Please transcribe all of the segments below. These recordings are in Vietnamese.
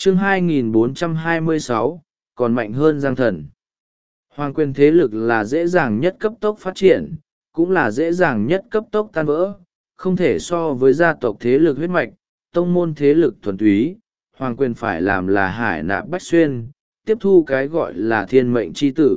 chương 2426, còn mạnh hơn Giang Thần. Hoàng quyền thế lực là dễ dàng nhất cấp tốc phát triển, cũng là dễ dàng nhất cấp tốc tan vỡ, không thể so với gia tộc thế lực huyết mạch, tông môn thế lực thuần túy. Hoàng quyền phải làm là hải nạp bách xuyên, tiếp thu cái gọi là thiên mệnh c h i tử.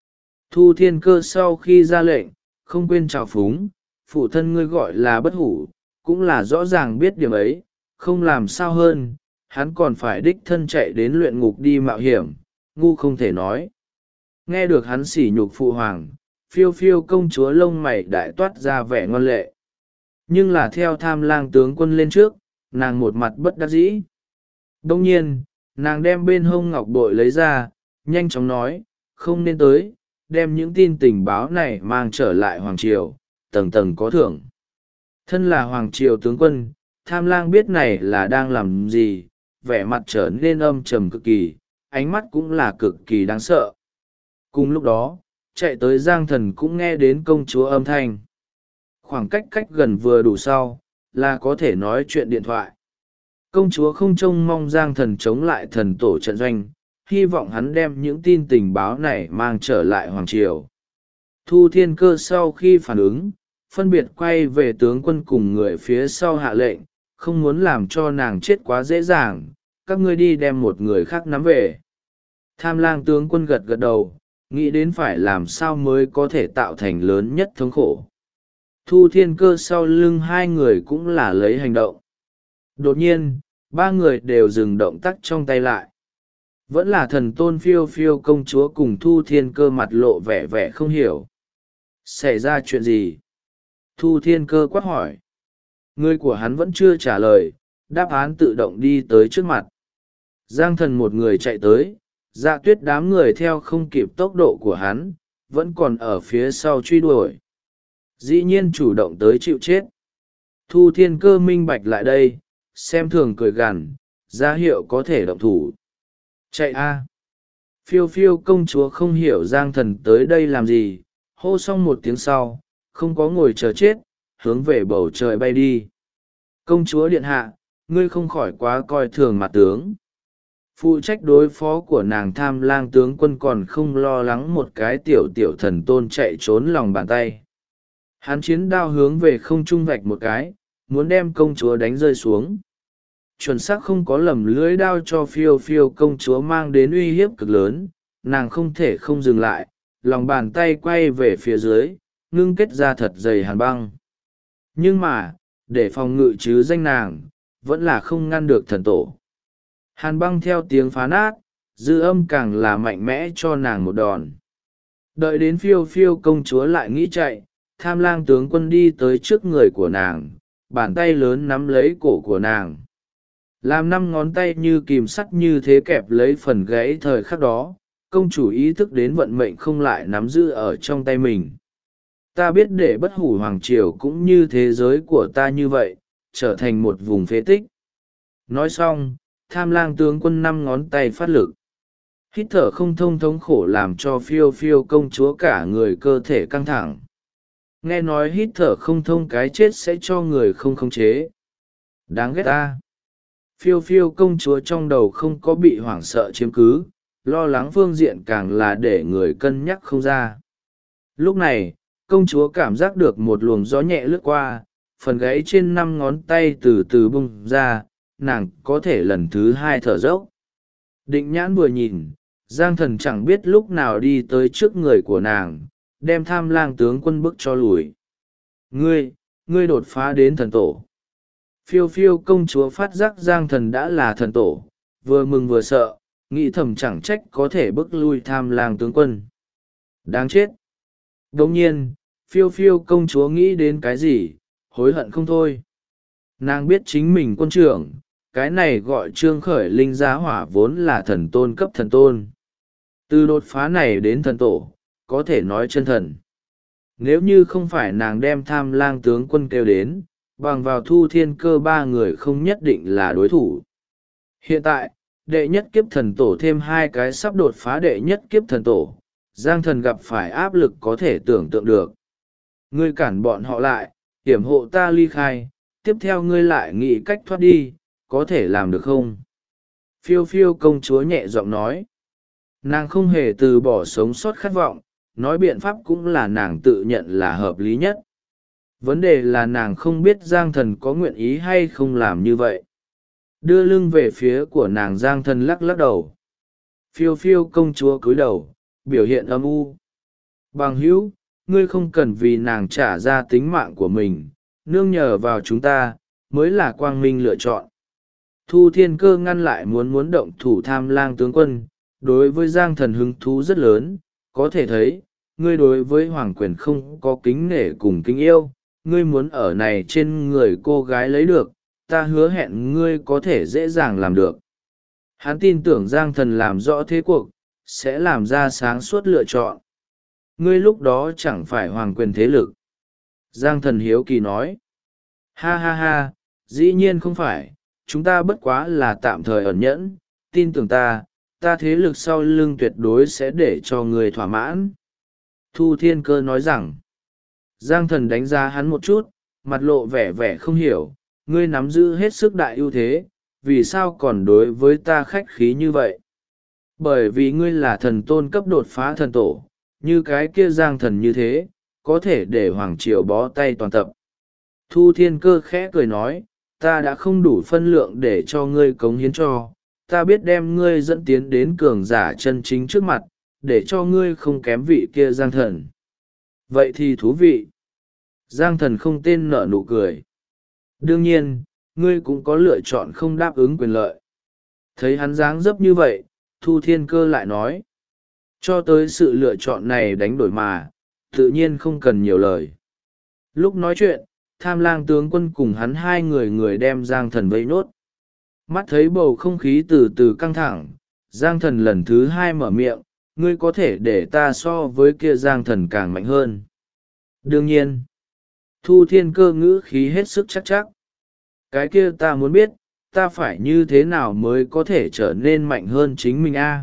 Thu Thiên Cơ sau khi ra lệnh, không quên trào phúng, phụ thân ngươi gọi là bất hủ, cũng là rõ ràng biết điểm ấy, không làm sao hơn, hắn còn phải đích thân chạy đến luyện ngục đi mạo hiểm, ngu không thể nói. Nghe được hắn sỉ nhục phụ hoàng, phiêu phiêu công chúa lông mày đại toát ra vẻ ngoan lệ. Nhưng là theo Tham Lang tướng quân lên trước, nàng một mặt bất đắc dĩ. Đông nhiên, nàng đem bên hông ngọc bội lấy ra, nhanh chóng nói, không nên tới, đem những tin tình báo này mang trở lại Hoàng Triều, tầng tầng có thưởng. Thân là Hoàng Triều tướng quân, Tham Lang biết này là đang làm gì, vẻ mặt trở nên âm trầm cực kỳ, ánh mắt cũng là cực kỳ đáng sợ. Cùng lúc đó, chạy tới Giang Thần cũng nghe đến công chúa âm thanh. Khoảng cách gần vừa đủ sau, là có thể nói chuyện điện thoại. Công chúa không trông mong Giang Thần chống lại thần tổ trận doanh, hy vọng hắn đem những tin tình báo này mang trở lại Hoàng Triều. Thu Thiên Cơ sau khi phản ứng, phân biệt quay về tướng quân cùng người phía sau hạ lệnh, không muốn làm cho nàng chết quá dễ dàng, các ngươi đi đem một người khác nắm về. Tham Lang tướng quân gật gật đầu, nghĩ đến phải làm sao mới có thể tạo thành lớn nhất thống khổ. Thu Thiên Cơ sau lưng hai người cũng là lấy hành động. Đột nhiên, ba người đều dừng động tác trong tay lại. Vẫn là thần tôn phiêu phiêu công chúa cùng Thu Thiên Cơ mặt lộ vẻ vẻ không hiểu. Xảy ra chuyện gì? Thu Thiên Cơ quát hỏi. Người của hắn vẫn chưa trả lời, đáp án tự động đi tới trước mặt. Giang Thần một người chạy tới, Dạ Tuyết đám người theo không kịp tốc độ của hắn, vẫn còn ở phía sau truy đuổi. Dĩ nhiên chủ động tới chịu chết. Thu Thiên Cơ minh bạch lại đây, xem thường cười gằn, ra hiệu có thể động thủ. Chạy a! Phiêu phiêu công chúa không hiểu Giang Thần tới đây làm gì, hô xong một tiếng sau, không có ngồi chờ chết, hướng về bầu trời bay đi. Công chúa điện hạ, ngươi không khỏi quá coi thường mặt tướng. Phụ trách đối phó của nàng Tham Lang tướng quân còn không lo lắng một cái tiểu thần tôn chạy trốn lòng bàn tay. Hắn chiến đao hướng về không trung vạch một cái, muốn đem công chúa đánh rơi xuống. Chuẩn xác không có lầm, lưỡi đao cho phiêu phiêu công chúa mang đến uy hiếp cực lớn, nàng không thể không dừng lại, lòng bàn tay quay về phía dưới, ngưng kết ra thật dày hàn băng. Nhưng mà, để phòng ngự chứ danh nàng, vẫn là không ngăn được thần tổ. Hàn băng theo tiếng phá nát, dư âm càng là mạnh mẽ cho nàng một đòn. Đợi đến phiêu phiêu công chúa lại nghĩ chạy, Tham Lang tướng quân đi tới trước người của nàng, bàn tay lớn nắm lấy cổ của nàng. Làm 5 ngón tay như kìm sắt như thế kẹp lấy phần gãy thời khắc đó, công chủ ý thức đến vận mệnh không lại nắm giữ ở trong tay mình. Ta biết để bất hủ Hoàng Triều cũng như thế giới của ta như vậy, trở thành một vùng phế tích. Nói xong, Tham Lang tướng quân 5 ngón tay phát lực. Hít thở không thông thống khổ làm cho phiêu phiêu công chúa cả người cơ thể căng thẳng. Nghe nói hít thở không thông cái chết sẽ cho người không khống chế. Đáng ghét ta. Phiêu phiêu công chúa trong đầu không có bị hoảng sợ chiếm cứ, lo lắng phương diện càng là để người cân nhắc không ra. Lúc này, công chúa cảm giác được một luồng gió nhẹ lướt qua, phần gáy trên 5 ngón tay từ từ bung ra, nàng có thể lần thứ 2 thở dốc. Định nhãn vừa nhìn, Giang Thần chẳng biết lúc nào đi tới trước người của nàng, đem Tham Lang tướng quân bức cho lùi. Ngươi đột phá đến thần tổ. Phiêu phiêu công chúa phát giác Giang Thần đã là thần tổ, vừa mừng vừa sợ, nghĩ thầm chẳng trách có thể bức lui Tham Lang tướng quân. Đáng chết. Đồng nhiên, phiêu phiêu công chúa nghĩ đến cái gì, hối hận không thôi. Nàng biết chính mình quân trưởng, cái này gọi Trương Khởi Linh giá hỏa vốn là thần tôn cấp thần tôn. Từ đột phá này đến thần tổ, có thể nói chân thần. Nếu như không phải nàng đem Tham Lang tướng quân kêu đến, bằng vào Thu Thiên Cơ 3 người không nhất định là đối thủ. Hiện tại, đệ nhất kiếp thần tổ thêm 2 cái sắp đột phá đệ nhất kiếp thần tổ, Giang Thần gặp phải áp lực có thể tưởng tượng được. Ngươi cản bọn họ lại, hiểm hộ ta ly khai, tiếp theo ngươi lại nghĩ cách thoát đi, có thể làm được không? Phiêu phiêu công chúa nhẹ giọng nói. Nàng không hề từ bỏ sống sót khát vọng, nói biện pháp cũng là nàng tự nhận là hợp lý nhất. Vấn đề là nàng không biết Giang Thần có nguyện ý hay không làm như vậy. Đưa lưng về phía của nàng, Giang Thần lắc lắc đầu. Phiêu phiêu công chúa cúi đầu, biểu hiện âm u. Bằng hữu, ngươi không cần vì nàng trả ra tính mạng của mình, nương nhờ vào chúng ta, mới là quang minh lựa chọn. Thu Thiên Cơ ngăn lại muốn động thủ Tham Lang tướng quân, đối với Giang Thần hứng thú rất lớn, có thể thấy, ngươi đối với Hoàng Quyền không có kính nể cùng kính yêu, ngươi muốn ở này trên người cô gái lấy được, ta hứa hẹn ngươi có thể dễ dàng làm được. Hắn tin tưởng Giang Thần làm rõ thế cuộc, sẽ làm ra sáng suốt lựa chọn. Ngươi lúc đó chẳng phải Hoàng Quyền thế lực. Giang Thần hiếu kỳ nói. Ha ha ha, dĩ nhiên không phải, chúng ta bất quá là tạm thời ẩn nhẫn, tin tưởng ta thế lực sau lưng tuyệt đối sẽ để cho người thỏa mãn. Thu Thiên Cơ nói rằng. Giang Thần đánh giá hắn một chút, mặt lộ vẻ vẻ không hiểu, ngươi nắm giữ hết sức đại ưu thế, vì sao còn đối với ta khách khí như vậy? Bởi vì ngươi là thần tôn cấp đột phá thần tổ, như cái kia Giang Thần như thế, có thể để Hoàng Triều bó tay toàn tập. Thu Thiên Cơ khẽ cười nói, ta đã không đủ phân lượng để cho ngươi cống hiến cho, ta biết đem ngươi dẫn tiến đến cường giả chân chính trước mặt, để cho ngươi không kém vị kia Giang Thần. Vậy thì thú vị. Giang Thần không tên nở nụ cười. Đương nhiên, ngươi cũng có lựa chọn không đáp ứng quyền lợi. Thấy hắn dáng dấp như vậy, Thu Thiên Cơ lại nói. Cho tới sự lựa chọn này đánh đổi mà, tự nhiên không cần nhiều lời. Lúc nói chuyện, Tham Lang tướng quân cùng hắn hai người đem Giang Thần vây nốt. Mắt thấy bầu không khí từ từ căng thẳng, Giang Thần lần thứ hai mở miệng, ngươi có thể để ta so với kia Giang Thần càng mạnh hơn. Đương nhiên, Thu Thiên Cơ ngữ khí hết sức chắc chắc. Cái kia ta muốn biết, ta phải như thế nào mới có thể trở nên mạnh hơn chính mình a?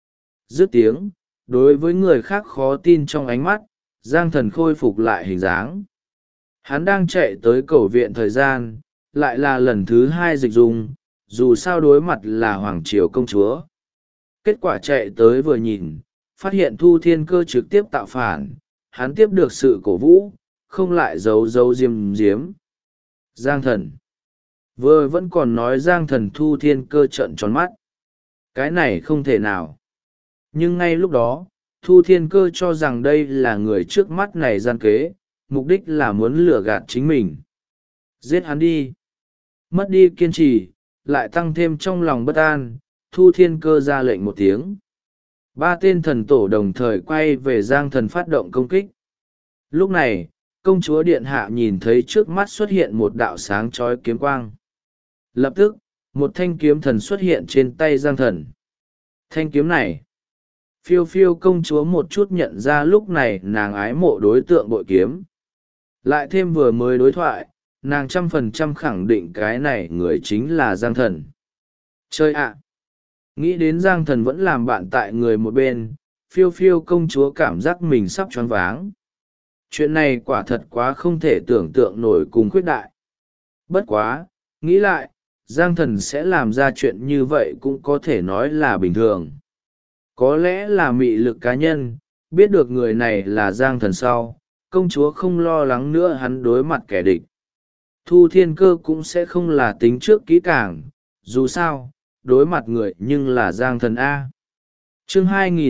Dứt tiếng, đối với người khác khó tin trong ánh mắt, Giang Thần khôi phục lại hình dáng. Hắn đang chạy tới cầu viện thời gian, lại là lần thứ hai dịch dùng, dù sao đối mặt là Hoàng Triều công chúa. Kết quả chạy tới vừa nhìn, phát hiện Thu Thiên Cơ trực tiếp tạo phản, hắn tiếp được sự cổ vũ, không lại giấu diếm. Giang Thần vừa vẫn còn nói Giang Thần. Thu Thiên Cơ trợn tròn mắt. Cái này không thể nào. Nhưng ngay lúc đó, Thu Thiên Cơ cho rằng đây là người trước mắt này gian kế, mục đích là muốn lừa gạt chính mình. Giết hắn đi. Mất đi kiên trì, lại tăng thêm trong lòng bất an, Thu Thiên Cơ ra lệnh một tiếng. Ba tên thần tổ đồng thời quay về Giang Thần phát động công kích. Lúc này, công chúa điện hạ nhìn thấy trước mắt xuất hiện một đạo sáng chói kiếm quang. Lập tức, một thanh kiếm thần xuất hiện trên tay Giang Thần. Thanh kiếm này, phiêu phiêu công chúa một chút nhận ra lúc này nàng ái mộ đối tượng bội kiếm. Lại thêm vừa mới đối thoại, nàng 100% khẳng định cái này người chính là Giang Thần. Chơi ạ! Nghĩ đến Giang Thần vẫn làm bạn tại người một bên, phiêu phiêu công chúa cảm giác mình sắp choáng váng. Chuyện này quả thật quá không thể tưởng tượng nổi cùng khuyết đại. Bất quá, nghĩ lại, Giang Thần sẽ làm ra chuyện như vậy cũng có thể nói là bình thường. Có lẽ là mị lực cá nhân, biết được người này là Giang Thần sau, công chúa không lo lắng nữa hắn đối mặt kẻ địch. Thu Thiên Cơ cũng sẽ không là tính trước kỹ càng, dù sao, đối mặt người nhưng là Giang Thần A. Chương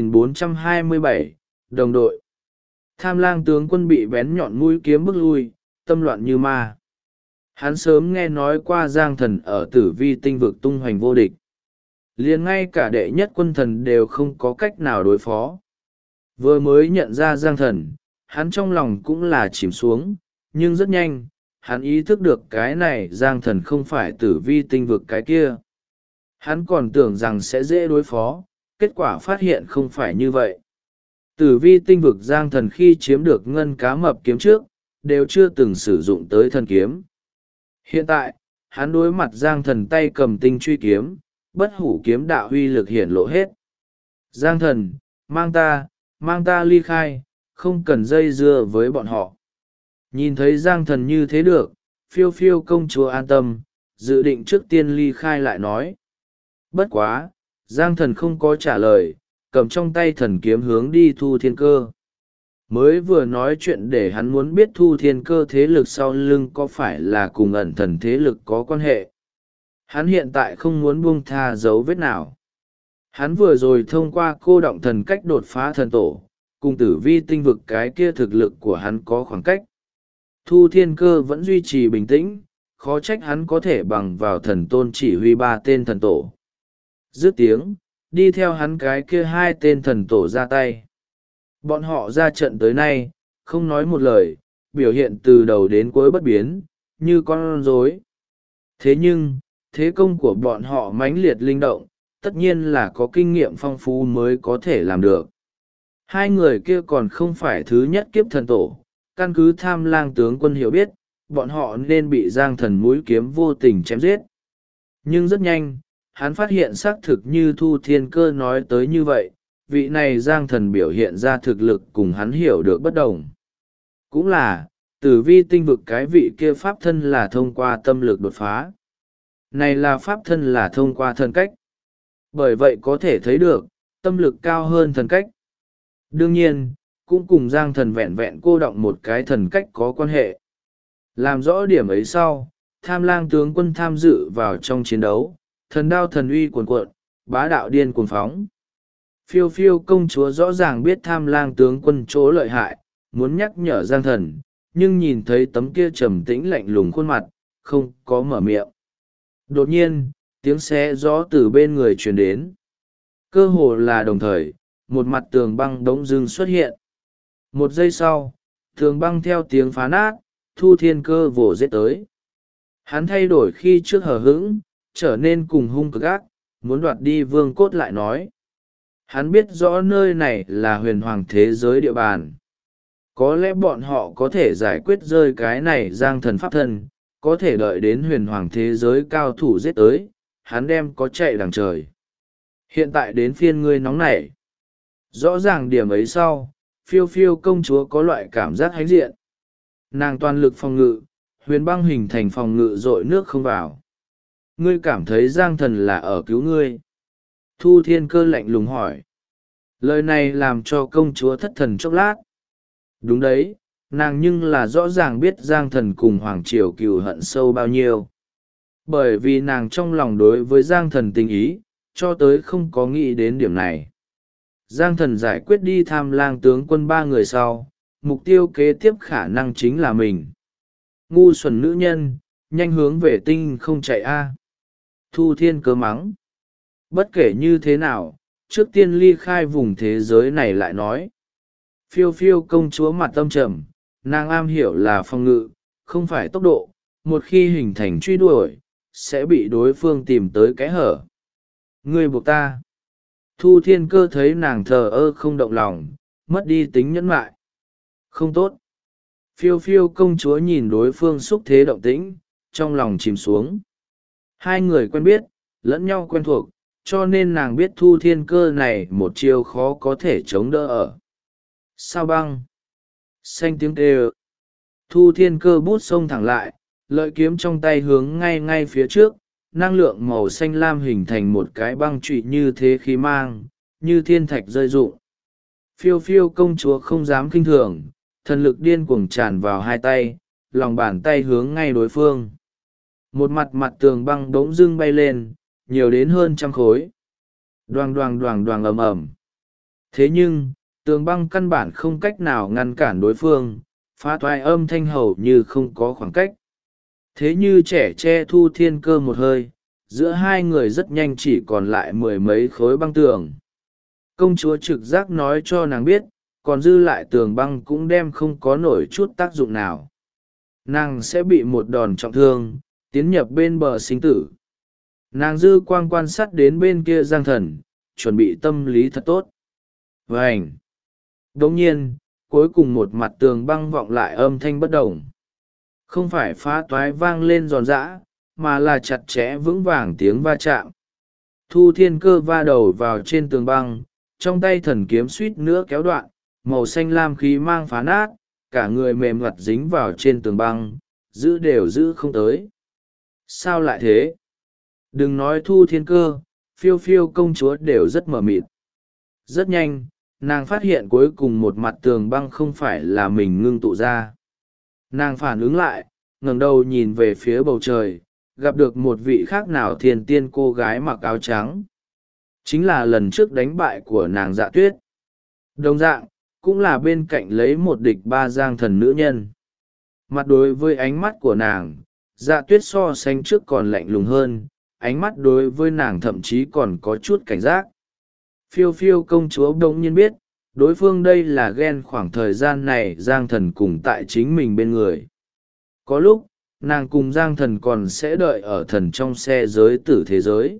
2427, Đồng đội. Tham Lang tướng quân bị bén nhọn mũi kiếm bức lui, tâm loạn như ma. Hắn sớm nghe nói qua Giang Thần ở Tử Vi tinh vực tung hoành vô địch. Liền ngay cả đệ nhất quân thần đều không có cách nào đối phó. Vừa mới nhận ra Giang Thần, hắn trong lòng cũng là chìm xuống, nhưng rất nhanh, hắn ý thức được cái này Giang Thần không phải Tử Vi tinh vực cái kia. Hắn còn tưởng rằng sẽ dễ đối phó, kết quả phát hiện không phải như vậy. Tử Vi tinh vực Giang Thần khi chiếm được ngân cá mập kiếm trước, đều chưa từng sử dụng tới thần kiếm. Hiện tại, hắn đối mặt Giang Thần tay cầm tinh truy kiếm, bất hủ kiếm đạo huy lực hiển lộ hết. Giang Thần, mang ta ly khai, không cần dây dưa với bọn họ. Nhìn thấy Giang Thần như thế được, phiêu phiêu công chúa an tâm, dự định trước tiên ly khai lại nói. Bất quá, Giang thần không có trả lời, cầm trong tay thần kiếm hướng đi Thu Thiên Cơ. Mới vừa nói chuyện để hắn muốn biết Thu Thiên Cơ thế lực sau lưng có phải là cùng ẩn thần thế lực có quan hệ. Hắn hiện tại không muốn buông tha dấu vết nào. Hắn vừa rồi thông qua cô động thần cách đột phá thần tổ, cùng tử vi tinh vực cái kia thực lực của hắn có khoảng cách. Thu Thiên Cơ vẫn duy trì bình tĩnh, khó trách hắn có thể bằng vào thần tôn chỉ huy 3 tên thần tổ. Dứt tiếng, đi theo hắn cái kia 2 tên thần tổ ra tay. Bọn họ ra trận tới nay, không nói một lời, biểu hiện từ đầu đến cuối bất biến, như con rối. Thế nhưng, thế công của bọn họ mãnh liệt linh động, tất nhiên là có kinh nghiệm phong phú mới có thể làm được. 2 người kia còn không phải thứ nhất kiếp thần tổ, căn cứ Tham Lang tướng quân hiểu biết, bọn họ nên bị Giang thần mũi kiếm vô tình chém giết. Nhưng rất nhanh, hắn phát hiện xác thực như Thu Thiên Cơ nói tới như vậy, vị này Giang thần biểu hiện ra thực lực cùng hắn hiểu được bất đồng. Cũng là, tử vi tinh vực cái vị kia pháp thân là thông qua tâm lực đột phá. Này là pháp thân là thông qua thần cách. Bởi vậy có thể thấy được, tâm lực cao hơn thần cách. Đương nhiên, cũng cùng Giang thần vẹn vẹn cô động một cái thần cách có quan hệ. Làm rõ điểm ấy sau, Tham Lang tướng quân tham dự vào trong chiến đấu, thần đao thần uy cuồn cuộn, bá đạo điên cuồng phóng. Phiêu phiêu công chúa rõ ràng biết Tham Lang tướng quân chỗ lợi hại, muốn nhắc nhở Giang thần, nhưng nhìn thấy tấm kia trầm tĩnh lạnh lùng khuôn mặt, không có mở miệng. Đột nhiên, tiếng xé gió từ bên người truyền đến. Cơ hồ là đồng thời, một mặt tường băng đống dưng xuất hiện. Một giây sau, tường băng theo tiếng phá nát, Thu Thiên Cơ vồ giết tới. Hắn thay đổi khi trước hờ hững, trở nên cùng hung cực ác, muốn đoạt đi vương cốt lại nói. Hắn biết rõ nơi này là huyền hoàng thế giới địa bàn. Có lẽ bọn họ có thể giải quyết rơi cái này Giang thần pháp thân, có thể đợi đến huyền hoàng thế giới cao thủ giết tới, hắn đem có chạy đằng trời. Hiện tại đến phiên ngươi nóng nảy. Rõ ràng điểm ấy sau, phiêu phiêu công chúa có loại cảm giác hãnh diện. Nàng toàn lực phòng ngự, huyền băng hình thành phòng ngự dội nước không vào. Ngươi cảm thấy Giang thần là ở cứu ngươi. Thu Thiên Cơ lạnh lùng hỏi. Lời này làm cho công chúa thất thần chốc lát. Đúng đấy, nàng nhưng là rõ ràng biết Giang thần cùng Hoàng Triều cừu hận sâu bao nhiêu. Bởi vì nàng trong lòng đối với Giang thần tình ý, cho tới không có nghĩ đến điểm này. Giang thần giải quyết đi Tham Lang tướng quân 3 người sau, mục tiêu kế tiếp khả năng chính là mình. Ngu xuẩn nữ nhân, nhanh hướng về tinh không chạy a. Thu Thiên Cơ mắng. Bất kể như thế nào, trước tiên ly khai vùng thế giới này lại nói. Phiêu phiêu công chúa mặt tâm trầm, nàng am hiểu là phòng ngự, không phải tốc độ, một khi hình thành truy đuổi, sẽ bị đối phương tìm tới cái hở. Ngươi buộc ta. Thu Thiên Cơ thấy nàng thờ ơ không động lòng, mất đi tính nhẫn mại. Không tốt. Phiêu phiêu công chúa nhìn đối phương xúc thế động tĩnh, trong lòng chìm xuống. 2 người quen biết, lẫn nhau quen thuộc, cho nên nàng biết Thu Thiên Cơ này một chiêu khó có thể chống đỡ ở. Sao băng? Xanh tiếng kêu. Thu Thiên Cơ bút xông thẳng lại, lợi kiếm trong tay hướng ngay phía trước, năng lượng màu xanh lam hình thành một cái băng trụy như thế khí mang, như thiên thạch rơi rụng. Phiêu phiêu công chúa không dám kinh thường, thần lực điên cuồng tràn vào 2 tay, lòng bàn tay hướng ngay đối phương. Một mặt tường băng bỗng dưng bay lên, nhiều đến hơn 100 khối. Đoàng đoàng đoàng đoàng ầm ầm. Thế nhưng, tường băng căn bản không cách nào ngăn cản đối phương, phá toái âm thanh hầu như không có khoảng cách. Thế như trẻ che Thu Thiên Cơ một hơi, giữa 2 người rất nhanh chỉ còn lại 10 mấy khối băng tường. Công chúa trực giác nói cho nàng biết, còn dư lại tường băng cũng đem không có nổi chút tác dụng nào. Nàng sẽ bị một đòn trọng thương, tiến nhập bên bờ sinh tử. Nàng dư quang quan sát đến bên kia Giang thần, chuẩn bị tâm lý thật tốt. Vânh! Đồng nhiên, cuối cùng một mặt tường băng vọng lại âm thanh bất đồng. Không phải phá toái vang lên giòn giã, mà là chặt chẽ vững vàng tiếng va chạm. Thu Thiên Cơ va đầu vào trên tường băng, trong tay thần kiếm suýt nữa kéo đoạn, màu xanh lam khí mang phá nát, cả người mềm mặt dính vào trên tường băng, giữ đều giữ không tới. Sao lại thế? Đừng nói Thu Thiên Cơ, phiêu phiêu công chúa đều rất mờ mịt. Rất nhanh, nàng phát hiện cuối cùng một mặt tường băng không phải là mình ngưng tụ ra. Nàng phản ứng lại, ngẩng đầu nhìn về phía bầu trời, gặp được một vị khác nào thiền tiên cô gái mặc áo trắng. Chính là lần trước đánh bại của nàng Dạ Tuyết. Đồng dạng, cũng là bên cạnh lấy một địch ba giang thần nữ nhân. Mặt đối với ánh mắt của nàng, Dạ Tuyết so sánh trước còn lạnh lùng hơn, ánh mắt đối với nàng thậm chí còn có chút cảnh giác. Phiêu phiêu công chúa bỗng nhiên biết, đối phương đây là ghen khoảng thời gian này giang thần cùng tại chính mình bên người. Có lúc, nàng cùng giang thần còn sẽ đợi ở thần trong xe giới tử thế giới.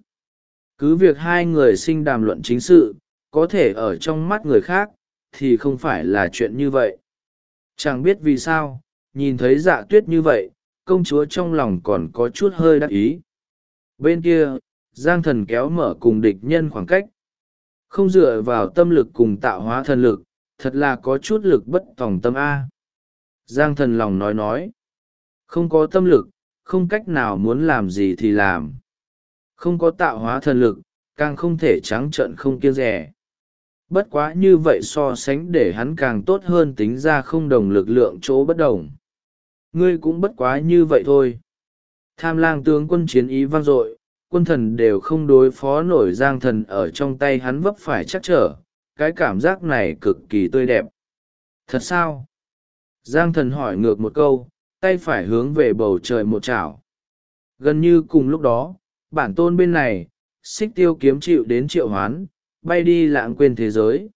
Cứ việc hai người sinh đàm luận chính sự, có thể ở trong mắt người khác, thì không phải là chuyện như vậy. Chẳng biết vì sao, nhìn thấy Dạ Tuyết như vậy, công chúa trong lòng còn có chút hơi đắc ý. Bên kia, giang thần kéo mở cùng địch nhân khoảng cách. Không dựa vào tâm lực cùng tạo hóa thần lực, thật là có chút lực bất tòng tâm A. Giang thần lòng nói. Không có tâm lực, không cách nào muốn làm gì thì làm. Không có tạo hóa thần lực, càng không thể trắng trợn không kiêng rẻ. Bất quá như vậy so sánh để hắn càng tốt hơn tính ra không đồng lực lượng chỗ bất đồng. Ngươi cũng bất quá như vậy thôi. Tham lang tướng quân chiến ý vang dội, quân thần đều không đối phó nổi giang thần ở trong tay hắn vấp phải chắc trở, cái cảm giác này cực kỳ tươi đẹp. Thật sao? Giang thần hỏi ngược một câu, tay phải hướng về bầu trời một chảo. Gần như cùng lúc đó, bản tôn bên này, xích tiêu kiếm chịu đến triệu hoán, bay đi lãng quên thế giới.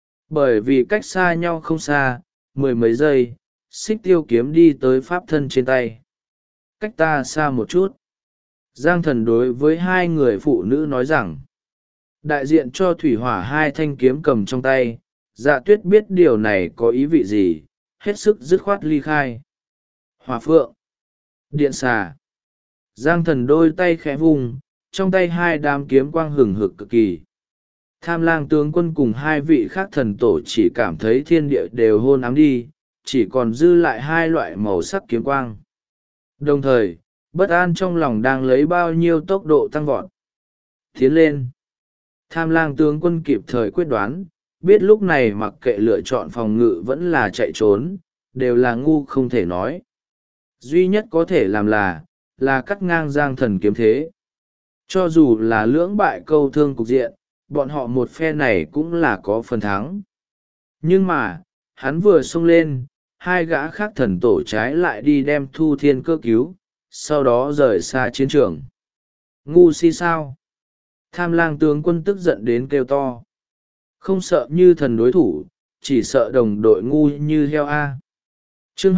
Bởi vì cách xa nhau không xa, mười mấy giây, xích tiêu kiếm đi tới pháp thân trên tay. Cách ta xa một chút. Giang thần đối với hai người phụ nữ nói rằng, đại diện cho thủy hỏa hai thanh kiếm cầm trong tay, Dạ Tuyết biết điều này có ý vị gì, hết sức dứt khoát ly khai. Hỏa phượng, điện xà. Giang thần đôi tay khẽ vùng, trong tay hai đám kiếm quang hừng hực cực kỳ. Tham lang tướng quân cùng hai vị khác thần tổ chỉ cảm thấy thiên địa đều hôn ám đi, chỉ còn dư lại hai loại màu sắc kiếm quang. Đồng thời, bất an trong lòng đang lấy bao nhiêu tốc độ tăng vọt. Tiến lên. Tham lang tướng quân kịp thời quyết đoán, biết lúc này mặc kệ lựa chọn phòng ngự vẫn là chạy trốn, đều là ngu không thể nói. Duy nhất có thể làm là cắt ngang giang thần kiếm thế. Cho dù là lưỡng bại câu thương cục diện, bọn họ một phe này cũng là có phần thắng. Nhưng mà, hắn vừa xông lên, hai gã khác thần tổ trái lại đi đem Thu Thiên Cơ cứu, sau đó rời xa chiến trường. Ngu si sao? Tham lang tướng quân tức giận đến kêu to. Không sợ như thần đối thủ, chỉ sợ đồng đội ngu như heo A. Chương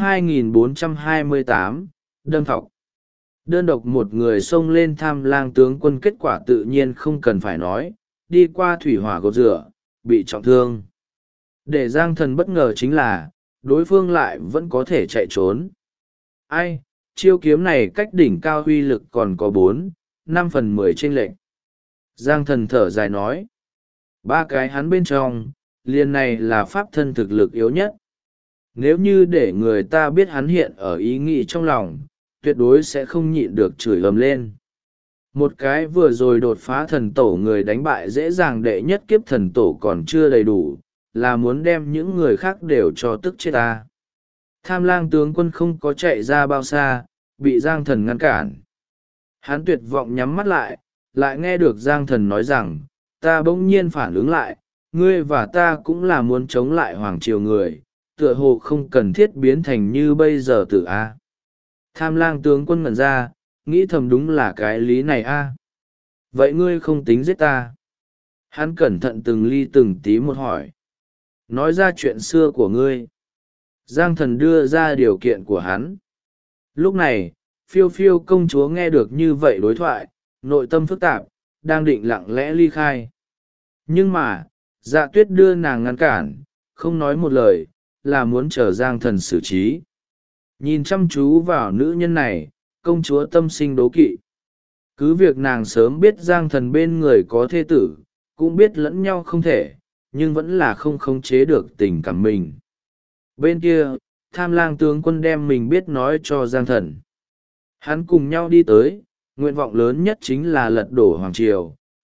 2428, Đâm Thọc. Đơn độc một người xông lên tham lang tướng quân, kết quả tự nhiên không cần phải nói, đi qua thủy hỏa gột rửa, bị trọng thương. Để giang thần bất ngờ chính là, đối phương lại vẫn có thể chạy trốn. Ai, chiêu kiếm này cách đỉnh cao uy lực còn có 4-5/10 chênh lệch. Giang thần thở dài nói, ba cái hắn bên trong, liền này là pháp thân thực lực yếu nhất. Nếu như để người ta biết hắn hiện ở ý nghĩ trong lòng, tuyệt đối sẽ không nhịn được chửi ầm lên. Một cái vừa rồi đột phá thần tổ người đánh bại dễ dàng đệ nhất kiếp thần tổ còn chưa đầy đủ, là muốn đem những người khác đều cho tức chết ta. Tham lang tướng quân không có chạy ra bao xa, bị giang thần ngăn cản. Hắn tuyệt vọng nhắm mắt lại nghe được giang thần nói rằng, ta bỗng nhiên phản ứng lại, ngươi và ta cũng là muốn chống lại hoàng triều người, tựa hồ không cần thiết biến thành như bây giờ tử A. Tham lang tướng quân ngẩn ra, nghĩ thầm đúng là cái lý này A. Vậy ngươi không tính giết ta? Hắn cẩn thận từng ly từng tí một hỏi. Nói ra chuyện xưa của ngươi. Giang thần đưa ra điều kiện của hắn. Lúc này, phiêu phiêu công chúa nghe được như vậy đối thoại, nội tâm phức tạp, đang định lặng lẽ ly khai. Nhưng mà, Dạ Tuyết đưa nàng ngăn cản, không nói một lời, là muốn chờ giang thần xử trí. Nhìn chăm chú vào nữ nhân này, công chúa tâm sinh đố kỵ. Cứ việc nàng sớm biết giang thần bên người có thê tử, cũng biết lẫn nhau không thể, nhưng vẫn là không khống chế được tình cảm mình. Bên kia, tham lang tướng quân đem mình biết nói cho giang thần. Hắn cùng nhau đi tới, nguyện vọng lớn nhất chính là lật đổ hoàng triều,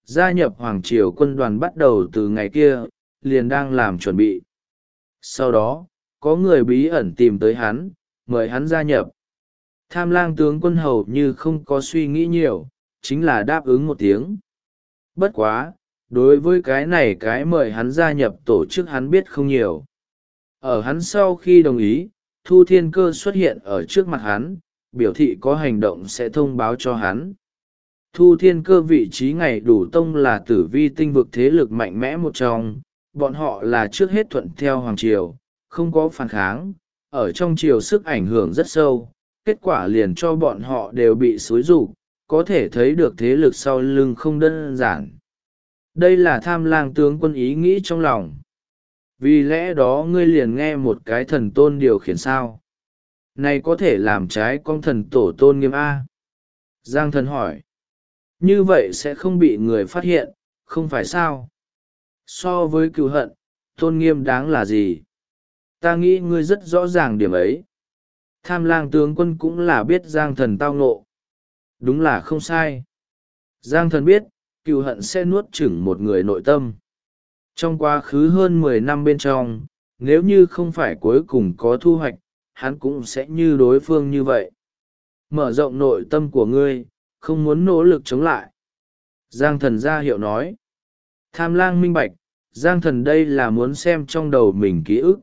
gia nhập Hoàng Triều quân đoàn bắt đầu từ ngày kia, liền đang làm chuẩn bị. Sau đó, có người bí ẩn tìm tới hắn, mời hắn gia nhập. Tham lang tướng quân hầu như không có suy nghĩ nhiều, chính là đáp ứng một tiếng. Bất quá, đối với cái mời hắn gia nhập tổ chức hắn biết không nhiều. Ở hắn sau khi đồng ý, Thu Thiên Cơ xuất hiện ở trước mặt hắn, biểu thị có hành động sẽ thông báo cho hắn. Thu Thiên Cơ vị trí ngày đủ tông là tử vi tinh vực thế lực mạnh mẽ một trong, bọn họ là trước hết thuận theo Hoàng Triều, không có phản kháng, ở trong triều sức ảnh hưởng rất sâu, kết quả liền cho bọn họ đều bị xúi rục, có thể thấy được thế lực sau lưng không đơn giản. Đây là Tham lang tướng quân ý nghĩ trong lòng. Vì lẽ đó ngươi liền nghe một cái thần tôn điều khiển sao? Này có thể làm trái con thần tổ tôn nghiêm A. Giang thần hỏi. Như vậy sẽ không bị người phát hiện, không phải sao? So với cựu hận, tôn nghiêm đáng là gì? Ta nghĩ ngươi rất rõ ràng điểm ấy. Tham lang tướng quân cũng là biết Giang thần tao ngộ. Đúng là không sai. Giang thần biết, cựu hận sẽ nuốt chửng một người nội tâm. Trong quá khứ hơn 10 năm bên trong, nếu như không phải cuối cùng có thu hoạch, hắn cũng sẽ như đối phương như vậy. Mở rộng nội tâm của ngươi, không muốn nỗ lực chống lại. Giang thần ra hiệu nói. Tham lang minh bạch, Giang thần đây là muốn xem trong đầu mình ký ức.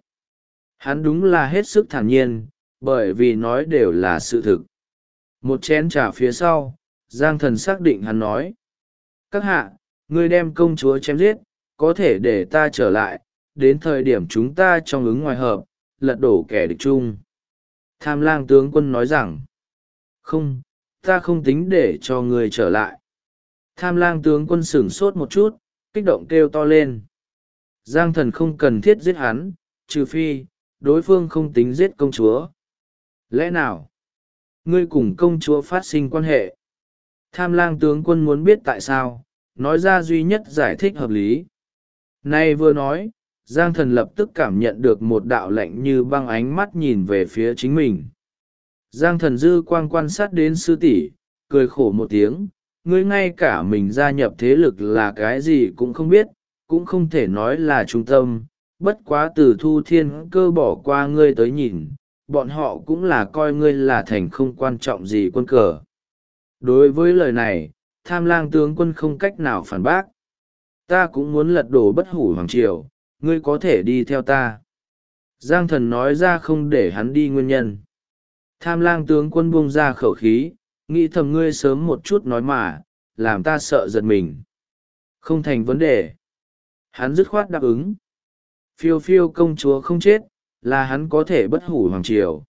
Hắn đúng là hết sức thản nhiên, bởi vì nói đều là sự thực. Một chén trà phía sau, Giang thần xác định hắn nói. Các hạ, ngươi đem công chúa chém giết, có thể để ta trở lại, đến thời điểm chúng ta trong ứng ngoài hợp, lật đổ kẻ địch chung. Tham lang tướng quân nói rằng, không, ta không tính để cho ngươi trở lại. Tham lang tướng quân sửng sốt một chút, kích động kêu to lên. Giang thần không cần thiết giết hắn, trừ phi, đối phương không tính giết công chúa. Lẽ nào? Ngươi cùng công chúa phát sinh quan hệ. Tham lang tướng quân muốn biết tại sao, nói ra duy nhất giải thích hợp lý. Nay vừa nói, Giang thần lập tức cảm nhận được một đạo lạnh như băng ánh mắt nhìn về phía chính mình. Giang thần dư quang quan sát đến sư tỷ, cười khổ một tiếng, ngươi ngay cả mình gia nhập thế lực là cái gì cũng không biết, cũng không thể nói là trung tâm, bất quá từ Thu Thiên Cơ bỏ qua ngươi tới nhìn, bọn họ cũng là coi ngươi là thành không quan trọng gì quân cờ. Đối với lời này, Tham lang tướng quân không cách nào phản bác. Ta cũng muốn lật đổ bất hủ hoàng triều, ngươi có thể đi theo ta. Giang thần nói ra không để hắn đi nguyên nhân. Tham lang tướng quân buông ra khẩu khí, nghĩ thầm ngươi sớm một chút nói mà, làm ta sợ giật mình. Không thành vấn đề. Hắn dứt khoát đáp ứng. Phiêu phiêu công chúa không chết, là hắn có thể bất hủ hoàng triều.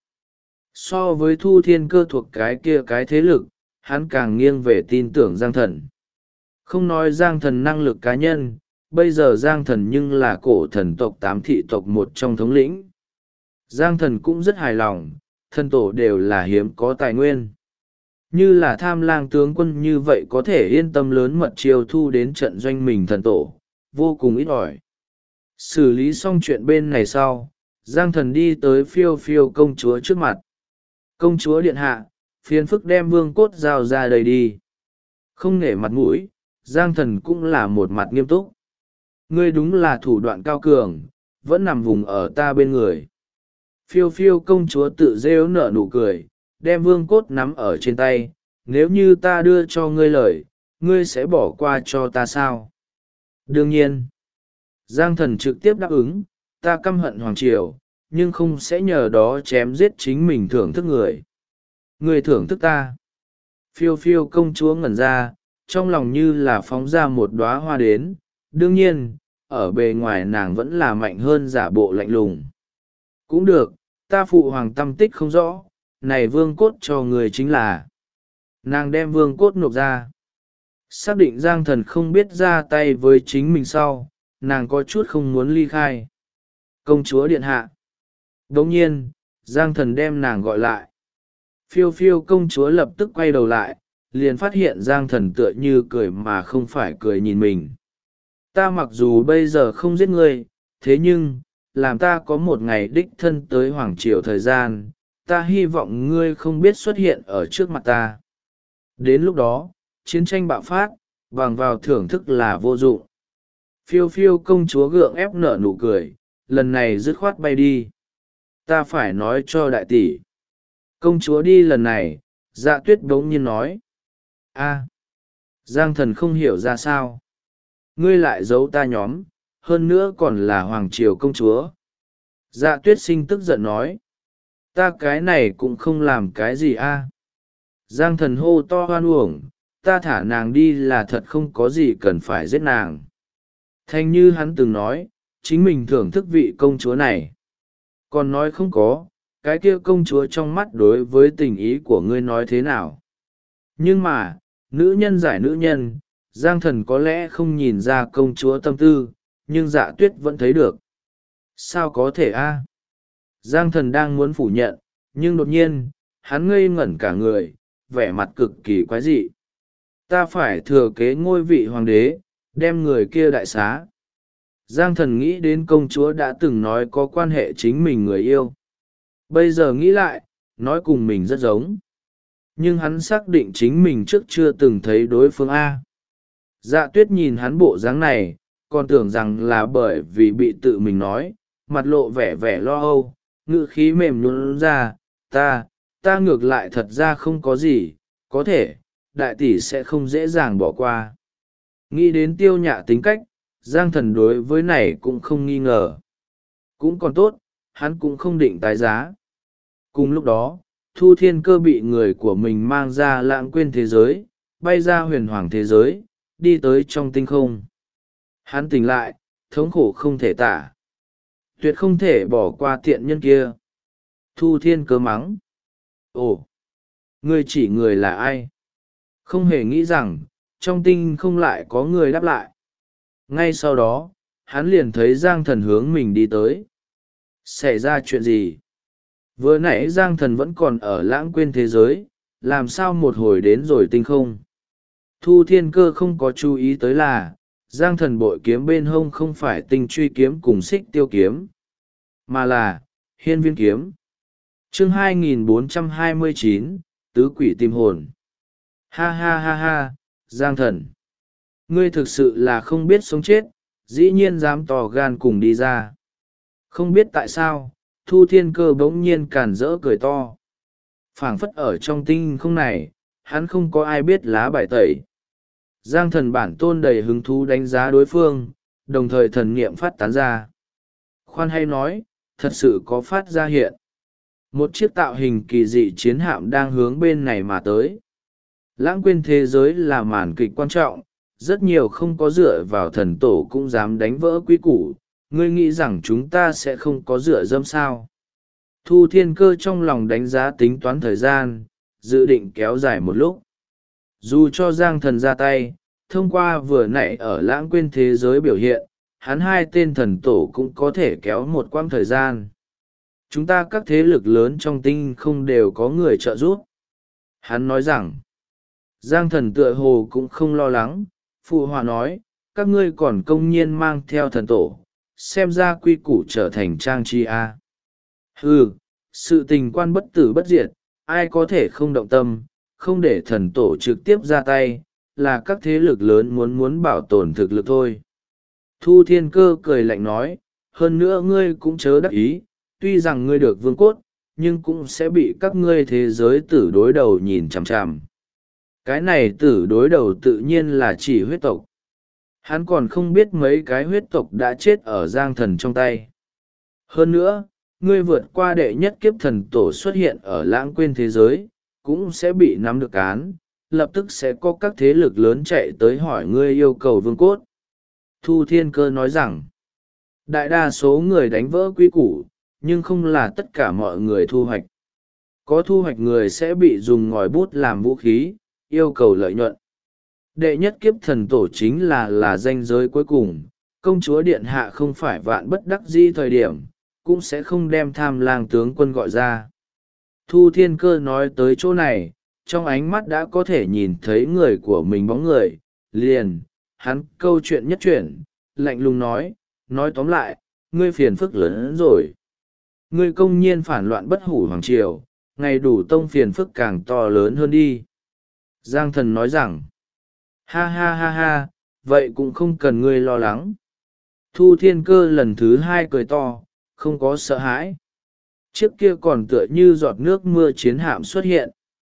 So với Thu Thiên Cơ thuộc cái kia cái thế lực, hắn càng nghiêng về tin tưởng Giang thần. Không nói Giang thần năng lực cá nhân, bây giờ Giang thần nhưng là cổ thần tộc 8 thị tộc một trong thống lĩnh. Giang thần cũng rất hài lòng, thần tổ đều là hiếm có tài nguyên. Như là Tham lang tướng quân như vậy có thể yên tâm lớn mật chiêu thu đến trận doanh mình thần tổ, vô cùng ít ỏi. Xử lý xong chuyện bên này sau, Giang thần đi tới phiêu phiêu công chúa trước mặt. Công chúa điện hạ, phiền phức đem vương cốt giao ra đây đi. Không nể mặt mũi, Giang thần cũng là một mặt nghiêm túc. Ngươi đúng là thủ đoạn cao cường, vẫn nằm vùng ở ta bên người. Phiêu phiêu công chúa tự rêu nở nụ cười, đem vương cốt nắm ở trên tay. Nếu như ta đưa cho ngươi lời, ngươi sẽ bỏ qua cho ta sao? Đương nhiên. Giang thần trực tiếp đáp ứng, ta căm hận hoàng triều, nhưng không sẽ nhờ đó chém giết chính mình thưởng thức người. Người thưởng thức ta. Phiêu phiêu công chúa ngẩn ra, trong lòng như là phóng ra một đóa hoa đến. Đương nhiên, ở bề ngoài nàng vẫn là mạnh hơn giả bộ lạnh lùng. Cũng được, ta phụ hoàng tâm tích không rõ, này vương cốt cho người chính là. Nàng đem vương cốt nộp ra. Xác định Giang thần không biết ra tay với chính mình sau, nàng có chút không muốn ly khai. Công chúa điện hạ. Đồng nhiên, Giang thần đem nàng gọi lại. Phiêu phiêu công chúa lập tức quay đầu lại, liền phát hiện Giang thần tựa như cười mà không phải cười nhìn mình. Ta mặc dù bây giờ không giết ngươi, thế nhưng, làm ta có một ngày đích thân tới hoàng triều thời gian, ta hy vọng ngươi không biết xuất hiện ở trước mặt ta. Đến lúc đó, chiến tranh bạo phát, bằng vào thưởng thức là vô dụng. Phiêu phiêu công chúa gượng ép nở nụ cười, lần này dứt khoát bay đi. Ta phải nói cho đại tỷ. Công chúa đi lần này, Dạ Tuyết bỗng nhiên nói. A, Giang Thần không hiểu ra sao. Ngươi lại giấu ta nhóm, hơn nữa còn là hoàng triều công chúa. Dạ Tuyết sinh tức giận nói. Ta cái này cũng không làm cái gì a. Giang Thần hô to hoan uổng, ta thả nàng đi là thật không có gì cần phải giết nàng. Thanh như hắn từng nói, chính mình thưởng thức vị công chúa này. Còn nói không có, cái kia công chúa trong mắt đối với tình ý của ngươi nói thế nào. Nhưng mà, nữ nhân giải nữ nhân, Giang Thần có lẽ không nhìn ra công chúa tâm tư, nhưng Dạ Tuyết vẫn thấy được. Sao có thể a? Giang Thần đang muốn phủ nhận, nhưng đột nhiên, hắn ngây ngẩn cả người, vẻ mặt cực kỳ quái dị. Ta phải thừa kế ngôi vị hoàng đế, đem người kia đại xá. Giang Thần nghĩ đến công chúa đã từng nói có quan hệ chính mình người yêu. Bây giờ nghĩ lại, nói cùng mình rất giống. Nhưng hắn xác định chính mình trước chưa từng thấy đối phương A. Dạ Tuyết nhìn hắn bộ dáng này, còn tưởng rằng là bởi vì bị tự mình nói, mặt lộ vẻ vẻ lo âu, ngữ khí mềm nhũn ra, ta ngược lại thật ra không có gì, có thể, đại tỷ sẽ không dễ dàng bỏ qua. Nghĩ đến Tiêu Nhạ tính cách, Giang Thần đối với này cũng không nghi ngờ. Cũng còn tốt, hắn cũng không định tái giá. Cùng lúc đó, Thu Thiên Cơ bị người của mình mang ra lãng quên thế giới, bay ra huyền hoàng thế giới, đi tới trong tinh không. Hắn tỉnh lại, thống khổ không thể tả. Tuyệt không thể bỏ qua tiện nhân kia. Thu Thiên Cơ mắng. Ồ, ngươi chỉ người là ai? Không hề nghĩ rằng, trong tinh không lại có người đáp lại. Ngay sau đó, hắn liền thấy Giang Thần hướng mình đi tới. Xảy ra chuyện gì? Vừa nãy Giang Thần vẫn còn ở lãng quên thế giới, làm sao một hồi đến rồi tinh không? Thu Thiên Cơ không có chú ý tới là, Giang Thần bội kiếm bên hông không phải tinh truy kiếm cùng xích tiêu kiếm, mà là hiên viên kiếm. Chương 2429, Tứ Quỷ Tìm Hồn. Ha ha ha ha, Giang Thần. Ngươi thực sự là không biết sống chết, dĩ nhiên dám tò gan cùng đi ra. Không biết tại sao, Thu Thiên Cơ bỗng nhiên càn rỡ cười to. Phảng phất ở trong tinh không này, hắn không có ai biết lá bài tẩy. Giang Thần bản tôn đầy hứng thú đánh giá đối phương, đồng thời thần niệm phát tán ra. Khoan hay nói, thật sự có phát ra hiện. Một chiếc tạo hình kỳ dị chiến hạm đang hướng bên này mà tới. Lãng quên thế giới là màn kịch quan trọng, rất nhiều không có dựa vào thần tổ cũng dám đánh vỡ quy củ. Ngươi nghĩ rằng chúng ta sẽ không có dựa dâm sao? Thu Thiên Cơ trong lòng đánh giá tính toán thời gian, dự định kéo dài một lúc. Dù cho Giang Thần ra tay, thông qua vừa nãy ở lãng quên thế giới biểu hiện, hắn hai tên thần tổ cũng có thể kéo một quãng thời gian. Chúng ta các thế lực lớn trong tinh không đều có người trợ giúp. Hắn nói rằng, Giang Thần tựa hồ cũng không lo lắng, phụ hòa nói, các ngươi còn công nhiên mang theo thần tổ, xem ra quy củ trở thành trang trí a. Sự tình quan bất tử bất diệt, ai có thể không động tâm, không để thần tổ trực tiếp ra tay, là các thế lực lớn muốn bảo tồn thực lực thôi. Thu Thiên Cơ cười lạnh nói, hơn nữa ngươi cũng chớ đắc ý, tuy rằng ngươi được vương cốt, nhưng cũng sẽ bị các ngươi thế giới tử đối đầu nhìn chằm chằm. Cái này tử đối đầu tự nhiên là chỉ huyết tộc. Hắn còn không biết mấy cái huyết tộc đã chết ở Giang Thần trong tay. Hơn nữa, ngươi vượt qua đệ nhất kiếp thần tổ xuất hiện ở lãng quên thế giới, cũng sẽ bị nắm được án, lập tức sẽ có các thế lực lớn chạy tới hỏi ngươi yêu cầu vương cốt. Thu Thiên Cơ nói rằng, đại đa số người đánh vỡ quy củ, nhưng không là tất cả mọi người thu hoạch. Có thu hoạch người sẽ bị dùng ngòi bút làm vũ khí, yêu cầu lợi nhuận. Đệ nhất kiếp thần tổ chính là ranh giới cuối cùng, công chúa điện hạ không phải vạn bất đắc dĩ thời điểm, cũng sẽ không đem Tham Lang tướng quân gọi ra. Thu Thiên Cơ nói tới chỗ này, trong ánh mắt đã có thể nhìn thấy người của mình bóng người, liền, hắn câu chuyện nhất chuyển, lạnh lùng nói tóm lại, ngươi phiền phức lớn hơn rồi. Ngươi công nhiên phản loạn bất hủ hoàng triều, ngày đủ tông phiền phức càng to lớn hơn đi. Giang Thần nói rằng, Ha ha ha ha, vậy cũng không cần ngươi lo lắng. Thu Thiên Cơ lần thứ hai cười to, không có sợ hãi. Trước kia còn tựa như giọt nước mưa chiến hạm xuất hiện.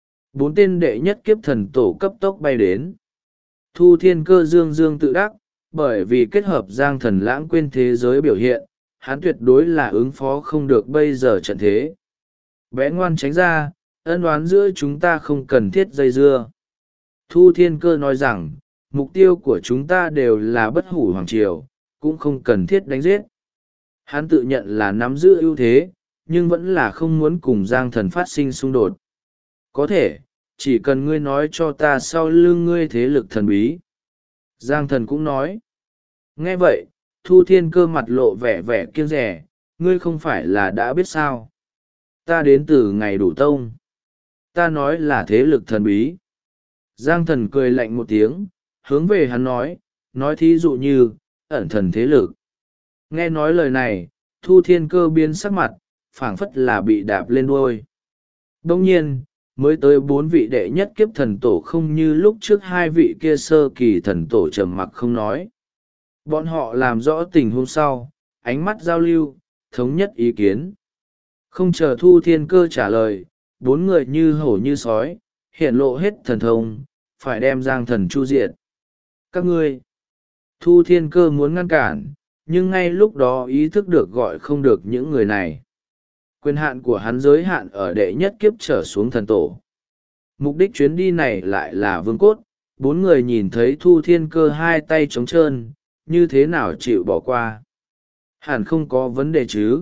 4 tên đệ nhất kiếp thần tổ cấp tốc bay đến. Thu Thiên Cơ dương dương tự đắc, bởi vì kết hợp Giang Thần lãng quên thế giới biểu hiện, hắn tuyệt đối là ứng phó không được bây giờ trận thế. Bé ngoan tránh ra, ân oán giữa chúng ta không cần thiết dây dưa. Thu Thiên Cơ nói rằng, mục tiêu của chúng ta đều là bất hủ hoàng triều, cũng không cần thiết đánh giết. Hắn tự nhận là nắm giữ ưu thế, nhưng vẫn là không muốn cùng Giang Thần phát sinh xung đột. Có thể, chỉ cần ngươi nói cho ta sau lưng ngươi thế lực thần bí. Giang Thần cũng nói. Nghe vậy, Thu Thiên Cơ mặt lộ vẻ vẻ kiêng rẻ, ngươi không phải là đã biết sao. Ta đến từ ngày đủ tông. Ta nói là thế lực thần bí. Giang Thần cười lạnh một tiếng, hướng về hắn nói thí dụ như, ẩn thần thế lực. Nghe nói lời này, Thu Thiên Cơ biến sắc mặt, phảng phất là bị đạp lên đuôi. Đông nhiên, mới tới 4 vị đệ nhất kiếp thần tổ không như lúc trước 2 vị kia sơ kỳ thần tổ trầm mặc không nói. Bọn họ làm rõ tình huống sau, ánh mắt giao lưu, thống nhất ý kiến. Không chờ Thu Thiên Cơ trả lời, 4 người như hổ như sói, hiện lộ hết thần thông, phải đem Giang Thần chu diệt. Các ngươi, Thu Thiên Cơ muốn ngăn cản, nhưng ngay lúc đó ý thức được gọi không được những người này. Quyền hạn của hắn giới hạn ở đệ nhất kiếp trở xuống thần tổ. Mục đích chuyến đi này lại là vương cốt, 4 người nhìn thấy Thu Thiên Cơ 2 tay trống trơn, như thế nào chịu bỏ qua. Hẳn không có vấn đề chứ.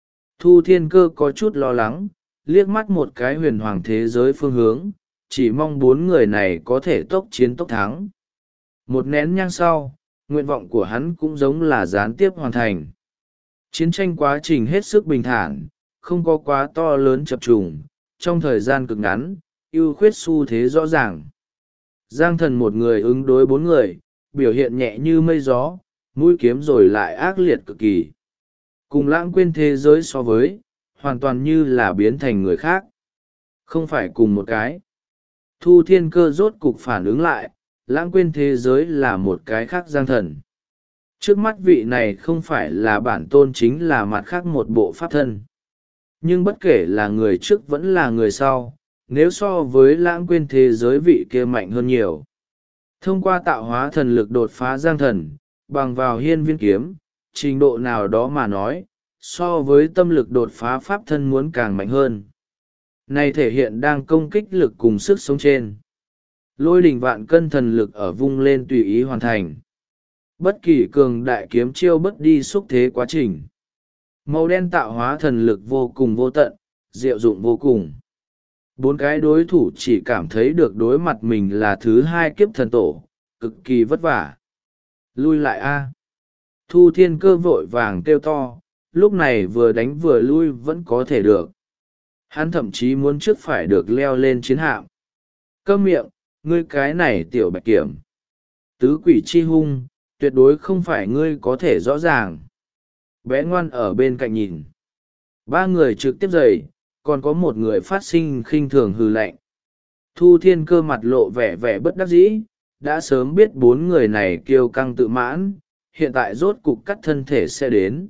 Thu Thiên Cơ có chút lo lắng, liếc mắt một cái huyền hoàng thế giới phương hướng, chỉ mong 4 người này có thể tốc chiến tốc thắng. Một nén nhang sau, nguyện vọng của hắn cũng giống là gián tiếp hoàn thành. Chiến tranh quá trình hết sức bình thản, không có quá to lớn chập trùng, trong thời gian cực ngắn, ưu khuyết xu thế rõ ràng. Giang Thần một người ứng đối 4 người, biểu hiện nhẹ như mây gió, mũi kiếm rồi lại ác liệt cực kỳ. Cùng lãng quên thế giới so với, hoàn toàn như là biến thành người khác. Không phải cùng một cái. Thu Thiên Cơ rốt cục phản ứng lại, lãng quên thế giới là một cái khác Giang Thần. Trước mắt vị này không phải là bản tôn, chính là mặt khác một bộ pháp thân. Nhưng bất kể là người trước vẫn là người sau, nếu so với lãng quên thế giới vị kia mạnh hơn nhiều. Thông qua tạo hóa thần lực đột phá Giang Thần, bằng vào hiên viên kiếm, trình độ nào đó mà nói, so với tâm lực đột phá pháp thân muốn càng mạnh hơn. Này thể hiện đang công kích lực cùng sức sống trên. Lôi đỉnh vạn cân thần lực ở vung lên tùy ý hoàn thành. Bất kỳ cường đại kiếm chiêu bất đi xúc thế quá trình. Màu đen tạo hóa thần lực vô cùng vô tận, diệu dụng vô cùng. 4 cái đối thủ chỉ cảm thấy được đối mặt mình là thứ 2 kiếp thần tổ, cực kỳ vất vả. Lui lại a! Thu Thiên Cơ vội vàng kêu to, lúc này vừa đánh vừa lui vẫn có thể được. Hắn thậm chí muốn trước phải được leo lên chiến hạm. Câm miệng, ngươi cái này tiểu bạch kiểm. Tứ quỷ chi hung, tuyệt đối không phải ngươi có thể rõ ràng. Bé ngoan ở bên cạnh nhìn. 3 người trực tiếp dậy, còn có 1 người phát sinh khinh thường hừ lạnh. Thu Thiên Cơ mặt lộ vẻ vẻ bất đắc dĩ, đã sớm biết 4 người này kiêu căng tự mãn, hiện tại rốt cục cắt thân thể sẽ đến.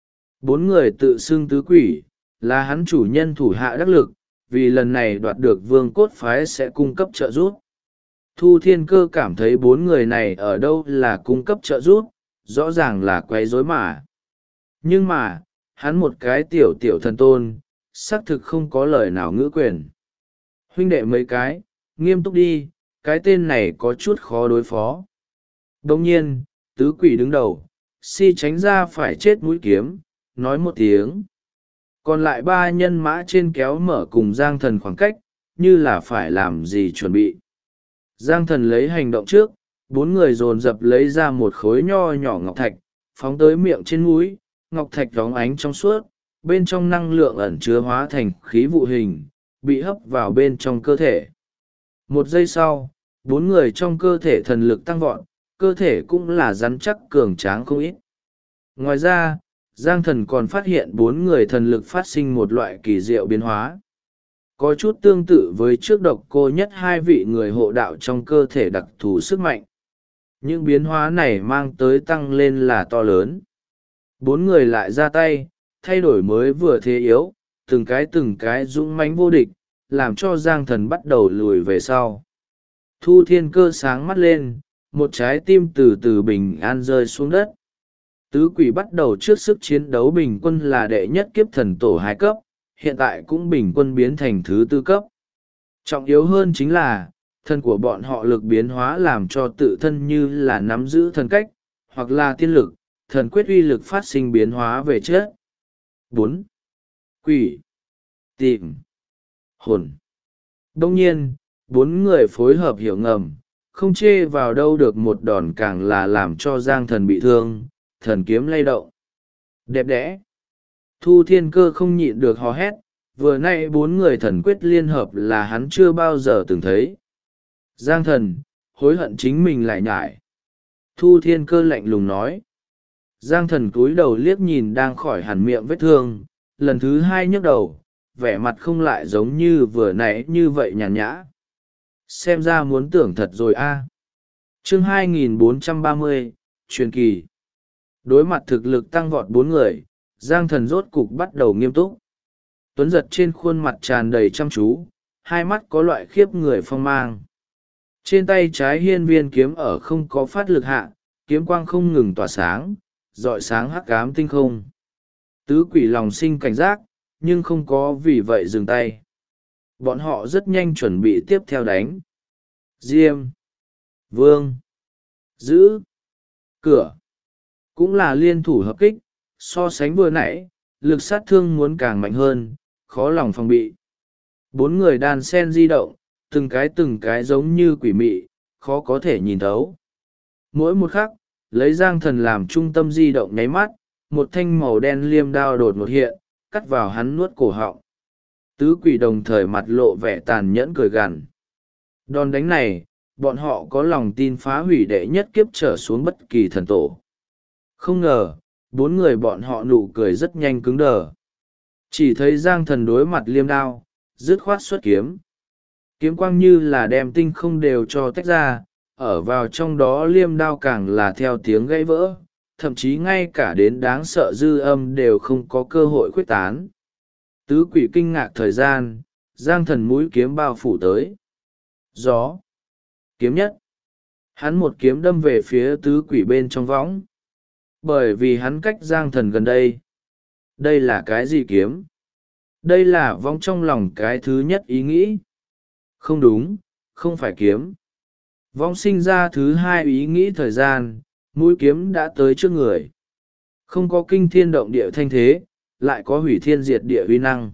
4 người tự xưng tứ quỷ, là hắn chủ nhân thủ hạ đắc lực, vì lần này đoạt được vương cốt phái sẽ cung cấp trợ giúp. Thu Thiên Cơ cảm thấy 4 người này ở đâu là cung cấp trợ giúp, rõ ràng là quấy rối mà. Nhưng mà, hắn một cái tiểu thần tôn, xác thực không có lời nào ngữ quyền. Huynh đệ mấy cái, nghiêm túc đi, cái tên này có chút khó đối phó. Đồng nhiên, tứ quỷ đứng đầu, si tránh ra phải chết mũi kiếm, nói một tiếng. Còn lại 3 nhân mã trên kéo mở cùng Giang Thần khoảng cách, như là phải làm gì chuẩn bị. Giang Thần lấy hành động trước, 4 người dồn dập lấy ra một khối nho nhỏ ngọc thạch, phóng tới miệng trên mũi, ngọc thạch vóng ánh trong suốt, bên trong năng lượng ẩn chứa hóa thành khí vụ hình, bị hấp vào bên trong cơ thể. 1 giây sau, 4 người trong cơ thể thần lực tăng vọt, cơ thể cũng là rắn chắc cường tráng không ít. Ngoài ra, Giang Thần còn phát hiện 4 người thần lực phát sinh một loại kỳ diệu biến hóa. có chút tương tự với trước độc cô nhất hai vị người hộ đạo trong cơ thể đặc thù sức mạnh. Những biến hóa này mang tới tăng lên là to lớn. Bốn người lại ra tay, thay đổi mới vừa thế yếu, từng cái dũng mãnh vô địch, làm cho Giang Thần bắt đầu lùi về sau. Thu Thiên Cơ sáng mắt lên, một trái tim từ từ bình an rơi xuống đất. Tứ quỷ bắt đầu trước sức chiến đấu bình quân là đệ nhất kiếp thần tổ 2 cấp, hiện tại cũng bình quân biến thành thứ 4 cấp. Trọng yếu hơn chính là, thân của bọn họ lực biến hóa làm cho tự thân như là nắm giữ thần cách, hoặc là tiên lực, thần quyết uy lực phát sinh biến hóa về chất. 4. Quỷ, tìm, hồn. Đông nhiên, 4 người phối hợp hiểu ngầm, không chê vào đâu được một đòn, càng là làm cho Giang Thần bị thương, thần kiếm lay động. Đẹp đẽ. Thu Thiên Cơ không nhịn được hò hét, vừa nay 4 người thần quyết liên hợp là hắn chưa bao giờ từng thấy. Giang Thần, hối hận chính mình lại nhải. Thu Thiên Cơ lạnh lùng nói. Giang Thần cúi đầu liếc nhìn đang khỏi hẳn miệng vết thương, lần thứ 2 nhấc đầu, vẻ mặt không lại giống như vừa nãy như vậy nhàn nhã. Xem ra muốn tưởng thật rồi a. Chương 2430, truyền kỳ. Đối mặt thực lực tăng vọt 4 người, Giang Thần rốt cục bắt đầu nghiêm túc. Tuấn Giật trên khuôn mặt tràn đầy chăm chú, hai mắt có loại khiếp người phong mang. Trên tay trái hiên viên kiếm ở không có phát lực hạ, kiếm quang không ngừng tỏa sáng, rọi sáng hắc ám tinh không. Tứ quỷ lòng sinh cảnh giác, nhưng không có vì vậy dừng tay. Bọn họ rất nhanh chuẩn bị tiếp theo đánh. Diêm, Vương, Giữ, Cửa. Cũng là liên thủ hợp kích, so sánh vừa nãy, lực sát thương muốn càng mạnh hơn, khó lòng phòng bị. 4 người đan sen di động, từng cái giống như quỷ mị, khó có thể nhìn thấu. Mỗi một khắc, lấy Giang Thần làm trung tâm di động nháy mắt, một thanh màu đen liêm đao đột ngột hiện, cắt vào hắn nuốt cổ họng. Tứ quỷ đồng thời mặt lộ vẻ tàn nhẫn cười gằn. Đòn đánh này, bọn họ có lòng tin phá hủy đệ nhất kiếp trở xuống bất kỳ thần tổ. Không ngờ, 4 người bọn họ nụ cười rất nhanh cứng đờ. Chỉ thấy Giang Thần đối mặt liêm đao, dứt khoát xuất kiếm. Kiếm quang như là đem tinh không đều cho tách ra, ở vào trong đó liêm đao càng là theo tiếng gãy vỡ, thậm chí ngay cả đến đáng sợ dư âm đều không có cơ hội khuếch tán. Tứ quỷ kinh ngạc thời gian, Giang Thần mũi kiếm bao phủ tới. Gió. Kiếm nhất. Hắn một kiếm đâm về phía tứ quỷ bên trong võng. Bởi vì hắn cách Giang Thần gần đây. Đây là cái gì kiếm? Đây là vong trong lòng cái thứ nhất ý nghĩ. Không đúng, không phải kiếm. Vong sinh ra thứ 2 ý nghĩ thời gian, mũi kiếm đã tới trước người. Không có kinh thiên động địa thanh thế, lại có hủy thiên diệt địa uy năng.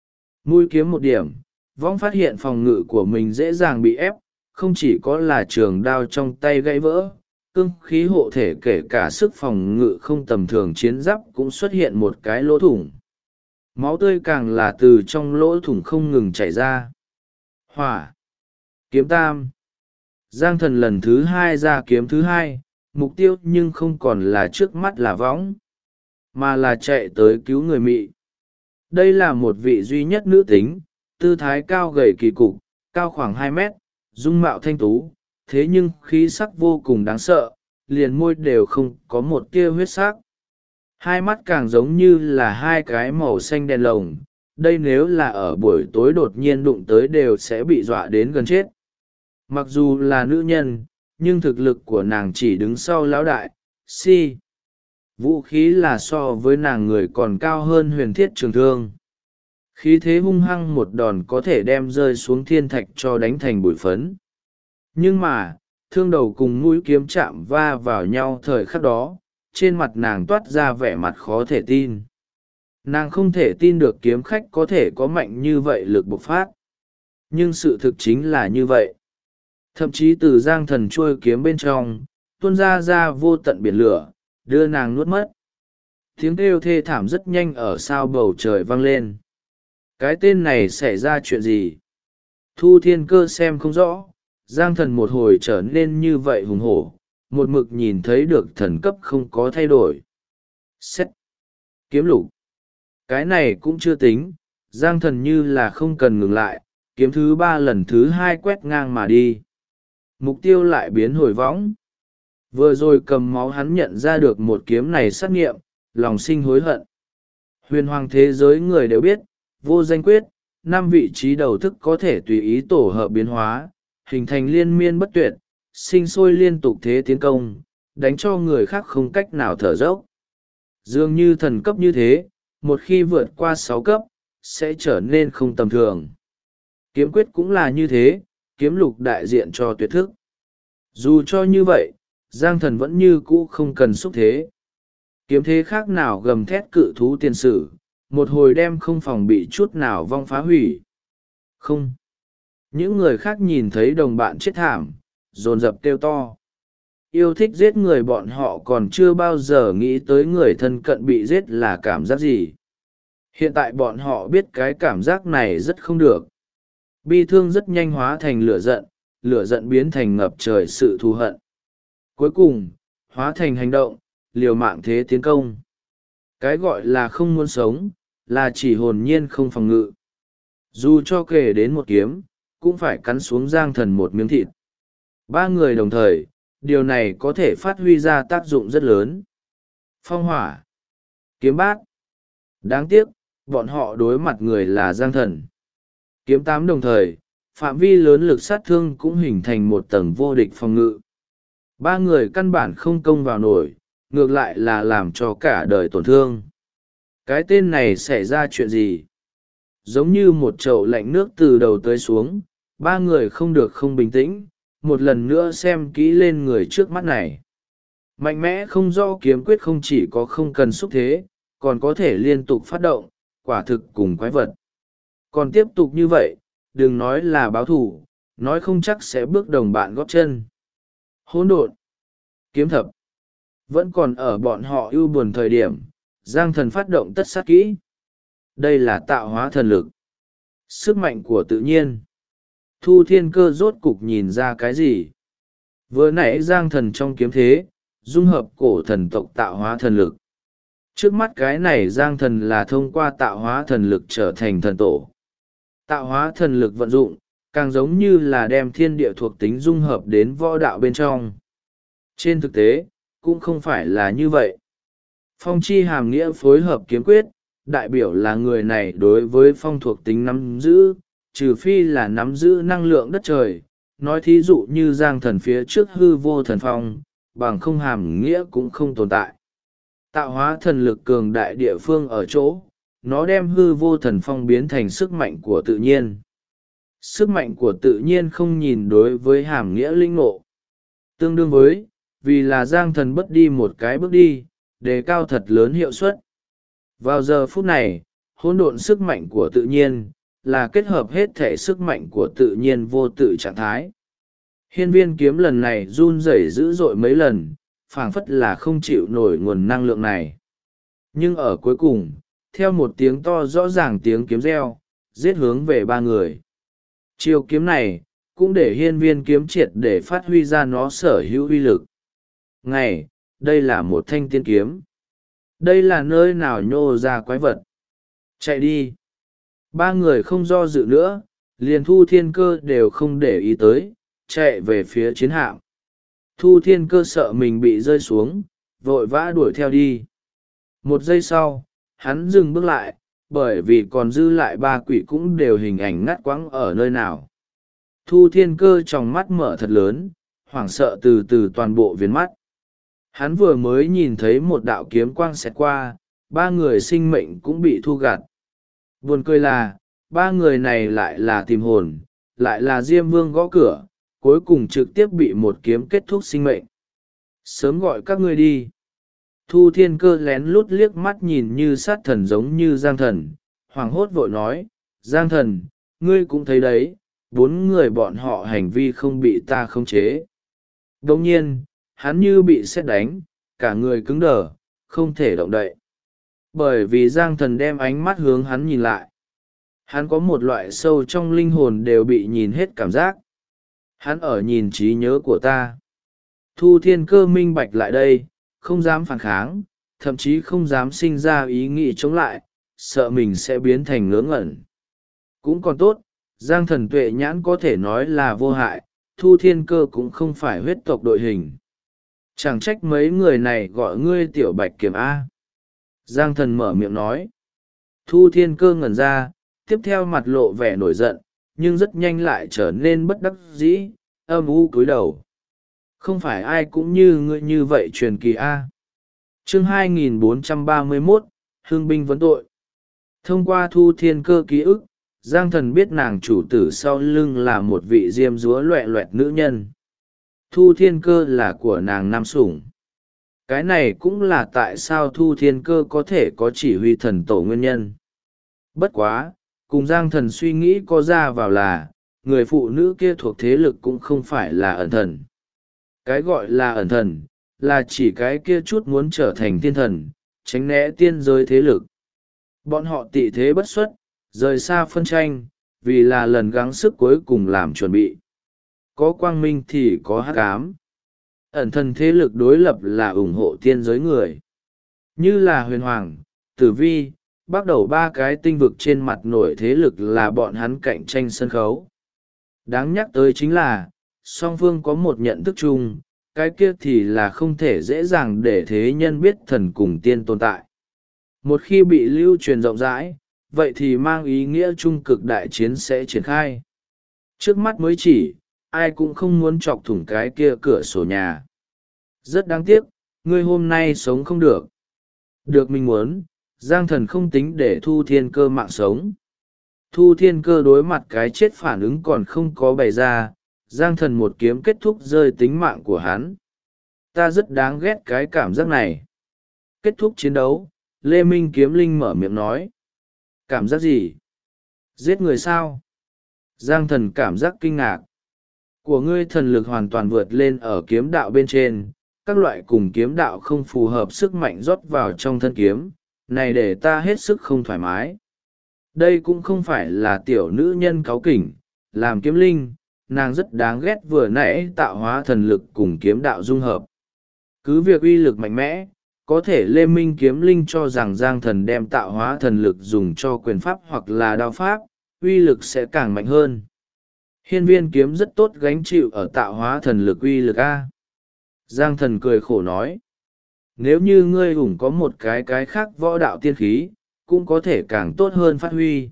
Mũi kiếm một điểm, vong phát hiện phòng ngự của mình dễ dàng bị ép, không chỉ có là trường đao trong tay gãy vỡ, cương khí hộ thể kể cả sức phòng ngự không tầm thường chiến giáp cũng xuất hiện một cái lỗ thủng. Máu tươi càng là từ trong lỗ thủng không ngừng chảy ra. Hỏa. Kiếm tam. Giang Thần lần thứ 2 ra kiếm thứ 2, mục tiêu nhưng không còn là trước mắt là võng, mà là chạy tới cứu người mị. Đây là một vị duy nhất nữ tính, tư thái cao gầy kỳ cục, cao khoảng 2 mét, dung mạo thanh tú, thế nhưng khí sắc vô cùng đáng sợ, liền môi đều không có một tia huyết sắc. Hai mắt càng giống như là 2 cái màu xanh đen lồng, đây nếu là ở buổi tối đột nhiên đụng tới đều sẽ bị dọa đến gần chết. Mặc dù là nữ nhân, nhưng thực lực của nàng chỉ đứng sau lão đại, si. Vũ khí là so với nàng người còn cao hơn huyền thiết trường thương. Khí thế hung hăng một đòn có thể đem rơi xuống thiên thạch cho đánh thành bụi phấn. Nhưng mà, thương đầu cùng mũi kiếm chạm va vào nhau thời khắc đó, trên mặt nàng toát ra vẻ mặt khó thể tin. Nàng không thể tin được kiếm khách có thể có mạnh như vậy lực bộc phát. Nhưng sự thực chính là như vậy. Thậm chí từ Giang Thần trôi kiếm bên trong, tuôn ra vô tận biển lửa, đưa nàng nuốt mất. Tiếng kêu thê thảm rất nhanh ở sao bầu trời vang lên. Cái tên này xảy ra chuyện gì? Thu Thiên Cơ xem không rõ, Giang Thần một hồi trở nên như vậy hùng hổ, một mực nhìn thấy được thần cấp không có thay đổi. Xét. Kiếm lục. Cái này cũng chưa tính, Giang Thần như là không cần ngừng lại, kiếm thứ ba lần thứ hai quét ngang mà đi. Mục tiêu lại biến hồi võng. Vừa rồi cầm máu hắn nhận ra được một kiếm này sát nghiệm, lòng sinh hối hận. Huyền hoàng thế giới người đều biết, vô danh quyết, 5 vị trí đầu thức có thể tùy ý tổ hợp biến hóa, hình thành liên miên bất tuyệt, sinh sôi liên tục thế tiến công, đánh cho người khác không cách nào thở dốc. Dường như thần cấp như thế, một khi vượt qua 6 cấp, sẽ trở nên không tầm thường. Kiếm quyết cũng là như thế, kiếm lục đại diện cho tuyệt thức. Dù cho như vậy, Giang Thần vẫn như cũ không cần xúc thế. Kiếm thế khác nào gầm thét cự thú tiền sử, một hồi đem không phòng bị chút nào vong phá hủy. Không. Những người khác nhìn thấy đồng bạn chết thảm, dồn dập kêu to. Yêu thích giết người bọn họ còn chưa bao giờ nghĩ tới người thân cận bị giết là cảm giác gì. Hiện tại bọn họ biết cái cảm giác này rất không được. Bi thương rất nhanh hóa thành lửa giận biến thành ngập trời sự thù hận. Cuối cùng, hóa thành hành động, liều mạng thế tiến công. Cái gọi là không muốn sống, là chỉ hồn nhiên không phòng ngự. Dù cho kể đến một kiếm, cũng phải cắn xuống Giang Thần một miếng thịt. 3 người đồng thời, điều này có thể phát huy ra tác dụng rất lớn. Phong hỏa, kiếm bát. Đáng tiếc, bọn họ đối mặt người là Giang Thần. Kiếm 8 đồng thời, phạm vi lớn lực sát thương cũng hình thành một tầng vô địch phòng ngự. 3 người căn bản không công vào nổi, ngược lại là làm cho cả đời tổn thương. Cái tên này xảy ra chuyện gì? Giống như một chậu lạnh nước từ đầu tới xuống, 3 người không được không bình tĩnh, một lần nữa xem kỹ lên người trước mắt này. Mạnh mẽ không do kiếm quyết không chỉ có không cần xúc thế, còn có thể liên tục phát động, quả thực cùng quái vật. Còn tiếp tục như vậy, đừng nói là báo thù, nói không chắc sẽ bước đồng bạn góp chân. Hỗn độn, kiếm thập. Vẫn còn ở bọn họ ưu buồn thời điểm, Giang Thần phát động tất sát kỹ. Đây là tạo hóa thần lực. Sức mạnh của tự nhiên. Thu Thiên Cơ rốt cục nhìn ra cái gì? Vừa nãy Giang Thần trong kiếm thế, dung hợp cổ thần tộc tạo hóa thần lực. Trước mắt cái này Giang Thần là thông qua tạo hóa thần lực trở thành thần tổ. Tạo hóa thần lực vận dụng, càng giống như là đem thiên địa thuộc tính dung hợp đến võ đạo bên trong. Trên thực tế, cũng không phải là như vậy. Phong chi hàm nghĩa phối hợp kiếm quyết, đại biểu là người này đối với phong thuộc tính nắm giữ, trừ phi là nắm giữ năng lượng đất trời. Nói thí dụ như Giang Thần phía trước hư vô thần phong, bằng không hàm nghĩa cũng không tồn tại. Tạo hóa thần lực cường đại địa phương ở chỗ, nó đem hư vô thần phong biến thành sức mạnh của tự nhiên. Sức mạnh của tự nhiên không nhìn đối với hàm nghĩa linh ngộ. Tương đương với, vì là Giang Thần bất đi một cái bước đi, đề cao thật lớn hiệu suất. Vào giờ phút này, hỗn độn sức mạnh của tự nhiên, là kết hợp hết thể sức mạnh của tự nhiên vô tự trạng thái. Hiên viên kiếm lần này run rẩy dữ dội mấy lần, phảng phất là không chịu nổi nguồn năng lượng này. Nhưng ở cuối cùng, theo một tiếng to rõ ràng tiếng kiếm reo, giết hướng về 3 người. Chiêu kiếm này, cũng để hiên viên kiếm triệt để phát huy ra nó sở hữu uy lực. Ngày, đây là một thanh tiên kiếm. Đây là nơi nào nhô ra quái vật. Chạy đi. 3 người không do dự nữa, liền Thu Thiên Cơ đều không để ý tới, chạy về phía chiến hạm. Thu Thiên Cơ sợ mình bị rơi xuống, vội vã đuổi theo đi. 1 giây sau, hắn dừng bước lại, bởi vì còn dư lại 3 quỷ cũng đều hình ảnh ngắt quãng ở nơi nào. Thu Thiên Cơ trong mắt mở thật lớn, hoảng sợ từ từ toàn bộ viền mắt. Hắn vừa mới nhìn thấy một đạo kiếm quang xẹt qua, 3 người sinh mệnh cũng bị thu gặt. Buồn cười là, 3 người này lại là tìm hồn, lại là Diêm Vương gõ cửa, cuối cùng trực tiếp bị một kiếm kết thúc sinh mệnh. Sớm gọi các ngươi đi. Thu Thiên Cơ lén lút liếc mắt nhìn như sát thần giống như Giang Thần, hoảng hốt vội nói, Giang Thần, ngươi cũng thấy đấy, 4 người bọn họ hành vi không bị ta khống chế. Đồng nhiên, hắn như bị sét đánh, cả người cứng đờ, không thể động đậy. Bởi vì Giang Thần đem ánh mắt hướng hắn nhìn lại. Hắn có một loại sâu trong linh hồn đều bị nhìn hết cảm giác. Hắn ở nhìn trí nhớ của ta. Thu Thiên Cơ minh bạch lại đây, không dám phản kháng, thậm chí không dám sinh ra ý nghĩ chống lại, sợ mình sẽ biến thành ngớ ngẩn. Cũng còn tốt, Giang Thần tuệ nhãn có thể nói là vô hại, Thu Thiên Cơ cũng không phải huyết tộc đội hình. Chẳng trách mấy người này gọi ngươi tiểu bạch kiểm A. Giang Thần mở miệng nói. Thu Thiên Cơ ngẩn ra, tiếp theo mặt lộ vẻ nổi giận, nhưng rất nhanh lại trở nên bất đắc dĩ, âm u cúi đầu. Không phải ai cũng như ngươi như vậy truyền kỳ A. Chương 2431, Hương binh vấn tội. Thông qua Thu Thiên Cơ ký ức, Giang Thần biết nàng chủ tử sau lưng là một vị diêm dúa loẹ loẹt nữ nhân. Thu Thiên Cơ là của nàng nam sủng. Cái này cũng là tại sao Thu Thiên Cơ có thể có chỉ huy thần tổ nguyên nhân. Bất quá, cùng Giang Thần suy nghĩ có ra vào là, người phụ nữ kia thuộc thế lực cũng không phải là ẩn thần. Cái gọi là ẩn thần, là chỉ cái kia chút muốn trở thành thiên thần, tránh né tiên giới thế lực. Bọn họ tị thế bất xuất, rời xa phân tranh, vì là lần gắng sức cuối cùng làm chuẩn bị. Có quang minh thì có hắc ám. Ẩn thần thế lực đối lập là ủng hộ tiên giới người. Như là huyền hoàng, tử vi, bắt đầu ba cái tinh vực trên mặt nổi thế lực là bọn hắn cạnh tranh sân khấu. Đáng nhắc tới chính là, song phương có một nhận thức chung, cái kia thì là không thể dễ dàng để thế nhân biết thần cùng tiên tồn tại. Một khi bị lưu truyền rộng rãi, vậy thì mang ý nghĩa trung cực đại chiến sẽ triển khai. Trước mắt mới chỉ, ai cũng không muốn chọc thủng cái kia cửa sổ nhà. Rất đáng tiếc, ngươi hôm nay sống không được. Được mình muốn, Giang Thần không tính để Thu Thiên Cơ mạng sống. Thu Thiên Cơ đối mặt cái chết phản ứng còn không có bày ra, Giang Thần một kiếm kết thúc rơi tính mạng của hắn. Ta rất đáng ghét cái cảm giác này. Kết thúc chiến đấu, Lê Minh Kiếm Linh mở miệng nói. Cảm giác gì? Giết người sao? Giang Thần cảm giác kinh ngạc. Của ngươi thần lực hoàn toàn vượt lên ở kiếm đạo bên trên, các loại cùng kiếm đạo không phù hợp sức mạnh rót vào trong thân kiếm, này để ta hết sức không thoải mái. Đây cũng không phải là tiểu nữ nhân cáu kỉnh, làm kiếm linh, nàng rất đáng ghét vừa nãy tạo hóa thần lực cùng kiếm đạo dung hợp. Cứ việc uy lực mạnh mẽ, có thể Lê Minh Kiếm Linh cho rằng Giang Thần đem tạo hóa thần lực dùng cho quyền pháp hoặc là đao pháp, uy lực sẽ càng mạnh hơn. Hiên viên kiếm rất tốt gánh chịu ở tạo hóa thần lực uy lực A. Giang Thần cười khổ nói. Nếu như ngươi ủng có một cái khác võ đạo tiên khí, cũng có thể càng tốt hơn phát huy.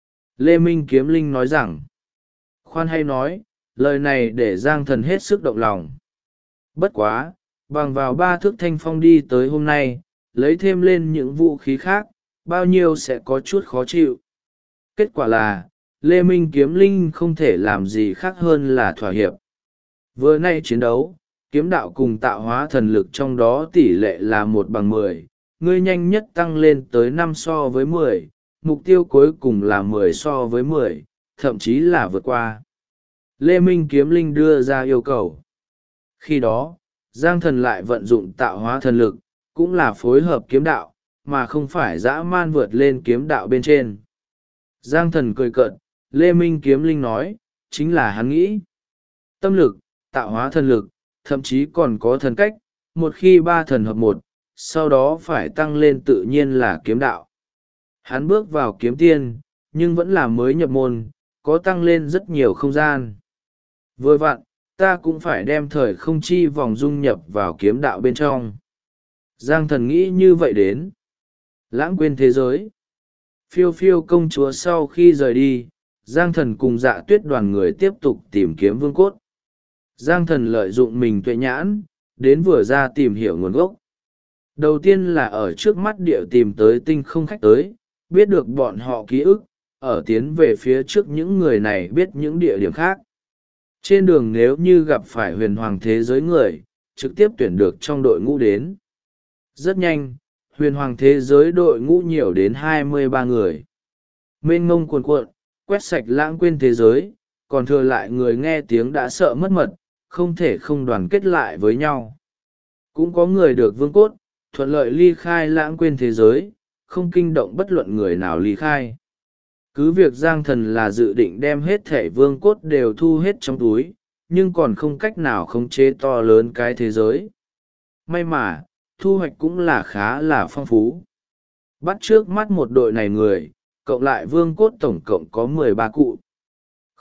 Lê Minh Kiếm Linh nói rằng. Khoan hay nói, lời này để Giang Thần hết sức động lòng. Bất quá, bằng vào 3 thước thanh phong đi tới hôm nay, lấy thêm lên những vũ khí khác, bao nhiêu sẽ có chút khó chịu. Kết quả là, Lê Minh Kiếm Linh không thể làm gì khác hơn là thỏa hiệp. Vừa nay chiến đấu, kiếm đạo cùng tạo hóa thần lực trong đó tỷ lệ là 1/10, ngươi nhanh nhất tăng lên tới 5 so với 10, mục tiêu cuối cùng là 10 so với 10, thậm chí là vượt qua. Lê Minh Kiếm Linh đưa ra yêu cầu. Khi đó, Giang Thần lại vận dụng tạo hóa thần lực, cũng là phối hợp kiếm đạo, mà không phải dã man vượt lên kiếm đạo bên trên. Giang Thần cười cợt, Lê Minh Kiếm Linh nói, chính là hắn nghĩ. Tâm lực, tạo hóa thần lực, thậm chí còn có thần cách, một khi 3 thần hợp một, sau đó phải tăng lên tự nhiên là kiếm đạo. Hắn bước vào kiếm tiên, nhưng vẫn là mới nhập môn, có tăng lên rất nhiều không gian. Vừa vặn, ta cũng phải đem thời không chi vòng dung nhập vào kiếm đạo bên trong. Giang Thần nghĩ như vậy đến. Lãng quên thế giới. Phiêu phiêu công chúa sau khi rời đi, Giang Thần cùng Dạ Tuyết đoàn người tiếp tục tìm kiếm vương cốt. Giang Thần lợi dụng mình tuệ nhãn, đến vừa ra tìm hiểu nguồn gốc. Đầu tiên là ở trước mắt địa tìm tới tinh không khách tới, biết được bọn họ ký ức, ở tiến về phía trước những người này biết những địa điểm khác. Trên đường nếu như gặp phải huyền hoàng thế giới người, trực tiếp tuyển được trong đội ngũ đến. Rất nhanh, huyền hoàng thế giới đội ngũ nhiều đến 23 người. Mênh ngông cuồn cuộn, quét sạch lãng quên thế giới, còn thừa lại người nghe tiếng đã sợ mất mật, không thể không đoàn kết lại với nhau. Cũng có người được vương cốt, thuận lợi ly khai lãng quên thế giới, không kinh động bất luận người nào ly khai. Cứ việc Giang Thần là dự định đem hết thẻ vương cốt đều thu hết trong túi, nhưng còn không cách nào khống chế to lớn cái thế giới. May mà, thu hoạch cũng là khá là phong phú. Bắt trước mắt một đội này người, cộng lại vương cốt tổng cộng có 13 cụ.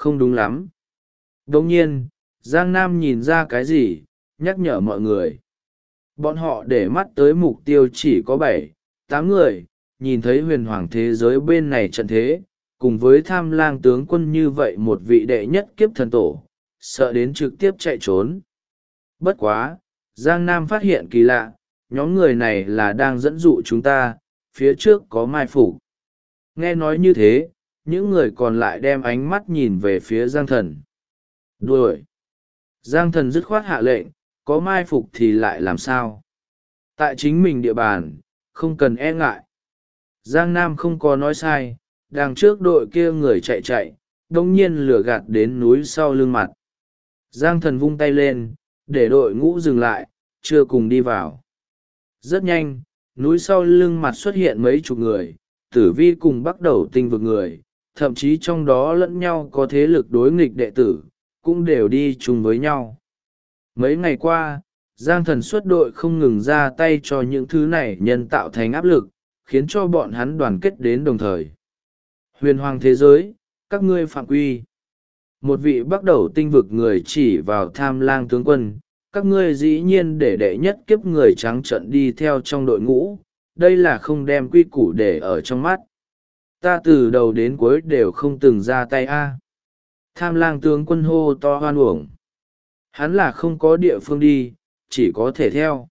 không đúng lắm. Đồng nhiên, Giang Nam nhìn ra cái gì, nhắc nhở mọi người. Bọn họ để mắt tới mục tiêu chỉ có 7, 8 người, nhìn thấy huyền hoàng thế giới bên này trận thế, cùng với tham lang tướng quân như vậy một vị đệ nhất kiếp thần tổ, sợ đến trực tiếp chạy trốn. Bất quá, Giang Nam phát hiện kỳ lạ, nhóm người này là đang dẫn dụ chúng ta, phía trước có mai phục. Nghe nói như thế, những người còn lại đem ánh mắt nhìn về phía Giang Thần. Đuổi! Giang Thần dứt khoát hạ lệnh, có mai phục thì lại làm sao? Tại chính mình địa bàn, không cần e ngại. Giang Nam không có nói sai, đằng trước đội kia người chạy, đông nhiên lửa gạt đến núi sau lưng mặt. Giang Thần vung tay lên, để đội ngũ dừng lại, chưa cùng đi vào. Rất nhanh, núi sau lưng mặt xuất hiện mấy chục người, Tử Vi cùng bắt đầu tinh vực người, thậm chí trong đó lẫn nhau có thế lực đối nghịch đệ tử, cũng đều đi chung với nhau. Mấy ngày qua, Giang Thần xuất đội không ngừng ra tay cho những thứ này nhân tạo thành áp lực, khiến cho bọn hắn đoàn kết đến đồng thời. Huyền hoàng thế giới, các ngươi phạm quy. Một vị bắt đầu tinh vực người chỉ vào tham lang tướng quân, các ngươi dĩ nhiên để đệ nhất kiếp người trắng trợn đi theo trong đội ngũ, đây là không đem quy củ để ở trong mắt. Ta từ đầu đến cuối đều không từng ra tay a. Tham lang tướng quân hô to hoan uổng. Hắn là không có địa phương đi, chỉ có thể theo.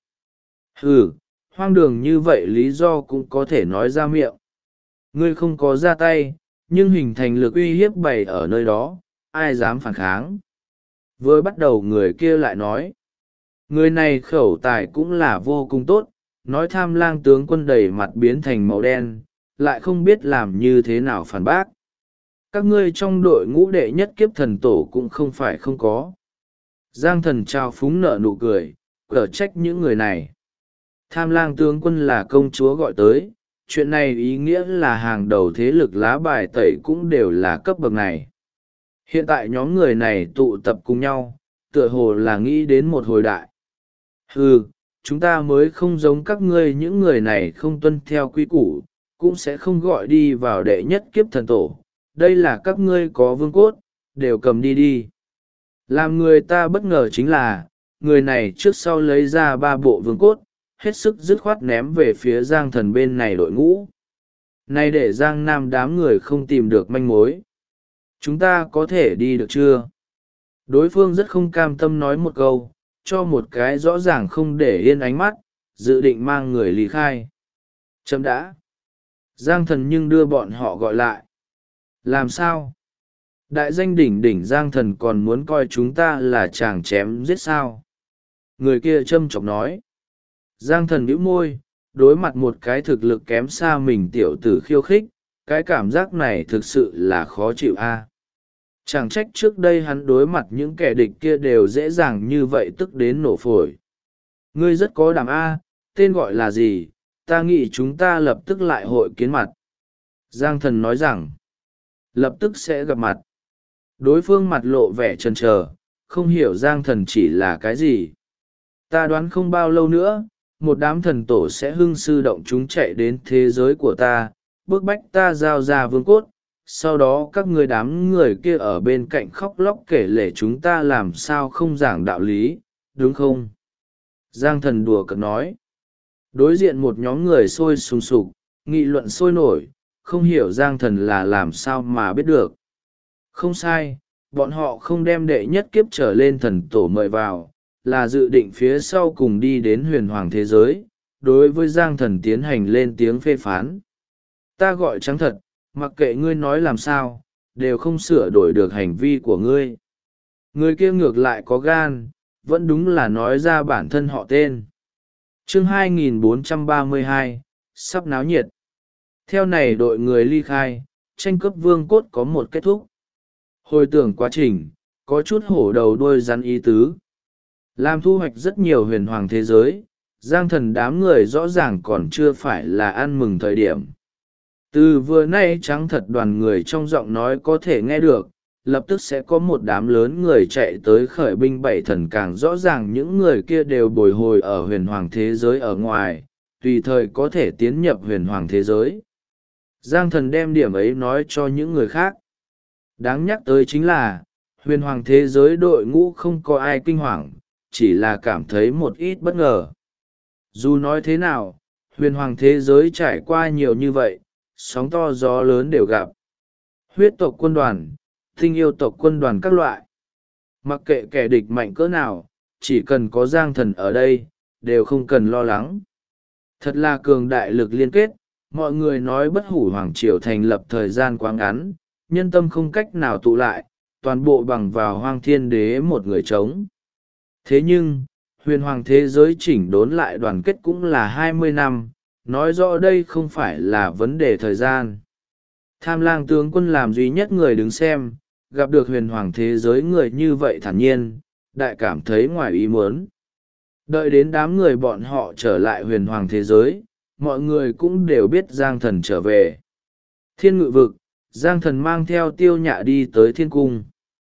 Ừ, hoang đường như vậy lý do cũng có thể nói ra miệng. Ngươi không có ra tay, nhưng hình thành lực uy hiếp bày ở nơi đó, ai dám phản kháng. Vừa bắt đầu người kia lại nói. Người này khẩu tài cũng là vô cùng tốt, nói tham lang tướng quân đầy mặt biến thành màu đen, lại không biết làm như thế nào phản bác. Các ngươi trong đội ngũ đệ nhất kiếp thần tổ cũng không phải không có. Giang Thần trao phúng nở nụ cười, cở trách những người này. Tham lang tướng quân là công chúa gọi tới, chuyện này ý nghĩa là hàng đầu thế lực lá bài tẩy cũng đều là cấp bậc này. Hiện tại nhóm người này tụ tập cùng nhau, tựa hồ là nghĩ đến một hồi đại. Chúng ta mới không giống các ngươi, những người này không tuân theo quy củ, cũng sẽ không gọi đi vào đệ nhất kiếp thần tổ. Đây là các ngươi có vương cốt, đều cầm đi đi. Làm người ta bất ngờ chính là, người này trước sau lấy ra 3 bộ vương cốt, hết sức dứt khoát ném về phía Giang Thần bên này đội ngũ. Này để Giang Nam đám người không tìm được manh mối. Chúng ta có thể đi được chưa? Đối phương rất không cam tâm nói một câu, cho một cái rõ ràng không để yên ánh mắt, dự định mang người ly khai. Chấm đã. Giang Thần nhưng đưa bọn họ gọi lại. Làm sao? Đại danh đỉnh đỉnh Giang Thần còn muốn coi chúng ta là chàng chém giết sao? Người kia châm chọc nói. Giang Thần bĩu môi, đối mặt một cái thực lực kém xa mình tiểu tử khiêu khích, cái cảm giác này thực sự là khó chịu a. Chẳng trách trước đây hắn đối mặt những kẻ địch kia đều dễ dàng như vậy tức đến nổ phổi. Ngươi rất có đảm a, tên gọi là gì, ta nghĩ chúng ta lập tức lại hội kiến mặt. Giang Thần nói rằng, lập tức sẽ gặp mặt. Đối phương mặt lộ vẻ chần chờ, không hiểu Giang Thần chỉ là cái gì. Ta đoán không bao lâu nữa, một đám thần tổ sẽ hưng sư động chúng chạy đến thế giới của ta, bức bách ta giao ra vương cốt. Sau đó các người đám người kia ở bên cạnh khóc lóc kể lể chúng ta làm sao không giảng đạo lý, đúng không? Giang Thần đùa cợt nói. Đối diện một nhóm người sôi sùng sục, nghị luận sôi nổi, không hiểu Giang Thần là làm sao mà biết được. Không sai, bọn họ không đem đệ nhất kiếp trở lên thần tổ mời vào, là dự định phía sau cùng đi đến huyền hoàng thế giới, đối với Giang Thần tiến hành lên tiếng phê phán. Ta gọi trắng thật, mặc kệ ngươi nói làm sao, đều không sửa đổi được hành vi của ngươi. Người kia ngược lại có gan, vẫn đúng là nói ra bản thân họ tên. Chương 2432, sắp náo nhiệt. Theo này đội người ly khai, tranh cướp vương cốt có một kết thúc. Hồi tưởng quá trình, có chút hổ đầu đuôi rắn ý tứ. Làm thu hoạch rất nhiều huyền hoàng thế giới, Giang Thần đám người rõ ràng còn chưa phải là ăn mừng thời điểm. Từ vừa nay trắng thật đoàn người trong giọng nói có thể nghe được, lập tức sẽ có một đám lớn người chạy tới khởi binh 7 thần, càng rõ ràng những người kia đều bồi hồi ở huyền hoàng thế giới ở ngoài, tùy thời có thể tiến nhập huyền hoàng thế giới. Giang Thần đem điểm ấy nói cho những người khác. Đáng nhắc tới chính là, huyền hoàng thế giới đội ngũ không có ai kinh hoàng, chỉ là cảm thấy một ít bất ngờ. Dù nói thế nào, huyền hoàng thế giới trải qua nhiều như vậy, sóng to gió lớn đều gặp. Huyết tộc quân đoàn, tinh yêu tộc quân đoàn các loại. Mặc kệ kẻ địch mạnh cỡ nào, chỉ cần có Giang Thần ở đây, đều không cần lo lắng. Thật là cường đại lực liên kết, mọi người nói bất hủ hoàng triều thành lập thời gian quá ngắn, nhân tâm không cách nào tụ lại, toàn bộ bằng vào hoang thiên đế một người chống. Thế nhưng, huyền hoàng thế giới chỉnh đốn lại đoàn kết cũng là 20 năm, nói rõ đây không phải là vấn đề thời gian. Tham lang tướng quân làm duy nhất người đứng xem, gặp được huyền hoàng thế giới người như vậy thản nhiên, đại cảm thấy ngoài ý muốn. Đợi đến đám người bọn họ trở lại huyền hoàng thế giới, mọi người cũng đều biết Giang Thần trở về. Thiên ngự vực, Giang Thần mang theo Tiêu Nhạ đi tới thiên cung.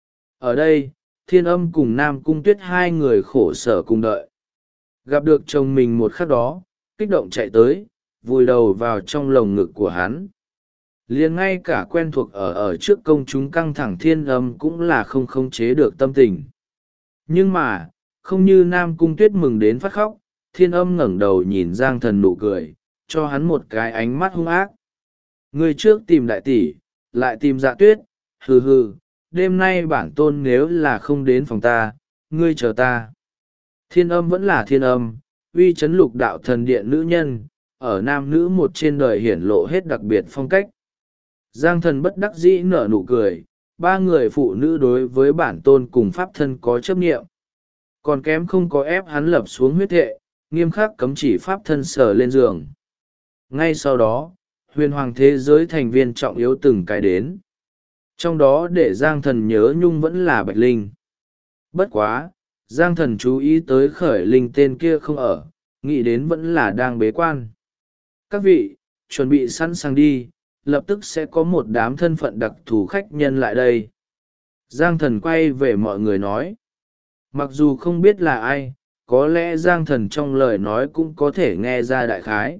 Ở đây, Thiên Âm cùng Nam Cung Tuyết hai người khổ sở cùng đợi. Gặp được chồng mình một khắc đó, kích động chạy tới, vùi đầu vào trong lồng ngực của hắn. Liền ngay cả quen thuộc ở trước công chúng căng thẳng Thiên Âm cũng là không khống chế được tâm tình. Nhưng mà, không như Nam Cung Tuyết mừng đến phát khóc, Thiên Âm ngẩng đầu nhìn Giang Thần nụ cười, cho hắn một cái ánh mắt hung ác. Người trước tìm đại tỷ, lại tìm Dạ Tuyết, hừ hừ, đêm nay bản tôn nếu là không đến phòng ta, ngươi chờ ta. Thiên Âm vẫn là Thiên Âm, uy chấn lục đạo thần điện nữ nhân, ở nam nữ một trên đời hiển lộ hết đặc biệt phong cách. Giang Thần bất đắc dĩ nở nụ cười, ba người phụ nữ đối với bản tôn cùng pháp thân có chấp nghiệm. Còn kém không có ép hắn lập xuống huyết thệ, nghiêm khắc cấm chỉ pháp thân sờ lên giường. Ngay sau đó, huyền hoàng thế giới thành viên trọng yếu từng cái đến. Trong đó để Giang Thần nhớ nhung vẫn là Bạch Linh. Bất quá, Giang Thần chú ý tới Khởi Linh tên kia không ở, nghĩ đến vẫn là đang bế quan. Các vị, chuẩn bị sẵn sàng đi, lập tức sẽ có một đám thân phận đặc thù khách nhân lại đây. Giang Thần quay về mọi người nói. Mặc dù không biết là ai, có lẽ Giang Thần trong lời nói cũng có thể nghe ra đại khái.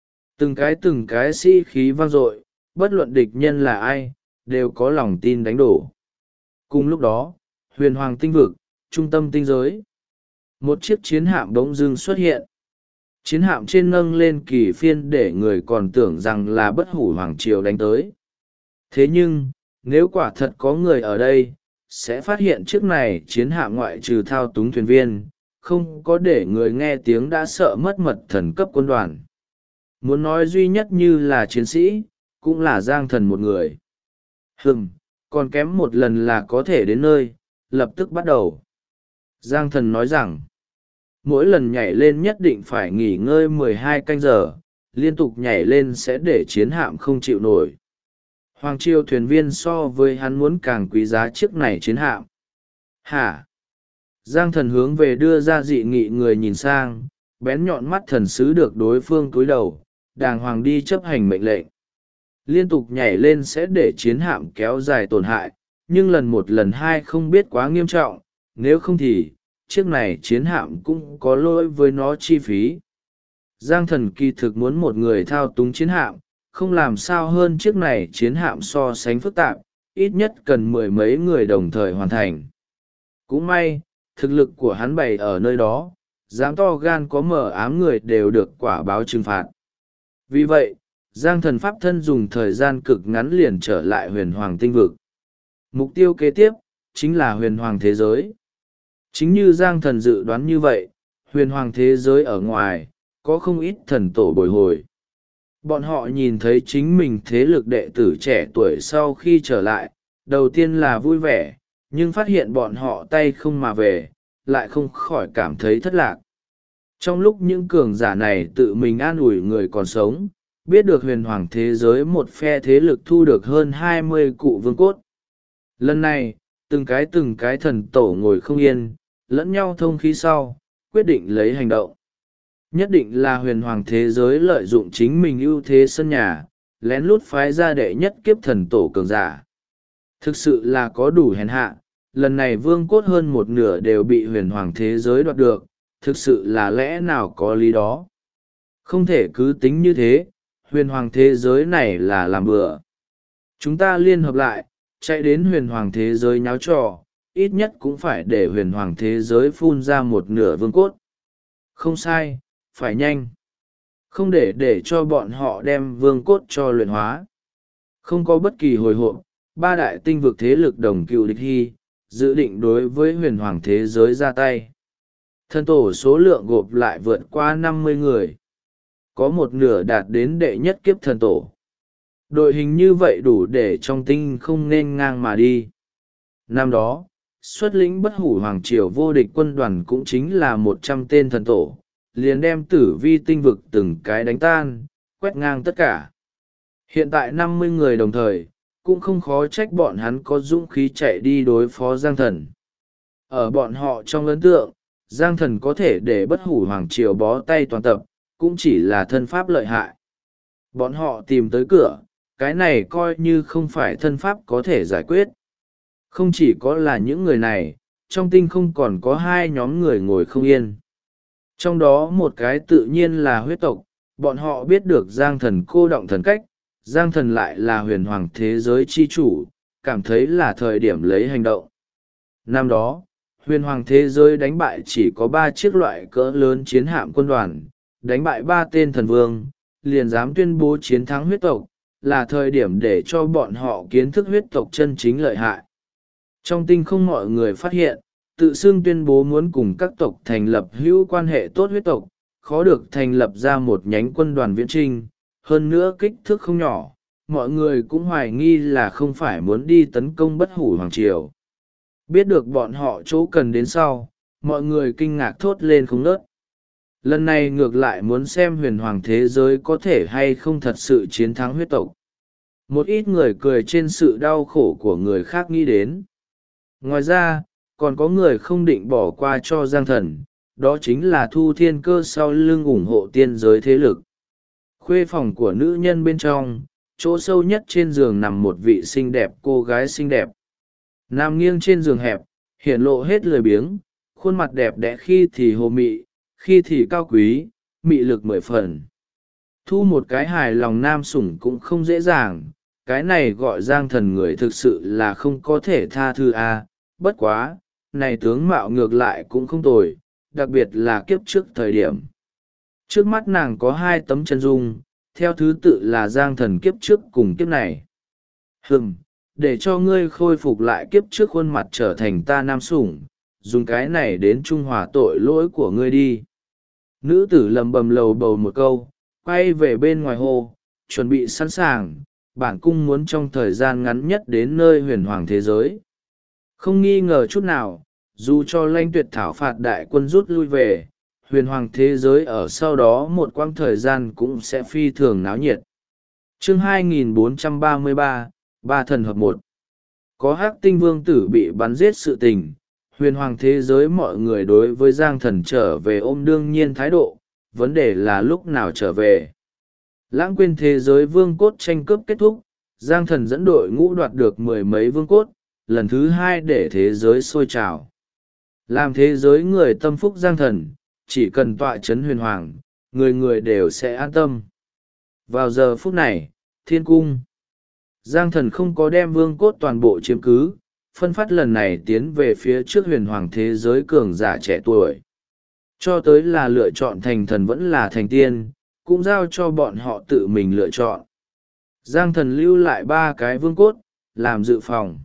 Từng cái sĩ khí vang dội, bất luận địch nhân là ai, đều có lòng tin đánh đổ. Cùng lúc đó, huyền hoàng tinh vực, trung tâm tinh giới. Một chiếc chiến hạm bỗng dưng xuất hiện. Chiến hạm trên nâng lên kỳ phiên để người còn tưởng rằng là bất hủ hoàng triều đánh tới. Thế nhưng, nếu quả thật có người ở đây, sẽ phát hiện chiếc này chiến hạm ngoại trừ thao túng thuyền viên, không có để người nghe tiếng đã sợ mất mật thần cấp quân đoàn. Muốn nói duy nhất như là chiến sĩ, cũng là Giang Thần một người. Còn kém một lần là có thể đến nơi, lập tức bắt đầu. Giang Thần nói rằng, mỗi lần nhảy lên nhất định phải nghỉ ngơi 12 canh giờ, liên tục nhảy lên sẽ để chiến hạm không chịu nổi. Hoàng triều thuyền viên so với hắn muốn càng quý giá chiếc này chiến hạm. Hả? Giang Thần hướng về đưa ra dị nghị người nhìn sang, bén nhọn mắt thần sứ được đối phương cúi đầu, đàng hoàng đi chấp hành mệnh lệnh. Liên tục nhảy lên sẽ để chiến hạm kéo dài tổn hại, nhưng lần hai không biết quá nghiêm trọng, nếu không thì, chiếc này chiến hạm cũng có lỗi với nó chi phí. Giang Thần kỳ thực muốn một người thao túng chiến hạm, không làm sao hơn chiếc này chiến hạm so sánh phức tạp, ít nhất cần mười mấy người đồng thời hoàn thành. Cũng may, thực lực của hắn bày ở nơi đó, dám to gan có mở ám người đều được quả báo trừng phạt. Vì vậy, Giang Thần pháp thân dùng thời gian cực ngắn liền trở lại huyền hoàng tinh vực. Mục tiêu kế tiếp, chính là huyền hoàng thế giới. Chính như Giang Thần dự đoán như vậy, huyền hoàng thế giới ở ngoài, có không ít thần tổ bồi hồi. Bọn họ nhìn thấy chính mình thế lực đệ tử trẻ tuổi sau khi trở lại, đầu tiên là vui vẻ, nhưng phát hiện bọn họ tay không mà về, lại không khỏi cảm thấy thất lạc. Trong lúc những cường giả này tự mình an ủi người còn sống, biết được huyền hoàng thế giới một phe thế lực thu được hơn 20 cụ vương cốt. Lần này, từng cái thần tổ ngồi không yên, lẫn nhau thông khí sau, quyết định lấy hành động. Nhất định là huyền hoàng thế giới lợi dụng chính mình ưu thế sân nhà, lén lút phái ra đệ nhất kiếp thần tổ cường giả. Thực sự là có đủ hèn hạ, lần này vương cốt hơn một nửa đều bị huyền hoàng thế giới đoạt được, thực sự là lẽ nào có lý đó. Không thể cứ tính như thế, huyền hoàng thế giới này là làm bừa. Chúng ta liên hợp lại, chạy đến huyền hoàng thế giới nháo trò, ít nhất cũng phải để huyền hoàng thế giới phun ra một nửa vương cốt. Không sai, phải nhanh. Không để cho bọn họ đem vương cốt cho luyện hóa. Không có bất kỳ hồi hộp, ba đại tinh vực thế lực đồng cựu địch hy, dự định đối với huyền hoàng thế giới ra tay. Thần tổ số lượng gộp lại vượt qua 50 người. Có một nửa đạt đến đệ nhất kiếp thần tổ. Đội hình như vậy đủ để trong tinh không nên ngang mà đi. Năm đó, xuất lĩnh bất hủ hoàng triều vô địch quân đoàn cũng chính là 100 tên thần tổ, liền đem tử vi tinh vực từng cái đánh tan, quét ngang tất cả. Hiện tại 50 người đồng thời, cũng không khó trách bọn hắn có dũng khí chạy đi đối phó Giang Thần. Ở bọn họ trong ấn tượng, Giang Thần có thể để bất hủ hoàng triều bó tay toàn tập, cũng chỉ là thân pháp lợi hại. Bọn họ tìm tới cửa, cái này coi như không phải thân pháp có thể giải quyết. Không chỉ có là những người này, trong tinh không còn có hai nhóm người ngồi không yên. Trong đó một cái tự nhiên là huyết tộc, bọn họ biết được Giang Thần cô động thần cách, Giang Thần lại là huyền hoàng thế giới chi chủ, cảm thấy là thời điểm lấy hành động. Năm đó, huyền hoàng thế giới đánh bại chỉ có 3 chiếc loại cỡ lớn chiến hạm quân đoàn, đánh bại 3 tên thần vương, liền dám tuyên bố chiến thắng huyết tộc, là thời điểm để cho bọn họ kiến thức huyết tộc chân chính lợi hại. Trong tinh không mọi người phát hiện, tự xưng tuyên bố muốn cùng các tộc thành lập hữu quan hệ tốt huyết tộc, khó được thành lập ra một nhánh quân đoàn viễn trinh, hơn nữa kích thước không nhỏ, mọi người cũng hoài nghi là không phải muốn đi tấn công bất hủ hoàng triều. Biết được bọn họ chỗ cần đến sau, mọi người kinh ngạc thốt lên không ngớt. Lần này ngược lại muốn xem huyền hoàng thế giới có thể hay không thật sự chiến thắng huyết tộc. Một ít người cười trên sự đau khổ của người khác nghĩ đến. Ngoài ra, còn có người không định bỏ qua cho Giang Thần, đó chính là Thu Thiên Cơ sau lưng ủng hộ tiên giới thế lực. Khuê phòng của nữ nhân bên trong, chỗ sâu nhất trên giường nằm một vị xinh đẹp cô gái xinh đẹp. Nằm nghiêng trên giường hẹp, hiển lộ hết lười biếng, khuôn mặt đẹp đẽ khi thì hồ mị, khi thì cao quý, mị lực 10 phần. Thu một cái hài lòng nam sủng cũng không dễ dàng, cái này gọi Giang Thần người thực sự là không có thể tha thứ a. Bất quá, này tướng mạo ngược lại cũng không tồi, đặc biệt là kiếp trước thời điểm. Trước mắt nàng có 2 tấm chân dung, theo thứ tự là Giang Thần kiếp trước cùng kiếp này. Để cho ngươi khôi phục lại kiếp trước khuôn mặt trở thành ta nam sủng, dùng cái này đến trung hòa tội lỗi của ngươi đi. Nữ tử lầm bầm lầu bầu một câu, quay về bên ngoài hồ, chuẩn bị sẵn sàng, bản cung muốn trong thời gian ngắn nhất đến nơi huyền hoàng thế giới. Không nghi ngờ chút nào, dù cho Lanh Tuyệt thảo phạt đại quân rút lui về, huyền hoàng thế giới ở sau đó một quãng thời gian cũng sẽ phi thường náo nhiệt. Chương 2433, Ba thần hợp một. Có Hắc Tinh Vương tử bị bắn giết sự tình, huyền hoàng thế giới mọi người đối với Giang Thần trở về ôm đương nhiên thái độ, vấn đề là lúc nào trở về. Lãng quên thế giới vương cốt tranh cướp kết thúc, Giang Thần dẫn đội ngũ đoạt được 10 mấy vương cốt, lần thứ 2 để thế giới sôi trào. Làm thế giới người tâm phúc Giang Thần, chỉ cần tọa chấn huyền hoàng, người người đều sẽ an tâm. Vào giờ phút này, thiên cung. Giang Thần không có đem vương cốt toàn bộ chiếm cứ, phân phát lần này tiến về phía trước huyền hoàng thế giới cường giả trẻ tuổi. Cho tới là lựa chọn thành thần vẫn là thành tiên, cũng giao cho bọn họ tự mình lựa chọn. Giang Thần lưu lại 3 cái vương cốt, làm dự phòng.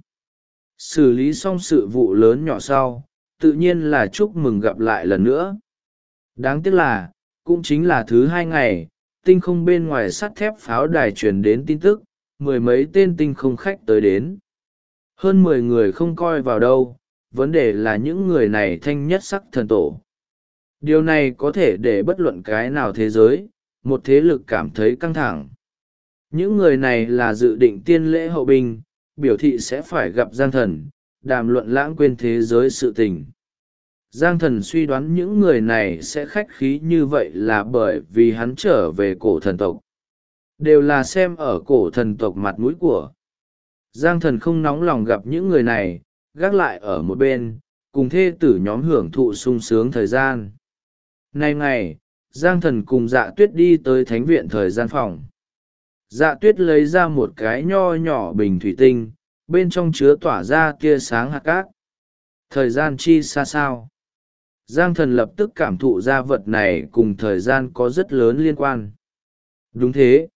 Xử lý xong sự vụ lớn nhỏ sau, tự nhiên là chúc mừng gặp lại lần nữa. Đáng tiếc là, cũng chính là thứ 2 ngày, tinh không bên ngoài sắt thép pháo đài truyền đến tin tức, 10 mấy tên tinh không khách tới đến. Hơn 10 người không coi vào đâu, vấn đề là những người này thanh nhất sắc thần tổ. Điều này có thể để bất luận cái nào thế giới, một thế lực cảm thấy căng thẳng. Những người này là dự định tiên lễ hậu binh, biểu thị sẽ phải gặp Giang Thần, đàm luận lãng quên thế giới sự tình. Giang Thần suy đoán những người này sẽ khách khí như vậy là bởi vì hắn trở về cổ thần tộc. Đều là xem ở cổ thần tộc mặt mũi của. Giang Thần không nóng lòng gặp những người này, gác lại ở một bên, cùng thê tử nhóm hưởng thụ sung sướng thời gian. Nay ngày, Giang Thần cùng Dạ Tuyết đi tới thánh viện thời gian phòng. Dạ Tuyết lấy ra một cái nho nhỏ bình thủy tinh, bên trong chứa tỏa ra tia sáng hạt cát. Thời gian chi xa sao? Giang thần lập tức cảm thụ ra vật này cùng thời gian có rất lớn liên quan. Đúng thế.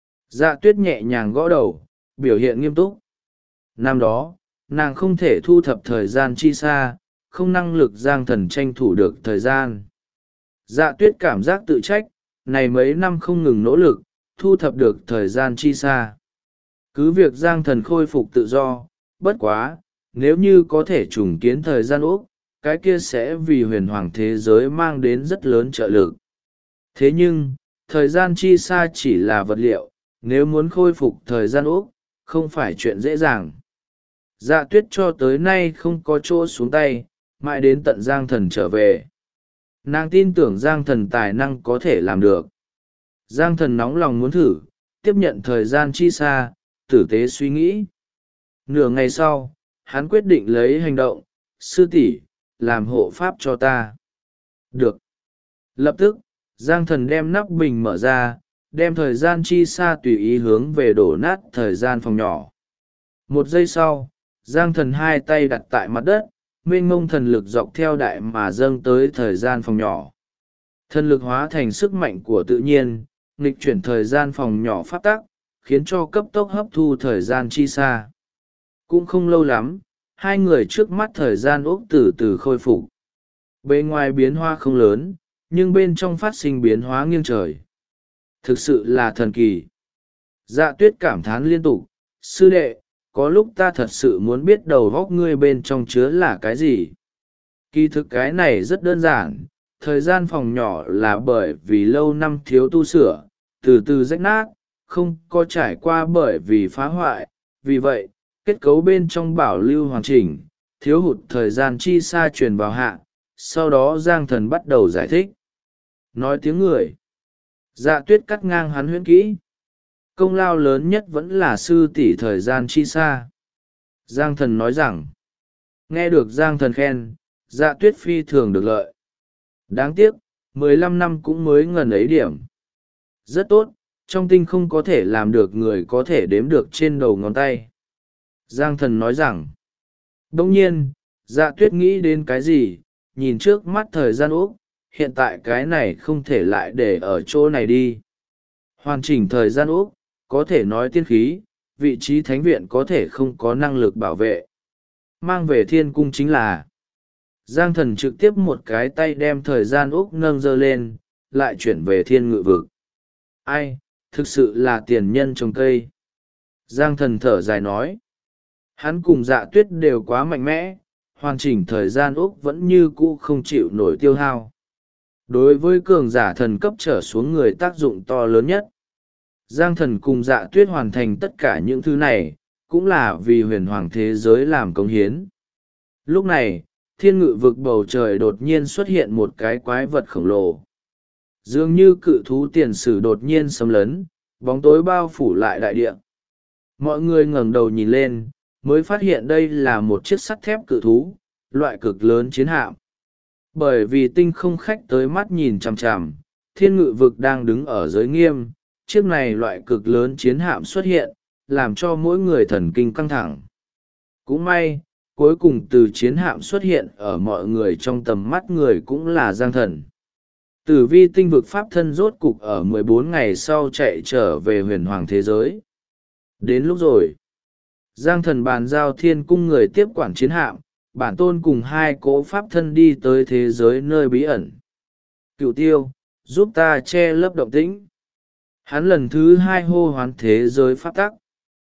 Dạ tuyết nhẹ nhàng gõ đầu, biểu hiện nghiêm túc. Năm đó, nàng không thể thu thập thời gian chi xa, không năng lực Giang thần tranh thủ được thời gian. Dạ tuyết cảm giác tự trách, này mấy năm không ngừng nỗ lực, thu thập được thời gian chi xa. Cứ việc Giang thần khôi phục tự do, bất quá, nếu như có thể trùng kiến thời gian úc, cái kia sẽ vì huyền hoàng thế giới mang đến rất lớn trợ lực. Thế nhưng, thời gian chi xa chỉ là vật liệu, nếu muốn khôi phục thời gian úc, không phải chuyện dễ dàng. Dạ tuyết cho tới nay không có chỗ xuống tay, mãi đến tận Giang thần trở về. Nàng tin tưởng Giang thần tài năng có thể làm được. Giang thần nóng lòng muốn thử, tiếp nhận thời gian chi xa, tử tế suy nghĩ. Nửa ngày sau, hắn quyết định lấy hành động. Sư tỷ, làm hộ pháp cho ta. Được. Lập tức, Giang thần đem nắp bình mở ra, đem thời gian chi xa tùy ý hướng về đổ nát thời gian phòng nhỏ. Một giây sau, Giang thần hai tay đặt tại mặt đất, mênh mông thần lực dọc theo đại mà dâng tới thời gian phòng nhỏ. Thần lực hóa thành sức mạnh của tự nhiên, nghịch chuyển thời gian phòng nhỏ pháp tắc, khiến cho cấp tốc hấp thu thời gian chi xa. Cũng không lâu lắm, hai người trước mắt thời gian ốc từ từ khôi phục. Bề ngoài biến hóa không lớn, nhưng bên trong phát sinh biến hóa nghiêng trời. Thực sự là thần kỳ. Dạ tuyết cảm thán liên tục, sư đệ, có lúc ta thật sự muốn biết đầu góc ngươi bên trong chứa là cái gì. Kỳ thực cái này rất đơn giản, thời gian phòng nhỏ là bởi vì lâu năm thiếu tu sửa, từ từ rách nát, không có trải qua bởi vì phá hoại, vì vậy, kết cấu bên trong bảo lưu hoàn chỉnh, thiếu hụt thời gian chi xa truyền vào hạ, sau đó Giang thần bắt đầu giải thích. Nói tiếng người. Dạ tuyết cắt ngang hắn huyễn kỹ. Công lao lớn nhất vẫn là sư tỷ thời gian chi xa. Giang thần nói rằng, nghe được Giang thần khen, dạ tuyết phi thường được lợi. Đáng tiếc, 15 năm cũng mới ngần ấy điểm. Rất tốt, trong tinh không có thể làm được người có thể đếm được trên đầu ngón tay. Giang thần nói rằng, đông nhiên, dạ tuyết nghĩ đến cái gì, nhìn trước mắt thời gian úc, hiện tại cái này không thể lại để ở chỗ này đi. Hoàn chỉnh thời gian úc, có thể nói tiên khí, vị trí thánh viện có thể không có năng lực bảo vệ. Mang về thiên cung chính là Giang thần trực tiếp một cái tay đem thời gian úc nâng dơ lên, lại chuyển về thiên ngự vực. Ai, thực sự là tiền nhân trồng cây. Giang thần thở dài nói. Hắn cùng dạ tuyết đều quá mạnh mẽ, hoàn chỉnh thời gian úc vẫn như cũ không chịu nổi tiêu hao. Đối với cường giả thần cấp trở xuống người tác dụng to lớn nhất. Giang thần cùng dạ tuyết hoàn thành tất cả những thứ này, cũng là vì huyền hoàng thế giới làm công hiến. Lúc này, thiên ngự vực bầu trời đột nhiên xuất hiện một cái quái vật khổng lồ. Dường như cự thú tiền sử đột nhiên xâm lấn, bóng tối bao phủ lại đại địa. Mọi người ngẩng đầu nhìn lên, mới phát hiện đây là một chiếc sắt thép cự thú, loại cực lớn chiến hạm. Bởi vì tinh không khách tới mắt nhìn chằm chằm, thiên ngự vực đang đứng ở giới nghiêm, chiếc này loại cực lớn chiến hạm xuất hiện, làm cho mỗi người thần kinh căng thẳng. Cũng may, cuối cùng từ chiến hạm xuất hiện ở mọi người trong tầm mắt người cũng là Giang thần. Tử vi tinh vực pháp thân rốt cục ở 14 ngày sau chạy trở về huyền hoàng thế giới. Đến lúc rồi, Giang thần bàn giao thiên cung người tiếp quản chiến hạm, bản tôn cùng hai cỗ pháp thân đi tới thế giới nơi bí ẩn. Cựu tiêu, giúp ta che lấp động tĩnh. Hắn lần thứ hai hô hoán thế giới pháp tắc.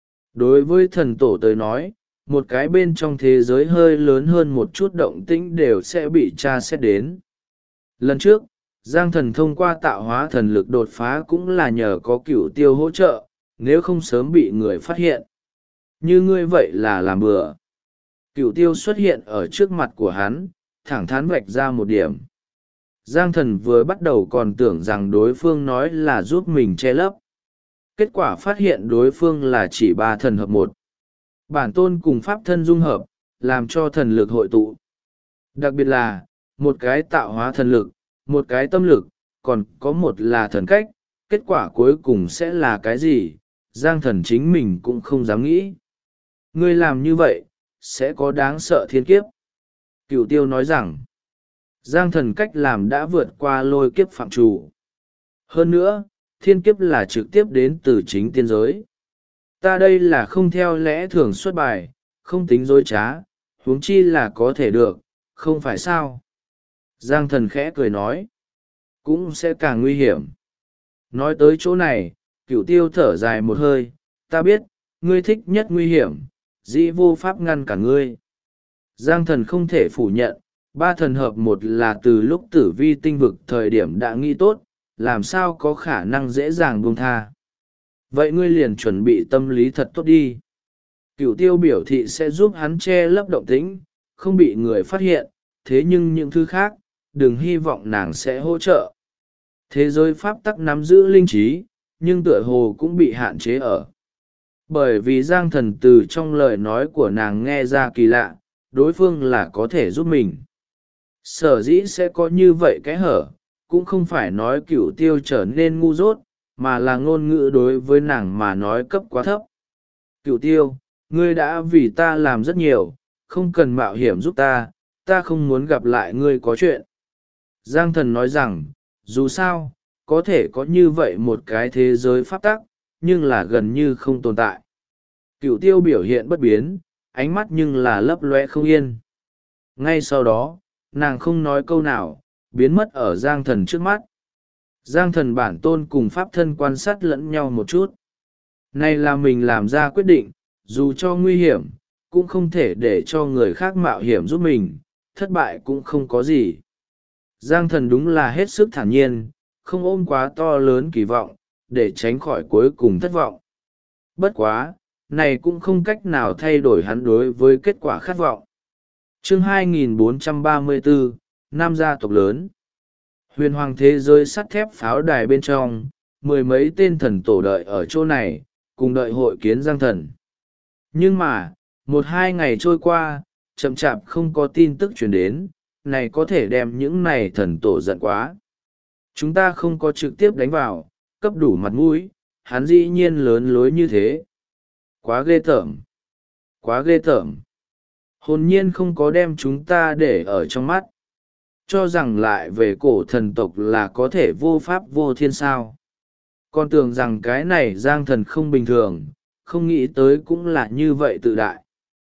Đối với thần tổ tới nói, một cái bên trong thế giới hơi lớn hơn một chút động tĩnh đều sẽ bị tra xét đến. Lần trước, Giang thần thông qua tạo hóa thần lực đột phá cũng là nhờ có cựu tiêu hỗ trợ, nếu không sớm bị người phát hiện. Như ngươi vậy là làm bừa. Cựu tiêu xuất hiện ở trước mặt của hắn, thẳng thắn vạch ra một điểm. Giang thần vừa bắt đầu còn tưởng rằng đối phương nói là giúp mình che lấp. Kết quả phát hiện đối phương là chỉ ba thần hợp một. Bản tôn cùng pháp thân dung hợp, làm cho thần lực hội tụ. Đặc biệt là, một cái tạo hóa thần lực, một cái tâm lực, còn có một là thần cách. Kết quả cuối cùng sẽ là cái gì, Giang thần chính mình cũng không dám nghĩ. ngươi làm như vậy sẽ có đáng sợ thiên kiếp. Cửu tiêu nói rằng giang thần cách làm đã vượt qua lôi kiếp phạm trù. Hơn nữa, thiên kiếp là trực tiếp đến từ chính tiên giới. Ta đây là không theo lẽ thường xuất bài, không tính dối trá, huống chi là có thể được, không phải sao. Giang thần khẽ cười nói, cũng sẽ càng nguy hiểm. Nói tới chỗ này, cửu tiêu thở dài một hơi, ta biết, ngươi thích nhất nguy hiểm, dĩ vô pháp ngăn cả ngươi. Giang thần không thể phủ nhận, ba thần hợp một là từ lúc tử vi tinh vực thời điểm đã nghĩ tốt, làm sao có khả năng dễ dàng buông tha. Vậy ngươi liền chuẩn bị tâm lý thật tốt đi. Cửu tiêu biểu thị sẽ giúp hắn che lấp động tĩnh, không bị người phát hiện, thế nhưng những thứ khác, đừng hy vọng nàng sẽ hỗ trợ. Thế giới pháp tắc nắm giữ linh trí, nhưng tựa hồ cũng bị hạn chế ở. Bởi vì giang thần từ trong lời nói của nàng nghe ra kỳ lạ, đối phương là có thể giúp mình. Sở dĩ sẽ có như vậy cái hở, cũng không phải nói cửu tiêu trở nên ngu dốt, mà là ngôn ngữ đối với nàng mà nói cấp quá thấp. Cửu tiêu, ngươi đã vì ta làm rất nhiều, không cần mạo hiểm giúp ta không muốn gặp lại ngươi có chuyện. Giang thần nói rằng, dù sao, có thể có như vậy một cái thế giới pháp tắc, nhưng là gần như không tồn tại. Cửu tiêu biểu hiện bất biến, ánh mắt nhưng là lấp loe không yên. Ngay sau đó, nàng không nói câu nào, biến mất ở giang thần trước mắt. Giang thần bản tôn cùng pháp thân quan sát lẫn nhau một chút. Này là mình làm ra quyết định, dù cho nguy hiểm, cũng không thể để cho người khác mạo hiểm giúp mình, thất bại cũng không có gì. Giang thần đúng là hết sức thản nhiên, không ôm quá to lớn kỳ vọng, để tránh khỏi cuối cùng thất vọng. Bất quá, này cũng không cách nào thay đổi hắn đối với kết quả khát vọng. Chương 2434, Nam gia tộc lớn. Huyền hoàng thế giới sắt thép pháo đài bên trong, mười mấy tên thần tổ đợi ở chỗ này, cùng đợi hội kiến giang thần. Nhưng mà, 1-2 ngày trôi qua, chậm chạp không có tin tức truyền đến, này có thể đem những này thần tổ giận quá. Chúng ta không có trực tiếp đánh vào, cấp đủ mặt mũi, hắn dĩ nhiên lớn lối như thế. Quá ghê tởm. Quá ghê tởm. Hồn nhiên không có đem chúng ta để ở trong mắt. Cho rằng lại về cổ thần tộc là có thể vô pháp vô thiên sao. Con tưởng rằng cái này giang thần không bình thường, không nghĩ tới cũng là như vậy tự đại.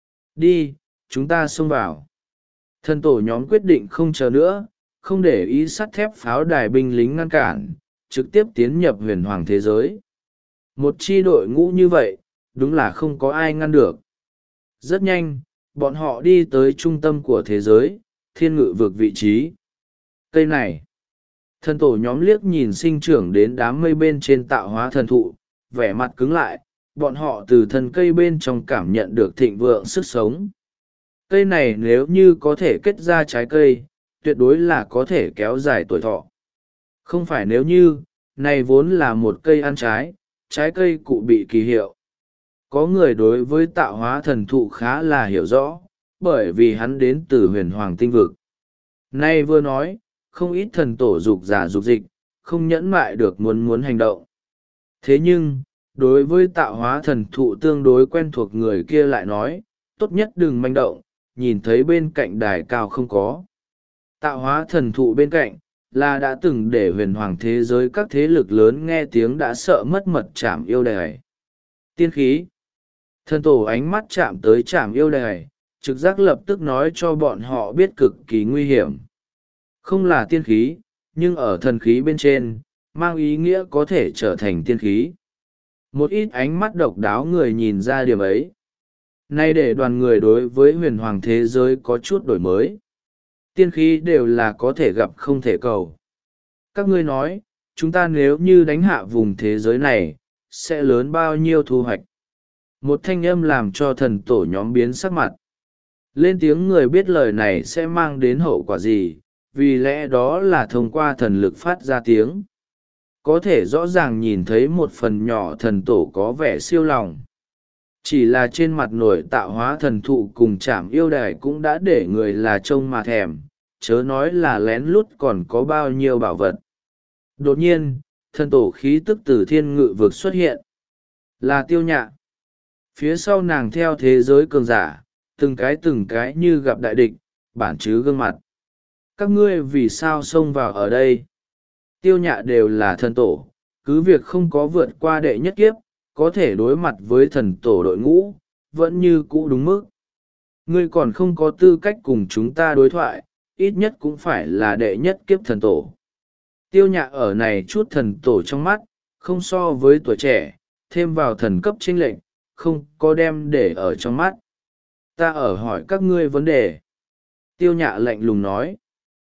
Đi, chúng ta xông vào. Thần tổ nhóm quyết định không chờ nữa, không để ý sắt thép pháo đài binh lính ngăn cản, trực tiếp tiến nhập huyền hoàng thế giới. Một chi đội ngũ như vậy, đúng là không có ai ngăn được. Rất nhanh, bọn họ đi tới trung tâm của thế giới, thiên ngự vực vị trí. Cây này, thần tổ nhóm liếc nhìn sinh trưởng đến đám mây bên trên tạo hóa thần thụ, vẻ mặt cứng lại, bọn họ từ thân cây bên trong cảm nhận được thịnh vượng sức sống. Cây này nếu như có thể kết ra trái cây, tuyệt đối là có thể kéo dài tuổi thọ. Không phải nếu như, này vốn là một cây ăn trái, trái cây cụ bị kỳ hiệu. Có người đối với tạo hóa thần thụ khá là hiểu rõ, bởi vì hắn đến từ huyền hoàng tinh vực. Nay vừa nói, không ít thần tổ dục giả dục dịch, không nhẫn mại được muốn hành động. Thế nhưng, đối với tạo hóa thần thụ tương đối quen thuộc người kia lại nói, tốt nhất đừng manh động, nhìn thấy bên cạnh đài cao không có. Tạo hóa thần thụ bên cạnh, là đã từng để huyền hoàng thế giới các thế lực lớn nghe tiếng đã sợ mất mật chạm yêu đài. Tiên khí. Thần tổ ánh mắt chạm tới chạm yêu đài, trực giác lập tức nói cho bọn họ biết cực kỳ nguy hiểm. Không là tiên khí, nhưng ở thần khí bên trên, mang ý nghĩa có thể trở thành tiên khí. Một ít ánh mắt độc đáo người nhìn ra điểm ấy. Nay để đoàn người đối với huyền hoàng thế giới có chút đổi mới. Tiên khí đều là có thể gặp không thể cầu. Các ngươi nói, chúng ta nếu như đánh hạ vùng thế giới này, sẽ lớn bao nhiêu thu hoạch. Một thanh âm làm cho thần tổ nhóm biến sắc mặt. Lên tiếng người biết lời này sẽ mang đến hậu quả gì, vì lẽ đó là thông qua thần lực phát ra tiếng. Có thể rõ ràng nhìn thấy một phần nhỏ thần tổ có vẻ siêu lòng. Chỉ là trên mặt nổi tạo hóa thần thụ cùng chảm yêu đài cũng đã để người là trông mà thèm, chớ nói là lén lút còn có bao nhiêu bảo vật. Đột nhiên, thần tổ khí tức từ thiên ngự vực xuất hiện. Là Tiêu Nhạ. Phía sau nàng theo thế giới cường giả, từng cái như gặp đại địch, bản chứ gương mặt. Các ngươi vì sao xông vào ở đây? Tiêu Nhạ đều là thần tổ, cứ việc không có vượt qua đệ nhất kiếp, có thể đối mặt với thần tổ đội ngũ, vẫn như cũ đúng mức. Ngươi còn không có tư cách cùng chúng ta đối thoại, ít nhất cũng phải là đệ nhất kiếp thần tổ. Tiêu Nhạ ở này chút thần tổ trong mắt, không so với tuổi trẻ, thêm vào thần cấp chênh lệch, không có đem để ở trong mắt. Ta ở hỏi các ngươi vấn đề. Tiêu Nhạ lạnh lùng nói.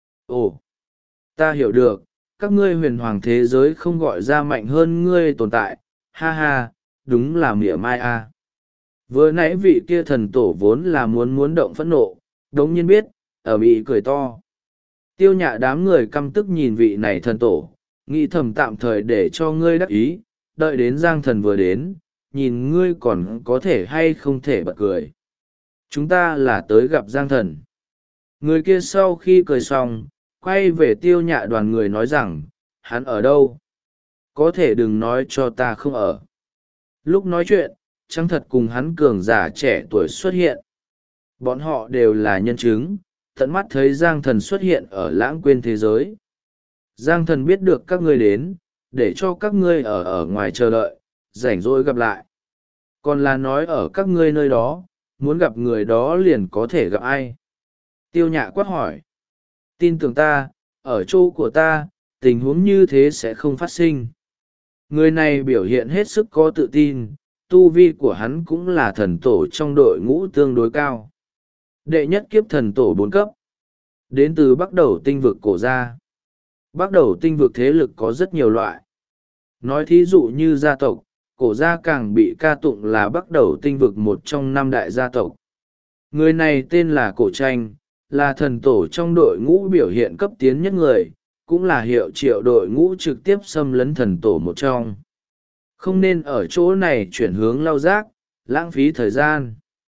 Ồ, ta hiểu được, các ngươi huyền hoàng thế giới không gọi ra mạnh hơn ngươi tồn tại, ha ha, đúng là mỉa mai a. Vừa nãy vị kia thần tổ vốn là muốn động phẫn nộ, đống nhiên biết, ở bị cười to. Tiêu Nhạ đám người căm tức nhìn vị này thần tổ, nghĩ thầm tạm thời để cho ngươi đắc ý, đợi đến Giang thần vừa đến, nhìn ngươi còn có thể hay không thể bật cười. Chúng ta là tới gặp Giang thần. Người kia sau khi cười xong, quay về Tiêu Nhạ đoàn người nói rằng, hắn ở đâu? Có thể đừng nói cho ta không ở. Lúc nói chuyện, Trăng Thật cùng hắn cường giả trẻ tuổi xuất hiện. Bọn họ đều là nhân chứng, tận mắt thấy Giang thần xuất hiện ở lãng quên thế giới. Giang thần biết được các ngươi đến, để cho các ngươi ở ngoài chờ đợi, rảnh rỗi gặp lại. Còn là nói ở các ngươi nơi đó, muốn gặp người đó liền có thể gặp ai. Tiêu Nhạ quát hỏi. Tin tưởng ta, ở chỗ của ta, tình huống như thế sẽ không phát sinh. Người này biểu hiện hết sức có tự tin, tu vi của hắn cũng là thần tổ trong đội ngũ tương đối cao. Đệ nhất kiếp thần tổ 4 cấp. Đến từ Bắc Đầu tinh vực cổ gia. Bắc Đầu tinh vực thế lực có rất nhiều loại. Nói thí dụ như gia tộc, cổ gia càng bị ca tụng là Bắc Đầu tinh vực một trong 5 đại gia tộc. Người này tên là Cổ Tranh, là thần tổ trong đội ngũ biểu hiện cấp tiến nhất người, cũng là hiệu triệu đội ngũ trực tiếp xâm lấn thần tổ một trong. Không nên ở chỗ này chuyển hướng lau rác, lãng phí thời gian.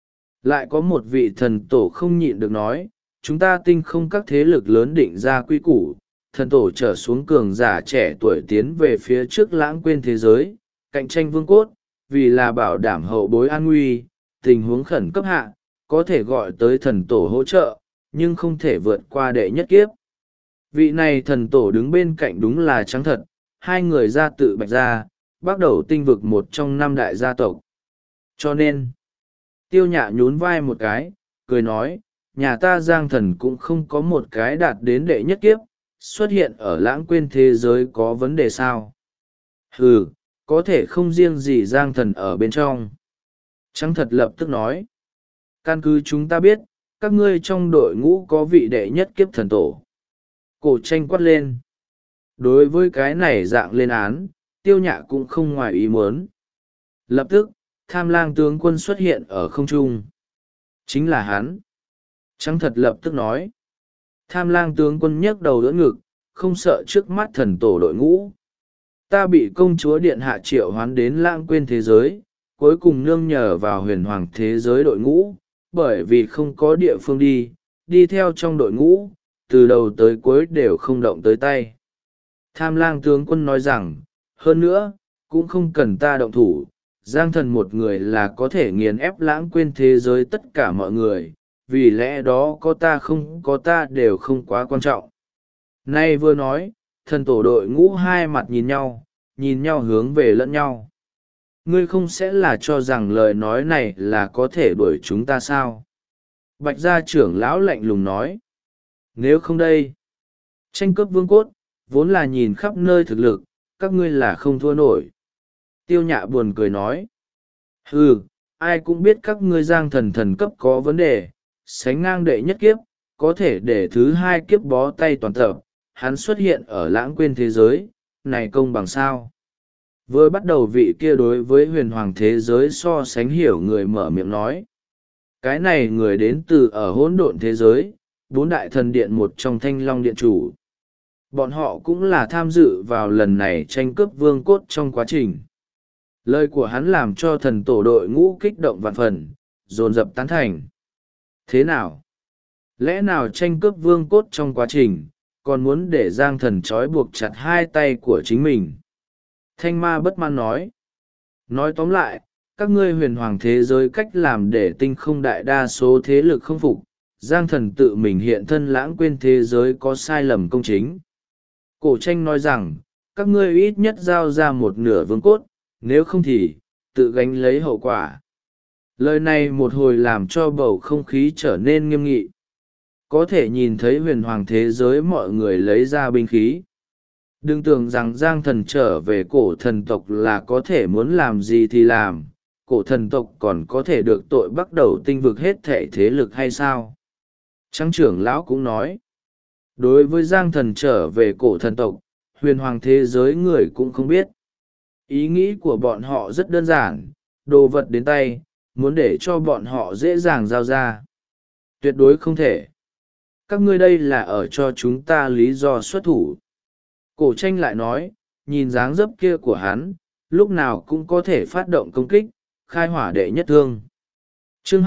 Lại có một vị thần tổ không nhịn được nói, chúng ta tinh không các thế lực lớn định ra quy củ, thần tổ trở xuống cường giả trẻ tuổi tiến về phía trước lãng quên thế giới, cạnh tranh vương cốt, vì là bảo đảm hậu bối an nguy, tình huống khẩn cấp hạ, có thể gọi tới thần tổ hỗ trợ, nhưng không thể vượt qua đệ nhất kiếp. Vị này thần tổ đứng bên cạnh đúng là Trắng Thật, hai người ra tự bạch ra, bắt đầu tinh vực một trong 5 đại gia tộc. Cho nên, Tiêu Nhạ nhún vai một cái, cười nói, nhà ta Giang thần cũng không có một cái đạt đến đệ nhất kiếp, xuất hiện ở lãng quên thế giới có vấn đề sao? Ừ, có thể không riêng gì Giang thần ở bên trong. Trắng Thật lập tức nói, căn cứ chúng ta biết, các ngươi trong đội ngũ có vị đệ nhất kiếp thần tổ. Cổ Tranh quát lên. Đối với cái này dạng lên án, Tiêu Nhạ cũng không ngoài ý muốn. Lập tức, Tham Lang tướng quân xuất hiện ở không trung. Chính là hắn. Trắng Thật lập tức nói. Tham Lang tướng quân nhấc đầu đỡ ngực, không sợ trước mắt thần tổ đội ngũ. Ta bị công chúa điện hạ triệu hoán đến lãng quên thế giới, cuối cùng nương nhờ vào huyền hoàng thế giới đội ngũ, bởi vì không có địa phương đi theo trong đội ngũ, từ đầu tới cuối đều không động tới tay. Tham Lang tướng quân nói rằng, hơn nữa, cũng không cần ta động thủ, Giang thần một người là có thể nghiền ép lãng quên thế giới tất cả mọi người, vì lẽ đó có ta không có ta đều không quá quan trọng. Nay vừa nói, thần tổ đội ngũ hai mặt nhìn nhau hướng về lẫn nhau. Ngươi không sẽ là cho rằng lời nói này là có thể đuổi chúng ta sao? Bạch gia trưởng lão lạnh lùng nói. Nếu không đây, tranh cướp vương cốt, vốn là nhìn khắp nơi thực lực, các ngươi là không thua nổi. Tiêu Nhạ buồn cười nói. Ừ, ai cũng biết các ngươi Giang thần cấp có vấn đề, sánh ngang đệ nhất kiếp, có thể để thứ hai kiếp bó tay toàn tập, hắn xuất hiện ở lãng quên thế giới, này công bằng sao? Vừa bắt đầu vị kia đối với huyền hoàng thế giới so sánh hiểu người mở miệng nói. Cái này người đến từ ở hỗn độn thế giới, 4 đại thần điện một trong Thanh Long điện chủ. Bọn họ cũng là tham dự vào lần này tranh cướp vương cốt trong quá trình. Lời của hắn làm cho thần tổ đội ngũ kích động vạn phần, dồn dập tán thành. Thế nào? Lẽ nào tranh cướp vương cốt trong quá trình, còn muốn để Giang thần trói buộc chặt hai tay của chính mình? Thanh Ma bất mãn nói. Nói tóm lại, các ngươi huyền hoàng thế giới cách làm để tinh không đại đa số thế lực không phục, Giang Thần tự mình hiện thân lãng quên thế giới có sai lầm công chính. Cổ tranh nói rằng, các ngươi ít nhất giao ra một nửa vương cốt, nếu không thì, tự gánh lấy hậu quả. Lời này một hồi làm cho bầu không khí trở nên nghiêm nghị. Có thể nhìn thấy huyền hoàng thế giới mọi người lấy ra binh khí. Đừng tưởng rằng Giang Thần trở về cổ thần tộc là có thể muốn làm gì thì làm, cổ thần tộc còn có thể được tội bắt đầu tinh vực hết thể thế lực hay sao? Trăng trưởng lão cũng nói, đối với Giang Thần trở về cổ thần tộc, huyền hoàng thế giới người cũng không biết. Ý nghĩ của bọn họ rất đơn giản, đồ vật đến tay, muốn để cho bọn họ dễ dàng giao ra. Tuyệt đối không thể. Các ngươi đây là ở cho chúng ta lý do xuất thủ. Cổ tranh lại nói, nhìn dáng dấp kia của hắn, lúc nào cũng có thể phát động công kích, khai hỏa đệ nhất thương. Chương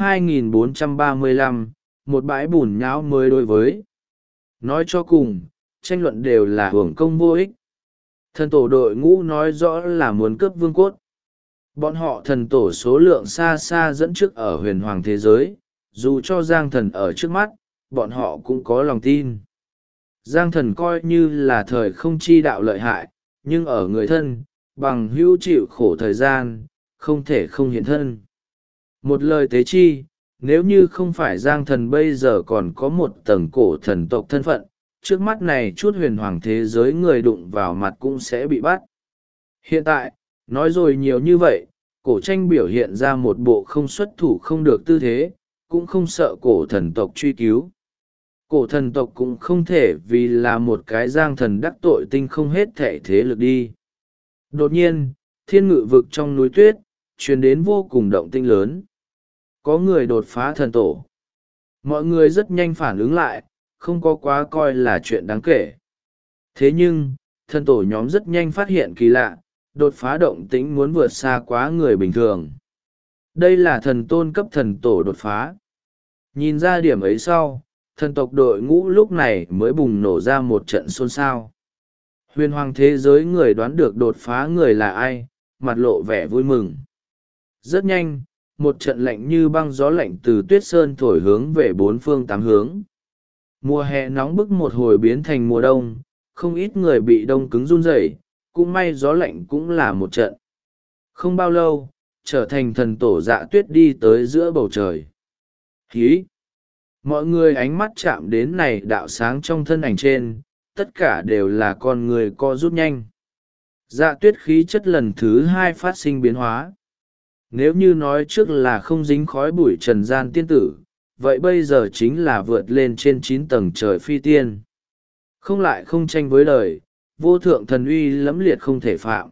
2435, một bãi bùn nhão mới đối với. Nói cho cùng, tranh luận đều là hưởng công vô ích. Thần tổ đội ngũ nói rõ là muốn cướp vương cốt. Bọn họ thần tổ số lượng xa xa dẫn trước ở huyền hoàng thế giới, dù cho Giang Thần ở trước mắt, bọn họ cũng có lòng tin. Giang Thần coi như là thời không chi đạo lợi hại, nhưng ở người thân, bằng hữu chịu khổ thời gian, không thể không hiện thân. Một lời tế chi, nếu như không phải Giang Thần bây giờ còn có một tầng cổ thần tộc thân phận, trước mắt này chút huyền hoàng thế giới người đụng vào mặt cũng sẽ bị bắt. Hiện tại, nói rồi nhiều như vậy, cổ tranh biểu hiện ra một bộ không xuất thủ không được tư thế, cũng không sợ cổ thần tộc truy cứu. Cổ thần tộc cũng không thể vì là một cái Giang Thần đắc tội tinh không hết thể thế lực đi. Đột nhiên, thiên ngự vực trong núi tuyết, truyền đến vô cùng động tinh lớn. Có người đột phá thần tổ. Mọi người rất nhanh phản ứng lại, không có quá coi là chuyện đáng kể. Thế nhưng, thần tổ nhóm rất nhanh phát hiện kỳ lạ, đột phá động tĩnh muốn vượt xa quá người bình thường. Đây là thần tôn cấp thần tổ đột phá. Nhìn ra điểm ấy sau, thần tộc đội ngũ lúc này mới bùng nổ ra một trận xôn xao. Huyền hoàng thế giới người đoán được đột phá người là ai, mặt lộ vẻ vui mừng. Rất nhanh, một trận lạnh như băng gió lạnh từ tuyết sơn thổi hướng về bốn phương tám hướng. Mùa hè nóng bức một hồi biến thành mùa đông, không ít người bị đông cứng run rẩy, cũng may gió lạnh cũng là một trận. Không bao lâu, trở thành thần tổ Dạ Tuyết đi tới giữa bầu trời. Hí! Mọi người ánh mắt chạm đến này đạo sáng trong thân ảnh trên, tất cả đều là con người co rút nhanh. Dạ Tuyết khí chất lần thứ hai phát sinh biến hóa. Nếu như nói trước là không dính khói bụi trần gian tiên tử, vậy bây giờ chính là vượt lên trên 9 tầng trời phi tiên. Không lại không tranh với lời, vô thượng thần uy lẫm liệt không thể phạm.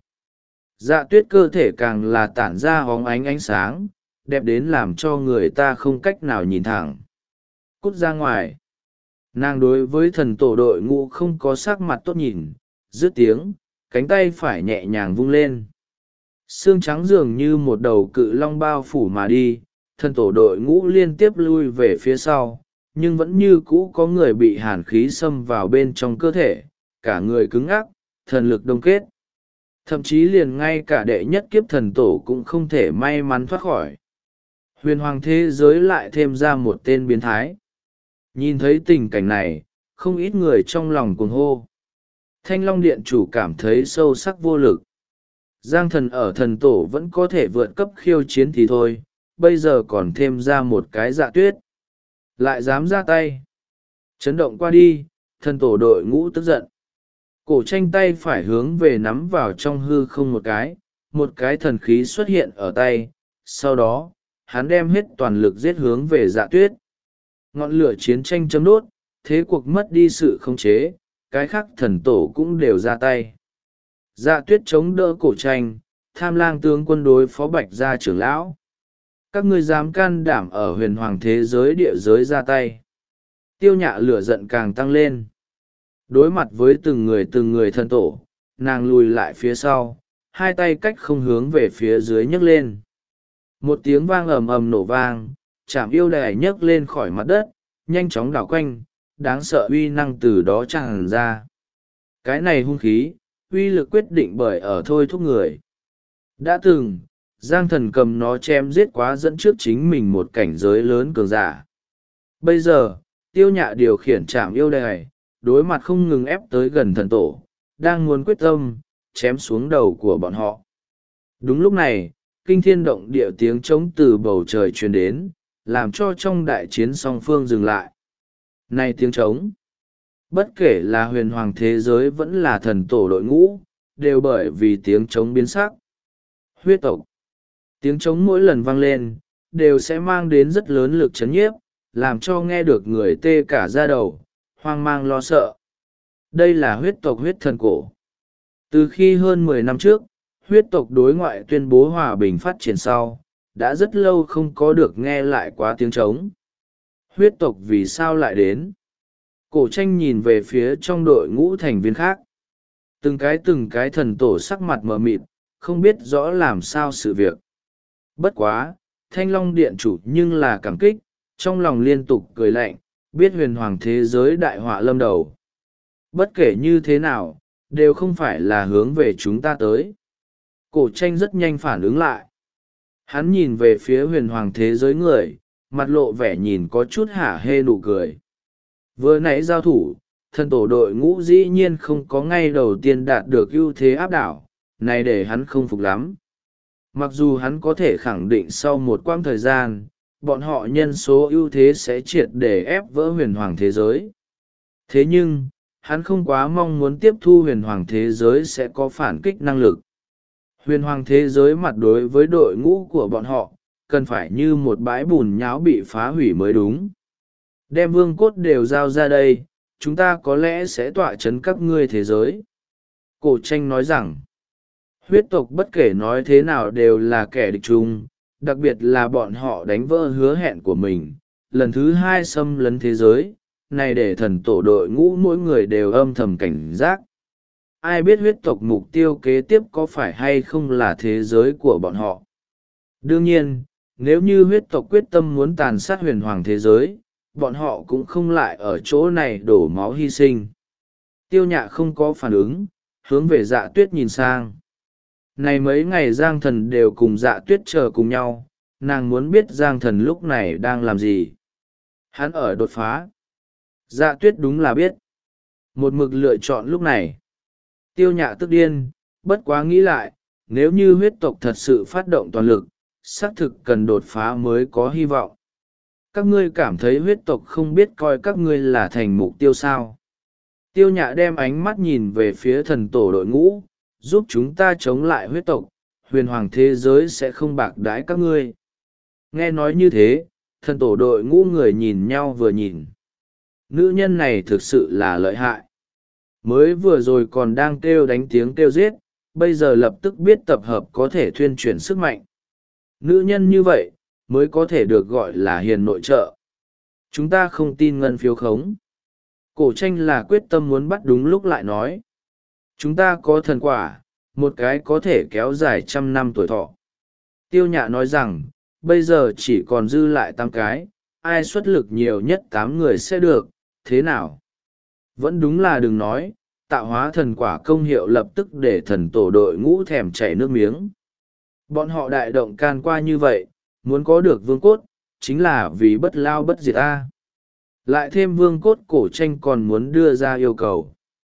Dạ Tuyết cơ thể càng là tản ra hóng ánh sáng, đẹp đến làm cho người ta không cách nào nhìn thẳng. Cút ra ngoài. Nàng đối với thần tổ đội ngũ không có sắc mặt tốt nhìn, dứt tiếng, cánh tay phải nhẹ nhàng vung lên. Xương trắng dường như một đầu cự long bao phủ mà đi, thần tổ đội ngũ liên tiếp lui về phía sau, nhưng vẫn như cũ có người bị hàn khí xâm vào bên trong cơ thể, cả người cứng ngắc, thần lực đông kết. Thậm chí liền ngay cả đệ nhất kiếp thần tổ cũng không thể may mắn thoát khỏi. Huyền hoàng thế giới lại thêm ra một tên biến thái. Nhìn thấy tình cảnh này, không ít người trong lòng cuồng hô. Thanh Long Điện chủ cảm thấy sâu sắc vô lực. Giang Thần ở thần tổ vẫn có thể vượt cấp khiêu chiến thì thôi, bây giờ còn thêm ra một cái Dạ Tuyết. Lại dám ra tay. Chấn động qua đi, thần tổ đội ngũ tức giận. Cổ tranh tay phải hướng về nắm vào trong hư không một cái thần khí xuất hiện ở tay, sau đó, hắn đem hết toàn lực giết hướng về Dạ Tuyết. Ngọn lửa chiến tranh chấm đốt, thế cuộc mất đi sự khống chế, cái khác thần tổ cũng đều ra tay. Dạ Tuyết chống đỡ cổ tranh, tham lang tướng quân đối phó Bạch gia trưởng lão. Các ngươi dám can đảm ở huyền hoàng thế giới địa giới ra tay. Tiêu Nhạ lửa giận càng tăng lên. Đối mặt với từng người thần tổ, nàng lùi lại phía sau, hai tay cách không hướng về phía dưới nhấc lên. Một tiếng vang ầm ầm nổ vang, chạm yêu đài nhấc lên khỏi mặt đất, nhanh chóng đảo quanh, đáng sợ uy năng từ đó tràn ra. Cái này hung khí, uy lực quyết định bởi ở thôi thúc người. Đã từng, Giang Thần cầm nó chém giết quá dẫn trước chính mình một cảnh giới lớn cường giả. Bây giờ, Tiêu Nhạ điều khiển trảm yêu đài, đối mặt không ngừng ép tới gần thần tổ, đang muốn quyết tâm, chém xuống đầu của bọn họ. Đúng lúc này, kinh thiên động địa tiếng trống từ bầu trời truyền đến, làm cho trong đại chiến song phương dừng lại. Này tiếng trống! Bất kể là huyền hoàng thế giới vẫn là thần tổ đội ngũ, đều bởi vì tiếng trống biến sắc. Huyết tộc! Tiếng trống mỗi lần vang lên, đều sẽ mang đến rất lớn lực chấn nhiếp, làm cho nghe được người tê cả da đầu, hoang mang lo sợ. Đây là huyết tộc huyết thần cổ. Từ khi hơn 10 năm trước, huyết tộc đối ngoại tuyên bố hòa bình phát triển sau, đã rất lâu không có được nghe lại quá tiếng trống. Huyết tộc vì sao lại đến? Cổ tranh nhìn về phía trong đội ngũ thành viên khác. Từng cái thần tổ sắc mặt mờ mịt, không biết rõ làm sao sự việc. Bất quá, Thanh Long Điện chủ nhưng là cảm kích, trong lòng liên tục cười lạnh, biết huyền hoàng thế giới đại họa lâm đầu. Bất kể như thế nào, đều không phải là hướng về chúng ta tới. Cổ tranh rất nhanh phản ứng lại. Hắn nhìn về phía huyền hoàng thế giới người, mặt lộ vẻ nhìn có chút hả hê nụ cười. Vừa nãy giao thủ, thần tổ đội ngũ dĩ nhiên không có ngay đầu tiên đạt được ưu thế áp đảo, này để hắn không phục lắm. Mặc dù hắn có thể khẳng định sau một quãng thời gian, bọn họ nhân số ưu thế sẽ triệt để ép vỡ huyền hoàng thế giới. Thế nhưng, hắn không quá mong muốn tiếp thu huyền hoàng thế giới sẽ có phản kích năng lực. Huyền hoàng thế giới mặt đối với đội ngũ của bọn họ, cần phải như một bãi bùn nhão bị phá hủy mới đúng. Đem vương cốt đều giao ra đây, chúng ta có lẽ sẽ tọa chấn các ngươi thế giới. Cổ tranh nói rằng, huyết tộc bất kể nói thế nào đều là kẻ địch chung, đặc biệt là bọn họ đánh vỡ hứa hẹn của mình, lần thứ hai xâm lấn thế giới, này để thần tổ đội ngũ mỗi người đều âm thầm cảnh giác. Ai biết huyết tộc mục tiêu kế tiếp có phải hay không là thế giới của bọn họ. Đương nhiên, nếu như huyết tộc quyết tâm muốn tàn sát huyền hoàng thế giới, bọn họ cũng không lại ở chỗ này đổ máu hy sinh. Tiêu Nhạ không có phản ứng, hướng về Dạ Tuyết nhìn sang. Này mấy ngày Giang Thần đều cùng Dạ Tuyết chờ cùng nhau, nàng muốn biết Giang Thần lúc này đang làm gì. Hắn ở đột phá. Dạ Tuyết đúng là biết. Một mực lựa chọn lúc này. Tiêu Nhạ tức điên, bất quá nghĩ lại, nếu như huyết tộc thật sự phát động toàn lực, xác thực cần đột phá mới có hy vọng. Các ngươi cảm thấy huyết tộc không biết coi các ngươi là thành mục tiêu sao? Tiêu Nhạ đem ánh mắt nhìn về phía thần tổ đội ngũ, giúp chúng ta chống lại huyết tộc, huyền hoàng thế giới sẽ không bạc đãi các ngươi. Nghe nói như thế, thần tổ đội ngũ người nhìn nhau vừa nhìn. Nữ nhân này thực sự là lợi hại. Mới vừa rồi còn đang kêu đánh tiếng kêu giết, bây giờ lập tức biết tập hợp có thể thuyên chuyển sức mạnh. Nữ nhân như vậy, mới có thể được gọi là hiền nội trợ. Chúng ta không tin ngân phiếu khống. Cổ tranh là quyết tâm muốn bắt đúng lúc lại nói. Chúng ta có thần quả, một cái có thể kéo dài 100 năm tuổi thọ. Tiêu Nhạ nói rằng, bây giờ chỉ còn dư lại 8 cái, ai xuất lực nhiều nhất 8 người sẽ được, thế nào? Vẫn đúng là đừng nói, tạo hóa thần quả công hiệu lập tức để thần tổ đội ngũ thèm chảy nước miếng. Bọn họ đại động can qua như vậy, muốn có được vương cốt, chính là vì bất lao bất diệt a. Lại thêm vương cốt cổ tranh còn muốn đưa ra yêu cầu.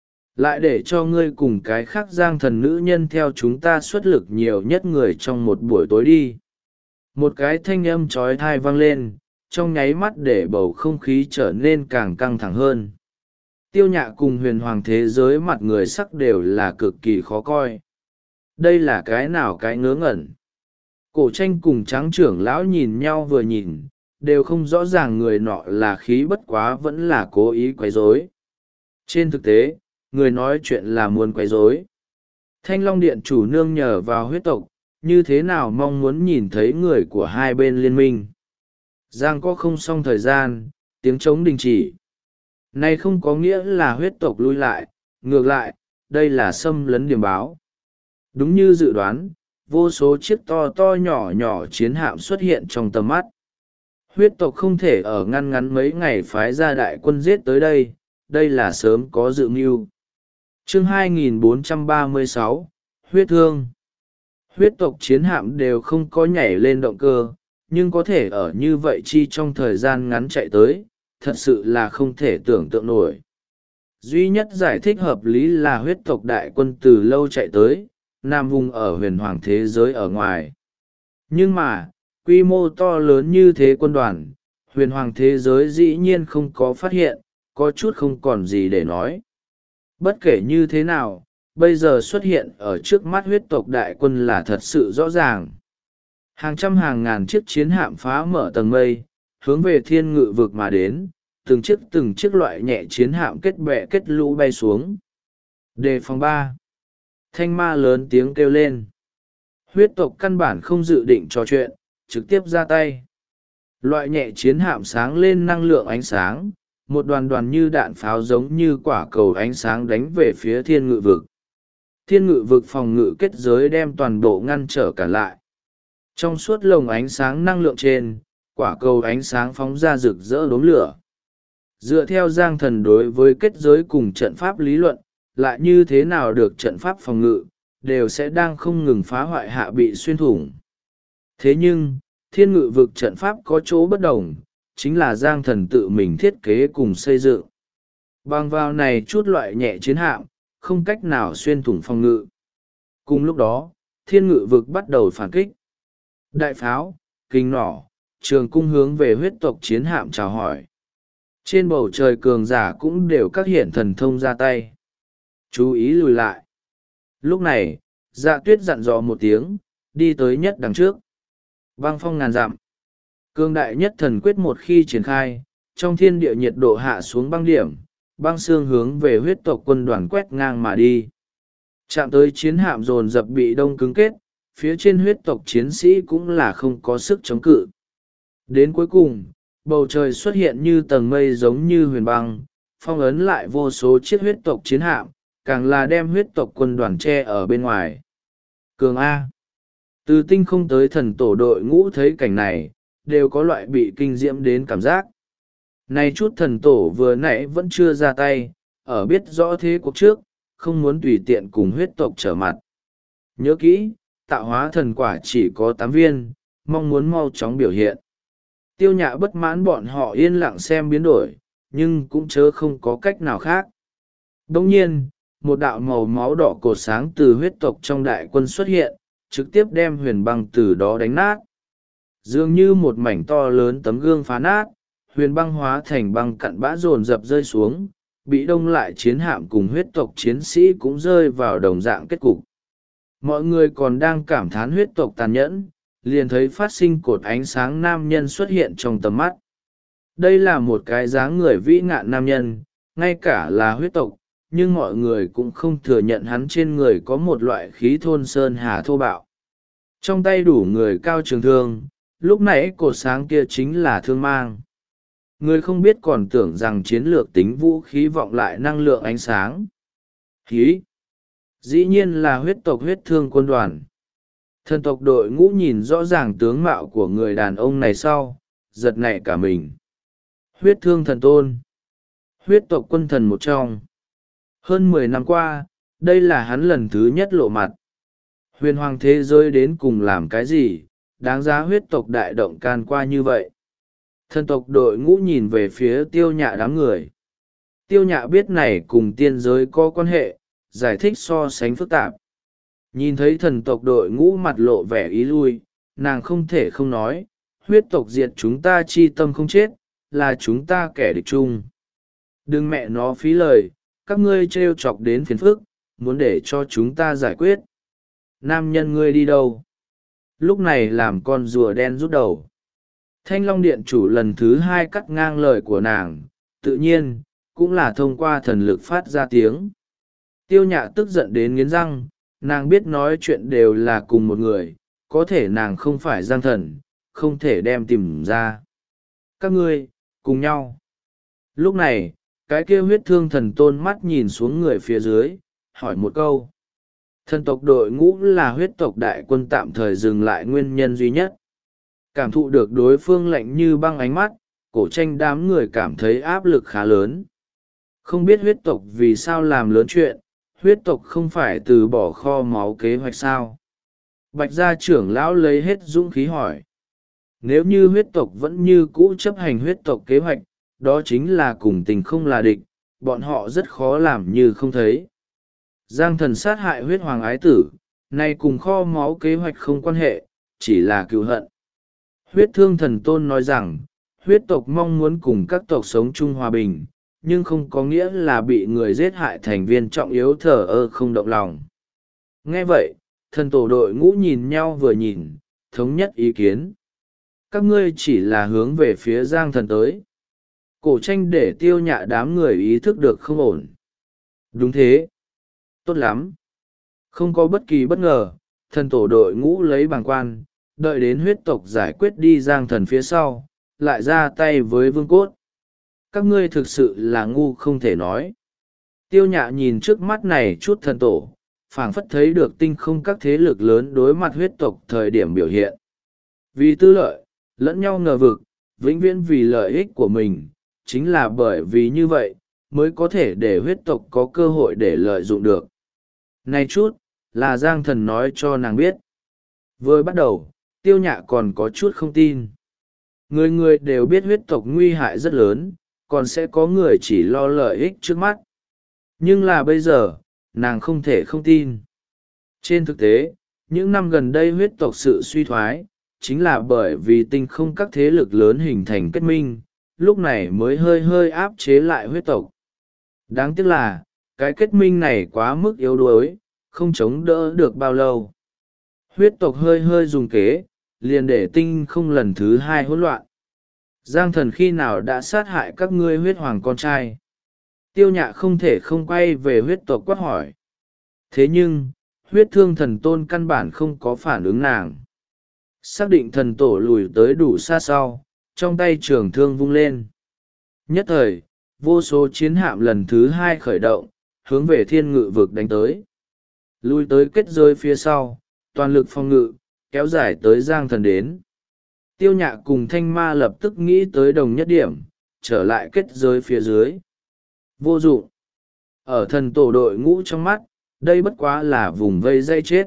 Lại để cho ngươi cùng cái khác Giang Thần nữ nhân theo chúng ta xuất lực nhiều nhất người trong một buổi tối đi. Một cái thanh âm trói thai vang lên, trong nháy mắt để bầu không khí trở nên càng căng thẳng hơn. Tiêu Nhạ cùng huyền hoàng thế giới mặt người sắc đều là cực kỳ khó coi. Đây là cái nào cái ngớ ngẩn. Cổ tranh cùng tráng trưởng lão nhìn nhau vừa nhìn, đều không rõ ràng người nọ là khí bất quá vẫn là cố ý quấy rối. Trên thực tế, người nói chuyện là muốn quấy rối. Thanh Long Điện chủ nương nhờ vào huyết tộc, như thế nào mong muốn nhìn thấy người của hai bên liên minh. Giang có không xong thời gian, tiếng trống đình chỉ. Này không có nghĩa là huyết tộc lui lại, ngược lại, đây là xâm lấn điểm báo. Đúng như dự đoán, vô số chiếc to to nhỏ nhỏ chiến hạm xuất hiện trong tầm mắt. Huyết tộc không thể ở ngăn ngắn mấy ngày phái ra đại quân giết tới đây, đây là sớm có dự mưu. Chương 2436, huyết thương. Huyết tộc chiến hạm đều không có nhảy lên động cơ, nhưng có thể ở như vậy chi trong thời gian ngắn chạy tới, thật sự là không thể tưởng tượng nổi. Duy nhất giải thích hợp lý là huyết tộc đại quân từ lâu chạy tới, nằm vùng ở huyền hoàng thế giới ở ngoài. Nhưng mà, quy mô to lớn như thế quân đoàn, huyền hoàng thế giới dĩ nhiên không có phát hiện, có chút không còn gì để nói. Bất kể như thế nào, bây giờ xuất hiện ở trước mắt huyết tộc đại quân là thật sự rõ ràng. Hàng trăm hàng ngàn chiếc chiến hạm phá mở tầng mây, hướng về thiên ngự vực mà đến, từng chiếc loại nhẹ chiến hạm kết bè kết lũ bay xuống. Đề phòng 3. Thanh ma lớn tiếng kêu lên. Huyết tộc căn bản không dự định trò chuyện, trực tiếp ra tay. Loại nhẹ chiến hạm sáng lên năng lượng ánh sáng, một đoàn đoàn như đạn pháo giống như quả cầu ánh sáng đánh về phía thiên ngự vực. Thiên ngự vực phòng ngự kết giới đem toàn bộ ngăn trở cả lại. Trong suốt lồng ánh sáng năng lượng trên, quả cầu ánh sáng phóng ra rực rỡ đốm lửa. Dựa theo Giang Thần đối với kết giới cùng trận pháp lý luận, lại như thế nào được trận pháp phòng ngự, đều sẽ đang không ngừng phá hoại hạ bị xuyên thủng. Thế nhưng, thiên ngự vực trận pháp có chỗ bất đồng, chính là Giang Thần tự mình thiết kế cùng xây dựng. Bằng vào này chút loại nhẹ chiến hạm, không cách nào xuyên thủng phòng ngự. Cùng lúc đó, thiên ngự vực bắt đầu phản kích. Đại pháo, kinh nỏ, trường cung hướng về huyết tộc chiến hạm chào hỏi. Trên bầu trời cường giả cũng đều các hiện thần thông ra tay. Chú ý lùi lại. Lúc này, Dạ Tuyết dặn dò một tiếng, đi tới nhất đằng trước. Băng phong ngàn dặm. Cương đại nhất thần quyết một khi triển khai, trong thiên địa nhiệt độ hạ xuống băng điểm, băng xương hướng về huyết tộc quân đoàn quét ngang mà đi. Chạm tới chiến hạm dồn dập bị đông cứng kết, phía trên huyết tộc chiến sĩ cũng là không có sức chống cự. Đến cuối cùng, bầu trời xuất hiện như tầng mây giống như huyền băng, phong ấn lại vô số chiếc huyết tộc chiến hạm, càng là đem huyết tộc quân đoàn che ở bên ngoài. Cường A. Từ tinh không tới thần tổ đội ngũ thấy cảnh này, đều có loại bị kinh diễm đến cảm giác. Này chút thần tổ vừa nãy vẫn chưa ra tay, ở biết rõ thế cuộc trước, không muốn tùy tiện cùng huyết tộc trở mặt. Nhớ kỹ, tạo hóa thần quả chỉ có 8 viên, mong muốn mau chóng biểu hiện. Tiêu Nhã bất mãn bọn họ yên lặng xem biến đổi, nhưng cũng chớ không có cách nào khác. Đồng nhiên, một đạo màu máu đỏ cột sáng từ huyết tộc trong đại quân xuất hiện, trực tiếp đem huyền băng từ đó đánh nát. Dường như một mảnh to lớn tấm gương phá nát, huyền băng hóa thành băng cặn bã dồn dập rơi xuống, bị đông lại chiến hạm cùng huyết tộc chiến sĩ cũng rơi vào đồng dạng kết cục. Mọi người còn đang cảm thán huyết tộc tàn nhẫn, liền thấy phát sinh cột ánh sáng nam nhân xuất hiện trong tầm mắt. Đây là một cái dáng người vĩ ngạn nam nhân, ngay cả là huyết tộc, nhưng mọi người cũng không thừa nhận hắn trên người có một loại khí thôn sơn hà thô bạo. Trong tay đủ người cao trường thương, lúc nãy cột sáng kia chính là thương mang. Người không biết còn tưởng rằng chiến lược tính vũ khí vọng lại năng lượng ánh sáng. Khí! Dĩ nhiên là huyết tộc huyết thương quân đoàn. Thần tộc đội ngũ nhìn rõ ràng tướng mạo của người đàn ông này sau, giật nảy cả mình. Huyết thương thần tôn. Huyết tộc quân thần một trong. Hơn 10 năm qua, đây là hắn lần thứ nhất lộ mặt. Huyền hoàng thế giới đến cùng làm cái gì, đáng giá huyết tộc đại động can qua như vậy. Thần tộc đội ngũ nhìn về phía Tiêu Nhã đám người. Tiêu Nhã biết này cùng tiên giới có quan hệ, giải thích so sánh phức tạp. Nhìn thấy thần tộc đội ngũ mặt lộ vẻ ý lui, nàng không thể không nói, huyết tộc diệt chúng ta chi tâm không chết, là chúng ta kẻ địch chung. Đừng mẹ nó phí lời, các ngươi trêu chọc đến phiền phức, muốn để cho chúng ta giải quyết. Nam nhân ngươi đi đâu? Lúc này làm con rùa đen rút đầu. Thanh Long Điện chủ lần thứ 2 cắt ngang lời của nàng, tự nhiên, cũng là thông qua thần lực phát ra tiếng. Tiêu Nhã tức giận đến nghiến răng, nàng biết nói chuyện đều là cùng một người, có thể nàng không phải Giang Thần, không thể đem tìm ra. Các ngươi, cùng nhau. Lúc này, cái kia huyết thương thần tôn mắt nhìn xuống người phía dưới, hỏi một câu. Thần tộc đội ngũ là huyết tộc đại quân tạm thời dừng lại nguyên nhân duy nhất. Cảm thụ được đối phương lạnh như băng ánh mắt, cổ tranh đám người cảm thấy áp lực khá lớn. Không biết huyết tộc vì sao làm lớn chuyện, huyết tộc không phải từ bỏ kho máu kế hoạch sao. Bạch gia trưởng lão lấy hết dũng khí hỏi. Nếu như huyết tộc vẫn như cũ chấp hành huyết tộc kế hoạch, đó chính là cùng tình không là địch, bọn họ rất khó làm như không thấy. Giang thần sát hại huyết hoàng ái tử, nay cùng kho máu kế hoạch không quan hệ, chỉ là cựu hận. Huyết thương thần tôn nói rằng, huyết tộc mong muốn cùng các tộc sống chung hòa bình, nhưng không có nghĩa là bị người giết hại thành viên trọng yếu thờ ơ không động lòng. Nghe vậy, thần tổ đội ngũ nhìn nhau vừa nhìn, thống nhất ý kiến. Các ngươi chỉ là hướng về phía Giang thần tới. Cổ tranh để tiêu nhạ đám người ý thức được không ổn. Đúng thế. Tốt lắm. Không có bất kỳ bất ngờ, thần tổ đội ngũ lấy bàng quan, đợi đến huyết tộc giải quyết đi Giang thần phía sau, lại ra tay với vương cốt. Các ngươi thực sự là ngu không thể nói. Tiêu nhạ nhìn trước mắt này chút thần tổ, phảng phất thấy được tinh không các thế lực lớn đối mặt huyết tộc thời điểm biểu hiện. Vì tư lợi, lẫn nhau ngờ vực, vĩnh viễn vì lợi ích của mình, chính là bởi vì như vậy, mới có thể để huyết tộc có cơ hội để lợi dụng được. Này chút, là Giang thần nói cho nàng biết. Vừa bắt đầu, tiêu nhạ còn có chút không tin. Người người đều biết huyết tộc nguy hại rất lớn, còn sẽ có người chỉ lo lợi ích trước mắt. Nhưng là bây giờ, nàng không thể không tin. Trên thực tế, những năm gần đây huyết tộc sự suy thoái, chính là bởi vì tinh không các thế lực lớn hình thành kết minh, lúc này mới hơi hơi áp chế lại huyết tộc. Đáng tiếc là, cái kết minh này quá mức yếu đuối, không chống đỡ được bao lâu. Huyết tộc hơi hơi dùng kế, liền để tinh không lần thứ hai hỗn loạn. Giang thần khi nào đã sát hại các ngươi huyết hoàng con trai? Tiêu nhạ không thể không quay về huyết tộc quát hỏi. Thế nhưng, huyết thương thần tôn căn bản không có phản ứng nàng. Xác định thần tổ lùi tới đủ xa sau, trong tay trường thương vung lên. Nhất thời, vô số chiến hạm lần thứ hai khởi động, hướng về thiên ngự vực đánh tới. Lùi tới kết giới phía sau, toàn lực phòng ngự, kéo dài tới Giang thần đến. Tiêu nhạ cùng thanh ma lập tức nghĩ tới đồng nhất điểm, trở lại kết giới phía dưới. Vô dụng. Ở thần tổ đội ngũ trong mắt, đây bất quá là vùng vây dây chết.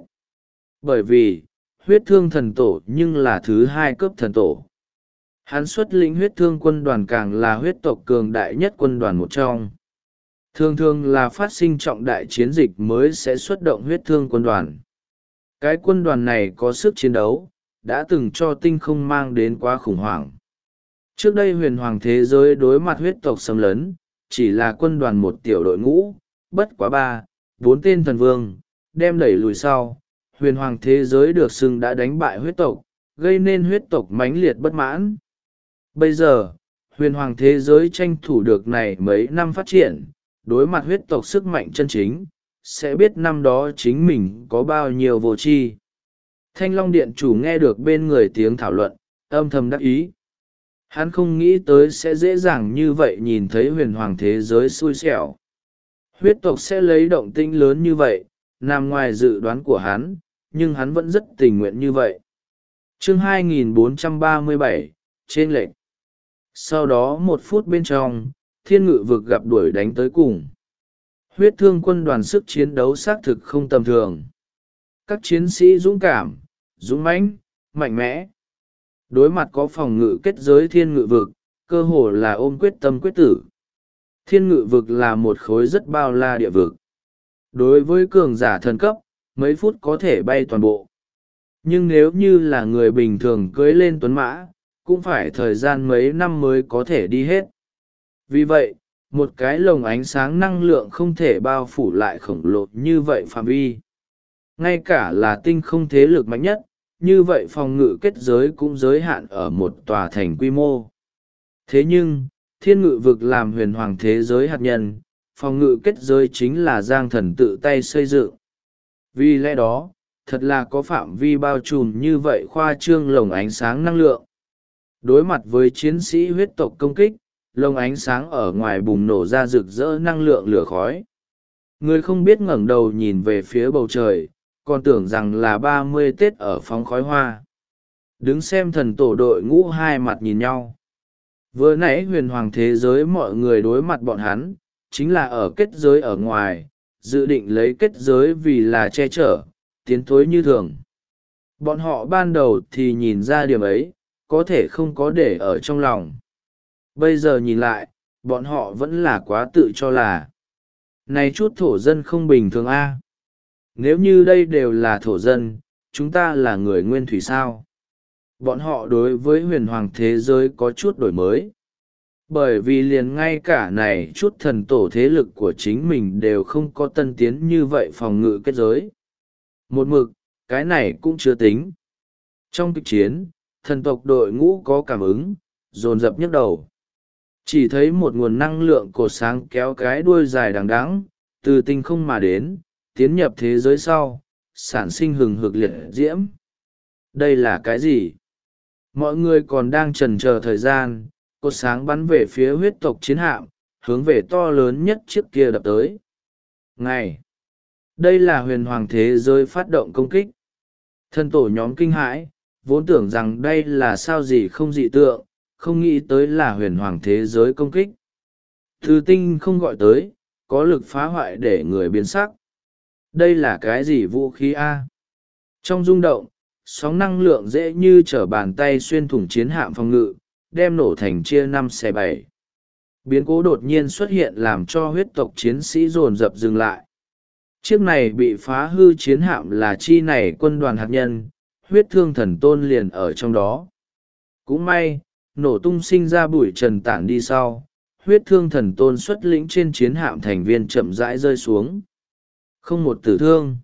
Bởi vì, huyết thương thần tổ nhưng là thứ hai cấp thần tổ. Hắn xuất lĩnh huyết thương quân đoàn càng là huyết tộc cường đại nhất quân đoàn một trong. Thường thường là phát sinh trọng đại chiến dịch mới sẽ xuất động huyết thương quân đoàn. Cái quân đoàn này có sức chiến đấu, đã từng cho tinh không mang đến quá khủng hoảng. Trước đây huyền hoàng thế giới đối mặt huyết tộc xâm lấn, chỉ là quân đoàn một tiểu đội ngũ, bất quá 3, 4 tên thần vương, đem đẩy lùi sau. Huyền hoàng thế giới được xưng đã đánh bại huyết tộc, gây nên huyết tộc mãnh liệt bất mãn. Bây giờ, huyền hoàng thế giới tranh thủ được này mấy năm phát triển, đối mặt huyết tộc sức mạnh chân chính, sẽ biết năm đó chính mình có bao nhiêu vô tri. Thanh Long Điện chủ nghe được bên người tiếng thảo luận, âm thầm đắc ý. Hắn không nghĩ tới sẽ dễ dàng như vậy nhìn thấy huyền hoàng thế giới xui xẻo. Huyết tộc sẽ lấy động tĩnh lớn như vậy, nằm ngoài dự đoán của hắn, nhưng hắn vẫn rất tình nguyện như vậy. Chương 2437, trên lệch. Sau đó 1 phút bên trong, thiên ngự vực gặp đuổi đánh tới cùng. Huyết thương quân đoàn sức chiến đấu xác thực không tầm thường. Các chiến sĩ dũng cảm, dũng mãnh, mạnh mẽ. Đối mặt có phòng ngự kết giới thiên ngự vực, cơ hồ là ôm quyết tâm quyết tử. Thiên ngự vực là một khối rất bao la địa vực. Đối với cường giả thần cấp, mấy phút có thể bay toàn bộ. Nhưng nếu như là người bình thường cưỡi lên tuấn mã, cũng phải thời gian mấy năm mới có thể đi hết. Vì vậy, một cái lồng ánh sáng năng lượng không thể bao phủ lại khổng lồ như vậy phạm vi. Ngay cả là tinh không thế lực mạnh nhất, như vậy phòng ngự kết giới cũng giới hạn ở một tòa thành quy mô. Thế nhưng, thiên ngự vực làm huyền hoàng thế giới hạt nhân, phòng ngự kết giới chính là Giang thần tự tay xây dựng. Vì lẽ đó, thật là có phạm vi bao trùm như vậy khoa trương lồng ánh sáng năng lượng. Đối mặt với chiến sĩ huyết tộc công kích, lồng ánh sáng ở ngoài bùng nổ ra rực rỡ năng lượng lửa khói. Người không biết ngẩng đầu nhìn về phía bầu trời, còn tưởng rằng là 30 Tết ở phóng khói hoa. Đứng xem thần tổ đội ngũ hai mặt nhìn nhau. Vừa nãy huyền hoàng thế giới mọi người đối mặt bọn hắn, chính là ở kết giới ở ngoài, dự định lấy kết giới vì là che chở, tiến thối như thường. Bọn họ ban đầu thì nhìn ra điểm ấy, có thể không có để ở trong lòng. Bây giờ nhìn lại, bọn họ vẫn là quá tự cho là. Này chút thổ dân không bình thường a. Nếu như đây đều là thổ dân, chúng ta là người nguyên thủy sao? Bọn họ đối với huyền hoàng thế giới có chút đổi mới. Bởi vì liền ngay cả này chút thần tổ thế lực của chính mình đều không có tân tiến như vậy phòng ngự kết giới. Một mực, cái này cũng chưa tính. Trong kịch chiến, thần tộc đội ngũ có cảm ứng, dồn dập nhức đầu. Chỉ thấy một nguồn năng lượng cột sáng kéo cái đuôi dài đằng đẵng, từ tinh không mà đến, tiến nhập thế giới sau, sản sinh hừng hực liệt diễm. Đây là cái gì? Mọi người còn đang chần chờ thời gian, cột sáng bắn về phía huyết tộc chiến hạm, hướng về to lớn nhất chiếc kia đập tới. Ngày! Đây là huyền hoàng thế giới phát động công kích. Thân tổ nhóm kinh hãi, vốn tưởng rằng đây là sao gì không dị tượng, không nghĩ tới là huyền hoàng thế giới công kích. Từ tinh không gọi tới, có lực phá hoại để người biến sắc. Đây là cái gì vũ khí A? Trong rung động, sóng năng lượng dễ như trở bàn tay xuyên thủng chiến hạm phòng ngự, đem nổ thành chia 5/7. Biến cố đột nhiên xuất hiện làm cho huyết tộc chiến sĩ dồn dập dừng lại. Chiếc này bị phá hư chiến hạm là chi này quân đoàn hạt nhân, huyết thương thần tôn liền ở trong đó. Cũng may, nổ tung sinh ra bụi trần tản đi sau, huyết thương thần tôn xuất lĩnh trên chiến hạm thành viên chậm rãi rơi xuống. Không một tử thương.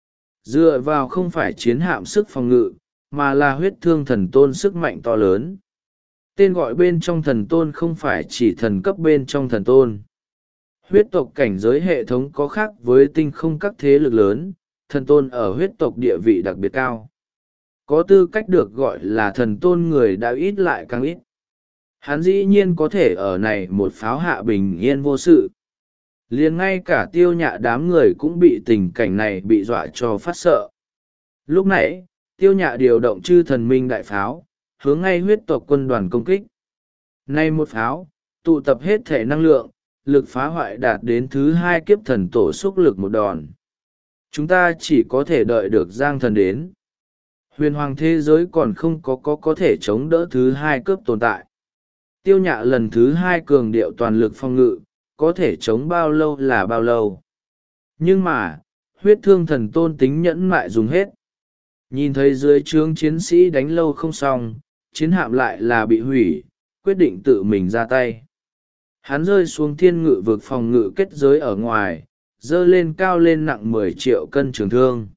Dựa vào không phải chiến hạm sức phòng ngự, mà là huyết thương thần tôn sức mạnh to lớn. Tên gọi bên trong thần tôn không phải chỉ thần cấp bên trong thần tôn. Huyết tộc cảnh giới hệ thống có khác với tinh không các thế lực lớn, thần tôn ở huyết tộc địa vị đặc biệt cao. Có tư cách được gọi là thần tôn người đã ít lại càng ít. Hắn dĩ nhiên có thể ở này một pháo hạ bình yên vô sự. Liền ngay cả tiêu nhạ đám người cũng bị tình cảnh này bị dọa cho phát sợ. Lúc nãy, tiêu nhạ điều động chư thần minh đại pháo, hướng ngay huyết tộc quân đoàn công kích. Nay một pháo, tụ tập hết thể năng lượng, lực phá hoại đạt đến thứ 2 kiếp thần tổ xúc lực một đòn. Chúng ta chỉ có thể đợi được giang thần đến. Huyền hoàng thế giới còn không có thể chống đỡ thứ 2 cướp tồn tại. Tiêu nhạ lần thứ 2 cường điệu toàn lực phòng ngự, có thể chống bao lâu là bao lâu. Nhưng mà, huyết thương thần tôn tính nhẫn mại dùng hết. Nhìn thấy dưới trướng chiến sĩ đánh lâu không xong, chiến hạm lại là bị hủy, quyết định tự mình ra tay. Hắn rơi xuống thiên ngự vực phòng ngự kết giới ở ngoài, dơ lên cao lên nặng 10 triệu cân trường thương.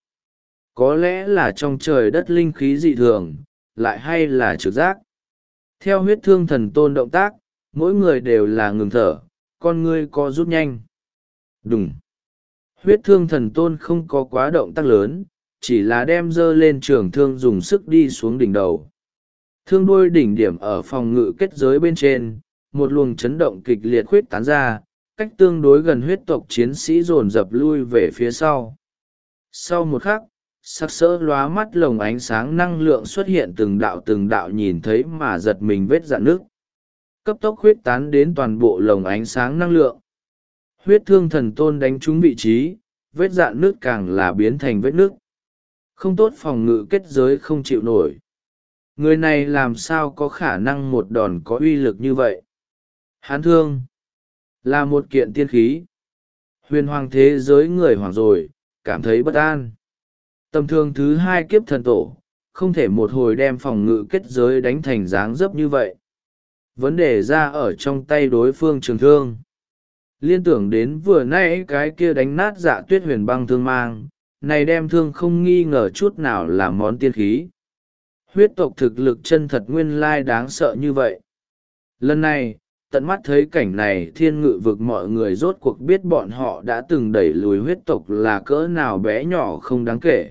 Có lẽ là trong trời đất linh khí dị thường, lại hay là trực giác. Theo huyết thương thần tôn động tác, mỗi người đều là ngừng thở, con ngươi co rút nhanh. Đùng! Huyết thương thần tôn không có quá động tác lớn, chỉ là đem dơ lên trường thương dùng sức đi xuống đỉnh đầu. Thương đuôi đỉnh điểm ở phòng ngự kết giới bên trên, một luồng chấn động kịch liệt khuyết tán ra, cách tương đối gần huyết tộc chiến sĩ dồn dập lui về phía sau. Sau một khắc, sắc sỡ lóa mắt lồng ánh sáng năng lượng xuất hiện từng đạo nhìn thấy mà giật mình vết rạn nước. Cấp tốc khuyết tán đến toàn bộ lồng ánh sáng năng lượng. Huyết thương thần tôn đánh trúng vị trí, vết rạn nước càng là biến thành vết nước. Không tốt, phòng ngự kết giới không chịu nổi. Người này làm sao có khả năng một đòn có uy lực như vậy? Hán thương là một kiện tiên khí. Huyền hoàng thế giới người hoàng rồi, cảm thấy bất an. Tầm thường thứ 2 kiếp thần tổ, không thể một hồi đem phòng ngự kết giới đánh thành dáng dấp như vậy. Vấn đề ra ở trong tay đối phương trường thương. Liên tưởng đến vừa nãy cái kia đánh nát Dạ Tuyết huyền băng thương mang, này đem thương không nghi ngờ chút nào là món tiên khí. Huyết tộc thực lực chân thật nguyên lai đáng sợ như vậy. Lần này, tận mắt thấy cảnh này, thiên ngự vực mọi người rốt cuộc biết bọn họ đã từng đẩy lùi huyết tộc là cỡ nào bé nhỏ không đáng kể.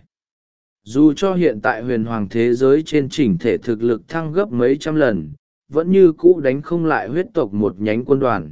Dù cho hiện tại huyền hoàng thế giới trên chỉnh thể thực lực thăng gấp mấy trăm lần, vẫn như cũ đánh không lại huyết tộc một nhánh quân đoàn.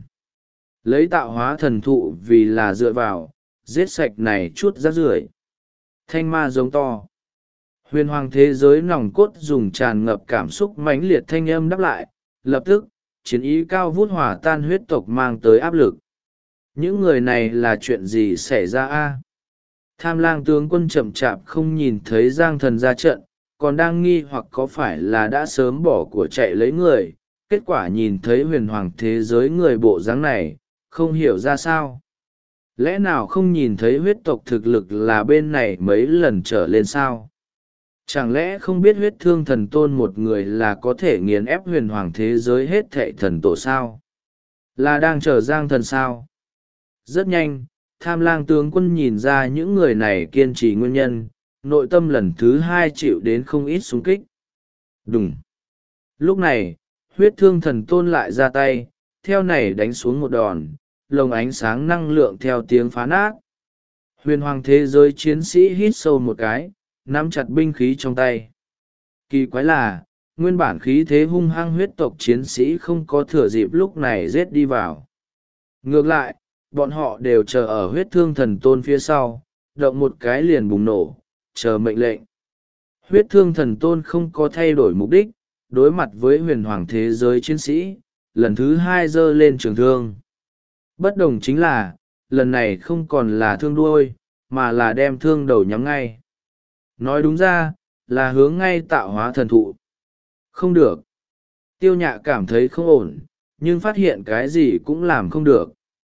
Lấy tạo hóa thần thụ vì là dựa vào, giết sạch này chút rác rưởi. Thanh ma giống to. Huyền hoàng thế giới nòng cốt dùng tràn ngập cảm xúc mãnh liệt thanh âm đáp lại, lập tức, chiến ý cao vút hòa tan huyết tộc mang tới áp lực. Những người này là chuyện gì xảy ra a? Tham lang tướng quân chậm chạp không nhìn thấy giang thần ra trận, còn đang nghi hoặc có phải là đã sớm bỏ của chạy lấy người, kết quả nhìn thấy huyền hoàng thế giới người bộ dáng này, không hiểu ra sao. Lẽ nào không nhìn thấy huyết tộc thực lực là bên này mấy lần trở lên sao? Chẳng lẽ không biết huyết thương thần tôn một người là có thể nghiền ép huyền hoàng thế giới hết thệ thần tổ sao? Là đang chờ Giang Thần sao? Rất nhanh, Tham Lang tướng quân nhìn ra những người này kiên trì nguyên nhân, nội tâm lần thứ hai chịu đến không ít xung kích. Đùng! Lúc này, huyết thương thần tôn lại ra tay, theo này đánh xuống một đòn, lồng ánh sáng năng lượng theo tiếng phá nát. Huyền hoàng thế giới chiến sĩ hít sâu một cái, nắm chặt binh khí trong tay. Kỳ quái là, nguyên bản khí thế hung hăng huyết tộc chiến sĩ không có thừa dịp lúc này giết đi vào. Ngược lại, bọn họ đều chờ ở huyết thương thần tôn phía sau, động một cái liền bùng nổ, chờ mệnh lệnh. Huyết thương thần tôn không có thay đổi mục đích, đối mặt với huyền hoàng thế giới chiến sĩ, lần thứ hai giơ lên trường thương. Bất đồng chính là, lần này không còn là thương đuôi, mà là đem thương đầu nhắm ngay. Nói đúng ra, là hướng ngay tạo hóa thần thụ. Không được. Tiêu Nhạ cảm thấy không ổn, nhưng phát hiện cái gì cũng làm không được.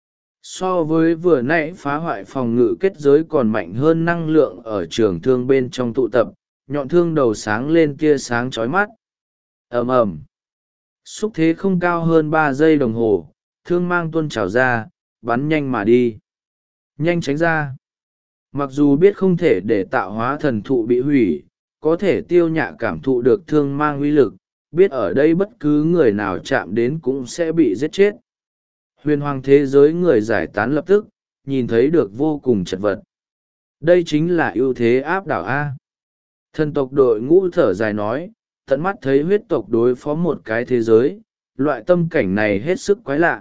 So với vừa nãy phá hoại phòng ngự kết giới còn mạnh hơn năng lượng ở trường thương bên trong tụ tập, nhọn thương đầu sáng lên tia sáng chói mắt. Ầm ầm. Xúc thế không cao hơn 3 giây đồng hồ, thương mang tuôn trào ra, bắn nhanh mà đi. Nhanh tránh ra. Mặc dù biết không thể để tạo hóa thần thụ bị hủy, có thể Tiêu Nhạ cảm thụ được thương mang uy lực, biết ở đây bất cứ người nào chạm đến cũng sẽ bị giết chết. Huyền hoàng thế giới người giải tán lập tức, nhìn thấy được vô cùng chật vật. Đây chính là ưu thế áp đảo A. Thần tộc đội ngũ thở dài nói, tận mắt thấy huyết tộc đối phó một cái thế giới, loại tâm cảnh này hết sức quái lạ.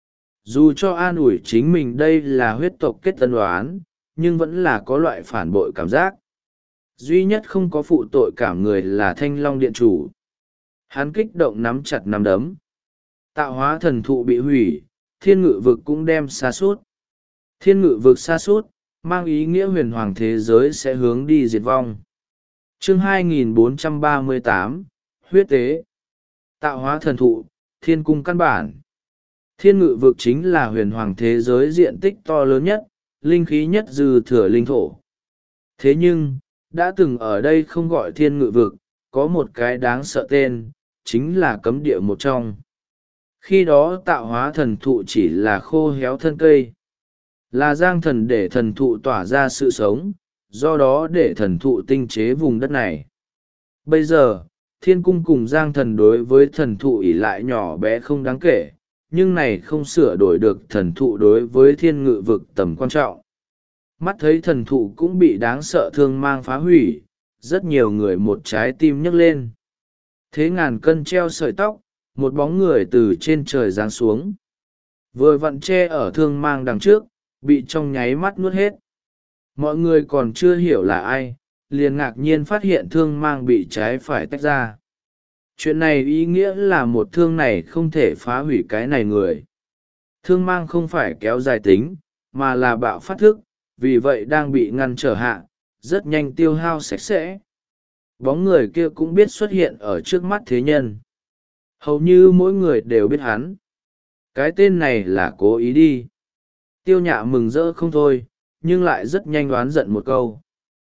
Dù cho an ủi chính mình đây là huyết tộc kết tân đoán, nhưng vẫn là có loại phản bội cảm giác. Duy nhất không có phụ tội cảm người là Thanh Long Điện Chủ. Hắn kích động nắm chặt nắm đấm. Tạo hóa thần thụ bị hủy, thiên ngự vực cũng đem sa sút. Thiên ngự vực sa sút, mang ý nghĩa huyền hoàng thế giới sẽ hướng đi diệt vong. Chương 2438, huyết tế. Tạo hóa thần thụ, thiên cung căn bản. Thiên ngự vực chính là huyền hoàng thế giới diện tích to lớn nhất, linh khí nhất dư thừa linh thổ. Thế nhưng, đã từng ở đây không gọi thiên ngự vực, có một cái đáng sợ tên, chính là cấm địa một trong. Khi đó tạo hóa thần thụ chỉ là khô héo thân cây. Là Giang Thần để thần thụ tỏa ra sự sống, do đó để thần thụ tinh chế vùng đất này. Bây giờ, thiên cung cùng Giang Thần đối với thần thụ ỷ lại nhỏ bé không đáng kể, nhưng này không sửa đổi được thần thụ đối với thiên ngự vực tầm quan trọng. Mắt thấy thần thụ cũng bị đáng sợ thương mang phá hủy, rất nhiều người một trái tim nhấc lên. Thế ngàn cân treo sợi tóc, một bóng người từ trên trời giáng xuống. Vừa vặn che ở thương mang đằng trước, bị trong nháy mắt nuốt hết. Mọi người còn chưa hiểu là ai, liền ngạc nhiên phát hiện thương mang bị trái phải tách ra. Chuyện này ý nghĩa là một thương này không thể phá hủy cái này người. Thương mang không phải kéo dài tính, mà là bạo phát thức, vì vậy đang bị ngăn trở hạ, rất nhanh tiêu hao sạch sẽ. Bóng người kia cũng biết xuất hiện ở trước mắt thế nhân. Hầu như mỗi người đều biết hắn. Cái tên này là cố ý đi. Tiêu Nhạ mừng rỡ không thôi, nhưng lại rất nhanh đoán giận một câu.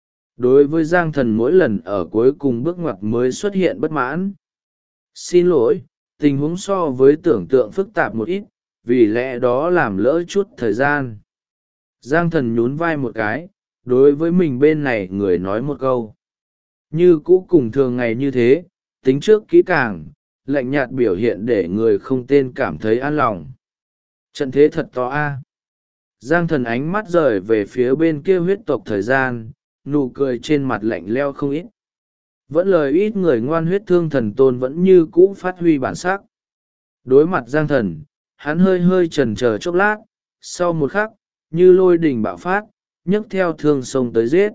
Đối với Giang Thần mỗi lần ở cuối cùng bước ngoặt mới xuất hiện bất mãn. Xin lỗi, tình huống so với tưởng tượng phức tạp một ít, vì lẽ đó làm lỡ chút thời gian. Giang Thần nhún vai một cái, đối với mình bên này người nói một câu. Như cũ cùng thường ngày như thế, tính trước kỹ càng, lạnh nhạt biểu hiện để người không tên cảm thấy an lòng. Trận thế thật to a. Giang Thần ánh mắt rời về phía bên kia huyết tộc thời gian, nụ cười trên mặt lạnh leo không ít. Vẫn lời ít người ngoan huyết thương thần tôn vẫn như cũ phát huy bản sắc. Đối mặt Giang Thần, hắn hơi hơi chần chờ chốc lát, sau một khắc, như lôi đình bạo phát, nhấc theo thương sông tới giết.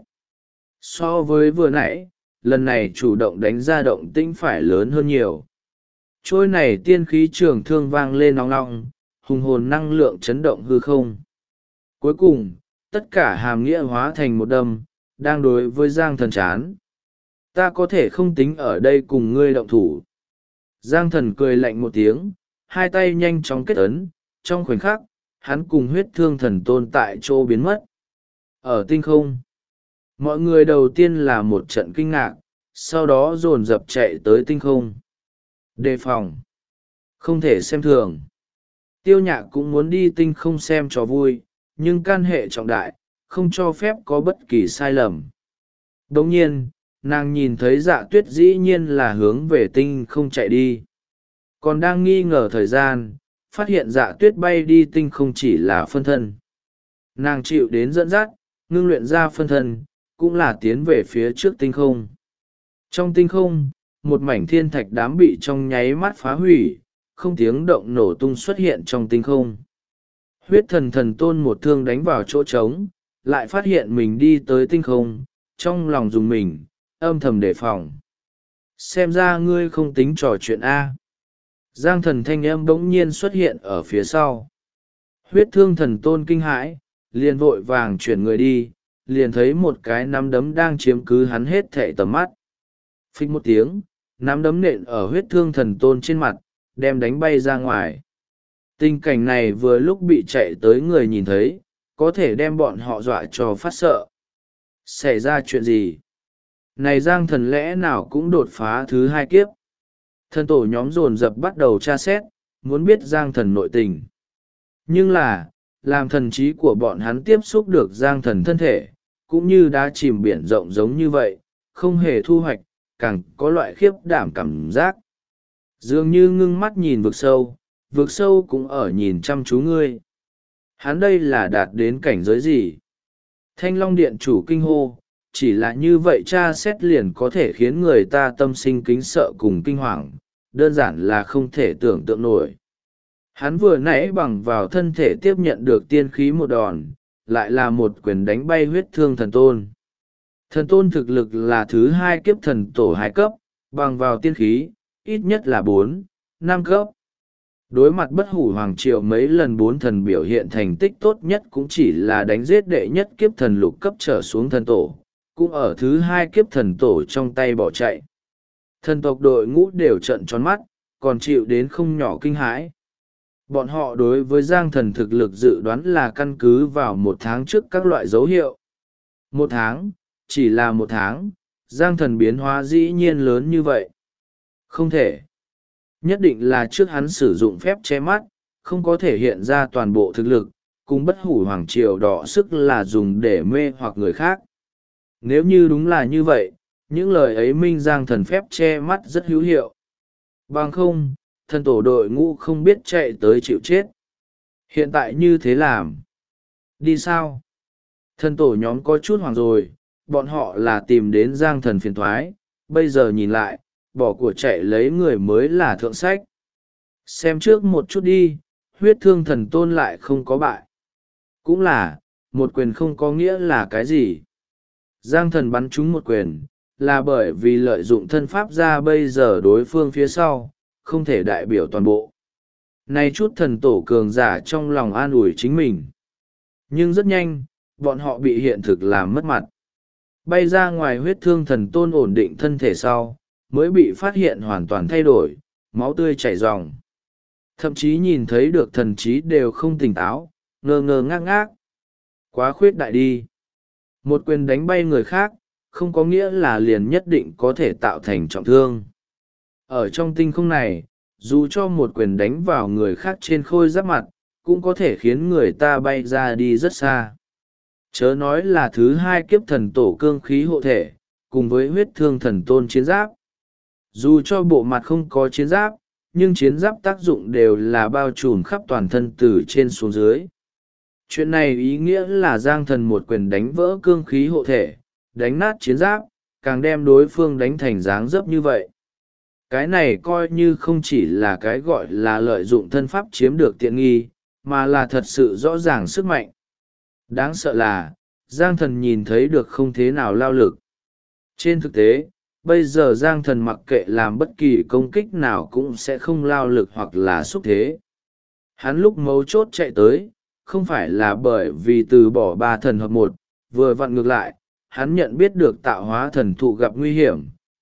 So với vừa nãy, lần này chủ động đánh ra động tĩnh phải lớn hơn nhiều. Trôi này tiên khí trường thương vang lên nóng nóng, hùng hồn năng lượng chấn động hư không. Cuối cùng, tất cả hàm nghĩa hóa thành một đâm, đang đối với Giang Thần chán. Ta có thể không tính ở đây cùng ngươi động thủ. Giang thần cười lạnh một tiếng, hai tay nhanh chóng kết ấn, trong khoảnh khắc, hắn cùng huyết thương thần tôn tại chỗ biến mất. Ở tinh không, mọi người đầu tiên là một trận kinh ngạc, sau đó dồn dập chạy tới tinh không. Đề phòng, không thể xem thường. Tiêu Nhạc cũng muốn đi tinh không xem cho vui, nhưng can hệ trọng đại, không cho phép có bất kỳ sai lầm. Đồng nhiên, nàng nhìn thấy Dạ Tuyết dĩ nhiên là hướng về tinh không chạy đi. Còn đang nghi ngờ thời gian, phát hiện Dạ Tuyết bay đi tinh không chỉ là phân thân. Nàng chịu đến dẫn dắt, ngưng luyện ra phân thân, cũng là tiến về phía trước tinh không. Trong tinh không, một mảnh thiên thạch đám bị trong nháy mắt phá hủy, không tiếng động nổ tung xuất hiện trong tinh không. Huyết thần thần tôn một thương đánh vào chỗ trống, lại phát hiện mình đi tới tinh không, trong lòng dùng mình, âm thầm đề phòng. Xem ra ngươi không tính trò chuyện A. Giang thần thanh âm bỗng nhiên xuất hiện ở phía sau. Huyết thương thần tôn kinh hãi, liền vội vàng chuyển người đi, liền thấy một cái nắm đấm đang chiếm cứ hắn hết thệ tầm mắt. Phích một tiếng, nắm đấm nện ở huyết thương thần tôn trên mặt, đem đánh bay ra ngoài. Tình cảnh này vừa lúc bị chạy tới người nhìn thấy, có thể đem bọn họ dọa cho phát sợ. Xảy ra chuyện gì? Này Giang thần lẽ nào cũng đột phá thứ hai kiếp? Thần tổ nhóm dồn dập bắt đầu tra xét, muốn biết Giang thần nội tình. Nhưng là, làm thần trí của bọn hắn tiếp xúc được Giang thần thân thể, cũng như đã chìm biển rộng giống như vậy, không hề thu hoạch, càng có loại khiếp đảm cảm giác. Dường như ngưng mắt nhìn vực sâu cũng ở nhìn chăm chú ngươi. Hắn đây là đạt đến cảnh giới gì? Thanh Long Điện chủ kinh hô, chỉ là như vậy tra xét liền có thể khiến người ta tâm sinh kính sợ cùng kinh hoàng, đơn giản là không thể tưởng tượng nổi. Hắn vừa nãy bằng vào thân thể tiếp nhận được tiên khí một đòn, lại là một quyền đánh bay huyết thương thần tôn. Thần tôn thực lực là thứ hai kiếp thần tổ 2 cấp, bằng vào tiên khí, ít nhất là 4, 5 cấp. Đối mặt bất hủ hoàng triều mấy lần 4 thần biểu hiện thành tích tốt nhất cũng chỉ là đánh giết đệ nhất kiếp thần lục cấp trở xuống thần tổ, cũng ở thứ hai kiếp thần tổ trong tay bỏ chạy. Thần tộc đội ngũ đều trợn tròn mắt, còn chịu đến không nhỏ kinh hãi. Bọn họ đối với Giang thần thực lực dự đoán là căn cứ vào 1 tháng trước các loại dấu hiệu. 1 tháng, chỉ là 1 tháng, Giang thần biến hóa dĩ nhiên lớn như vậy. Không thể. Nhất định là trước hắn sử dụng phép che mắt, không có thể hiện ra toàn bộ thực lực, cùng bất hủ hoàng triều đỏ sức là dùng để mê hoặc người khác. Nếu như đúng là như vậy, những lời ấy minh Giang thần phép che mắt rất hữu hiệu. Bằng không, thần tổ đội ngũ không biết chạy tới chịu chết. Hiện tại như thế làm. Đi sao? Thần tổ nhóm có chút hoảng rồi, bọn họ là tìm đến Giang thần phiền thoái, bây giờ nhìn lại, bỏ của chạy lấy người mới là thượng sách. Xem trước một chút đi, huyết thương thần tôn lại không có bại. Cũng là, một quyền không có nghĩa là cái gì. Giang thần bắn trúng một quyền, là bởi vì lợi dụng thân pháp ra bây giờ đối phương phía sau, không thể đại biểu toàn bộ. Này chút thần tổ cường giả trong lòng an ủi chính mình. Nhưng rất nhanh, bọn họ bị hiện thực làm mất mặt. Bay ra ngoài huyết thương thần tôn ổn định thân thể sau, mới bị phát hiện hoàn toàn thay đổi, máu tươi chảy ròng. Thậm chí nhìn thấy được thần trí đều không tỉnh táo, ngơ ngơ ngác ngác. Quá khuyết đại đi. Một quyền đánh bay người khác, không có nghĩa là liền nhất định có thể tạo thành trọng thương. Ở trong tinh không này, dù cho một quyền đánh vào người khác trên khôi giáp mặt, cũng có thể khiến người ta bay ra đi rất xa. Chớ nói là thứ hai kiếp thần tổ cương khí hộ thể, cùng với huyết thương thần tôn chiến giáp. Dù cho bộ mặt không có chiến giáp, nhưng chiến giáp tác dụng đều là bao trùm khắp toàn thân từ trên xuống dưới. Chuyện này ý nghĩa là Giang thần một quyền đánh vỡ cương khí hộ thể, đánh nát chiến giáp, càng đem đối phương đánh thành dáng dấp như vậy. Cái này coi như không chỉ là cái gọi là lợi dụng thân pháp chiếm được tiện nghi, mà là thật sự rõ ràng sức mạnh. Đáng sợ là, Giang thần nhìn thấy được không thế nào lao lực. Trên thực tế, bây giờ Giang thần mặc kệ làm bất kỳ công kích nào cũng sẽ không lao lực hoặc là xúc thế. Hắn lúc mấu chốt chạy tới, không phải là bởi vì từ bỏ 3 thần hợp 1, vừa vặn ngược lại, hắn nhận biết được tạo hóa thần thụ gặp nguy hiểm,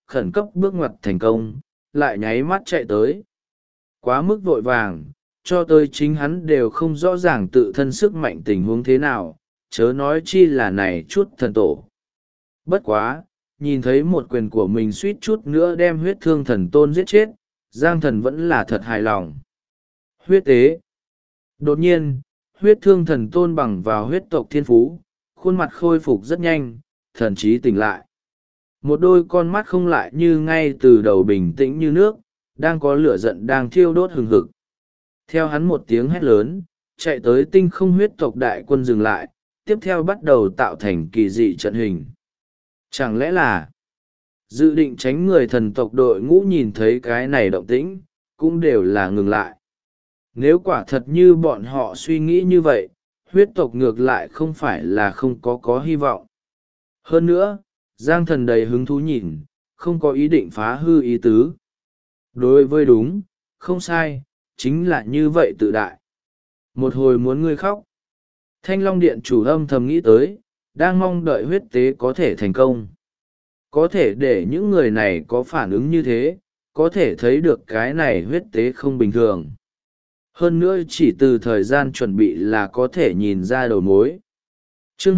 khẩn cấp bước ngoặt thành công, lại nháy mắt chạy tới. Quá mức vội vàng, cho tới chính hắn đều không rõ ràng tự thân sức mạnh tình huống thế nào, chớ nói chi là này chút thần tổ. Bất quá, nhìn thấy một quyền của mình suýt chút nữa đem huyết thương thần tôn giết chết, Giang Thần vẫn là thật hài lòng. Huyết tế. Đột nhiên, huyết thương thần tôn bằng vào huyết tộc thiên phú, khuôn mặt khôi phục rất nhanh, thần trí tỉnh lại. Một đôi con mắt không lại như ngay từ đầu bình tĩnh như nước, đang có lửa giận đang thiêu đốt hừng hực. Theo hắn một tiếng hét lớn, chạy tới tinh không huyết tộc đại quân dừng lại, tiếp theo bắt đầu tạo thành kỳ dị trận hình. Chẳng lẽ là dự định tránh người thần tộc đội ngũ nhìn thấy cái này động tĩnh, cũng đều là ngừng lại. Nếu quả thật như bọn họ suy nghĩ như vậy, huyết tộc ngược lại không phải là không có hy vọng. Hơn nữa, Giang Thần đầy hứng thú nhìn, không có ý định phá hư ý tứ. Đối với đúng, không sai, chính là như vậy tự đại. Một hồi muốn ngươi khóc. Thanh Long Điện chủ âm thầm nghĩ tới, đang mong đợi huyết tế có thể thành công. Có thể để những người này có phản ứng như thế, có thể thấy được cái này huyết tế không bình thường. Hơn nữa chỉ từ thời gian chuẩn bị là có thể nhìn ra đầu mối. Chương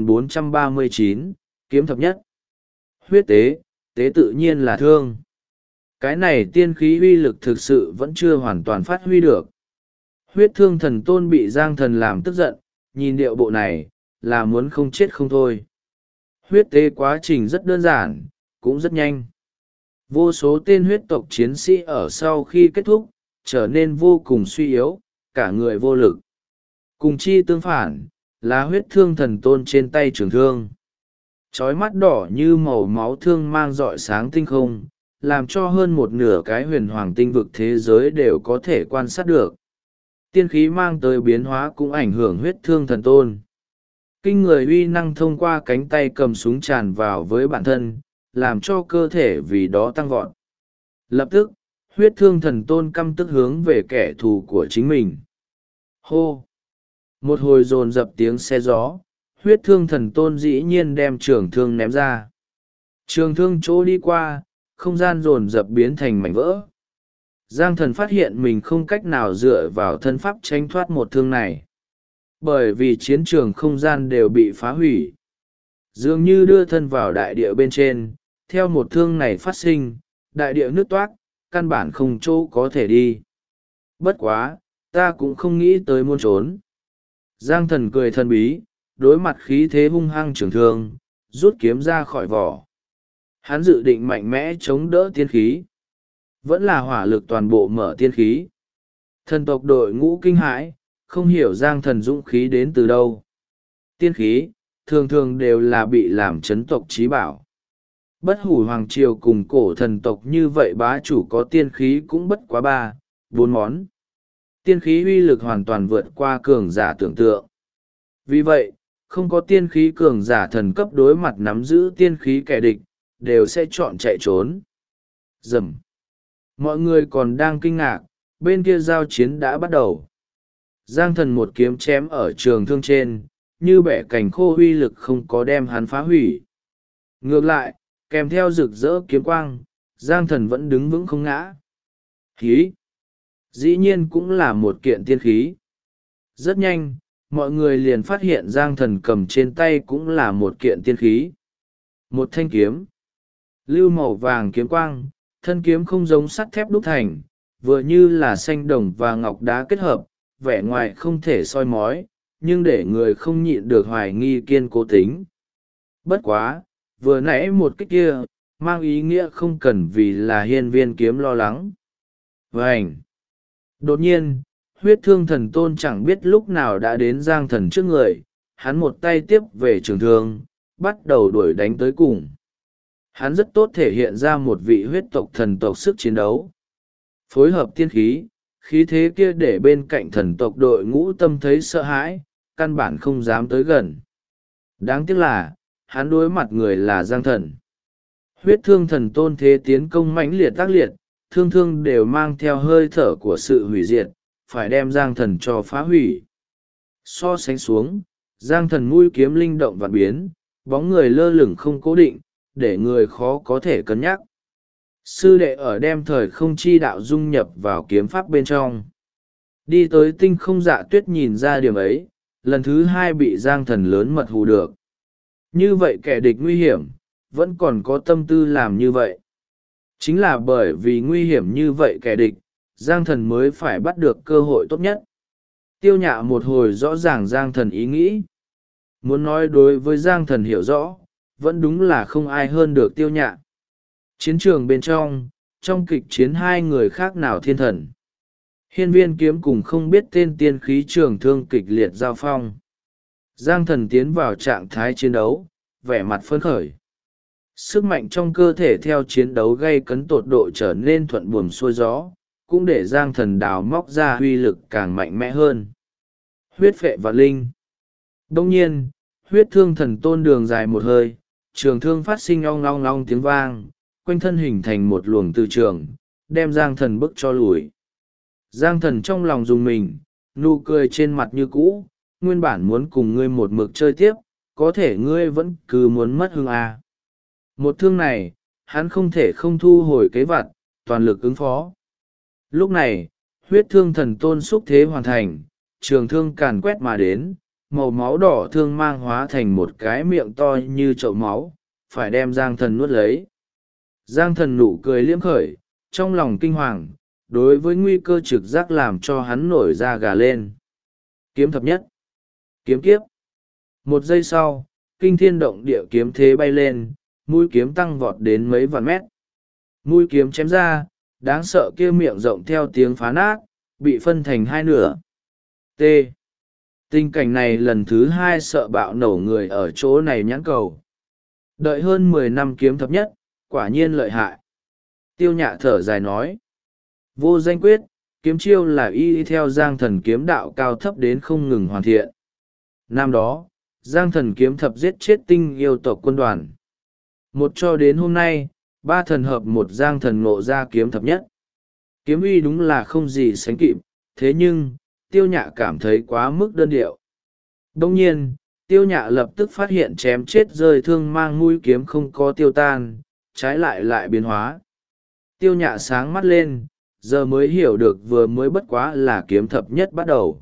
2439, Kiếm thập nhất. Huyết tế, tế tự nhiên là thương. Cái này tiên khí uy lực thực sự vẫn chưa hoàn toàn phát huy được. Huyết thương thần tôn bị Giang Thần làm tức giận, nhìn điệu bộ này, là muốn không chết không thôi. Huyết tế quá trình rất đơn giản, cũng rất nhanh. Vô số tên huyết tộc chiến sĩ ở sau khi kết thúc, trở nên vô cùng suy yếu, cả người vô lực. Cùng chi tương phản, là huyết thương thần tôn trên tay trường thương. Chói mắt đỏ như màu máu thương mang rọi sáng tinh không, làm cho hơn một nửa cái huyền hoàng tinh vực thế giới đều có thể quan sát được. Tiên khí mang tới biến hóa cũng ảnh hưởng huyết thương thần tôn. Kinh người uy năng thông qua cánh tay cầm súng tràn vào với bản thân, làm cho cơ thể vì đó tăng vọt. Lập tức, huyết thương thần tôn căm tức hướng về kẻ thù của chính mình. Hô! Một hồi dồn dập tiếng xe gió, huyết thương thần tôn dĩ nhiên đem trường thương ném ra. Trường thương chỗ đi qua, không gian dồn dập biến thành mảnh vỡ. Giang Thần phát hiện mình không cách nào dựa vào thân pháp tránh thoát một thương này. Bởi vì chiến trường không gian đều bị phá hủy. Dường như đưa thân vào đại địa bên trên, theo một thương này phát sinh, đại địa nứt toác, căn bản không chỗ có thể đi. Bất quá, ta cũng không nghĩ tới muốn trốn. Giang Thần cười thần bí, đối mặt khí thế hung hăng trường thương, rút kiếm ra khỏi vỏ. Hắn dự định mạnh mẽ chống đỡ tiên khí. Vẫn là hỏa lực toàn bộ mở tiên khí. Thần tộc đội ngũ kinh hãi, không hiểu Giang Thần dũng khí đến từ đâu. Tiên khí, thường thường đều là bị làm chấn tộc trí bảo. Bất hủ hoàng triều cùng cổ thần tộc như vậy bá chủ có tiên khí cũng bất quá 3, 4 món. Tiên khí uy lực hoàn toàn vượt qua cường giả tưởng tượng. Vì vậy, không có tiên khí cường giả thần cấp đối mặt nắm giữ tiên khí kẻ địch, đều sẽ chọn chạy trốn. Rầm. Mọi người còn đang kinh ngạc, bên kia giao chiến đã bắt đầu. Giang Thần một kiếm chém ở trường thương trên, như bẻ cành khô uy lực không có đem hắn phá hủy. Ngược lại, kèm theo rực rỡ kiếm quang, Giang Thần vẫn đứng vững không ngã. Khí! Dĩ nhiên cũng là một kiện tiên khí. Rất nhanh, mọi người liền phát hiện Giang Thần cầm trên tay cũng là một kiện tiên khí. Một thanh kiếm. Lưu màu vàng kiếm quang, thân kiếm không giống sắt thép đúc thành, vừa như là xanh đồng và ngọc đá kết hợp, vẻ ngoài không thể soi mói, nhưng để người không nhịn được hoài nghi kiên cố tính. Bất quá, vừa nãy một cái kia, mang ý nghĩa không cần vì là hiên viên kiếm lo lắng. Vânh! Đột nhiên, huyết thương thần tôn chẳng biết lúc nào đã đến Giang Thần trước người, hắn một tay tiếp về trường thương, bắt đầu đuổi đánh tới cùng. Hắn rất tốt thể hiện ra một vị huyết tộc thần tộc sức chiến đấu. Phối hợp tiên khí, khí thế kia để bên cạnh thần tộc đội ngũ tâm thấy sợ hãi, căn bản không dám tới gần. Đáng tiếc là, hắn đối mặt người là Giang Thần. Huyết thương thần tôn thế tiến công mãnh liệt tác liệt, thương thương đều mang theo hơi thở của sự hủy diệt, phải đem Giang Thần cho phá hủy. So sánh xuống, Giang Thần mũi kiếm linh động vạn biến, bóng người lơ lửng không cố định, để người khó có thể cân nhắc. sư đệ ở đem thời không chi đạo dung nhập vào kiếm pháp bên trong. Đi tới tinh không dạ tuyết nhìn ra điểm ấy, lần thứ hai bị giang thần lớn mật hù được. Như vậy kẻ địch nguy hiểm, vẫn còn có tâm tư làm như vậy. Chính là bởi vì nguy hiểm như vậy kẻ địch, giang thần mới phải bắt được cơ hội tốt nhất. Tiêu Nhạ một hồi rõ ràng giang thần ý nghĩ. Muốn nói đối với giang thần hiểu rõ, vẫn đúng là không ai hơn được Tiêu Nhạ. Chiến trường bên trong kịch chiến hai người khác nào thiên thần. Hiên Viên Kiếm cùng không biết tên tiên khí trường thương kịch liệt giao phong. Giang thần tiến vào trạng thái chiến đấu, vẻ mặt phấn khởi. Sức mạnh trong cơ thể theo chiến đấu gay cấn tột độ trở nên thuận buồm xuôi gió, cũng để giang thần đào móc ra uy lực càng mạnh mẽ hơn. Huyết phệ vạn linh. Đông nhiên, huyết thương thần tôn đường dài một hơi, trường thương phát sinh ong long long tiếng vang, quanh thân hình thành một luồng từ trường, đem giang thần bức cho lùi. Giang thần trong lòng dùng mình, nụ cười trên mặt như cũ, nguyên bản muốn cùng ngươi một mực chơi tiếp, có thể ngươi vẫn cứ muốn mất hương à. Một thương này, hắn không thể không thu hồi kế vặt, toàn lực ứng phó. Lúc này, huyết thương thần tôn xúc thế hoàn thành, trường thương càn quét mà đến, màu máu đỏ thương mang hóa thành một cái miệng to như chậu máu, phải đem giang thần nuốt lấy. Giang thần nụ cười liếm khởi, trong lòng kinh hoàng, đối với nguy cơ trực giác làm cho hắn nổi da gà lên. Kiếm thập nhất. Kiếm kiếp. Một giây sau, kinh thiên động địa kiếm thế bay lên, mũi kiếm tăng vọt đến mấy vạn mét. Mũi kiếm chém ra, đáng sợ kia miệng rộng theo tiếng phá nát, bị phân thành hai nửa. T. Tình cảnh này lần thứ hai sợ bạo nổ người ở chỗ này nhãn cầu. Đợi hơn 10 năm kiếm thập nhất, quả nhiên lợi hại. Tiêu Nhạ thở dài nói. Vô danh quyết, kiếm chiêu là y theo giang thần kiếm đạo cao thấp đến không ngừng hoàn thiện. Năm đó, giang thần kiếm thập giết chết tinh yêu tộc quân đoàn. Một cho đến hôm nay, 3 thần hợp một giang thần ngộ ra kiếm thập nhất. Kiếm uy đúng là không gì sánh kịp, thế nhưng, Tiêu Nhạ cảm thấy quá mức đơn điệu. Đồng nhiên, Tiêu Nhạ lập tức phát hiện chém chết rơi thương mang mũi kiếm không có tiêu tan, trái lại biến hóa. Tiêu Nhạ sáng mắt lên, giờ mới hiểu được vừa mới bất quá là kiếm thập nhất bắt đầu.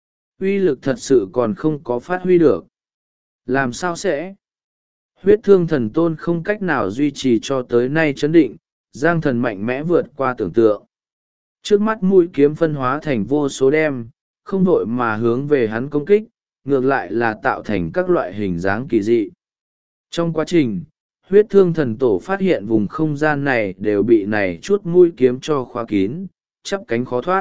Uy lực thật sự còn không có phát huy được. Làm sao sẽ? Huyết thương thần tôn không cách nào duy trì cho tới nay chấn định, giang thần mạnh mẽ vượt qua tưởng tượng. Trước mắt mũi kiếm phân hóa thành vô số đem, không vội mà hướng về hắn công kích, ngược lại là tạo thành các loại hình dáng kỳ dị. Trong quá trình, huyết thương thần tổ phát hiện vùng không gian này đều bị này chút mũi kiếm cho khóa kín, chắp cánh khó thoát.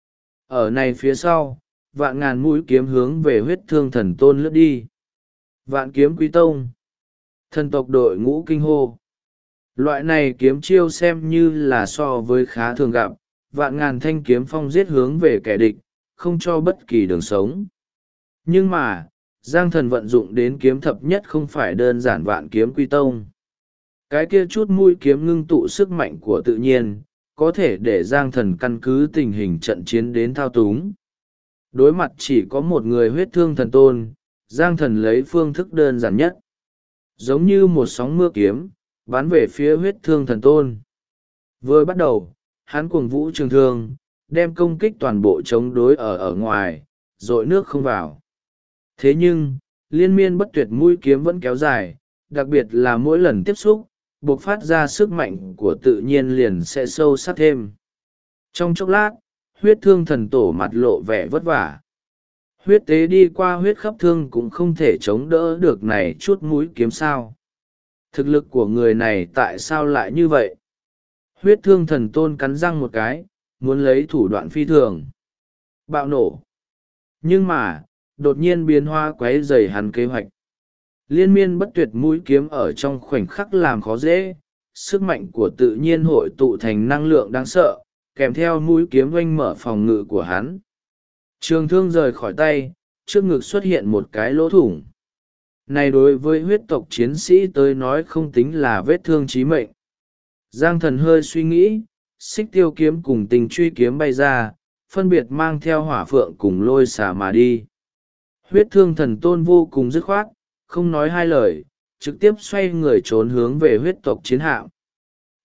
Ở này phía sau, vạn ngàn mũi kiếm hướng về huyết thương thần tôn lướt đi. Vạn kiếm quý tông. Thần tộc đội ngũ kinh hô. Loại này kiếm chiêu xem như là so với khá thường gặp, vạn ngàn thanh kiếm phong giết hướng về kẻ địch, không cho bất kỳ đường sống. Nhưng mà, giang thần vận dụng đến kiếm thập nhất không phải đơn giản vạn kiếm quy tông. Cái kia chút mũi kiếm ngưng tụ sức mạnh của tự nhiên, có thể để giang thần căn cứ tình hình trận chiến đến thao túng. Đối mặt chỉ có một người huyết thương thần tôn, giang thần lấy phương thức đơn giản nhất. Giống như một sóng mưa kiếm, bắn về phía huyết thương thần tôn. Vừa bắt đầu, hắn cuồng vũ trường thương, đem công kích toàn bộ chống đối ở ngoài, dội nước không vào. Thế nhưng, liên miên bất tuyệt mũi kiếm vẫn kéo dài, đặc biệt là mỗi lần tiếp xúc, bộc phát ra sức mạnh của tự nhiên liền sẽ sâu sắc thêm. Trong chốc lát, huyết thương thần tổ mặt lộ vẻ vất vả. Huyết tế đi qua huyết khắp thương cũng không thể chống đỡ được này chút mũi kiếm sao. Thực lực của người này tại sao lại như vậy? Huyết thương thần tôn cắn răng một cái, muốn lấy thủ đoạn phi thường. Bạo nổ. Nhưng mà, đột nhiên biến hóa quấy rầy hắn kế hoạch. Liên miên bất tuyệt mũi kiếm ở trong khoảnh khắc làm khó dễ, sức mạnh của tự nhiên hội tụ thành năng lượng đáng sợ, kèm theo mũi kiếm oanh mở phòng ngự của hắn. Trường thương rời khỏi tay, trước ngực xuất hiện một cái lỗ thủng. Này đối với huyết tộc chiến sĩ tới nói không tính là vết thương chí mệnh. Giang thần hơi suy nghĩ, xích tiêu kiếm cùng tình truy kiếm bay ra, phân biệt mang theo hỏa phượng cùng lôi xả mà đi. Huyết thương thần tôn vô cùng dứt khoát, không nói hai lời, trực tiếp xoay người trốn hướng về huyết tộc chiến hạm.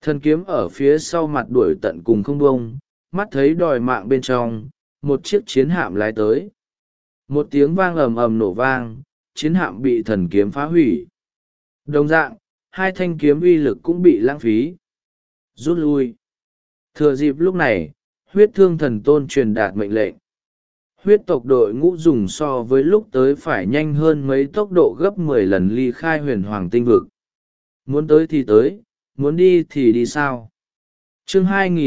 Thần kiếm ở phía sau mặt đuổi tận cùng không bông, mắt thấy đòi mạng bên trong, một chiếc chiến hạm lái tới. Một tiếng vang ầm ầm nổ vang, chiến hạm bị thần kiếm phá hủy. Đồng dạng, hai thanh kiếm uy lực cũng bị lãng phí. Rút lui. Thừa dịp lúc này, huyết thương thần tôn truyền đạt mệnh lệnh. Huyết tộc đội ngũ dùng so với lúc tới phải nhanh hơn mấy, tốc độ gấp 10 lần ly khai huyền hoàng tinh vực. Muốn tới thì tới, muốn đi thì đi sao? Chương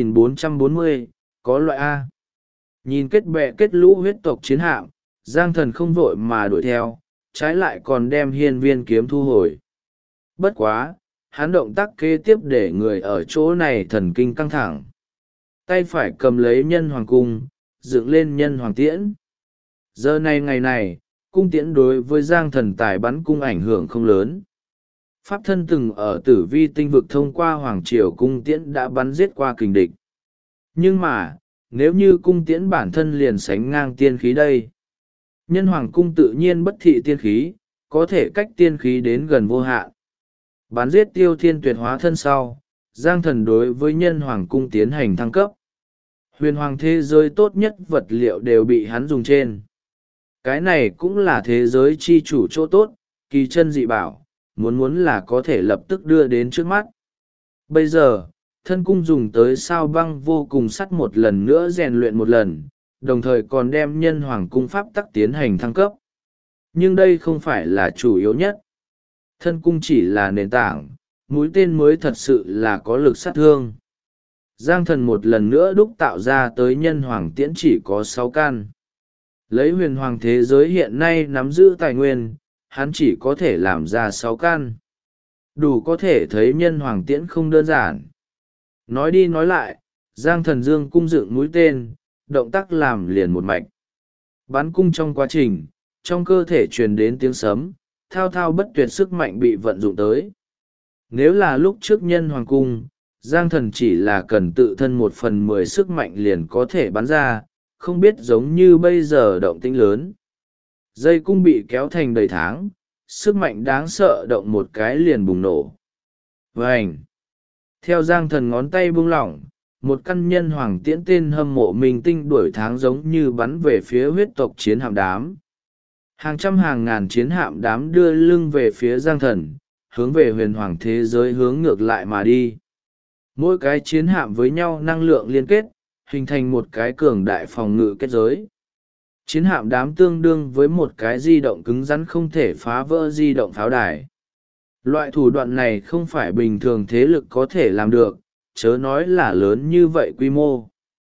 2440, có loại A. Nhìn kết bè kết lũ huyết tộc chiến hạm, Giang Thần không vội mà đuổi theo, trái lại còn đem hiên viên kiếm thu hồi. Bất quá, hắn động tác kế tiếp để người ở chỗ này thần kinh căng thẳng. Tay phải cầm lấy nhân hoàng cung, dựng lên nhân hoàng tiễn. Giờ này ngày này, cung tiễn đối với Giang Thần tài bắn cung ảnh hưởng không lớn. Pháp thân từng ở Tử Vi tinh vực thông qua hoàng triều cung tiễn đã bắn giết qua kình địch. Nhưng mà, nếu như cung tiễn bản thân liền sánh ngang tiên khí đây, nhân hoàng cung tự nhiên bất thị tiên khí, có thể cách tiên khí đến gần vô hạn. Bắn giết Tiêu Thiên Tuyệt hóa thân sau, Giang Thần đối với nhân hoàng cung tiến hành thăng cấp. Huyền hoàng thế giới tốt nhất vật liệu đều bị hắn dùng trên. Cái này cũng là thế giới chi chủ chỗ tốt, kỳ chân dị bảo, muốn là có thể lập tức đưa đến trước mắt. Bây giờ, thân cung dùng tới sao băng vô cùng sắt một lần nữa rèn luyện một lần, đồng thời còn đem nhân hoàng cung pháp tắc tiến hành thăng cấp. Nhưng đây không phải là chủ yếu nhất. Thân cung chỉ là nền tảng, mũi tên mới thật sự là có lực sát thương. Giang Thần một lần nữa đúc tạo ra tới nhân hoàng tiễn chỉ có 6 căn. Lấy huyền hoàng thế giới hiện nay nắm giữ tài nguyên, hắn chỉ có thể làm ra 6 căn. Đủ có thể thấy nhân hoàng tiễn không đơn giản. Nói đi nói lại, Giang Thần dương cung dựng mũi tên, động tác làm liền một mạch. Bắn cung trong quá trình, trong cơ thể truyền đến tiếng sấm, thao thao bất tuyệt sức mạnh bị vận dụng tới. Nếu là lúc trước nhân hoàng cung, Giang Thần chỉ là cần tự thân 1/10 sức mạnh liền có thể bắn ra, không biết giống như bây giờ động tĩnh lớn. Dây cung bị kéo thành đầy tháng, sức mạnh đáng sợ động một cái liền bùng nổ. Vành! Theo Giang Thần ngón tay buông lỏng, một căn nhân hoàng tiễn tên hâm mộ minh tinh đuổi tháng giống như bắn về phía huyết tộc chiến hạm đám. Hàng trăm hàng ngàn chiến hạm đám đưa lưng về phía Giang Thần, hướng về huyền hoàng thế giới hướng ngược lại mà đi. Mỗi cái chiến hạm với nhau năng lượng liên kết, hình thành một cái cường đại phòng ngự kết giới. Chiến hạm đám tương đương với một cái di động cứng rắn không thể phá vỡ di động pháo đài. Loại thủ đoạn này không phải bình thường thế lực có thể làm được, chớ nói là lớn như vậy quy mô.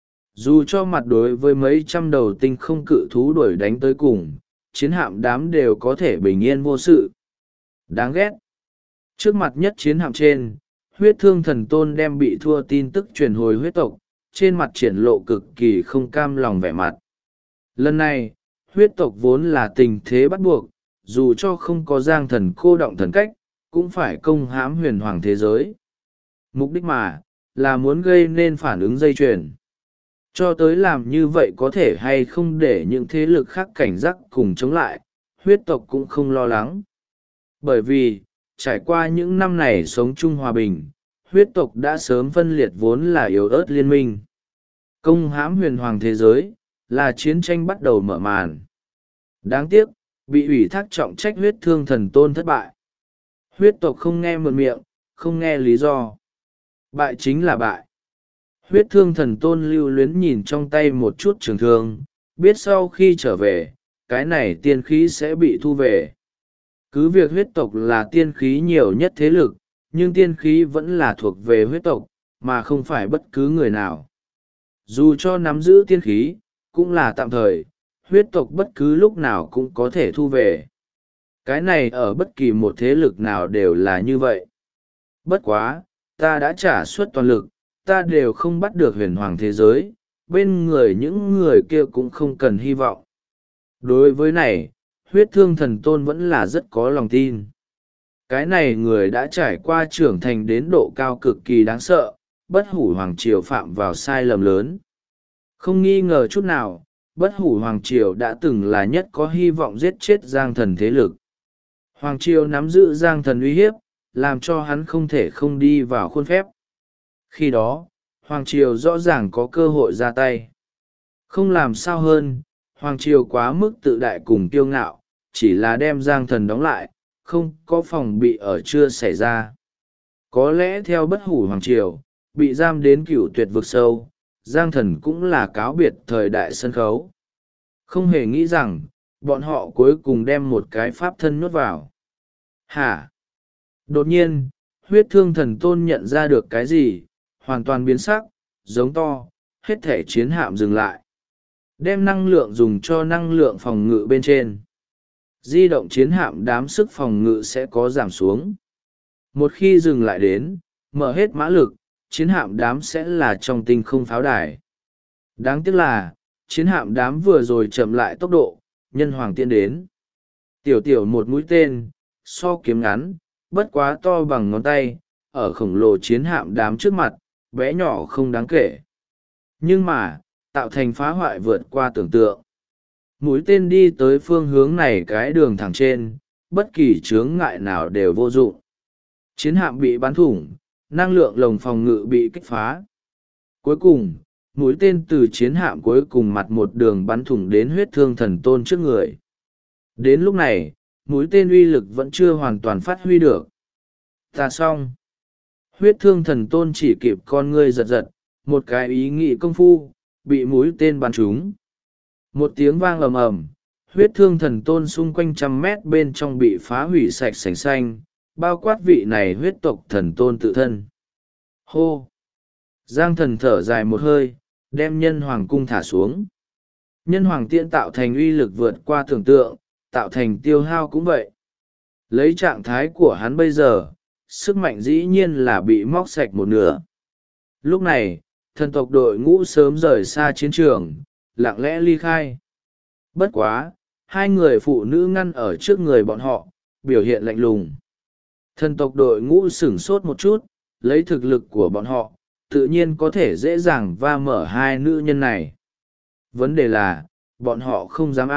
Dù cho mặt đối với mấy trăm đầu tinh không cự thú đuổi đánh tới cùng, chiến hạm đám đều có thể bình yên vô sự. Đáng ghét. Trước mặt nhất chiến hạm trên, huyết thương thần tôn đem bị thua tin tức truyền hồi huyết tộc, trên mặt triển lộ cực kỳ không cam lòng vẻ mặt. Lần này, huyết tộc vốn là tình thế bắt buộc, dù cho không có Giang Thần cô động thần cách, cũng phải công hãm huyền hoàng thế giới. Mục đích mà, là muốn gây nên phản ứng dây chuyền. Cho tới làm như vậy có thể hay không để những thế lực khác cảnh giác cùng chống lại, huyết tộc cũng không lo lắng. Bởi vì, trải qua những năm này sống chung hòa bình, huyết tộc đã sớm phân liệt vốn là yếu ớt liên minh. Công hãm huyền hoàng thế giới, là chiến tranh bắt đầu mở màn. Đáng tiếc, bị ủy thác trọng trách huyết thương thần tôn thất bại. Huyết tộc không nghe mượn miệng, không nghe lý do. Bại chính là bại. Huyết thương thần tôn lưu luyến nhìn trong tay một chút trường thương, biết sau khi trở về, cái này tiên khí sẽ bị thu về. Cứ việc huyết tộc là tiên khí nhiều nhất thế lực, nhưng tiên khí vẫn là thuộc về huyết tộc, mà không phải bất cứ người nào. Dù cho nắm giữ tiên khí, cũng là tạm thời, huyết tộc bất cứ lúc nào cũng có thể thu về. Cái này ở bất kỳ một thế lực nào đều là như vậy. Bất quá, ta đã trả suất toàn lực, ta đều không bắt được huyền hoàng thế giới, bên người những người kia cũng không cần hy vọng. Đối với này, huyết thương thần tôn vẫn là rất có lòng tin. Cái này người đã trải qua trưởng thành đến độ cao cực kỳ đáng sợ, bất hủ hoàng triều phạm vào sai lầm lớn. Không nghi ngờ chút nào, bất hủ hoàng triều đã từng là nhất có hy vọng giết chết Giang Thần thế lực. Hoàng triều nắm giữ Giang Thần uy hiếp, làm cho hắn không thể không đi vào khuôn phép. Khi đó, Hoàng Triều rõ ràng có cơ hội ra tay. Không làm sao hơn, Hoàng Triều quá mức tự đại cùng kiêu ngạo, chỉ là đem Giang Thần đóng lại, không có phòng bị ở chưa xảy ra. Có lẽ theo bất hủ Hoàng Triều, bị giam đến cửu tuyệt vực sâu, Giang Thần cũng là cáo biệt thời đại sân khấu. Không hề nghĩ rằng, bọn họ cuối cùng đem một cái pháp thân nhốt vào. Hả? Đột nhiên, huyết thương thần tôn nhận ra được cái gì, hoàn toàn biến sắc, giống to, hết thể chiến hạm dừng lại. Đem năng lượng dùng cho năng lượng phòng ngự bên trên. Di động chiến hạm đám sức phòng ngự sẽ có giảm xuống. Một khi dừng lại đến, mở hết mã lực, chiến hạm đám sẽ là trong tinh không pháo đài. Đáng tiếc là, chiến hạm đám vừa rồi chậm lại tốc độ, nhân hoàng tiên đến. Tiểu tiểu một mũi tên, so kiếm ngắn, bất quá to bằng ngón tay, ở khổng lồ chiến hạm đám trước mặt, bé nhỏ không đáng kể. Nhưng mà, tạo thành phá hoại vượt qua tưởng tượng. Mũi tên đi tới phương hướng này cái đường thẳng trên, bất kỳ chướng ngại nào đều vô dụng. Chiến hạm bị bắn thủng, năng lượng lồng phòng ngự bị kích phá. Cuối cùng, mũi tên từ chiến hạm cuối cùng mặt một đường bắn thủng đến huyết thương thần tôn trước người. Đến lúc này, mũi tên uy lực vẫn chưa hoàn toàn phát huy được. Ta xong. Huyết thương thần tôn chỉ kịp con ngươi giật giật, một cái ý nghĩ công phu, bị mũi tên bắn trúng. Một tiếng vang ầm ầm, huyết thương thần tôn xung quanh 100 mét bên trong bị phá hủy sạch sành xanh, bao quát vị này huyết tộc thần tôn tự thân. Hô! Giang Thần thở dài một hơi, đem nhân hoàng cung thả xuống. Nhân hoàng tiễn tạo thành uy lực vượt qua tưởng tượng, tạo thành tiêu hao cũng vậy. Lấy trạng thái của hắn bây giờ, sức mạnh dĩ nhiên là bị móc sạch một nửa. Lúc này, thần tộc đội ngũ sớm rời xa chiến trường, lặng lẽ ly khai. Bất quá, hai người phụ nữ ngăn ở trước người bọn họ, biểu hiện lạnh lùng. Thần tộc đội ngũ sửng sốt một chút, lấy thực lực của bọn họ, tự nhiên có thể dễ dàng va mở hai nữ nhân này. Vấn đề là, bọn họ không dám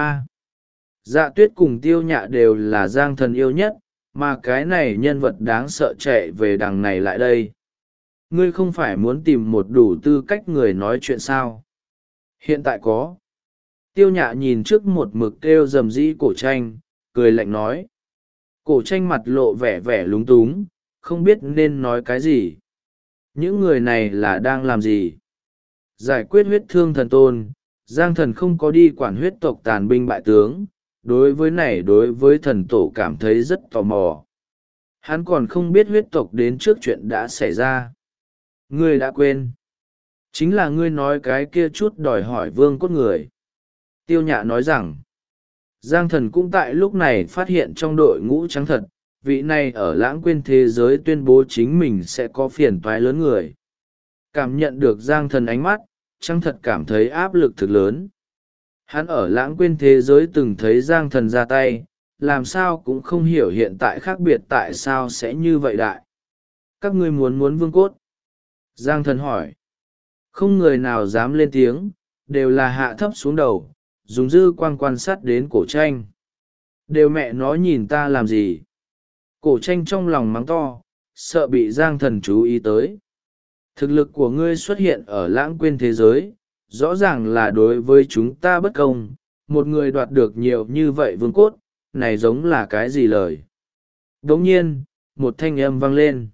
Dạ Tuyết cùng Tiêu Nhạ đều là Giang Thần yêu nhất, mà cái này nhân vật đáng sợ chạy về đằng này lại đây. Ngươi không phải muốn tìm một đủ tư cách người nói chuyện sao? Hiện tại có. Tiêu Nhạ nhìn trước một mực kêu rầm rĩ Cổ Tranh, cười lạnh nói. Cổ Tranh mặt lộ vẻ vẻ lúng túng, không biết nên nói cái gì. Những người này là đang làm gì? Giải quyết huyết thương thần tôn, Giang Thần không có đi quản huyết tộc tàn binh bại tướng, đối với thần tổ cảm thấy rất tò mò. Hắn còn không biết huyết tộc đến trước chuyện đã xảy ra. Ngươi đã quên. Chính là ngươi nói cái kia chút đòi hỏi vương cốt người. Tiêu Nhạ nói rằng, Giang Thần cũng tại lúc này phát hiện trong đội ngũ trắng thật, vị này ở lãng quên thế giới tuyên bố chính mình sẽ có phiền toái lớn người. Cảm nhận được Giang Thần ánh mắt, trắng thật cảm thấy áp lực thực lớn. Hắn ở lãng quên thế giới từng thấy Giang Thần ra tay, làm sao cũng không hiểu hiện tại khác biệt tại sao sẽ như vậy đại. Các ngươi muốn vương cốt? Giang Thần hỏi. Không người nào dám lên tiếng, đều là hạ thấp xuống đầu, dùng dư quang quan sát đến Cổ Tranh. Đều mẹ nó nhìn ta làm gì? Cổ Tranh trong lòng mắng to, sợ bị Giang Thần chú ý tới. Thực lực của ngươi xuất hiện ở lãng quên thế giới, rõ ràng là đối với chúng ta bất công, một người đoạt được nhiều như vậy vương cốt, này giống là cái gì lời. Đồng nhiên, một thanh âm vang lên.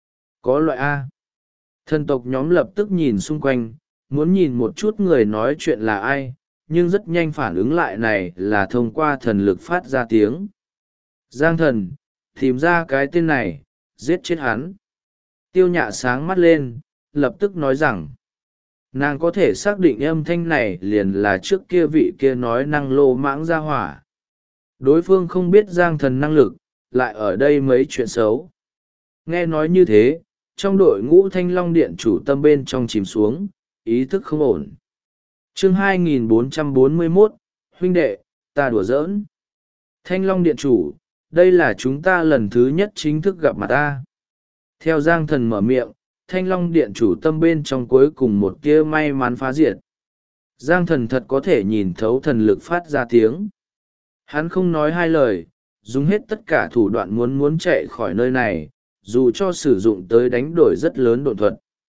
Có loại A. Thần tộc nhóm lập tức nhìn xung quanh, muốn nhìn một chút người nói chuyện là ai, nhưng rất nhanh phản ứng lại này là thông qua thần lực phát ra tiếng. Giang Thần, tìm ra cái tên này, giết chết hắn. Tiêu Nhạ sáng mắt lên, lập tức nói rằng, nàng có thể xác định âm thanh này liền là trước kia vị kia nói năng lô mãng ra hỏa. Đối phương không biết Giang Thần năng lực, lại ở đây mấy chuyện xấu. Nghe nói như thế, trong đội ngũ Thanh Long Điện chủ tâm bên trong chìm xuống, ý thức không ổn. Chương 2441, huynh đệ, ta đùa giỡn. Thanh Long Điện chủ, đây là chúng ta lần thứ nhất chính thức gặp mặt ta. Theo Giang Thần mở miệng, Thanh Long Điện chủ tâm bên trong cuối cùng một tia may mắn phá diệt. Giang Thần thật có thể nhìn thấu thần lực phát ra tiếng. Hắn không nói hai lời, dùng hết tất cả thủ đoạn muốn chạy khỏi nơi này, dù cho sử dụng tới đánh đổi rất lớn độn thuật.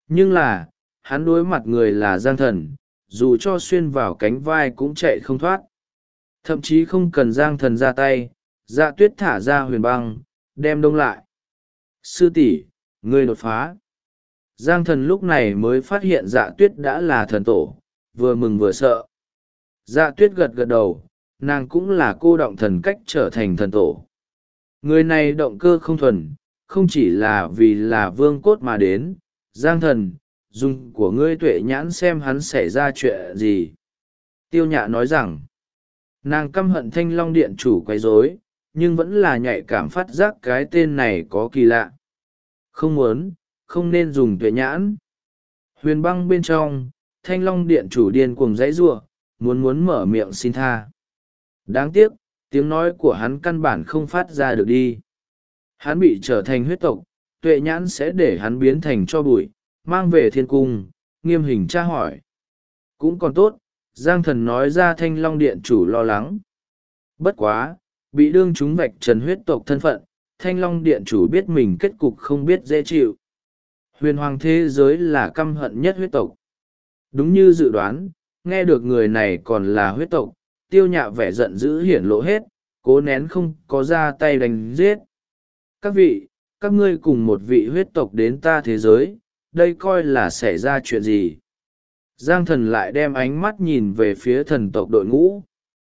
Nhưng là, hắn đối mặt người là Giang Thần, dù cho xuyên vào cánh vai cũng chạy không thoát. Thậm chí không cần Giang Thần ra tay, Dạ Tuyết thả ra Huyền Băng, đem đông lại. Sư tỷ, ngươi đột phá. Giang Thần lúc này mới phát hiện Dạ Tuyết đã là thần tổ, vừa mừng vừa sợ. Dạ Tuyết gật gật đầu, nàng cũng là cô động thần cách trở thành thần tổ. Người này động cơ không thuần, không chỉ là vì là vương cốt mà đến. Giang Thần, dùng của ngươi tuệ nhãn xem hắn xảy ra chuyện gì. Tiêu Nhạ nói rằng, nàng căm hận Thanh Long Điện chủ quấy rối, nhưng vẫn là nhạy cảm phát giác cái tên này có kỳ lạ. Không muốn, không nên dùng tuệ nhãn. Huyền Băng bên trong, Thanh Long Điện chủ điên cuồng dãy giụa, muốn mở miệng xin tha. Đáng tiếc, tiếng nói của hắn căn bản không phát ra được đi. Hắn bị trở thành huyết tộc, tuệ nhãn sẽ để hắn biến thành tro bụi, mang về thiên cung, nghiêm hình tra hỏi. Cũng còn tốt, Giang Thần nói ra Thanh Long Điện chủ lo lắng. Bất quá, bị đương chúng vạch trần huyết tộc thân phận, Thanh Long Điện chủ biết mình kết cục không biết dễ chịu. Huyền hoàng thế giới là căm hận nhất huyết tộc. Đúng như dự đoán, nghe được người này còn là huyết tộc, Tiêu Nhạ vẻ giận dữ hiển lộ hết, cố nén không có ra tay đánh giết. Các vị, các ngươi cùng một vị huyết tộc đến ta thế giới, đây coi là xảy ra chuyện gì? Giang Thần lại đem ánh mắt nhìn về phía thần tộc đội ngũ.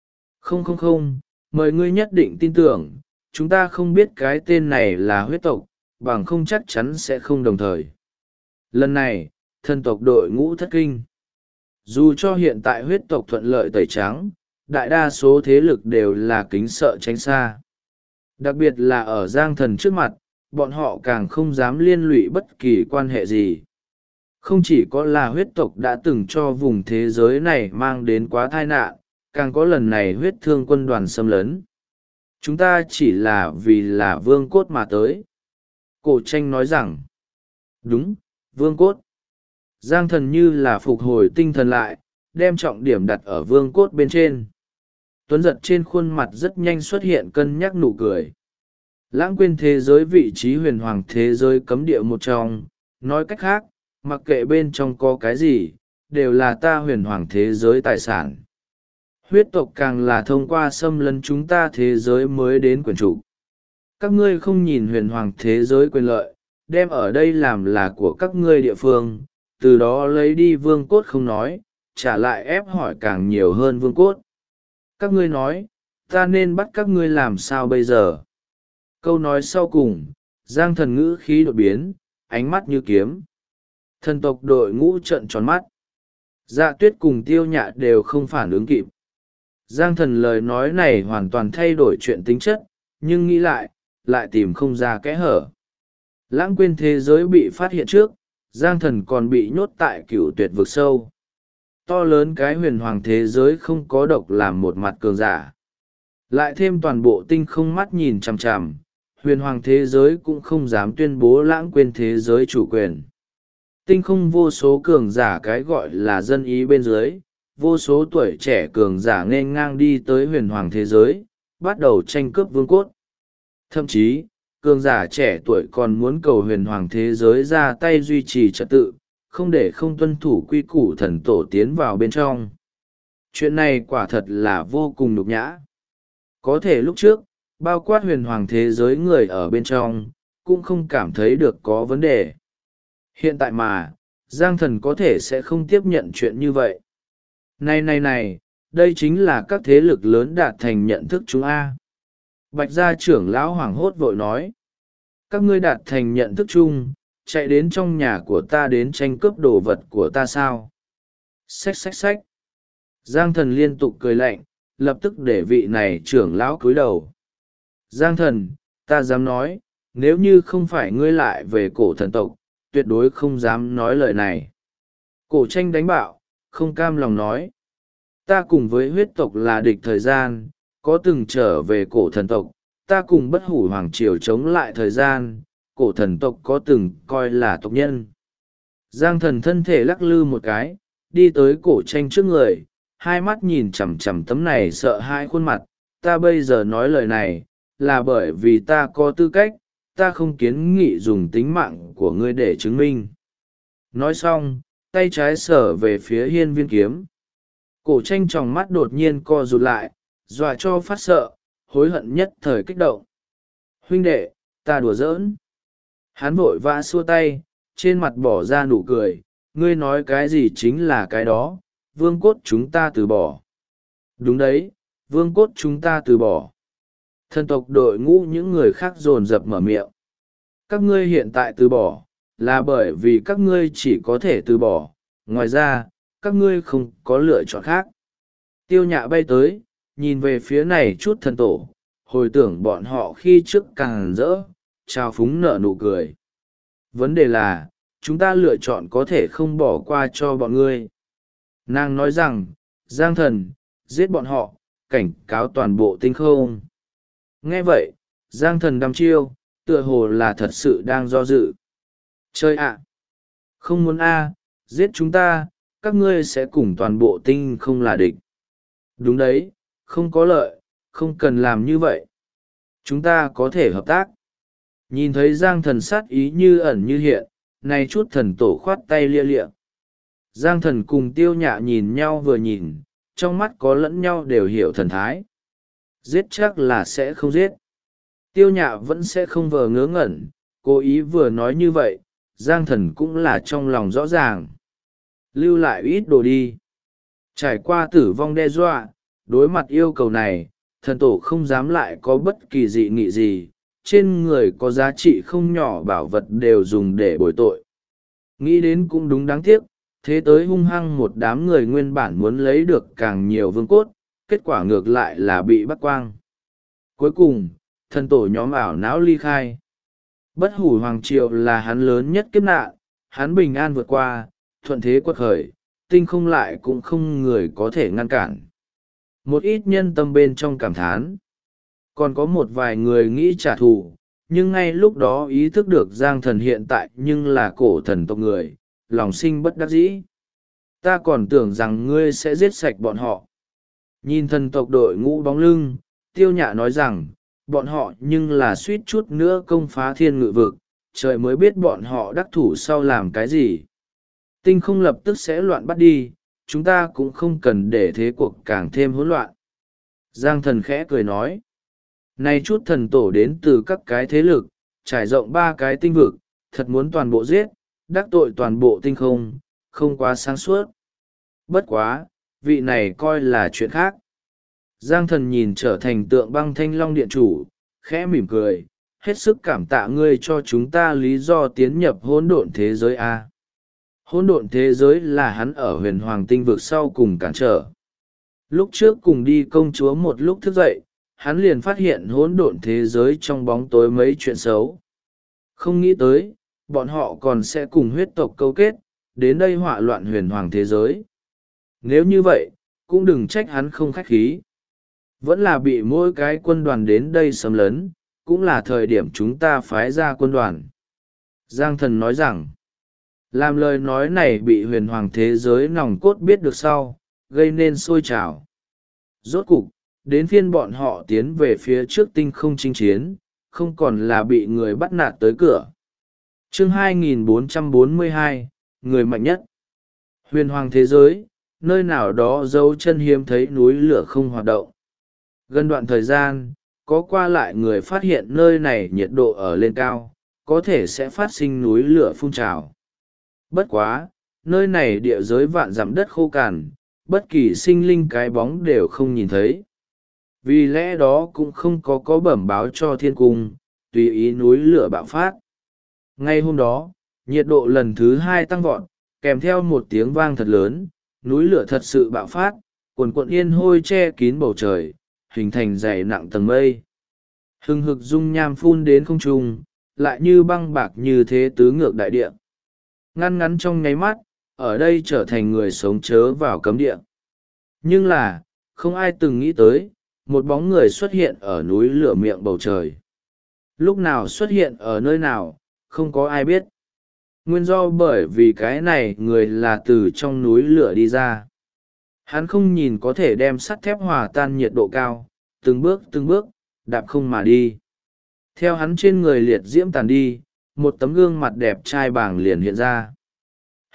Không, mời ngươi nhất định tin tưởng, chúng ta không biết cái tên này là huyết tộc, bằng không chắc chắn sẽ không đồng thời. Lần này, thần tộc đội ngũ thất kinh. Dù cho hiện tại huyết tộc thuận lợi tẩy trắng, đại đa số thế lực đều là kính sợ tránh xa. Đặc biệt là ở Giang Thần trước mặt, bọn họ càng không dám liên lụy bất kỳ quan hệ gì. Không chỉ có là huyết tộc đã từng cho vùng thế giới này mang đến quá tai nạn, càng có lần này huyết thương quân đoàn xâm lấn. Chúng ta chỉ là vì là vương cốt mà tới. Cổ tranh nói rằng, đúng, vương cốt. Giang Thần như là phục hồi tinh thần lại, đem trọng điểm đặt ở vương cốt bên trên. Tuấn giật trên khuôn mặt rất nhanh xuất hiện cân nhắc nụ cười. Lãng quên thế giới vị trí huyền hoàng thế giới cấm địa một trong, nói cách khác, mặc kệ bên trong có cái gì, đều là ta huyền hoàng thế giới tài sản. Huyết tộc càng là thông qua xâm lấn chúng ta thế giới mới đến quyền chủ. Các ngươi không nhìn huyền hoàng thế giới quyền lợi, đem ở đây làm là của các ngươi địa phương, từ đó lấy đi vương cốt không nói, trả lại ép hỏi càng nhiều hơn vương cốt. Các ngươi nói, ta nên bắt các ngươi làm sao bây giờ? Câu nói sau cùng, Giang Thần ngữ khí đột biến, ánh mắt như kiếm. Thần tộc đội ngũ trợn tròn mắt. Dạ Tuyết cùng Tiêu Nhạ đều không phản ứng kịp. Giang Thần lời nói này hoàn toàn thay đổi chuyện tính chất, nhưng nghĩ lại tìm không ra kẽ hở. Lãng quên thế giới bị phát hiện trước, Giang Thần còn bị nhốt tại cửu tuyệt vực sâu. To lớn cái huyền hoàng thế giới không có độc làm một mặt cường giả. Lại thêm toàn bộ tinh không mắt nhìn chằm chằm, huyền hoàng thế giới cũng không dám tuyên bố lãng quên thế giới chủ quyền. Tinh không vô số cường giả cái gọi là dân ý bên dưới, vô số tuổi trẻ cường giả nên ngang đi tới huyền hoàng thế giới, bắt đầu tranh cướp vương cốt. Thậm chí, cường giả trẻ tuổi còn muốn cầu huyền hoàng thế giới ra tay duy trì trật tự, không để không tuân thủ quy củ thần tổ tiến vào bên trong. Chuyện này quả thật là vô cùng nhục nhã. Có thể lúc trước, bao quát huyền hoàng thế giới người ở bên trong, cũng không cảm thấy được có vấn đề. Hiện tại mà, Giang Thần có thể sẽ không tiếp nhận chuyện như vậy. Này, đây chính là các thế lực lớn đạt thành nhận thức chúng A. Bạch gia trưởng lão hoảng hốt vội nói. Các ngươi đạt thành nhận thức chung, chạy đến trong nhà của ta đến tranh cướp đồ vật của ta sao? Xách. Giang Thần liên tục cười lạnh, lập tức để vị này trưởng lão cúi đầu. Giang Thần, ta dám nói, nếu như không phải ngươi lại về cổ thần tộc, tuyệt đối không dám nói lời này. Cổ tranh đánh bạo, không cam lòng nói. Ta cùng với huyết tộc là địch thời gian, có từng trở về cổ thần tộc, ta cùng bất hủ hoàng triều chống lại thời gian, cổ thần tộc có từng coi là tộc nhân. Giang Thần thân thể lắc lư một cái, đi tới cổ tranh trước người, hai mắt nhìn chằm chằm tấm này sợ hai khuôn mặt. Ta bây giờ nói lời này, là bởi vì ta có tư cách, ta không kiến nghị dùng tính mạng của ngươi để chứng minh. nói xong tay trái sở về phía hiên viên kiếm. Cổ tranh tròng mắt đột nhiên co rụt lại, dọa cho phát sợ, hối hận nhất thời kích động. Huynh đệ, ta đùa giỡn. Hắn vội vã xua tay, trên mặt bỏ ra nụ cười, ngươi nói cái gì chính là cái đó, vương cốt chúng ta từ bỏ. Đúng đấy, vương cốt chúng ta từ bỏ. Thần tộc đội ngũ những người khác dồn dập mở miệng. Các ngươi hiện tại từ bỏ, là bởi vì các ngươi chỉ có thể từ bỏ, ngoài ra, các ngươi không có lựa chọn khác. Tiêu Nhạ bay tới, nhìn về phía này chút thần tổ, hồi tưởng bọn họ khi trước càng rỡ, trao phúng nở nụ cười. Vấn đề là, chúng ta lựa chọn có thể không bỏ qua cho bọn ngươi. Nàng nói rằng, Giang Thần, giết bọn họ, cảnh cáo toàn bộ tinh không. Nghe vậy, Giang Thần đăm chiêu, tựa hồ là thật sự đang do dự. Chơi ạ! Không muốn giết chúng ta, các ngươi sẽ cùng toàn bộ tinh không là địch. Đúng đấy, không có lợi, không cần làm như vậy. Chúng ta có thể hợp tác. Nhìn thấy Giang Thần sát ý như ẩn như hiện, này chút thần tổ khoát tay lia lịa. Giang Thần cùng Tiêu Nhạ nhìn nhau vừa nhìn, trong mắt có lẫn nhau đều hiểu thần thái. Giết chắc là sẽ không giết. Tiêu Nhạ vẫn sẽ không vờ ngớ ngẩn, cố ý vừa nói như vậy, Giang Thần cũng là trong lòng rõ ràng. Lưu lại ít đồ đi. Trải qua tử vong đe dọa, đối mặt yêu cầu này, thần tổ không dám lại có bất kỳ dị nghị gì, trên người có giá trị không nhỏ bảo vật đều dùng để bồi tội. Nghĩ đến cũng đúng đáng tiếc, thế tới hung hăng một đám người nguyên bản muốn lấy được càng nhiều vương cốt, kết quả ngược lại là bị bắt quang. Cuối cùng, thần tổ nhóm ảo não ly khai. Bất hủ hoàng triều là hắn lớn nhất kiếp nạn, hắn bình an vượt qua, thuận thế quật khởi, tinh không lại cũng không người có thể ngăn cản. Một ít nhân tâm bên trong cảm thán. Còn có một vài người nghĩ trả thù, nhưng ngay lúc đó ý thức được Giang Thần hiện tại nhưng là cổ thần tộc người, lòng sinh bất đắc dĩ. Ta còn tưởng rằng ngươi sẽ giết sạch bọn họ. Nhìn thần tộc đội ngũ bóng lưng, Tiêu Nhạ nói rằng, bọn họ nhưng là suýt chút nữa công phá thiên ngự vực, trời mới biết bọn họ đắc thủ sau làm cái gì. Tinh không lập tức sẽ loạn bắt đi, chúng ta cũng không cần để thế cuộc càng thêm hỗn loạn. Giang Thần khẽ cười nói, này chút thần tổ đến từ các cái thế lực, trải rộng 3 cái tinh vực, thật muốn toàn bộ giết, đắc tội toàn bộ tinh không, không quá sáng suốt. Bất quá, vị này coi là chuyện khác. Giang Thần nhìn trở thành tượng băng thanh long điện chủ, khẽ mỉm cười, hết sức cảm tạ ngươi cho chúng ta lý do tiến nhập hỗn độn thế giới A. Hỗn độn thế giới là hắn ở huyền hoàng tinh vực sau cùng cản trở. Lúc trước cùng đi công chúa một lúc thức dậy, hắn liền phát hiện hỗn độn thế giới trong bóng tối mấy chuyện xấu. Không nghĩ tới, bọn họ còn sẽ cùng huyết tộc câu kết, đến đây họa loạn huyền hoàng thế giới. Nếu như vậy, cũng đừng trách hắn không khách khí. Vẫn là bị mỗi cái quân đoàn đến đây xâm lấn, cũng là thời điểm chúng ta phái ra quân đoàn. Giang Thần nói rằng, làm lời nói này bị huyền hoàng thế giới nòng cốt biết được sau, gây nên sôi trào. Rốt cục, đến phiên bọn họ tiến về phía trước tinh không chinh chiến, không còn là bị người bắt nạt tới cửa. Chương 2442, người mạnh nhất. Huyền hoàng thế giới, nơi nào đó dấu chân hiếm thấy núi lửa không hoạt động. Gần đoạn thời gian, có qua lại người phát hiện nơi này nhiệt độ ở lên cao, có thể sẽ phát sinh núi lửa phun trào. Bất quá, nơi này địa giới vạn dặm đất khô cằn, bất kỳ sinh linh cái bóng đều không nhìn thấy. Vì lẽ đó cũng không có bẩm báo cho thiên cung, tùy ý núi lửa bạo phát. Ngay hôm đó, nhiệt độ lần thứ 2 tăng vọt, kèm theo một tiếng vang thật lớn, núi lửa thật sự bạo phát, cuồn cuộn yên hôi che kín bầu trời, hình thành dày nặng tầng mây. Hừng hực dung nham phun đến không trung, lại như băng bạc như thế tứ ngược đại địa. Ngăn ngắn trong nháy mắt, ở đây trở thành người sống chớ vào cấm địa. Nhưng là, không ai từng nghĩ tới, một bóng người xuất hiện ở núi lửa miệng bầu trời. Lúc nào xuất hiện ở nơi nào, không có ai biết. Nguyên do bởi vì cái này người là từ trong núi lửa đi ra. Hắn không nhìn có thể đem sắt thép hòa tan nhiệt độ cao, từng bước, đạp không mà đi. Theo hắn trên người liệt diễm tàn đi, một tấm gương mặt đẹp trai bảng liền hiện ra.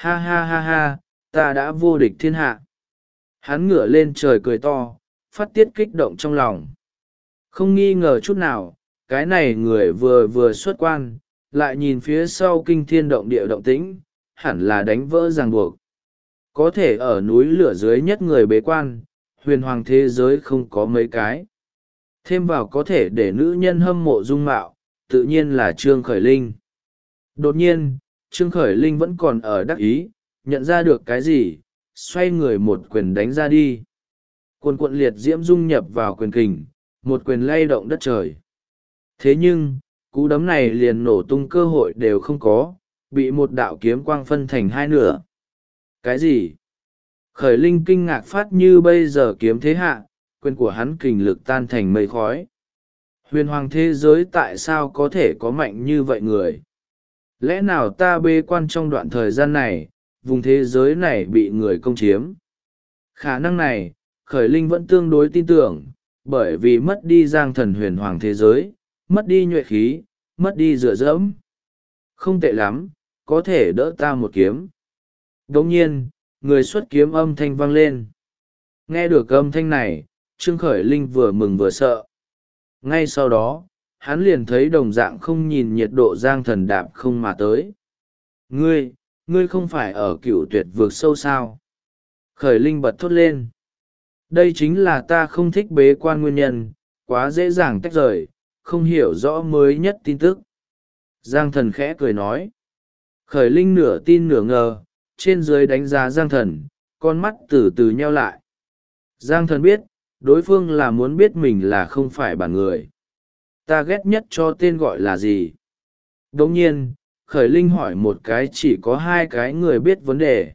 Ha ha ha ha, ta đã vô địch thiên hạ. Hắn ngửa lên trời cười to, phát tiết kích động trong lòng. Không nghi ngờ chút nào, cái này người vừa vừa xuất quan, lại nhìn phía sau kinh thiên động địa động tĩnh, hẳn là đánh vỡ ràng buộc. Có thể ở núi lửa dưới nhất người bế quan, huyền hoàng thế giới không có mấy cái. Thêm vào có thể để nữ nhân hâm mộ dung mạo, tự nhiên là Trương Khởi Linh. Đột nhiên, Trương Khởi Linh vẫn còn ở đắc ý, nhận ra được cái gì, xoay người một quyền đánh ra đi. Cuồn cuộn liệt diễm dung nhập vào quyền kình, một quyền lay động đất trời. Thế nhưng, cú đấm này liền nổ tung cơ hội đều không có, bị một đạo kiếm quang phân thành hai nửa. Cái gì? Khởi Linh kinh ngạc phát như bây giờ kiếm thế hạ, quyền của hắn kình lực tan thành mây khói. Huyền hoàng thế giới tại sao có thể có mạnh như vậy người? Lẽ nào ta bế quan trong đoạn thời gian này, vùng thế giới này bị người công chiếm? Khả năng này, Khởi Linh vẫn tương đối tin tưởng, bởi vì mất đi giang thần huyền hoàng thế giới, mất đi nhuệ khí, mất đi dựa dẫm. Không tệ lắm, có thể đỡ ta một kiếm. Đồng nhiên, người xuất kiếm âm thanh vang lên. Nghe được âm thanh này, Trương Khởi Linh vừa mừng vừa sợ. Ngay sau đó, hắn liền thấy đồng dạng không nhìn nhiệt độ giang thần đạp không mà tới. Ngươi không phải ở Cửu Tuyệt vực sâu sao? Khởi Linh bật thốt lên. Đây chính là ta không thích bế quan nguyên nhân, quá dễ dàng tách rời, không hiểu rõ mới nhất tin tức. Giang thần khẽ cười nói. Khởi Linh nửa tin nửa ngờ, trên dưới đánh giá Giang thần, con mắt từ từ nheo lại. Giang thần biết, đối phương là muốn biết mình là không phải bản người. Ta ghét nhất cho tên gọi là gì? Đồng nhiên, Khởi Linh hỏi một cái chỉ có hai cái người biết vấn đề.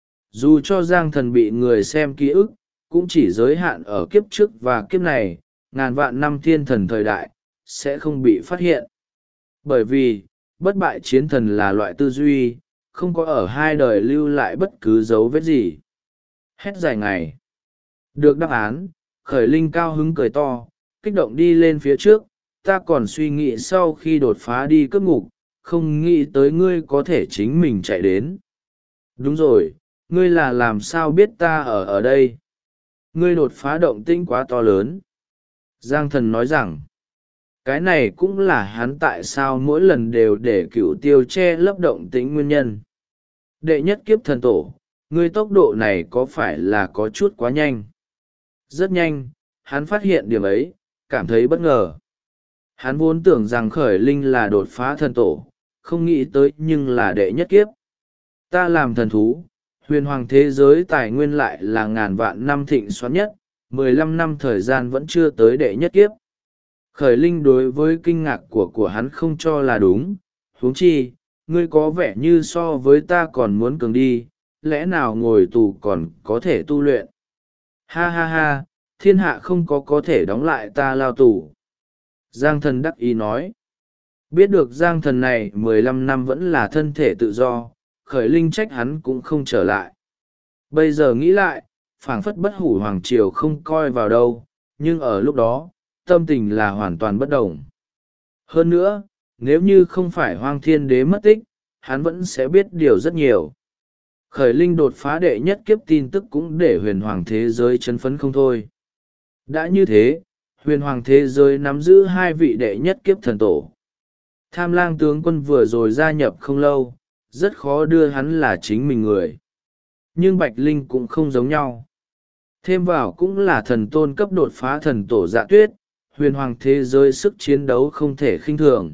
Dù cho Giang thần bị người xem ký ức, cũng chỉ giới hạn ở kiếp trước và kiếp này, ngàn vạn năm thiên thần thời đại, sẽ không bị phát hiện. Bởi vì, bất bại chiến thần là loại tư duy, không có ở hai đời lưu lại bất cứ dấu vết gì. Hét dài ngày. Được đáp án, Khởi Linh cao hứng cười to, kích động đi lên phía trước, ta còn suy nghĩ sau khi đột phá đi cướp ngục, không nghĩ tới ngươi có thể chính mình chạy đến. Đúng rồi, ngươi là làm sao biết ta ở đây? Ngươi đột phá động tĩnh quá to lớn. Giang thần nói rằng, cái này cũng là hắn tại sao mỗi lần đều để Cửu Tiêu che lấp động tĩnh nguyên nhân. Đệ nhất kiếp thần tổ, ngươi tốc độ này có phải là có chút quá nhanh? Rất nhanh, hắn phát hiện điểm ấy, cảm thấy bất ngờ. Hắn vốn tưởng rằng Khởi Linh là đột phá thần tổ, không nghĩ tới nhưng là đệ nhất kiếp. Ta làm thần thú, huyền hoàng thế giới tài nguyên lại là ngàn vạn năm thịnh xoắn nhất, 15 năm thời gian vẫn chưa tới đệ nhất kiếp. Khởi Linh đối với kinh ngạc của hắn không cho là đúng, huống chi, ngươi có vẻ như so với ta còn muốn cường đi, lẽ nào ngồi tù còn có thể tu luyện? Ha ha ha, thiên hạ không có thể đóng lại ta lao tù. Giang thần đắc ý nói. Biết được Giang thần này 15 năm vẫn là thân thể tự do, Khởi Linh trách hắn cũng không trở lại. Bây giờ nghĩ lại, phảng phất bất hủ hoàng triều không coi vào đâu, nhưng ở lúc đó, tâm tình là hoàn toàn bất đồng. Hơn nữa, nếu như không phải Hoang Thiên Đế mất tích, hắn vẫn sẽ biết điều rất nhiều. Khởi Linh đột phá đệ nhất kiếp tin tức cũng để huyền hoàng thế giới chấn phấn không thôi. Đã như thế, huyền hoàng thế giới nắm giữ hai vị đệ nhất kiếp thần tổ. Tham Lang tướng quân vừa rồi gia nhập không lâu, rất khó đưa hắn là chính mình người. Nhưng Bạch Linh cũng không giống nhau. Thêm vào cũng là thần tôn cấp đột phá thần tổ Dạ Tuyết, huyền hoàng thế giới sức chiến đấu không thể khinh thường.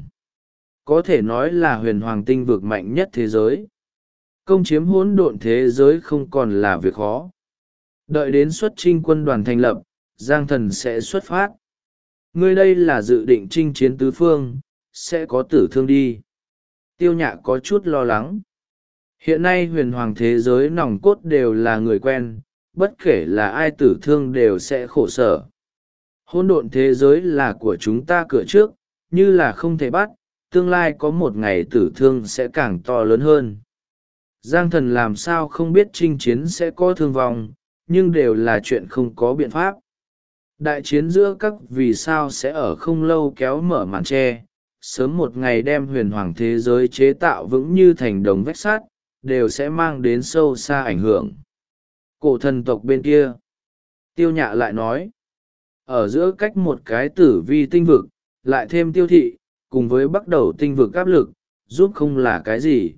Có thể nói là huyền hoàng tinh vực mạnh nhất thế giới. Công chiếm hỗn độn thế giới không còn là việc khó. Đợi đến xuất chinh quân đoàn thành lập, Giang thần sẽ xuất phát. Ngươi đây là dự định chinh chiến tứ phương, sẽ có tử thương đi. Tiêu Nhạ có chút lo lắng. Hiện nay huyền hoàng thế giới nòng cốt đều là người quen, bất kể là ai tử thương đều sẽ khổ sở. Hỗn độn thế giới là của chúng ta cửa trước, như là không thể bắt, tương lai có một ngày tử thương sẽ càng to lớn hơn. Giang thần làm sao không biết chinh chiến sẽ có thương vong, nhưng đều là chuyện không có biện pháp. Đại chiến giữa các vì sao sẽ ở không lâu kéo mở màn tre, sớm một ngày đem huyền hoàng thế giới chế tạo vững như thành đồng vách sắt, đều sẽ mang đến sâu xa ảnh hưởng. Cổ thần tộc bên kia, Tiêu Nhạ lại nói, ở giữa cách một cái tử vi tinh vực, lại thêm Tiêu Thị, cùng với bắt đầu tinh vực áp lực, giúp không là cái gì.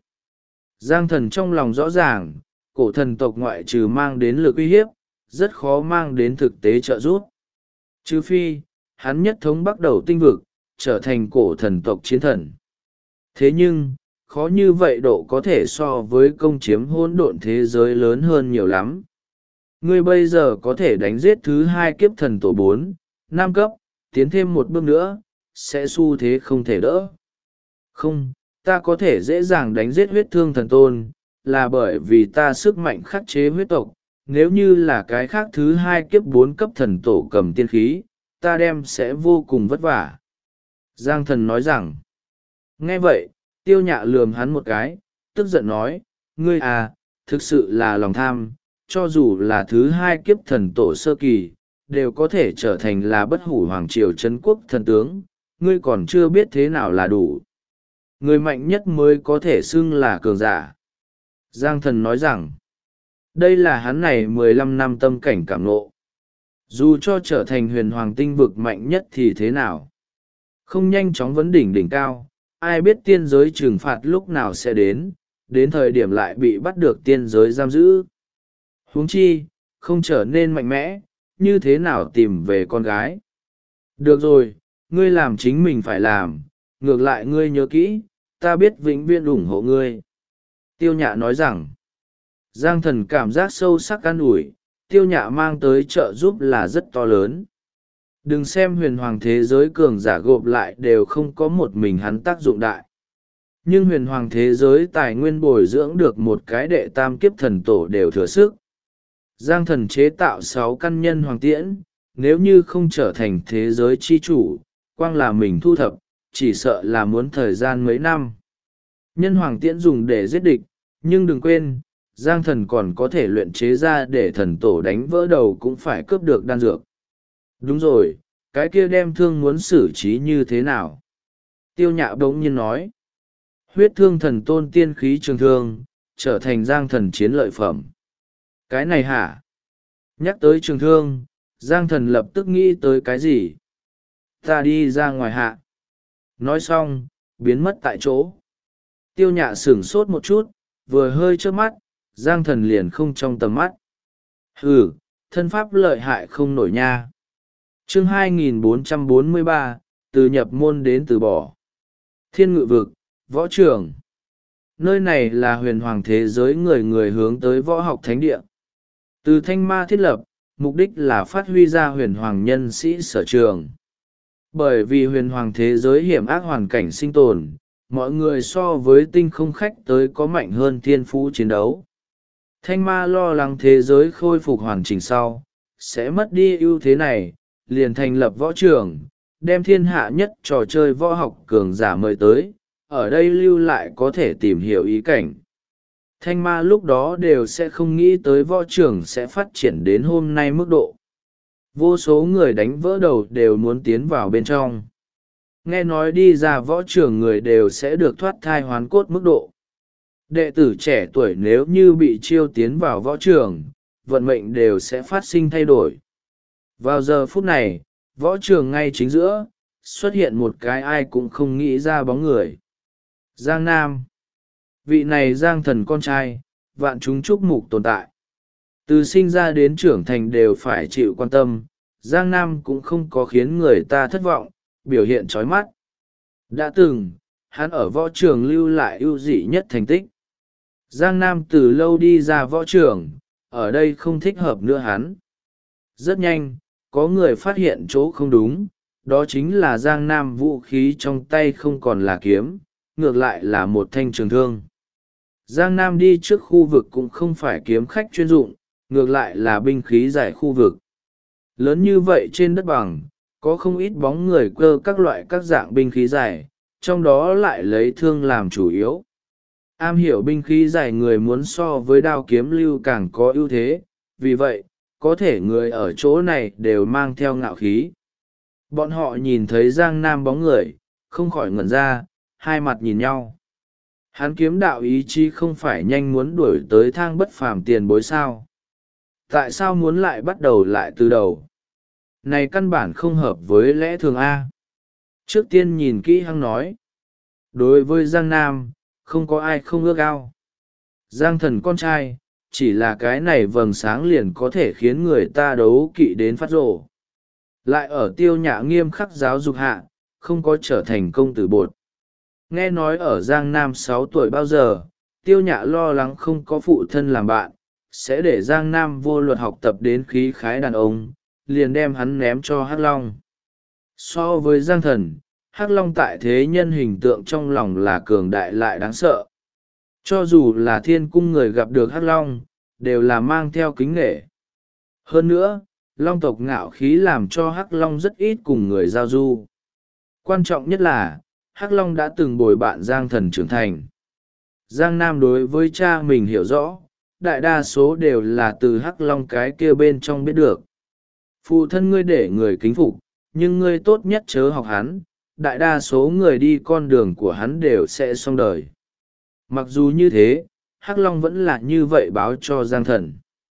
Giang Thần trong lòng rõ ràng, cổ thần tộc ngoại trừ mang đến lực uy hiếp, rất khó mang đến thực tế trợ giúp. Trừ phi, hắn nhất thống bắt đầu tinh vực, trở thành cổ thần tộc chiến thần. Thế nhưng, khó như vậy độ có thể so với công chiếm hỗn độn thế giới lớn hơn nhiều lắm. Ngươi bây giờ có thể đánh giết thứ hai kiếp thần tổ 4, 5 cấp, tiến thêm một bước nữa, sẽ xu thế không thể đỡ. Không, ta có thể dễ dàng đánh giết huyết thương thần tôn, là bởi vì ta sức mạnh khắc chế huyết tộc. Nếu như là cái khác thứ hai kiếp 4 cấp thần tổ cầm tiên khí, ta đem sẽ vô cùng vất vả. Giang Thần nói rằng, nghe vậy, Tiêu Nhạ lườm hắn một cái, tức giận nói, ngươi à, thực sự là lòng tham, cho dù là thứ hai kiếp thần tổ sơ kỳ, đều có thể trở thành là bất hủ hoàng triều trấn quốc thần tướng, ngươi còn chưa biết thế nào là đủ. Người mạnh nhất mới có thể xưng là cường giả. Giang Thần nói rằng, đây là hắn này 15 năm tâm cảnh cảm ngộ. Dù cho trở thành huyền hoàng tinh vực mạnh nhất thì thế nào? Không nhanh chóng vấn đỉnh đỉnh cao, ai biết tiên giới trừng phạt lúc nào sẽ đến thời điểm lại bị bắt được tiên giới giam giữ. Huống chi, không trở nên mạnh mẽ, như thế nào tìm về con gái? Được rồi, ngươi làm chính mình phải làm, ngược lại ngươi nhớ kỹ, ta biết vĩnh viễn ủng hộ ngươi. Tiêu Nhạ nói rằng, Giang Thần cảm giác sâu sắc an ủi, Tiêu Nhạ mang tới trợ giúp là rất to lớn. Đừng xem huyền hoàng thế giới cường giả gộp lại đều không có một mình hắn tác dụng đại. Nhưng huyền hoàng thế giới tài nguyên bồi dưỡng được một cái đệ tam kiếp thần tổ đều thừa sức. Giang Thần chế tạo 6 căn nhân hoàng tiễn, nếu như không trở thành thế giới chi chủ, quang là mình thu thập, chỉ sợ là muốn thời gian mấy năm. Nhân hoàng tiễn dùng để giết địch, nhưng đừng quên, Giang Thần còn có thể luyện chế ra để thần tổ đánh vỡ đầu cũng phải cướp được đan dược. Đúng rồi, cái kia đem thương muốn xử trí như thế nào? Tiêu Nhạ bỗng nhiên nói. Huyết thương thần tôn tiên khí trường thương, trở thành Giang Thần chiến lợi phẩm. Cái này hả? Nhắc tới trường thương, Giang Thần lập tức nghĩ tới cái gì? Ta đi ra ngoài hạ. Nói xong, biến mất tại chỗ. Tiêu Nhạ sửng sốt một chút, vừa hơi trước mắt, Giang Thần liền không trong tầm mắt. Hừ, thân pháp lợi hại không nổi nha. Chương 2443, từ nhập môn đến từ bỏ. Thiên Ngự Vực, võ trường. Nơi này là huyền hoàng thế giới người người hướng tới võ học thánh địa. Từ Thanh Ma thiết lập, mục đích là phát huy ra huyền hoàng nhân sĩ sở trường. Bởi vì huyền hoàng thế giới hiểm ác hoàn cảnh sinh tồn, mọi người so với tinh không khách tới có mạnh hơn thiên phú chiến đấu. Thanh Ma lo lắng thế giới khôi phục hoàn chỉnh sau, sẽ mất đi ưu thế này, liền thành lập võ trường, đem thiên hạ nhất trò chơi võ học cường giả mời tới, ở đây lưu lại có thể tìm hiểu ý cảnh. Thanh Ma lúc đó đều sẽ không nghĩ tới võ trường sẽ phát triển đến hôm nay mức độ. Vô số người đánh vỡ đầu đều muốn tiến vào bên trong. Nghe nói đi ra võ trường người đều sẽ được thoát thai hoán cốt mức độ. Đệ tử trẻ tuổi nếu như bị chiêu tiến vào võ trường, vận mệnh đều sẽ phát sinh thay đổi. Vào giờ phút này, võ trường ngay chính giữa, xuất hiện một cái ai cũng không nghĩ ra bóng người. Giang Nam. Vị này Giang Thần con trai, vạn chúng chúc mục tồn tại. Từ sinh ra đến trưởng thành đều phải chịu quan tâm, Giang Nam cũng không có khiến người ta thất vọng, biểu hiện chói mắt. Đã từng, hắn ở võ trường lưu lại ưu dị nhất thành tích. Giang Nam từ lâu đi ra võ trường, ở đây không thích hợp nữa hắn. Rất nhanh, có người phát hiện chỗ không đúng, đó chính là Giang Nam vũ khí trong tay không còn là kiếm, ngược lại là một thanh trường thương. Giang Nam đi trước khu vực cũng không phải kiếm khách chuyên dụng, ngược lại là binh khí giải khu vực. Lớn như vậy trên đất bằng, có không ít bóng người cơ các loại các dạng binh khí dài, trong đó lại lấy thương làm chủ yếu. Am hiểu binh khí dài người muốn so với đao kiếm lưu càng có ưu thế, vì vậy, có thể người ở chỗ này đều mang theo ngạo khí. Bọn họ nhìn thấy Giang Nam bóng người, không khỏi ngẩn ra, hai mặt nhìn nhau. Hắn kiếm đạo ý chí không phải nhanh muốn đuổi tới thang bất phàm tiền bối sao? Tại sao muốn lại bắt đầu lại từ đầu? Này căn bản không hợp với lẽ thường A. Trước tiên nhìn kỹ hắn nói. Đối với Giang Nam, không có ai không ước ao. Giang thần con trai, chỉ là cái này vầng sáng liền có thể khiến người ta đấu kỵ đến phát rồ. Lại ở Tiêu Nhã nghiêm khắc giáo dục hạ, không có trở thành công tử bột. Nghe nói ở Giang Nam 6 tuổi bao giờ, Tiêu Nhã lo lắng không có phụ thân làm bạn, sẽ để Giang Nam vô luật học tập đến khí khái đàn ông, liền đem hắn ném cho Hắc Long. So với Giang thần, Hắc Long tại thế nhân hình tượng trong lòng là cường đại lại đáng sợ. Cho dù là thiên cung người gặp được Hắc Long, đều là mang theo kính nể. Hơn nữa, Long tộc ngạo khí làm cho Hắc Long rất ít cùng người giao du. Quan trọng nhất là, Hắc Long đã từng bồi bạn Giang thần trưởng thành. Giang Nam đối với cha mình hiểu rõ, đại đa số đều là từ Hắc Long cái kia bên trong biết được. Phụ thân ngươi để người kính phục, nhưng ngươi tốt nhất chớ học hắn, đại đa số người đi con đường của hắn đều sẽ xong đời. Mặc dù như thế, Hắc Long vẫn là như vậy báo cho Giang thần.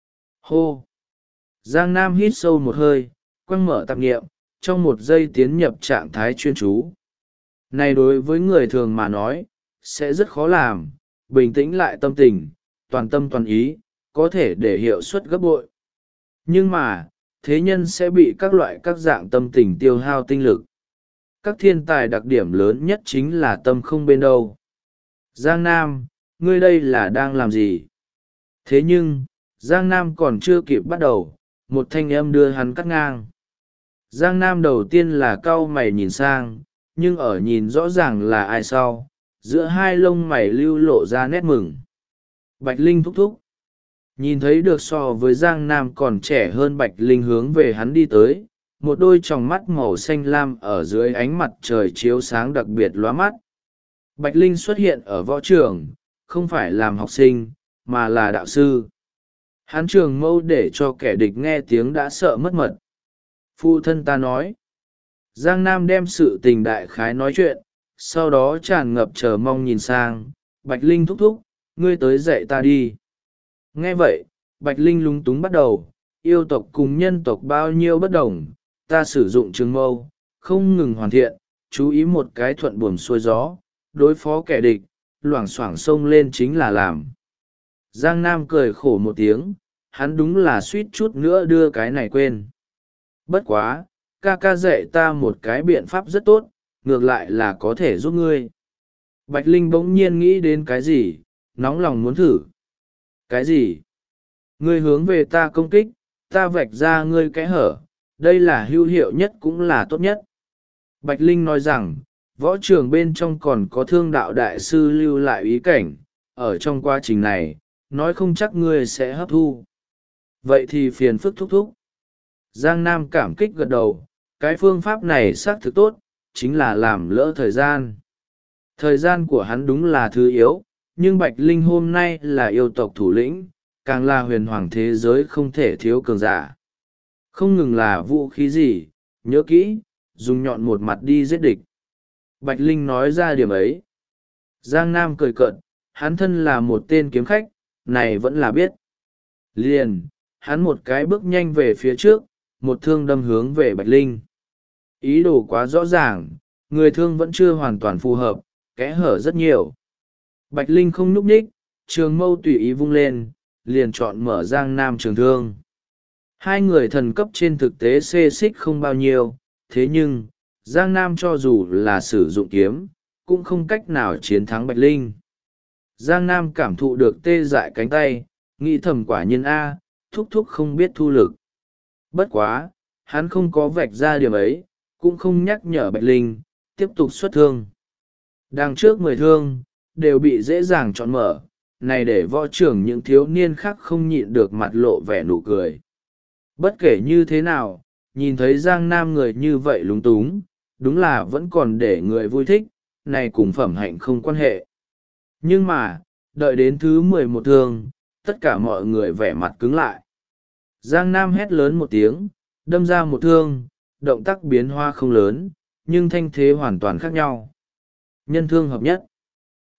Hô! Giang Nam hít sâu một hơi, quăng mở tạp nghiệm, trong một giây tiến nhập trạng thái chuyên chú. Này đối với người thường mà nói, sẽ rất khó làm, bình tĩnh lại tâm tình, toàn tâm toàn ý, có thể để hiệu suất gấp bội. Nhưng mà, thế nhân sẽ bị các dạng tâm tình tiêu hao tinh lực. Các thiên tài đặc điểm lớn nhất chính là tâm không bên đâu. Giang Nam, ngươi đây là đang làm gì? Thế nhưng, Giang Nam còn chưa kịp bắt đầu, một thanh âm đưa hắn cắt ngang. Giang Nam đầu tiên là cau mày nhìn sang, nhưng ở nhìn rõ ràng là ai sau, giữa hai lông mày lưu lộ ra nét mừng. Bạch Linh thúc thúc. Nhìn thấy được so với Giang Nam còn trẻ hơn Bạch Linh hướng về hắn đi tới, một đôi tròng mắt màu xanh lam ở dưới ánh mặt trời chiếu sáng đặc biệt lóa mắt. Bạch Linh xuất hiện ở võ trường, không phải làm học sinh, mà là đạo sư. Hắn trường mâu để cho kẻ địch nghe tiếng đã sợ mất mật. Phụ thân ta nói. Giang Nam đem sự tình đại khái nói chuyện, sau đó tràn ngập chờ mong nhìn sang, Bạch Linh thúc thúc, ngươi tới dạy ta đi. Nghe vậy, Bạch Linh lúng túng bắt đầu, yêu tộc cùng nhân tộc bao nhiêu bất đồng, ta sử dụng trường mâu, không ngừng hoàn thiện, chú ý một cái thuận buồm xuôi gió, đối phó kẻ địch, loảng xoảng xông lên chính là làm. Giang Nam cười khổ một tiếng, hắn đúng là suýt chút nữa đưa cái này quên. Bất quá, ca ca dạy ta một cái biện pháp rất tốt, ngược lại là có thể giúp ngươi. Bạch Linh bỗng nhiên nghĩ đến cái gì, nóng lòng muốn thử. Cái gì? Ngươi hướng về ta công kích, ta vạch ra ngươi cái hở, đây là hữu hiệu nhất cũng là tốt nhất. Bạch Linh nói rằng, võ trường bên trong còn có thương đạo đại sư lưu lại ý cảnh, ở trong quá trình này, nói không chắc ngươi sẽ hấp thu. Vậy thì phiền phức thúc thúc. Giang Nam cảm kích gật đầu, cái phương pháp này xác thực tốt, chính là làm lỡ thời gian. Thời gian của hắn đúng là thứ yếu, nhưng Bạch Linh hôm nay là yêu tộc thủ lĩnh, càng là huyền hoàng thế giới không thể thiếu cường giả. Không ngừng là vũ khí gì, nhớ kỹ, dùng nhọn một mặt đi giết địch. Bạch Linh nói ra điểm ấy. Giang Nam cười cợt, hắn thân là một tên kiếm khách, này vẫn là biết. Liền, hắn một cái bước nhanh về phía trước, một thương đâm hướng về Bạch Linh. Ý đồ quá rõ ràng, người thương vẫn chưa hoàn toàn phù hợp, kẽ hở rất nhiều. Bạch Linh không núp nhích, trường mâu tùy ý vung lên, liền chọn mở Giang Nam trường thương. Hai người thần cấp trên thực tế xê xích không bao nhiêu, thế nhưng, Giang Nam cho dù là sử dụng kiếm, cũng không cách nào chiến thắng Bạch Linh. Giang Nam cảm thụ được tê dại cánh tay, nghĩ thầm quả nhiên A, thúc thúc không biết thu lực. Bất quá, hắn không có vạch ra điểm ấy, cũng không nhắc nhở Bạch Linh, tiếp tục xuất thương. Đằng trước 10 thương, đều bị dễ dàng chọn mở, này để võ trưởng những thiếu niên khác không nhịn được mặt lộ vẻ nụ cười. Bất kể như thế nào, nhìn thấy Giang Nam người như vậy lúng túng, đúng là vẫn còn để người vui thích, này cùng phẩm hạnh không quan hệ. Nhưng mà, đợi đến thứ 11 thương, tất cả mọi người vẻ mặt cứng lại. Giang Nam hét lớn một tiếng, đâm ra một thương, động tác biến hoa không lớn, nhưng thanh thế hoàn toàn khác nhau. Nhân thương hợp nhất.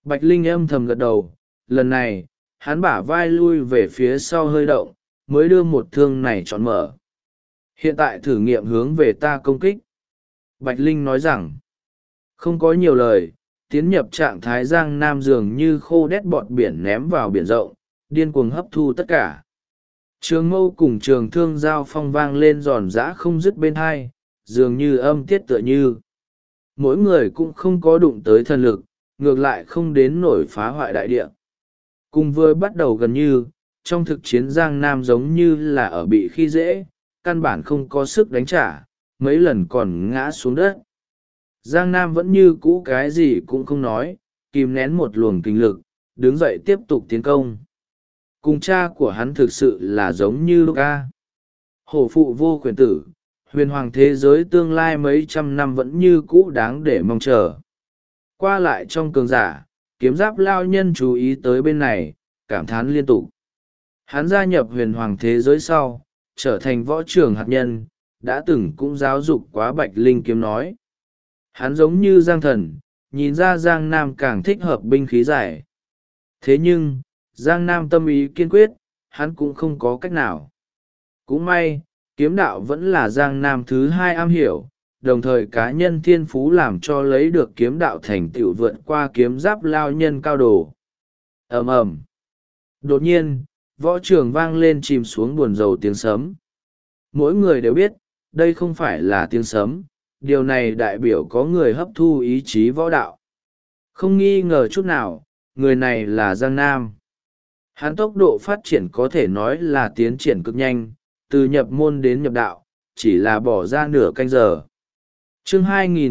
Bạch Linh âm thầm gật đầu, lần này, hắn bả vai lui về phía sau hơi động, mới đưa một thương này trọn mở. Hiện tại thử nghiệm hướng về ta công kích. Bạch Linh nói rằng, không có nhiều lời, tiến nhập trạng thái Giang Nam dường như khô đét bọt biển ném vào biển rộng, điên cuồng hấp thu tất cả. Trường mâu cùng trường thương giao phong vang lên giòn giã không dứt bên hai, dường như âm tiết tựa như. Mỗi người cũng không có đụng tới thần lực, ngược lại không đến nổi phá hoại đại địa. Cùng với bắt đầu gần như, trong thực chiến Giang Nam giống như là ở bị khi dễ, căn bản không có sức đánh trả, mấy lần còn ngã xuống đất. Giang Nam vẫn như cũ cái gì cũng không nói, kìm nén một luồng kinh lực, đứng dậy tiếp tục tiến công. Cùng cha của hắn thực sự là giống như Luca. Hổ phụ vô quyền tử, huyền hoàng thế giới tương lai mấy trăm năm vẫn như cũ đáng để mong chờ. Qua lại trong cường giả, kiếm giáp lao nhân chú ý tới bên này, cảm thán liên tục. Hắn gia nhập huyền hoàng thế giới sau, trở thành võ trưởng hạt nhân, đã từng cũng giáo dục quá Bạch Linh kiếm nói. Hắn giống như Giang Thần, nhìn ra Giang Nam càng thích hợp binh khí giải. Thế nhưng, Giang Nam tâm ý kiên quyết, hắn cũng không có cách nào. Cũng may, kiếm đạo vẫn là Giang Nam thứ hai am hiểu, đồng thời cá nhân thiên phú làm cho lấy được kiếm đạo thành tựu vượt qua kiếm giáp lao nhân cao đồ. Ầm ầm. Đột nhiên, võ trường vang lên chìm xuống buồn rầu tiếng sấm. Mỗi người đều biết, đây không phải là tiếng sấm, điều này đại biểu có người hấp thu ý chí võ đạo. Không nghi ngờ chút nào, người này là Giang Nam. Hắn tốc độ phát triển có thể nói là tiến triển cực nhanh, từ nhập môn đến nhập đạo, chỉ là bỏ ra nửa canh giờ. Chương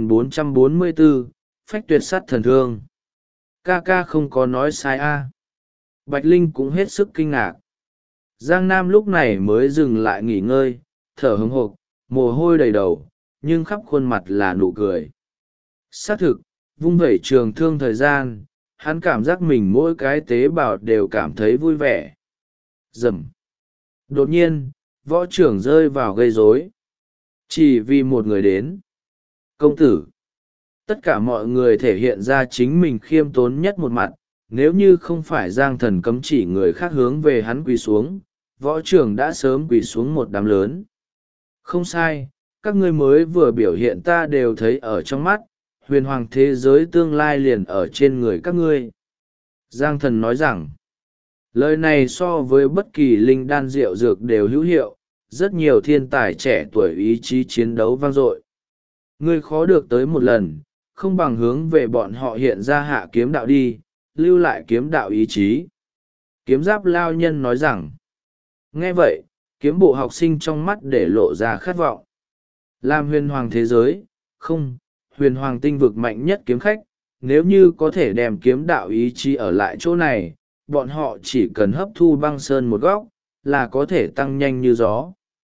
2444, Phách tuyệt sát thần thương. Ca ca không có nói sai a. Bạch Linh cũng hết sức kinh ngạc. Giang Nam lúc này mới dừng lại nghỉ ngơi, thở hững hộc, mồ hôi đầy đầu, nhưng khắp khuôn mặt là nụ cười. Xác thực, vung vẩy trường thương thời gian, hắn cảm giác mình mỗi cái tế bào đều cảm thấy vui vẻ. Rầm. Đột nhiên, võ trưởng rơi vào gây rối. Chỉ vì một người đến. Công tử. Tất cả mọi người thể hiện ra chính mình khiêm tốn nhất một mặt, nếu như không phải Giang Thần cấm chỉ người khác hướng về hắn quỳ xuống, võ trưởng đã sớm quỳ xuống một đám lớn. Không sai, các ngươi mới vừa biểu hiện ta đều thấy ở trong mắt, huyền hoàng thế giới tương lai liền ở trên người các ngươi. Giang Thần nói rằng, lời này so với bất kỳ linh đan rượu dược đều hữu hiệu, rất nhiều thiên tài trẻ tuổi ý chí chiến đấu vang dội. Ngươi khó được tới một lần, không bằng hướng về bọn họ hiện ra hạ kiếm đạo đi, lưu lại kiếm đạo ý chí. Kiếm giáp lao nhân nói rằng, nghe vậy, kiếm bộ học sinh trong mắt để lộ ra khát vọng. Làm huyền hoàng thế giới, không, huyền hoàng tinh vực mạnh nhất kiếm khách, nếu như có thể đem kiếm đạo ý chí ở lại chỗ này, bọn họ chỉ cần hấp thu băng sơn một góc, là có thể tăng nhanh như gió.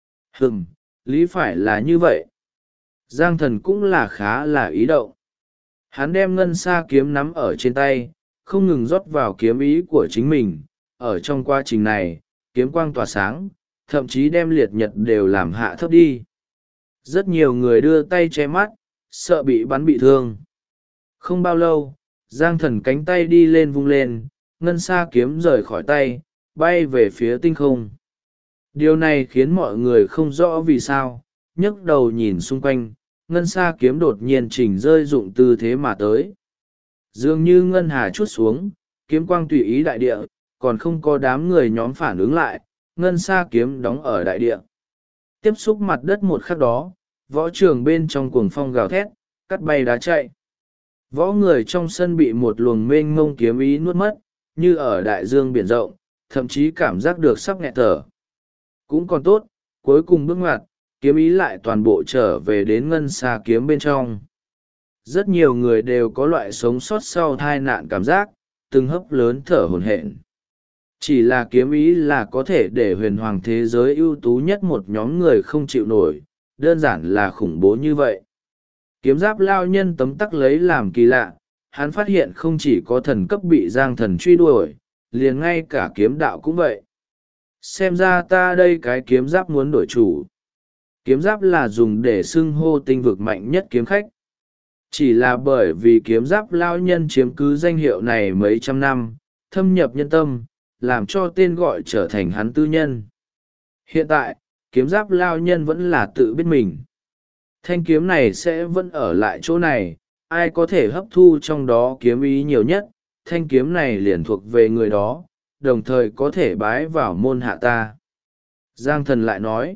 Lý phải là như vậy. Giang Thần cũng là khá là ý động. Hắn đem ngân sa kiếm nắm ở trên tay, không ngừng rót vào kiếm ý của chính mình. Ở trong quá trình này, kiếm quang tỏa sáng, thậm chí đem liệt nhật đều làm hạ thấp đi. Rất nhiều người đưa tay che mắt, sợ bị bắn bị thương. Không bao lâu, Giang Thần cánh tay đi lên vung lên, ngân sa kiếm rời khỏi tay, bay về phía tinh không. Điều này khiến mọi người không rõ vì sao, nhấc đầu nhìn xung quanh, ngân sa kiếm đột nhiên chỉnh rơi dụng tư thế mà tới. Dường như ngân hà chút xuống, kiếm quang tùy ý đại địa, còn không có đám người nhóm phản ứng lại, ngân sa kiếm đóng ở đại địa. Tiếp xúc mặt đất một khắc đó, võ trường bên trong cuồng phong gào thét, cắt bay đá chạy. Võ người trong sân bị một luồng mênh mông kiếm ý nuốt mất, như ở đại dương biển rộng, thậm chí cảm giác được sắp nghẹt thở. Cũng còn tốt, cuối cùng bước ngoặt, kiếm ý lại toàn bộ trở về đến ngân sa kiếm bên trong. Rất nhiều người đều có loại sống sót sau tai nạn cảm giác, từng hấp lớn thở hổn hển. Chỉ là kiếm ý là có thể để huyền hoàng thế giới ưu tú nhất một nhóm người không chịu nổi, đơn giản là khủng bố như vậy. Kiếm giáp lao nhân tấm tắc lấy làm kỳ lạ, hắn phát hiện không chỉ có thần cấp bị Giang Thần truy đuổi, liền ngay cả kiếm đạo cũng vậy. Xem ra ta đây cái kiếm giáp muốn đổi chủ. Kiếm giáp là dùng để xưng hô tinh vực mạnh nhất kiếm khách. Chỉ là bởi vì kiếm giáp lao nhân chiếm cứ danh hiệu này mấy trăm năm, thâm nhập nhân tâm, làm cho tên gọi trở thành hắn tư nhân. Hiện tại, kiếm giáp lao nhân vẫn là tự biết mình. Thanh kiếm này sẽ vẫn ở lại chỗ này, ai có thể hấp thu trong đó kiếm ý nhiều nhất, thanh kiếm này liền thuộc về người đó, đồng thời có thể bái vào môn hạ ta. Giang Thần lại nói.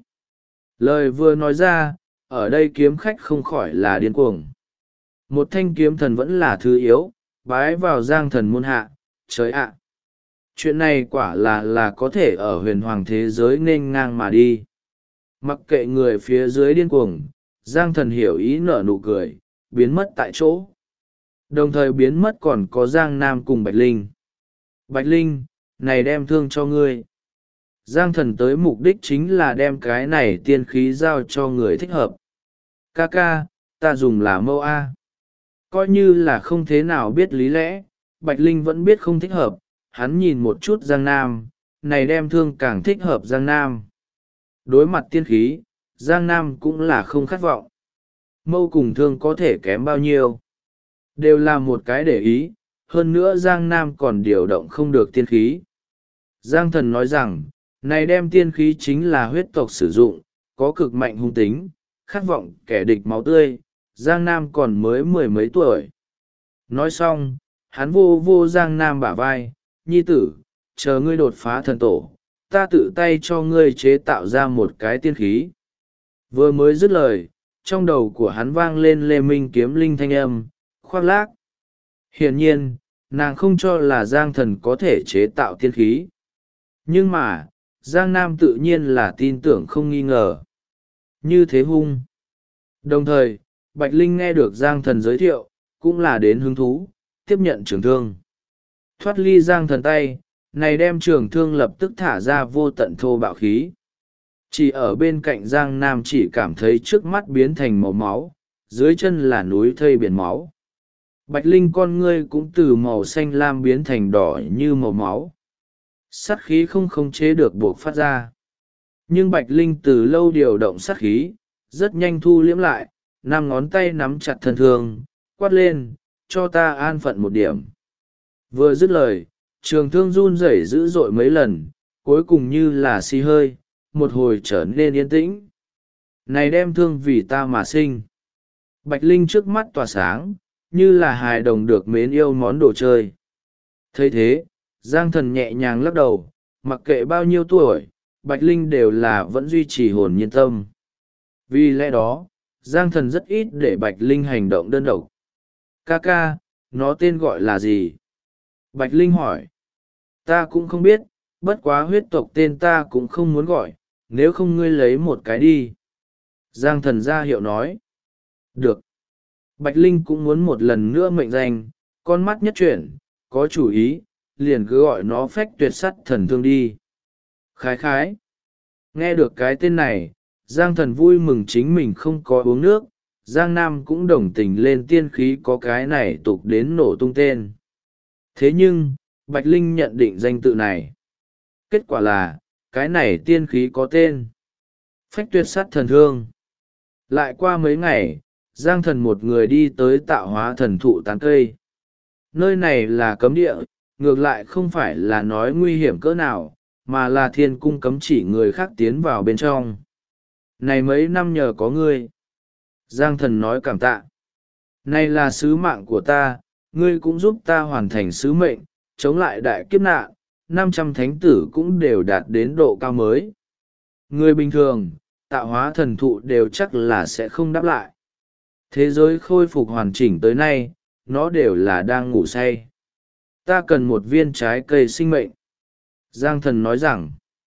Lời vừa nói ra, ở đây kiếm khách không khỏi là điên cuồng. Một thanh kiếm thần vẫn là thứ yếu, bái vào Giang Thần môn hạ, trời ạ! Chuyện này quả là có thể ở huyền hoàng thế giới nên ngang mà đi. Mặc kệ người phía dưới điên cuồng, Giang Thần hiểu ý nở nụ cười, biến mất tại chỗ. Đồng thời biến mất còn có Giang Nam cùng Bạch Linh. Bạch Linh, này đem thương cho ngươi. Giang Thần tới mục đích chính là đem cái này tiên khí giao cho người thích hợp. Ca ca, ta dùng là mâu A. Coi như là không thế nào biết lý lẽ, Bạch Linh vẫn biết không thích hợp, hắn nhìn một chút Giang Nam, này đem thương càng thích hợp Giang Nam. Đối mặt tiên khí, Giang Nam cũng là không khát vọng. Mâu cùng thương có thể kém bao nhiêu. Đều là một cái để ý, hơn nữa Giang Nam còn điều động không được tiên khí. Giang Thần nói rằng, này đem tiên khí chính là huyết tộc sử dụng, có cực mạnh hung tính, khát vọng kẻ địch máu tươi, Giang Nam còn mới mười mấy tuổi. Nói xong, hắn vô vô Giang Nam bả vai, nhi tử, chờ ngươi đột phá thần tổ, ta tự tay cho ngươi chế tạo ra một cái tiên khí. Vừa mới dứt lời, trong đầu của hắn vang lên Lê Minh kiếm linh thanh âm, khoác lác. Hiển nhiên, nàng không cho là Giang Thần có thể chế tạo tiên khí. Nhưng mà, Giang Nam tự nhiên là tin tưởng không nghi ngờ. Như thế hung. Đồng thời, Bạch Linh nghe được Giang Thần giới thiệu, cũng là đến hứng thú, tiếp nhận trường thương. Thoát ly Giang Thần tay, này đem trường thương lập tức thả ra vô tận thô bạo khí. Chỉ ở bên cạnh Giang Nam chỉ cảm thấy trước mắt biến thành màu máu, dưới chân là núi thây biển máu. Bạch Linh con ngươi cũng từ màu xanh lam biến thành đỏ như màu máu. Sát khí không khống chế được buộc phát ra. Nhưng Bạch Linh từ lâu điều động sát khí, rất nhanh thu liễm lại, năm ngón tay nắm chặt thân thương, quát lên, cho ta an phận một điểm. Vừa dứt lời, trường thương run rẩy dữ dội mấy lần, cuối cùng như là xì hơi, một hồi trở nên yên tĩnh. Này đem thương vì ta mà sinh. Bạch Linh trước mắt tỏa sáng, như là hài đồng được mến yêu món đồ chơi. Thấy thế, Giang Thần nhẹ nhàng lắc đầu, mặc kệ bao nhiêu tuổi, Bạch Linh đều là vẫn duy trì hồn nhiên tâm. Vì lẽ đó, Giang Thần rất ít để Bạch Linh hành động đơn độc. Ca ca, nó tên gọi là gì? Bạch Linh hỏi. Ta cũng không biết, bất quá huyết tộc tên ta cũng không muốn gọi, nếu không ngươi lấy một cái đi. Giang Thần ra hiệu nói. Được. Bạch Linh cũng muốn một lần nữa mệnh danh, con mắt nhất chuyển, có chủ ý, liền cứ gọi nó phách tuyệt sắt thần thương đi. Khái khái. Nghe được cái tên này, Giang Thần vui mừng chính mình không có uống nước, Giang Nam cũng đồng tình lên tiên khí có cái này tục đến nổ tung tên. Thế nhưng, Bạch Linh nhận định danh tự này. Kết quả là, cái này tiên khí có tên. Phách tuyệt sắt thần thương. Lại qua mấy ngày, Giang Thần một người đi tới tạo hóa thần thụ tán cây. Nơi này là cấm địa, ngược lại không phải là nói nguy hiểm cỡ nào, mà là thiên cung cấm chỉ người khác tiến vào bên trong. Này mấy năm nhờ có ngươi. Giang Thần nói cảm tạ. Này là sứ mạng của ta, ngươi cũng giúp ta hoàn thành sứ mệnh, chống lại đại kiếp nạn, 500 thánh tử cũng đều đạt đến độ cao mới. Người bình thường, tạo hóa thần thụ đều chắc là sẽ không đáp lại. Thế giới khôi phục hoàn chỉnh tới nay, nó đều là đang ngủ say. Ta cần một viên trái cây sinh mệnh. Giang Thần nói rằng,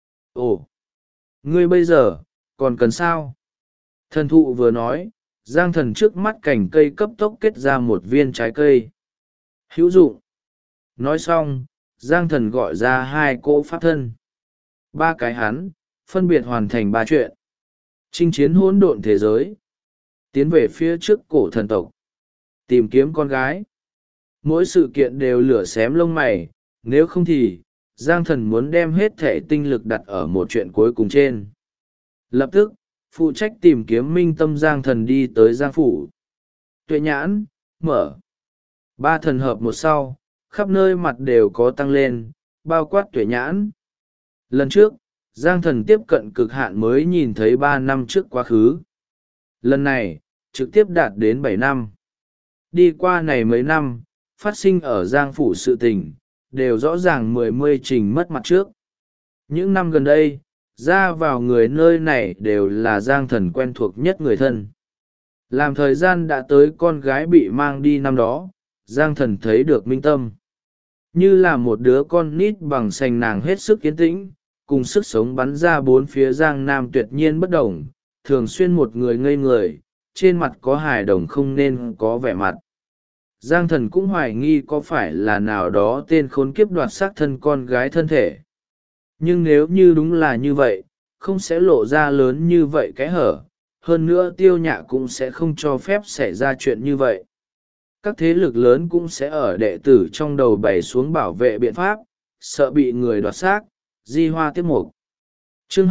ồ, ngươi bây giờ, còn cần sao? Thần thụ vừa nói, Giang Thần trước mắt cành cây cấp tốc kết ra một viên trái cây. Hữu dụng. Nói xong, Giang Thần gọi ra 2 cỗ pháp thân. 3 cái hắn, phân biệt hoàn thành 3 chuyện. Chinh chiến hỗn độn thế giới. Tiến về phía trước cổ thần tộc. Tìm kiếm con gái. Mỗi sự kiện đều lửa xém lông mày, nếu không thì, Giang Thần muốn đem hết thể tinh lực đặt ở một chuyện cuối cùng trên. Lập tức, phụ trách tìm kiếm minh tâm Giang Thần đi tới Giang Phủ. Tuệ nhãn, mở. Ba thần hợp một sau, khắp nơi mặt đều có tăng lên, bao quát tuệ nhãn. Lần trước, Giang Thần tiếp cận cực hạn mới nhìn thấy 3 năm trước quá khứ. Lần này, trực tiếp đạt đến 7 năm. Đi qua này mấy năm, phát sinh ở Giang Phủ sự tình, đều rõ ràng mươi trình mất mặt trước. Những năm gần đây, ra vào người nơi này đều là Giang Thần quen thuộc nhất người thân. Làm thời gian đã tới con gái bị mang đi năm đó, Giang Thần thấy được minh tâm. Như là một đứa con nít bằng sành nàng hết sức yên tĩnh, cùng sức sống bắn ra bốn phía Giang Nam tuyệt nhiên bất đồng, thường xuyên một người ngây người, trên mặt có hài đồng không nên có vẻ mặt. Giang Thần cũng hoài nghi có phải là nào đó tên khốn kiếp đoạt xác thân con gái thân thể. Nhưng nếu như đúng là như vậy, không sẽ lộ ra lớn như vậy cái hở, hơn nữa Tiêu Nhạ cũng sẽ không cho phép xảy ra chuyện như vậy. Các thế lực lớn cũng sẽ ở đệ tử trong đầu bày xuống bảo vệ biện pháp, sợ bị người đoạt xác, di hoa tiếp mục. Chương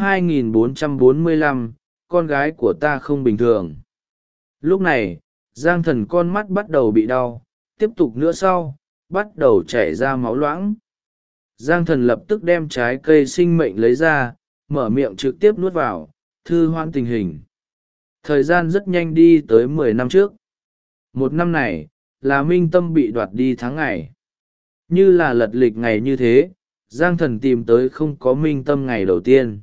2445, con gái của ta không bình thường. Lúc này, Giang Thần con mắt bắt đầu bị đau, tiếp tục nữa sau, bắt đầu chảy ra máu loãng. Giang Thần lập tức đem trái cây sinh mệnh lấy ra, mở miệng trực tiếp nuốt vào, thư hoãn tình hình. Thời gian rất nhanh đi tới 10 năm trước. Một năm này, là Minh Tâm bị đoạt đi tháng ngày. Như là lật lịch ngày như thế, Giang Thần tìm tới không có Minh Tâm ngày đầu tiên.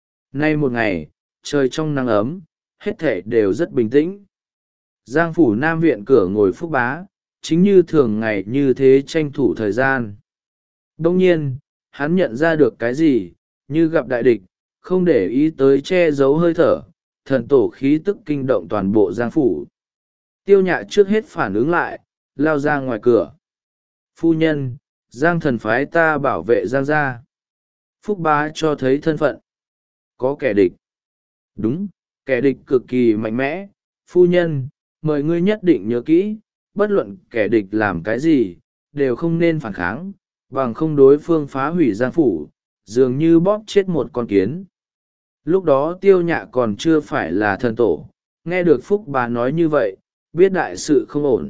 Nay một ngày, trời trong nắng ấm, hết thảy đều rất bình tĩnh. Giang Phủ Nam Viện cửa ngồi Phúc Bá, chính như thường ngày như thế tranh thủ thời gian. Đông nhiên, hắn nhận ra được cái gì, như gặp đại địch, không để ý tới che giấu hơi thở, thần tổ khí tức kinh động toàn bộ Giang Phủ. Tiêu Nhạ trước hết phản ứng lại, lao ra ngoài cửa. Phu nhân, Giang Thần phái ta bảo vệ Giang gia. Phúc Bá cho thấy thân phận. Có kẻ địch. Đúng, kẻ địch cực kỳ mạnh mẽ. Phu nhân, mời ngươi nhất định nhớ kỹ, bất luận kẻ địch làm cái gì, đều không nên phản kháng, bằng không đối phương phá hủy Giang Phủ, dường như bóp chết một con kiến. Lúc đó Tiêu Nhạ còn chưa phải là thần tổ, nghe được Phúc Bá nói như vậy, biết đại sự không ổn.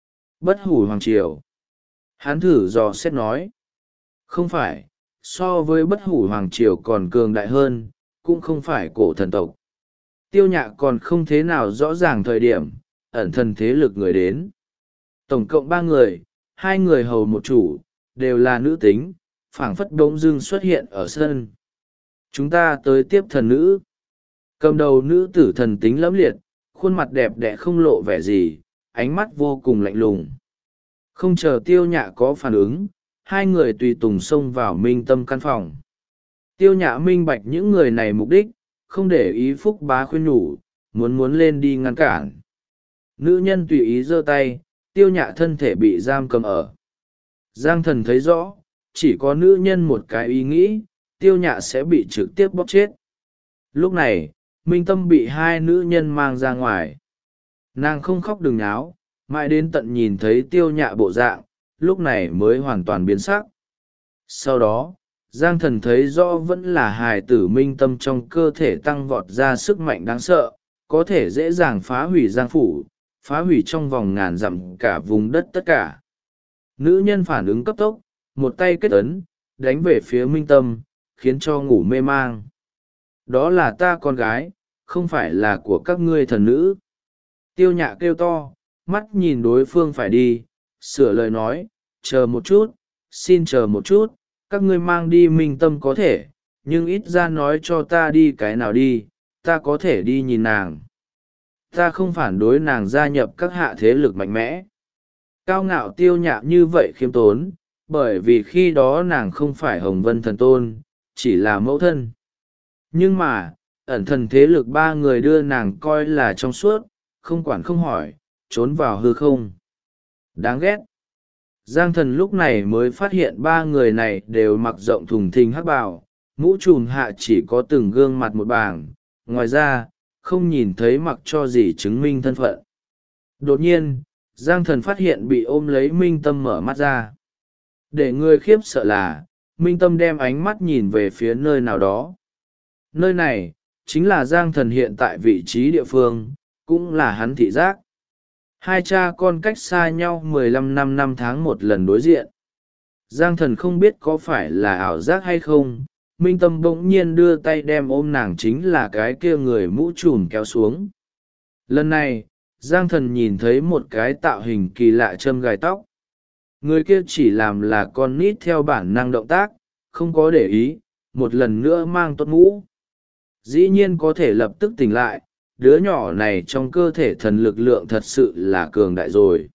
Bất hủ hoàng triều. Hắn thử dò xét nói. Không phải, so với bất hủ hoàng triều còn cường đại hơn, cũng không phải cổ thần tộc. Tiêu Nhạ còn không thế nào rõ ràng thời điểm, ẩn thần thế lực người đến. Tổng cộng 3 người, 2 người hầu một chủ, đều là nữ tính, phảng phất đống dưng xuất hiện ở sân. Chúng ta tới tiếp thần nữ. Cầm đầu nữ tử thần tính lẫm liệt, khuôn mặt đẹp đẽ không lộ vẻ gì, ánh mắt vô cùng lạnh lùng. Không chờ Tiêu Nhạ có phản ứng, 2 người tùy tùng xông vào Minh Tâm căn phòng. Tiêu Nhạ minh bạch những người này mục đích, không để ý Phúc Bá khuyên nhủ, muốn lên đi ngăn cản. Nữ nhân tùy ý giơ tay, Tiêu Nhạ thân thể bị giam cầm ở. Giang Thần thấy rõ, chỉ có nữ nhân một cái ý nghĩ, Tiêu Nhạ sẽ bị trực tiếp bóp chết. Lúc này, Minh Tâm bị 2 nữ nhân mang ra ngoài. Nàng không khóc đừng náo, mãi đến tận nhìn thấy Tiêu Nhạ bộ dạng, lúc này mới hoàn toàn biến sắc. Sau đó, Giang Thần thấy rõ vẫn là hài tử Minh Tâm trong cơ thể tăng vọt ra sức mạnh đáng sợ, có thể dễ dàng phá hủy Giang Phủ, phá hủy trong vòng ngàn dặm cả vùng đất tất cả. Nữ nhân phản ứng cấp tốc, một tay kết ấn, đánh về phía Minh Tâm, khiến cho ngủ mê mang. Đó là ta con gái, không phải là của các ngươi thần nữ. Tiêu Nhạ kêu to, mắt nhìn đối phương phải đi, sửa lời nói, chờ một chút, xin chờ một chút, các ngươi mang đi Minh Tâm có thể, nhưng ít ra nói cho ta đi cái nào đi, ta có thể đi nhìn nàng. Ta không phản đối nàng gia nhập các hạ thế lực mạnh mẽ. Cao ngạo Tiêu Nhạ như vậy khiêm tốn, bởi vì khi đó nàng không phải Hồng Vân thần tôn, chỉ là mẫu thân. Nhưng mà, ẩn thần thế lực 3 người đưa nàng coi là trong suốt, không quản không hỏi, trốn vào hư không. Đáng ghét. Giang Thần lúc này mới phát hiện 3 người này đều mặc rộng thùng thình hắc bào, mũ trùm hạ chỉ có từng gương mặt một bảng, ngoài ra, không nhìn thấy mặc cho gì chứng minh thân phận. Đột nhiên, Giang Thần phát hiện bị ôm lấy Minh Tâm mở mắt ra. Để người khiếp sợ là, Minh Tâm đem ánh mắt nhìn về phía nơi nào đó. Nơi này, chính là Giang Thần hiện tại vị trí địa phương, cũng là hắn thị giác. Hai cha con cách xa nhau 15 năm tháng một lần đối diện. Giang thần không biết có phải là ảo giác hay không, minh tâm bỗng nhiên đưa tay đem ôm nàng, chính là cái kia người mũ trùm kéo xuống. Lần này Giang thần nhìn thấy một cái tạo hình kỳ lạ châm gài tóc. Người kia chỉ làm là con nít theo bản năng động tác, không có để ý, một lần nữa mang tốt mũ. Dĩ nhiên có thể lập tức tỉnh lại, đứa nhỏ này trong cơ thể thần lực lượng thật sự là cường đại rồi.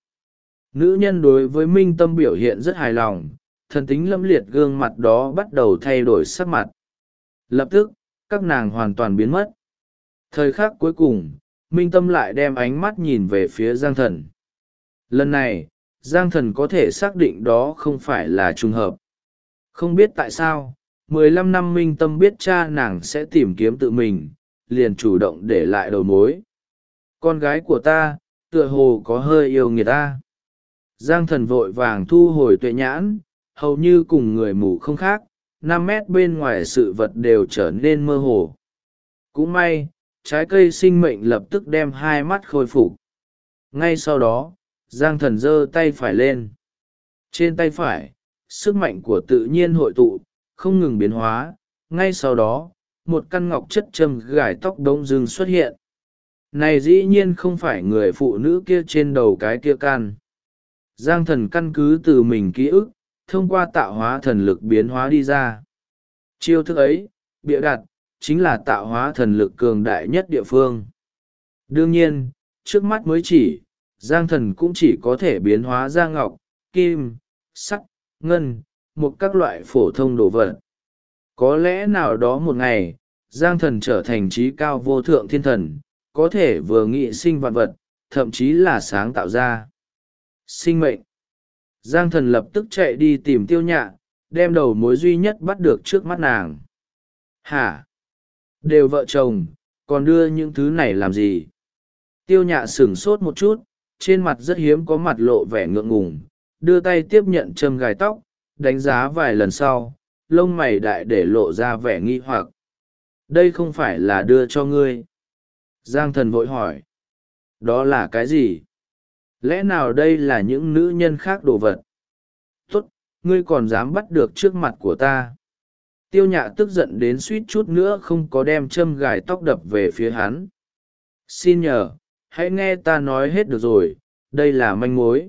Nữ nhân đối với minh tâm biểu hiện rất hài lòng, thần tính lâm liệt gương mặt đó bắt đầu thay đổi sắc mặt. Lập tức các nàng hoàn toàn biến mất. Thời khắc cuối cùng minh tâm lại đem ánh mắt nhìn về phía Giang thần. Lần này Giang thần có thể xác định đó không phải là trùng hợp. Không biết tại sao 15 năm minh tâm biết cha nàng sẽ tìm kiếm tự mình, liền chủ động để lại đầu mối. Con gái của ta tựa hồ có hơi yêu người ta. Giang thần vội vàng thu hồi tuệ nhãn, hầu như cùng người mù không khác, 5 mét bên ngoài sự vật đều trở nên mơ hồ. Cũng may trái cây sinh mệnh lập tức đem hai mắt khôi phục. Ngay sau đó Giang thần giơ tay phải lên. Trên tay phải sức mạnh của tự nhiên hội tụ, không ngừng biến hóa. Ngay sau đó một căn ngọc chất châm gài tóc bỗng dưng xuất hiện. Này dĩ nhiên không phải người phụ nữ kia trên đầu cái kia căn. Giang thần căn cứ từ mình ký ức, thông qua tạo hóa thần lực biến hóa đi ra. Chiêu thức ấy bịa đặt chính là tạo hóa thần lực cường đại nhất địa phương. Đương nhiên trước mắt mới chỉ Giang thần cũng chỉ có thể biến hóa ra ngọc, kim, sắt, ngân, một các loại phổ thông đồ vật. Có lẽ nào đó một ngày Giang thần trở thành trí cao vô thượng thiên thần, có thể vừa nghị sinh vạn vật, thậm chí là sáng tạo ra sinh mệnh. Giang thần lập tức chạy đi tìm Tiêu Nhạ, đem đầu mối duy nhất bắt được trước mắt nàng. Hả? Đều vợ chồng, còn đưa những thứ này làm gì? Tiêu Nhạ sửng sốt một chút, trên mặt rất hiếm có mặt lộ vẻ ngượng ngùng, đưa tay tiếp nhận châm gài tóc, đánh giá vài lần sau, lông mày đại để lộ ra vẻ nghi hoặc. Đây không phải là đưa cho ngươi. Giang thần vội hỏi. Đó là cái gì? Lẽ nào đây là những nữ nhân khác đồ vật? Tốt, ngươi còn dám bắt được trước mặt của ta. Tiêu Nhạ tức giận đến suýt chút nữa không có đem châm gài tóc đập về phía hắn. Xin nhờ, hãy nghe ta nói hết được rồi, đây là manh mối.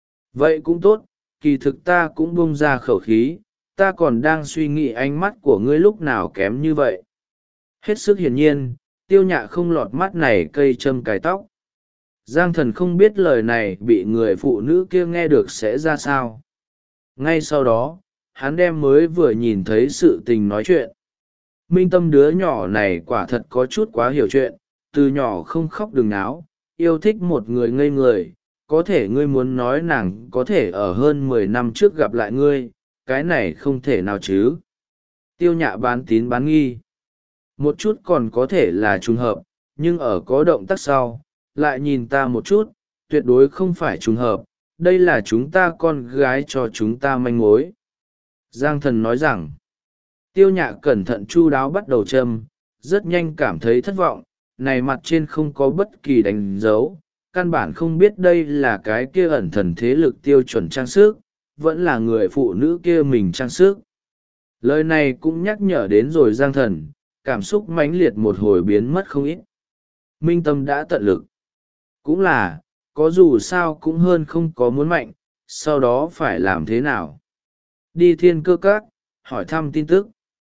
Vậy cũng tốt, kỳ thực ta cũng bung ra khẩu khí, ta còn đang suy nghĩ ánh mắt của ngươi lúc nào kém như vậy. Hết sức hiển nhiên, Tiêu Nhạ không lọt mắt này cây châm cài tóc. Giang thần không biết lời này bị người phụ nữ kia nghe được sẽ ra sao. Ngay sau đó hắn đem mới vừa nhìn thấy sự tình nói chuyện. Minh tâm đứa nhỏ này quả thật có chút quá hiểu chuyện, từ nhỏ không khóc đừng náo, yêu thích một người ngây người. Có thể ngươi muốn nói nàng có thể ở hơn 10 năm trước gặp lại ngươi, cái này không thể nào chứ. Tiêu Nhạ bán tín bán nghi. Một chút còn có thể là trùng hợp, nhưng ở có động tác sau, lại nhìn ta một chút, tuyệt đối không phải trùng hợp, đây là chúng ta con gái cho chúng ta manh mối. Giang thần nói rằng, Tiêu Nhạ cẩn thận chu đáo bắt đầu châm, rất nhanh cảm thấy thất vọng, này mặt trên không có bất kỳ đánh dấu, căn bản không biết đây là cái kia ẩn thần thế lực tiêu chuẩn trang sức, vẫn là người phụ nữ kia mình trang sức. Lời này cũng nhắc nhở đến rồi Giang thần, cảm xúc mãnh liệt một hồi biến mất không ít. Minh tâm đã tận lực. Cũng là, có dù sao cũng hơn không có muốn mạnh, sau đó phải làm thế nào? Đi Thiên Cơ Các, hỏi thăm tin tức.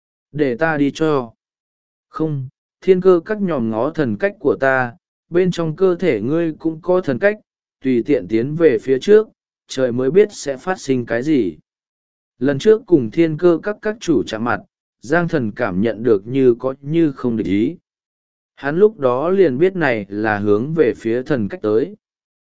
Để ta đi cho. Không, Thiên Cơ Các nhòm ngó thần cách của ta, bên trong cơ thể ngươi cũng có thần cách, tùy tiện tiến về phía trước, trời mới biết sẽ phát sinh cái gì. Lần trước cùng Thiên Cơ các chủ chạm mặt, Giang thần cảm nhận được như có như không để ý. Hắn lúc đó liền biết này là hướng về phía thần cách tới.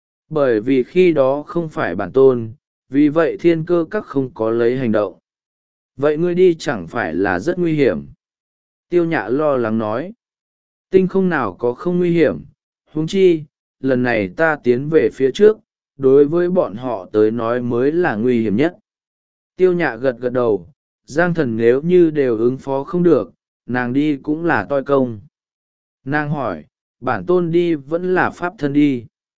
Bởi vì khi đó không phải bản tôn, vì vậy Thiên Cơ các không có lấy hành động. Vậy ngươi đi chẳng phải là rất nguy hiểm? Tiêu Nhạ lo lắng nói. Tinh không nào có không nguy hiểm, huống chi, lần này ta tiến về phía trước, đối với bọn họ tới nói mới là nguy hiểm nhất. Tiêu Nhạ gật gật đầu, Giang thần nếu như đều ứng phó không được, nàng đi cũng là toi công. Nàng hỏi, bản tôn đi vẫn là pháp thân đi.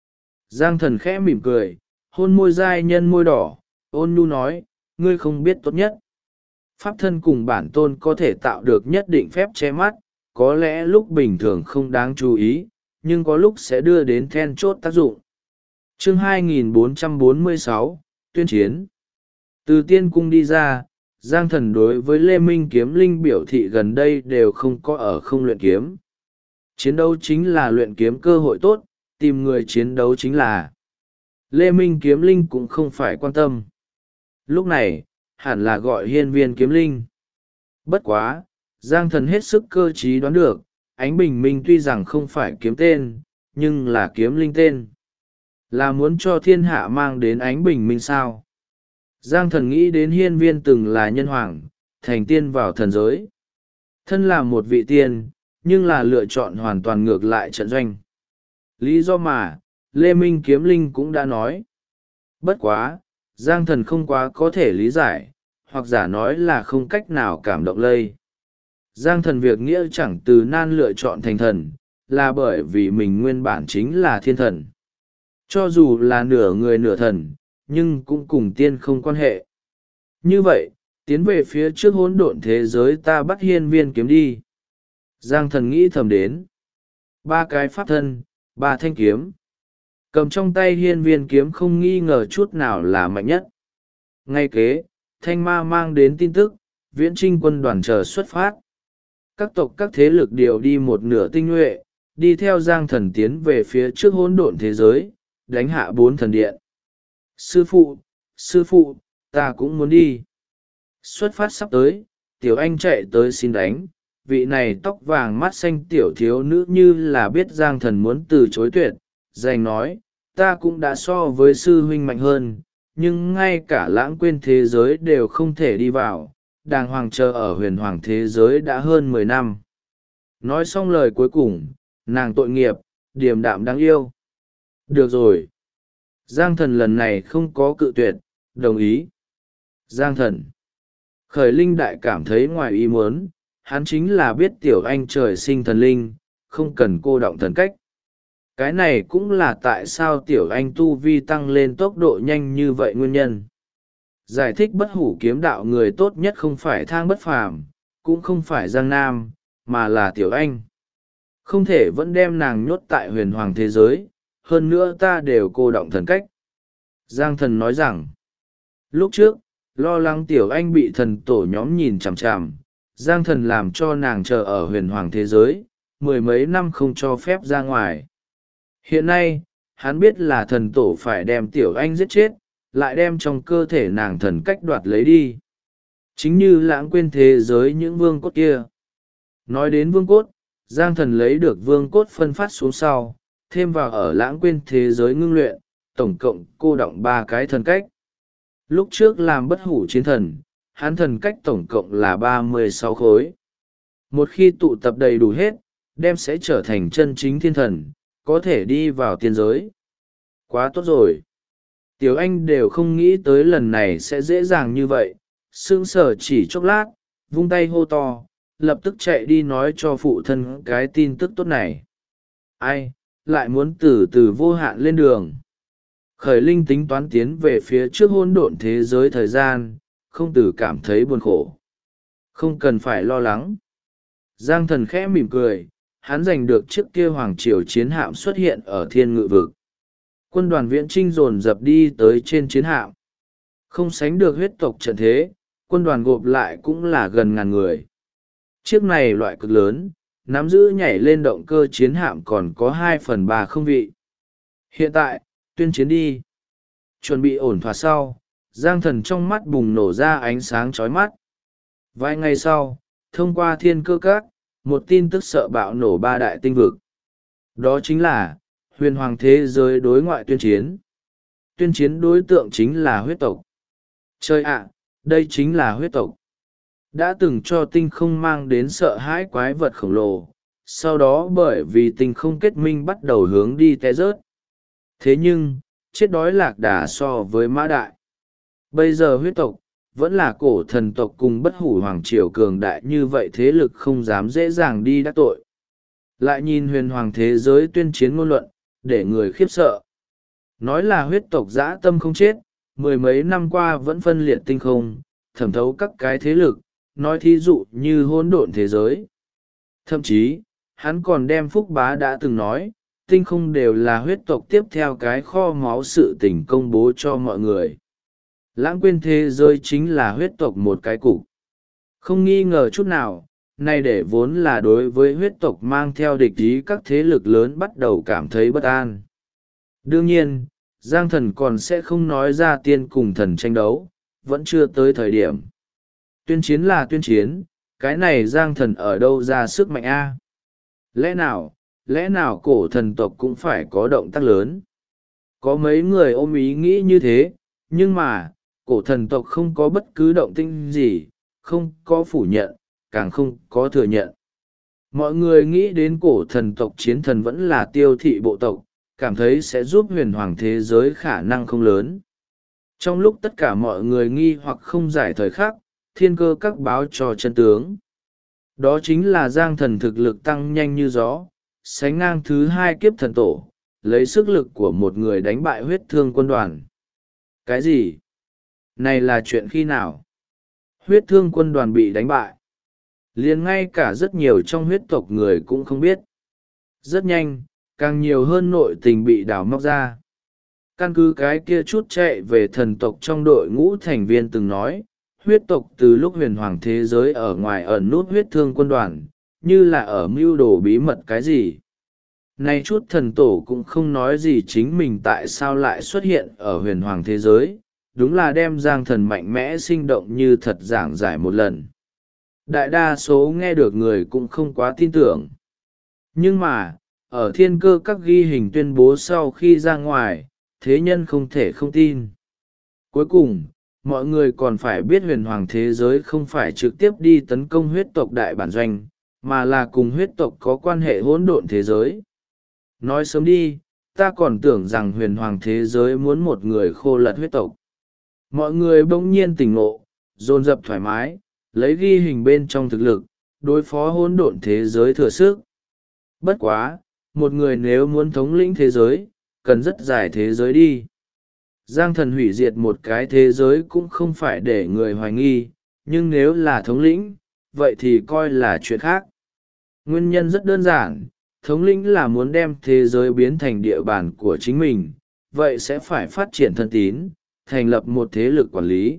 Giang thần khẽ mỉm cười, hôn môi giai nhân môi đỏ, ôn nhu nói, ngươi không biết tốt nhất. Pháp thân cùng bản tôn có thể tạo được nhất định phép che mắt, có lẽ lúc bình thường không đáng chú ý, nhưng có lúc sẽ đưa đến then chốt tác dụng. Chương 2446, Tuyên chiến. Từ tiên cung đi ra, Giang thần đối với Lê Minh Kiếm Linh biểu thị gần đây đều không có ở không luyện kiếm. Chiến đấu chính là luyện kiếm cơ hội tốt, tìm người chiến đấu chính là. Lê Minh Kiếm Linh cũng không phải quan tâm. Lúc này, hẳn là gọi hiên viên kiếm linh. Bất quá, Giang thần hết sức cơ trí đoán được, ánh bình minh tuy rằng không phải kiếm tên, nhưng là kiếm linh tên. Là muốn cho thiên hạ mang đến ánh bình minh sao? Giang thần nghĩ đến hiên viên từng là nhân hoàng, thành tiên vào thần giới. Thân là một vị tiên, nhưng là lựa chọn hoàn toàn ngược lại trận doanh. Lý do mà, Lê Minh Kiếm Linh cũng đã nói. Bất quá, Giang thần không quá có thể lý giải, hoặc giả nói là không cách nào cảm động lây. Giang thần việc nghĩa chẳng từ nan lựa chọn thành thần, là bởi vì mình nguyên bản chính là thiên thần. Cho dù là nửa người nửa thần, nhưng cũng cùng tiên không quan hệ. Như vậy, tiến về phía trước hỗn độn thế giới ta bắt hiên viên kiếm đi. Giang thần nghĩ thầm đến. 3 cái pháp thân, 3 thanh kiếm. Cầm trong tay hiên viên kiếm không nghi ngờ chút nào là mạnh nhất. Ngay kế, thanh ma mang đến tin tức, viễn trinh quân đoàn chờ xuất phát. Các tộc các thế lực đều đi một nửa tinh nhuệ, đi theo Giang thần tiến về phía trước hỗn độn thế giới, đánh hạ 4 thần điện. Sư phụ, ta cũng muốn đi. Xuất phát sắp tới, tiểu anh chạy tới xin đánh. Vị này tóc vàng mắt xanh tiểu thiếu nữ như là biết Giang thần muốn từ chối tuyệt, giành nói, ta cũng đã so với sư huynh mạnh hơn, nhưng ngay cả lãng quên thế giới đều không thể đi vào, đàng hoàng chờ ở huyền hoàng thế giới đã hơn 10 năm. Nói xong lời cuối cùng, nàng tội nghiệp, điềm đạm đáng yêu. Được rồi. Giang thần lần này không có cự tuyệt, đồng ý. Giang thần. Khởi linh đại cảm thấy ngoài ý muốn, hắn chính là biết tiểu anh trời sinh thần linh, không cần cô động thần cách. Cái này cũng là tại sao tiểu anh tu vi tăng lên tốc độ nhanh như vậy nguyên nhân. Giải thích bất hủ kiếm đạo người tốt nhất không phải Thang Bất Phàm, cũng không phải Giang Nam, mà là tiểu anh. Không thể vẫn đem nàng nhốt tại huyền hoàng thế giới, hơn nữa ta đều cô động thần cách. Giang thần nói rằng, lúc trước, lo lắng tiểu anh bị thần tổ nhóm nhìn chằm chằm, Giang thần làm cho nàng chờ ở huyền hoàng thế giới, 10 mấy năm không cho phép ra ngoài. Hiện nay, hắn biết là thần tổ phải đem tiểu anh giết chết, lại đem trong cơ thể nàng thần cách đoạt lấy đi. Chính như lãng quên thế giới những vương cốt kia. Nói đến vương cốt, Giang thần lấy được vương cốt phân phát xuống sau, thêm vào ở lãng quên thế giới ngưng luyện, tổng cộng cô động 3 cái thần cách. Lúc trước làm bất hủ chiến thần, hắn thần cách tổng cộng là 36 khối. Một khi tụ tập đầy đủ hết, đem sẽ trở thành chân chính thiên thần, có thể đi vào tiên giới. Quá tốt rồi. Tiểu anh đều không nghĩ tới lần này sẽ dễ dàng như vậy, sững sờ chỉ chốc lát, vung tay hô to, lập tức chạy đi nói cho phụ thân cái tin tức tốt này. Ai, lại muốn từ từ vô hạn lên đường. Khởi linh tính toán tiến về phía trước hỗn độn thế giới thời gian, không từ cảm thấy buồn khổ. Không cần phải lo lắng. Giang thần khẽ mỉm cười, hắn giành được chiếc kia hoàng triều chiến hạm xuất hiện ở thiên ngự vực. Quân đoàn viễn trinh dồn dập đi tới trên chiến hạm. Không sánh được huyết tộc trận thế, quân đoàn gộp lại cũng là gần 1000 người. Chiếc này loại cực lớn, nắm giữ nhảy lên động cơ chiến hạm còn có 2/3 không vị. Hiện tại, tuyên chiến đi. Chuẩn bị ổn thỏa sau, Giang thần trong mắt bùng nổ ra ánh sáng chói mắt. Vài ngày sau, thông qua thiên cơ các, một tin tức sợ bạo nổ 3 đại tinh vực. Đó chính là, huyền hoàng thế giới đối ngoại tuyên chiến. Tuyên chiến đối tượng chính là huyết tộc. Trời ạ, đây chính là huyết tộc. Đã từng cho tinh không mang đến sợ hãi quái vật khổng lồ, sau đó bởi vì tinh không kết minh bắt đầu hướng đi té rớt. Thế nhưng, chết đói lạc đà so với mã đại. Bây giờ huyết tộc, vẫn là cổ thần tộc cùng bất hủ hoàng triều cường đại như vậy thế lực không dám dễ dàng đi đắc tội. Lại nhìn huyền hoàng thế giới tuyên chiến ngôn luận, để người khiếp sợ. Nói là huyết tộc dã tâm không chết, mười mấy năm qua vẫn phân liệt tinh không, thẩm thấu các cái thế lực, nói thí dụ như hỗn độn thế giới. Thậm chí, hắn còn đem Phúc Bá đã từng nói, tinh không đều là huyết tộc tiếp theo cái kho máu sự tình công bố cho mọi người. Lãng quên thế giới chính là huyết tộc một cái cục. Không nghi ngờ chút nào, nay để vốn là đối với huyết tộc mang theo địch ý các thế lực lớn bắt đầu cảm thấy bất an. Đương nhiên, Giang Thần còn sẽ không nói ra tiên cùng thần tranh đấu, vẫn chưa tới thời điểm. Tuyên chiến là tuyên chiến, cái này Giang Thần ở đâu ra sức mạnh a? Lẽ nào cổ thần tộc cũng phải có động tác lớn? Có mấy người ôm ý nghĩ như thế, nhưng mà, cổ thần tộc không có bất cứ động tĩnh gì, không có phủ nhận, càng không có thừa nhận. Mọi người nghĩ đến cổ thần tộc chiến thần vẫn là tiêu thị bộ tộc, cảm thấy sẽ giúp huyền hoàng thế giới khả năng không lớn. Trong lúc tất cả mọi người nghi hoặc không giải thời khắc, thiên cơ các báo cho chân tướng. Đó chính là Giang Thần thực lực tăng nhanh như gió, sánh ngang thứ hai kiếp thần tổ, lấy sức lực của một người đánh bại huyết thương quân đoàn. Cái gì? Này là chuyện khi nào? Huyết thương quân đoàn bị đánh bại. Liền ngay cả rất nhiều trong huyết tộc người cũng không biết. Rất nhanh, càng nhiều hơn nội tình bị đào móc ra. Căn cứ cái kia chút chạy về thần tộc trong đội ngũ thành viên từng nói, huyết tộc từ lúc huyền hoàng thế giới ở ngoài ẩn nút huyết thương quân đoàn, như là ở mưu đồ bí mật cái gì. Nay chút thần tổ cũng không nói gì chính mình tại sao lại xuất hiện ở huyền hoàng thế giới, đúng là đem Giang Thần mạnh mẽ sinh động như thật giảng giải một lần. Đại đa số nghe được người cũng không quá tin tưởng. Nhưng mà, ở thiên cơ các ghi hình tuyên bố sau khi ra ngoài, thế nhân không thể không tin. Cuối cùng, mọi người còn phải biết huyền hoàng thế giới không phải trực tiếp đi tấn công huyết tộc đại bản doanh, mà là cùng huyết tộc có quan hệ hỗn độn thế giới. Nói sớm đi, ta còn tưởng rằng huyền hoàng thế giới muốn một người khô lật huyết tộc. Mọi người bỗng nhiên tỉnh ngộ, dồn dập thoải mái, lấy ghi hình bên trong thực lực, đối phó hỗn độn thế giới thừa sức. Bất quá, một người nếu muốn thống lĩnh thế giới, cần rất dài thế giới đi. Giang Thần hủy diệt một cái thế giới cũng không phải để người hoài nghi, nhưng nếu là thống lĩnh, vậy thì coi là chuyện khác. Nguyên nhân rất đơn giản, thống lĩnh là muốn đem thế giới biến thành địa bàn của chính mình, vậy sẽ phải phát triển thân tín, thành lập một thế lực quản lý.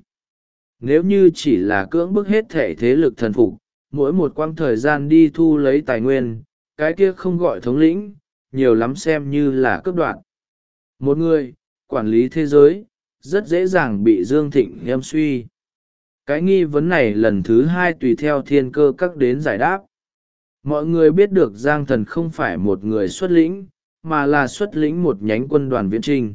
Nếu như chỉ là cưỡng bức hết thể thế lực thần phục, mỗi một quãng thời gian đi thu lấy tài nguyên, cái kia không gọi thống lĩnh, nhiều lắm xem như là cướp đoạt. Một người, quản lý thế giới, rất dễ dàng bị Dương Thịnh em suy. Cái nghi vấn này lần thứ hai tùy theo thiên cơ các đến giải đáp. Mọi người biết được Giang Thần không phải một người xuất lĩnh, mà là xuất lĩnh một nhánh quân đoàn viễn trinh.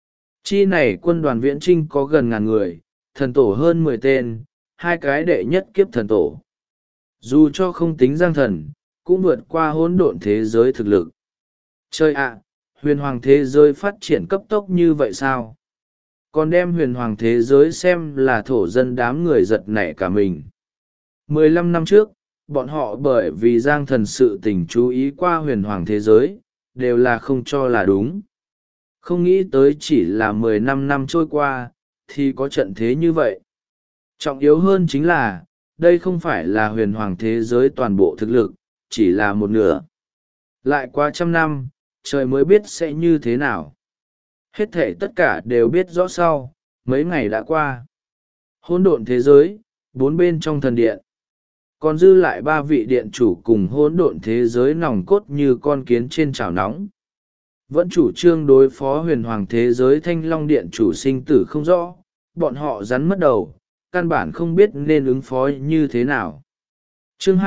Chi này quân đoàn viễn trinh có gần 1000 người, thần tổ hơn 10 tên, hai cái đệ nhất kiếp thần tổ. Dù cho không tính Giang Thần, cũng vượt qua hỗn độn thế giới thực lực. Chơi ạ, huyền hoàng thế giới phát triển cấp tốc như vậy sao? Còn đem huyền hoàng thế giới xem là thổ dân đám người giật nảy cả mình. 15 năm trước, bọn họ bởi vì Giang Thần sự tình chú ý qua huyền hoàng thế giới, đều là không cho là đúng. Không nghĩ tới chỉ là 15 năm trôi qua, thì có trận thế như vậy. Trọng yếu hơn chính là, đây không phải là huyền hoàng thế giới toàn bộ thực lực, chỉ là một nửa. Lại qua 100 năm, trời mới biết sẽ như thế nào. Hết thể tất cả đều biết rõ sau, mấy ngày đã qua. Hỗn độn thế giới, 4 bên trong thần điện. Còn dư lại 3 vị điện chủ cùng hỗn độn thế giới nòng cốt như con kiến trên chảo nóng. Vẫn chủ trương đối phó huyền hoàng thế giới Thanh Long điện chủ sinh tử không rõ, bọn họ rắn mất đầu, căn bản không biết nên ứng phó như thế nào. Chương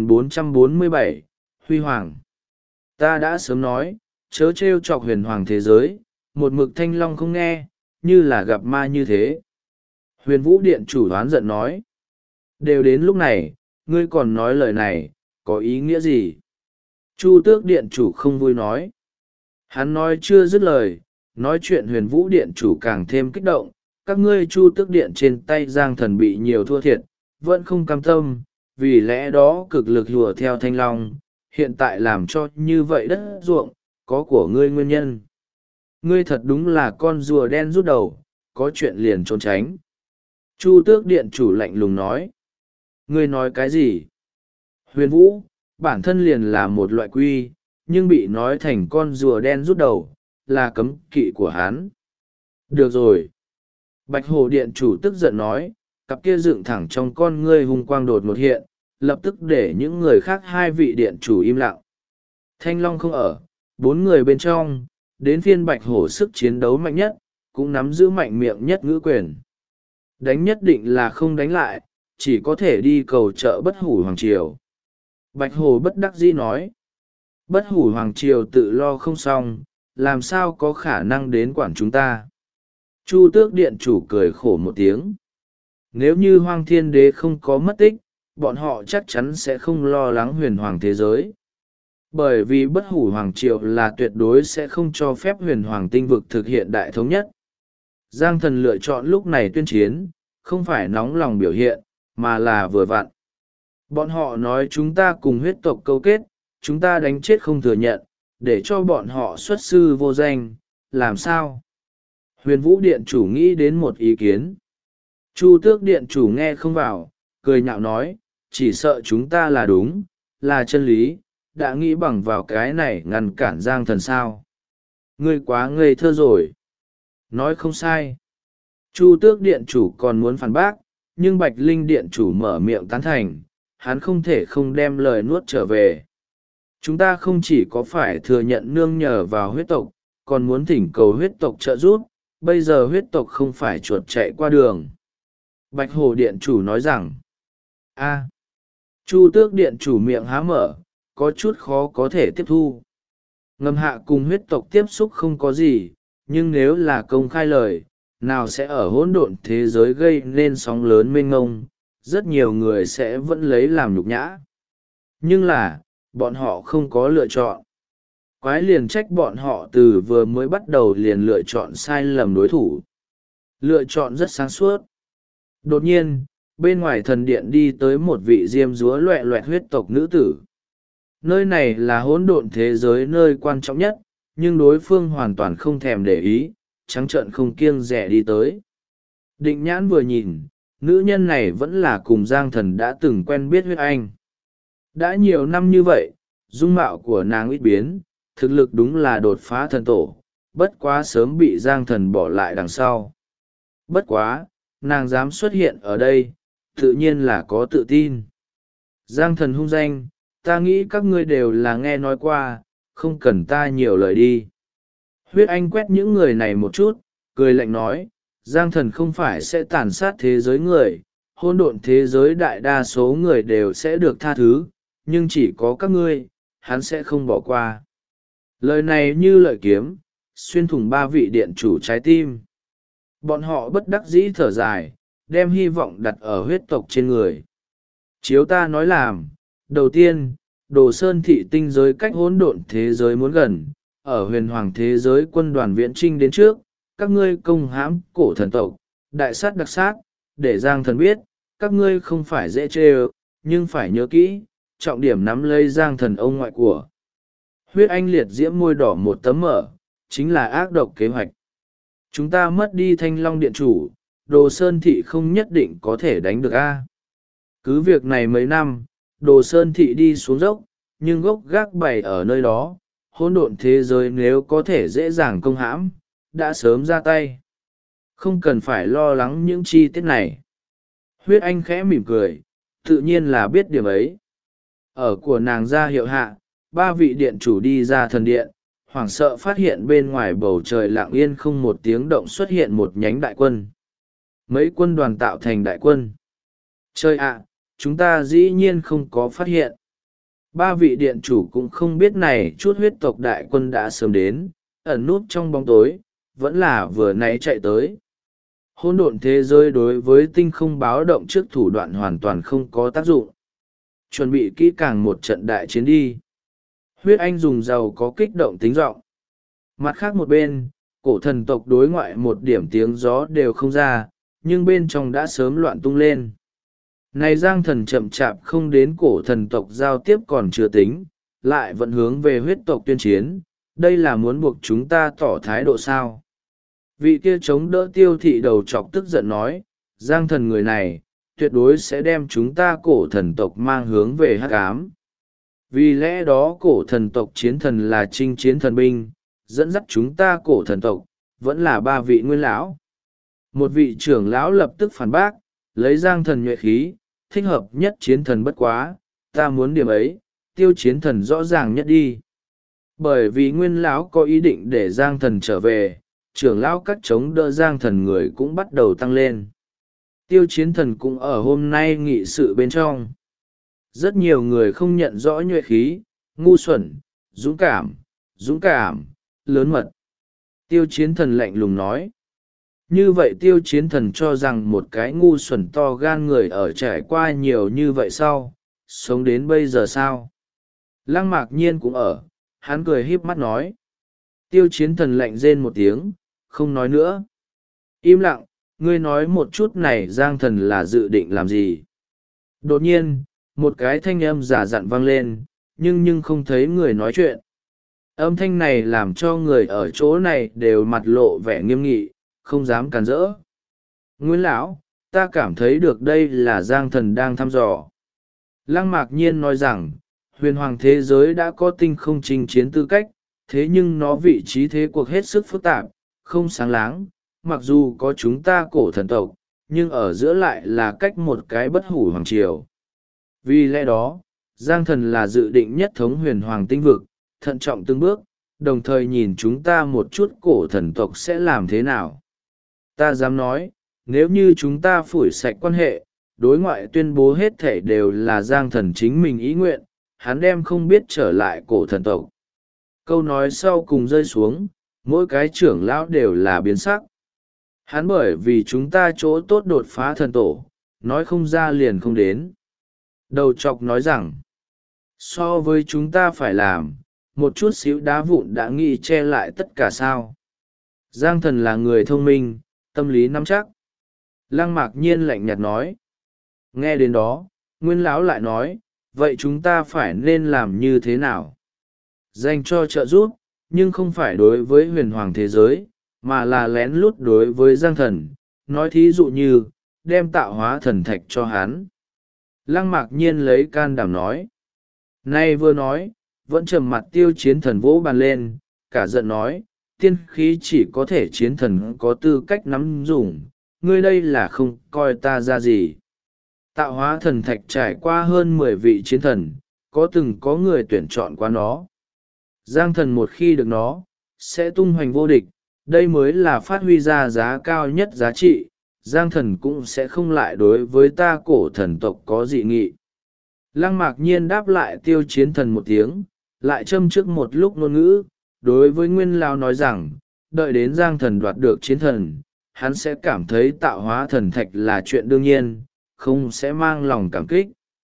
2447, Huy Hoàng. Ta đã sớm nói, chớ trêu chọc huyền hoàng thế giới, một mực Thanh Long không nghe, như là gặp ma như thế. Huyền Vũ điện chủ đoán giận nói. Đều đến lúc này, ngươi còn nói lời này, có ý nghĩa gì? Chu Tước điện chủ không vui nói. Hắn nói chưa dứt lời, nói chuyện Huyền Vũ điện chủ càng thêm kích động, các ngươi Chu Tước điện trên tay Giang Thần bị nhiều thua thiệt, vẫn không cam tâm, vì lẽ đó cực lực hùa theo Thanh Long, hiện tại làm cho như vậy đất ruộng, có của ngươi nguyên nhân. Ngươi thật đúng là con rùa đen rút đầu, có chuyện liền trốn tránh. Chu Tước Điện chủ lạnh lùng nói. Ngươi nói cái gì? Huyền Vũ, bản thân liền là một loại quy, nhưng bị nói thành con rùa đen rút đầu, là cấm kỵ của hắn. Được rồi. Bạch Hổ Điện chủ tức giận nói, cặp kia dựng thẳng trong con ngươi hung quang đột một hiện, lập tức để những người khác hai vị điện chủ im lặng. Thanh Long không ở, bốn người bên trong, đến phiên Bạch Hổ sức chiến đấu mạnh nhất, cũng nắm giữ mạnh miệng nhất ngữ quyền. Đánh nhất định là không đánh lại, chỉ có thể đi cầu trợ Bất Hủ Hoàng Triều. Bạch Hổ bất đắc dĩ nói, Bất Hủ Hoàng Triều tự lo không xong, làm sao có khả năng đến quản chúng ta. Chu Tước Điện chủ cười khổ một tiếng. Nếu như Hoang Thiên Đế không có mất tích, bọn họ chắc chắn sẽ không lo lắng huyền hoàng thế giới. Bởi vì Bất Hủ Hoàng Triều là tuyệt đối sẽ không cho phép huyền hoàng tinh vực thực hiện đại thống nhất. Giang Thần lựa chọn lúc này tuyên chiến, không phải nóng lòng biểu hiện, mà là vừa vặn. Bọn họ nói chúng ta cùng huyết tộc câu kết, chúng ta đánh chết không thừa nhận, để cho bọn họ xuất sư vô danh, làm sao? Huyền Vũ Điện chủ nghĩ đến một ý kiến. Chu Tước Điện chủ nghe không vào, cười nhạo nói, chỉ sợ chúng ta là đúng, là chân lý, đã nghĩ bằng vào cái này ngăn cản Giang Thần sao. Ngươi quá ngây thơ rồi. Nói không sai. Chu Tước Điện chủ còn muốn phản bác, nhưng Bạch Linh Điện chủ mở miệng tán thành, hắn không thể không đem lời nuốt trở về. Chúng ta không chỉ có phải thừa nhận nương nhờ vào huyết tộc, còn muốn thỉnh cầu huyết tộc trợ giúp, bây giờ huyết tộc không phải chuột chạy qua đường. Bạch Hổ Điện chủ nói rằng, Chu Tước Điện chủ miệng há mở, có chút khó có thể tiếp thu. Ngầm hạ cùng huyết tộc tiếp xúc không có gì, nhưng nếu là công khai lời, nào sẽ ở hỗn độn thế giới gây nên sóng lớn mênh ngông, rất nhiều người sẽ vẫn lấy làm nhục nhã. Nhưng là, bọn họ không có lựa chọn. Quái liền trách bọn họ từ vừa mới bắt đầu liền lựa chọn sai lầm đối thủ. Lựa chọn rất sáng suốt. Đột nhiên, bên ngoài thần điện đi tới một vị diêm dúa loẹ loẹt huyết tộc nữ tử. Nơi này là hỗn độn thế giới nơi quan trọng nhất, nhưng đối phương hoàn toàn không thèm để ý, trắng trợn không kiêng dè đi tới. Định Nhãn vừa nhìn, nữ nhân này vẫn là cùng Giang Thần đã từng quen biết huyết anh. Đã nhiều năm như vậy, dung mạo của nàng ít biến, thực lực đúng là đột phá thần tổ, bất quá sớm bị Giang Thần bỏ lại đằng sau. Bất quá, nàng dám xuất hiện ở đây, tự nhiên là có tự tin. Giang Thần hung danh, ta nghĩ các ngươi đều là nghe nói qua, không cần ta nhiều lời đi. Huyết Anh quét những người này một chút, cười lạnh nói, Giang Thần không phải sẽ tàn sát thế giới người, hôn độn thế giới đại đa số người đều sẽ được tha thứ, nhưng chỉ có các ngươi, hắn sẽ không bỏ qua. Lời này như lợi kiếm, xuyên thủng ba vị điện chủ trái tim. Bọn họ bất đắc dĩ thở dài, đem hy vọng đặt ở huyết tộc trên người. Chiếu ta nói làm, đầu tiên, Đồ Sơn thị tinh giới cách hỗn độn thế giới muốn gần, ở huyền hoàng thế giới quân đoàn viễn trinh đến trước, các ngươi công hãm cổ thần tộc, đại sát đặc sát, để Giang Thần biết, các ngươi không phải dễ chê ơ, nhưng phải nhớ kỹ, trọng điểm nắm lấy Giang Thần ông ngoại của. Huyết Anh liệt diễm môi đỏ một tấm mở, chính là ác độc kế hoạch. Chúng ta mất đi Thanh Long Điện chủ, Đồ Sơn thị không nhất định có thể đánh được a. Cứ việc này mấy năm, Đồ Sơn thị đi xuống dốc, nhưng gốc gác bày ở nơi đó, hỗn độn thế giới nếu có thể dễ dàng công hãm, đã sớm ra tay. Không cần phải lo lắng những chi tiết này. Huyết Anh khẽ mỉm cười, tự nhiên là biết điểm ấy. Ở của nàng ra hiệu hạ, ba vị điện chủ đi ra thần điện, hoảng sợ phát hiện bên ngoài bầu trời lặng yên không một tiếng động xuất hiện một nhánh đại quân. Mấy quân đoàn tạo thành đại quân. Trời ạ, chúng ta dĩ nhiên không có phát hiện. Ba vị điện chủ cũng không biết này chút huyết tộc đại quân đã sớm đến, ẩn núp trong bóng tối, vẫn là vừa nãy chạy tới. Hỗn độn thế giới đối với tinh không báo động trước thủ đoạn hoàn toàn không có tác dụng. Chuẩn bị kỹ càng một trận đại chiến đi. Huyết Anh dùng dầu có kích động tính giọng. Mặt khác một bên, cổ thần tộc đối ngoại một điểm tiếng gió đều không ra, nhưng bên trong đã sớm loạn tung lên. Này Giang Thần chậm chạp không đến cổ thần tộc giao tiếp còn chưa tính, lại vẫn hướng về huyết tộc tuyên chiến, đây là muốn buộc chúng ta tỏ thái độ sao? Vị kia chống đỡ Tiêu thị đầu chọc tức giận nói, Giang Thần người này tuyệt đối sẽ đem chúng ta cổ thần tộc mang hướng về hắc ám. Vì lẽ đó cổ thần tộc chiến thần là chinh chiến thần binh, dẫn dắt chúng ta cổ thần tộc vẫn là ba vị nguyên lão. Một vị trưởng lão lập tức phản bác, lấy Giang Thần nhuệ khí, thích hợp nhất chiến thần bất quá, ta muốn điểm ấy, Tiêu chiến thần rõ ràng nhất đi. Bởi vì nguyên lão có ý định để Giang Thần trở về, trưởng lão các chống đỡ Giang Thần người cũng bắt đầu tăng lên. Tiêu chiến thần cũng ở hôm nay nghị sự bên trong. Rất nhiều người không nhận rõ nhuệ khí, ngu xuẩn, dũng cảm, lớn mật. Tiêu chiến thần lạnh lùng nói. Như vậy tiêu chiến thần cho rằng một cái ngu xuẩn to gan người ở trải qua nhiều như vậy sau, sống đến bây giờ sao? Lăng Mạc Nhiên cũng ở, hắn cười híp mắt nói. Tiêu chiến thần lạnh rên một tiếng, không nói nữa. Im lặng, ngươi nói một chút này Giang Thần là dự định làm gì? Đột nhiên, một cái thanh âm giả dặn vang lên, nhưng không thấy người nói chuyện. Âm thanh này làm cho người ở chỗ này đều mặt lộ vẻ nghiêm nghị, không dám cản rỡ. Nguyên lão, ta cảm thấy được đây là Giang Thần đang thăm dò. Lăng Mạc Nhiên nói rằng, huyền hoàng thế giới đã có tinh không chinh chiến tư cách, thế nhưng nó vị trí thế cuộc hết sức phức tạp, không sáng láng, mặc dù có chúng ta cổ thần tộc, nhưng ở giữa lại là cách một cái bất hủ hoàng triều. Vì lẽ đó, Giang Thần là dự định nhất thống huyền hoàng tinh vực, thận trọng từng bước, đồng thời nhìn chúng ta một chút cổ thần tộc sẽ làm thế nào. Ta dám nói, nếu như chúng ta phủi sạch quan hệ, đối ngoại tuyên bố hết thể đều là Giang Thần chính mình ý nguyện, hắn đem không biết trở lại cổ thần tộc. Câu nói sau cùng rơi xuống, mỗi cái trưởng lão đều là biến sắc. Hắn bởi vì chúng ta chỗ tốt đột phá thần tổ, nói không ra liền không đến. Đầu chọc nói rằng, so với chúng ta phải làm, một chút xíu đá vụn đã nghĩ che lại tất cả sao. Giang Thần là người thông minh, tâm lý nắm chắc. Lăng Mạc Nhiên lạnh nhạt nói. Nghe đến đó, Nguyên lão lại nói, vậy chúng ta phải nên làm như thế nào? Dành cho trợ giúp, nhưng không phải đối với huyền hoàng thế giới, mà là lén lút đối với Giang Thần, nói thí dụ như, đem tạo hóa thần thạch cho hắn. Lăng Mạc Nhiên lấy can đảm nói. Nay vừa nói, vẫn trầm mặt tiêu chiến thần vỗ bàn lên, cả giận nói, tiên khí chỉ có thể chiến thần có tư cách nắm dùng, ngươi đây là không coi ta ra gì. Tạo hóa thần thạch trải qua hơn 10 vị chiến thần, có người tuyển chọn qua nó. Giang Thần một khi được nó, sẽ tung hoành vô địch, đây mới là phát huy ra giá cao nhất giá trị, Giang Thần cũng sẽ không lại đối với ta cổ thần tộc có dị nghị. Lăng Mạc Nhiên đáp lại tiêu chiến thần một tiếng, lại châm trước một lúc ngôn ngữ, đối với Nguyên Lao nói rằng, đợi đến Giang Thần đoạt được chiến thần, hắn sẽ cảm thấy tạo hóa thần thạch là chuyện đương nhiên, không sẽ mang lòng cảm kích.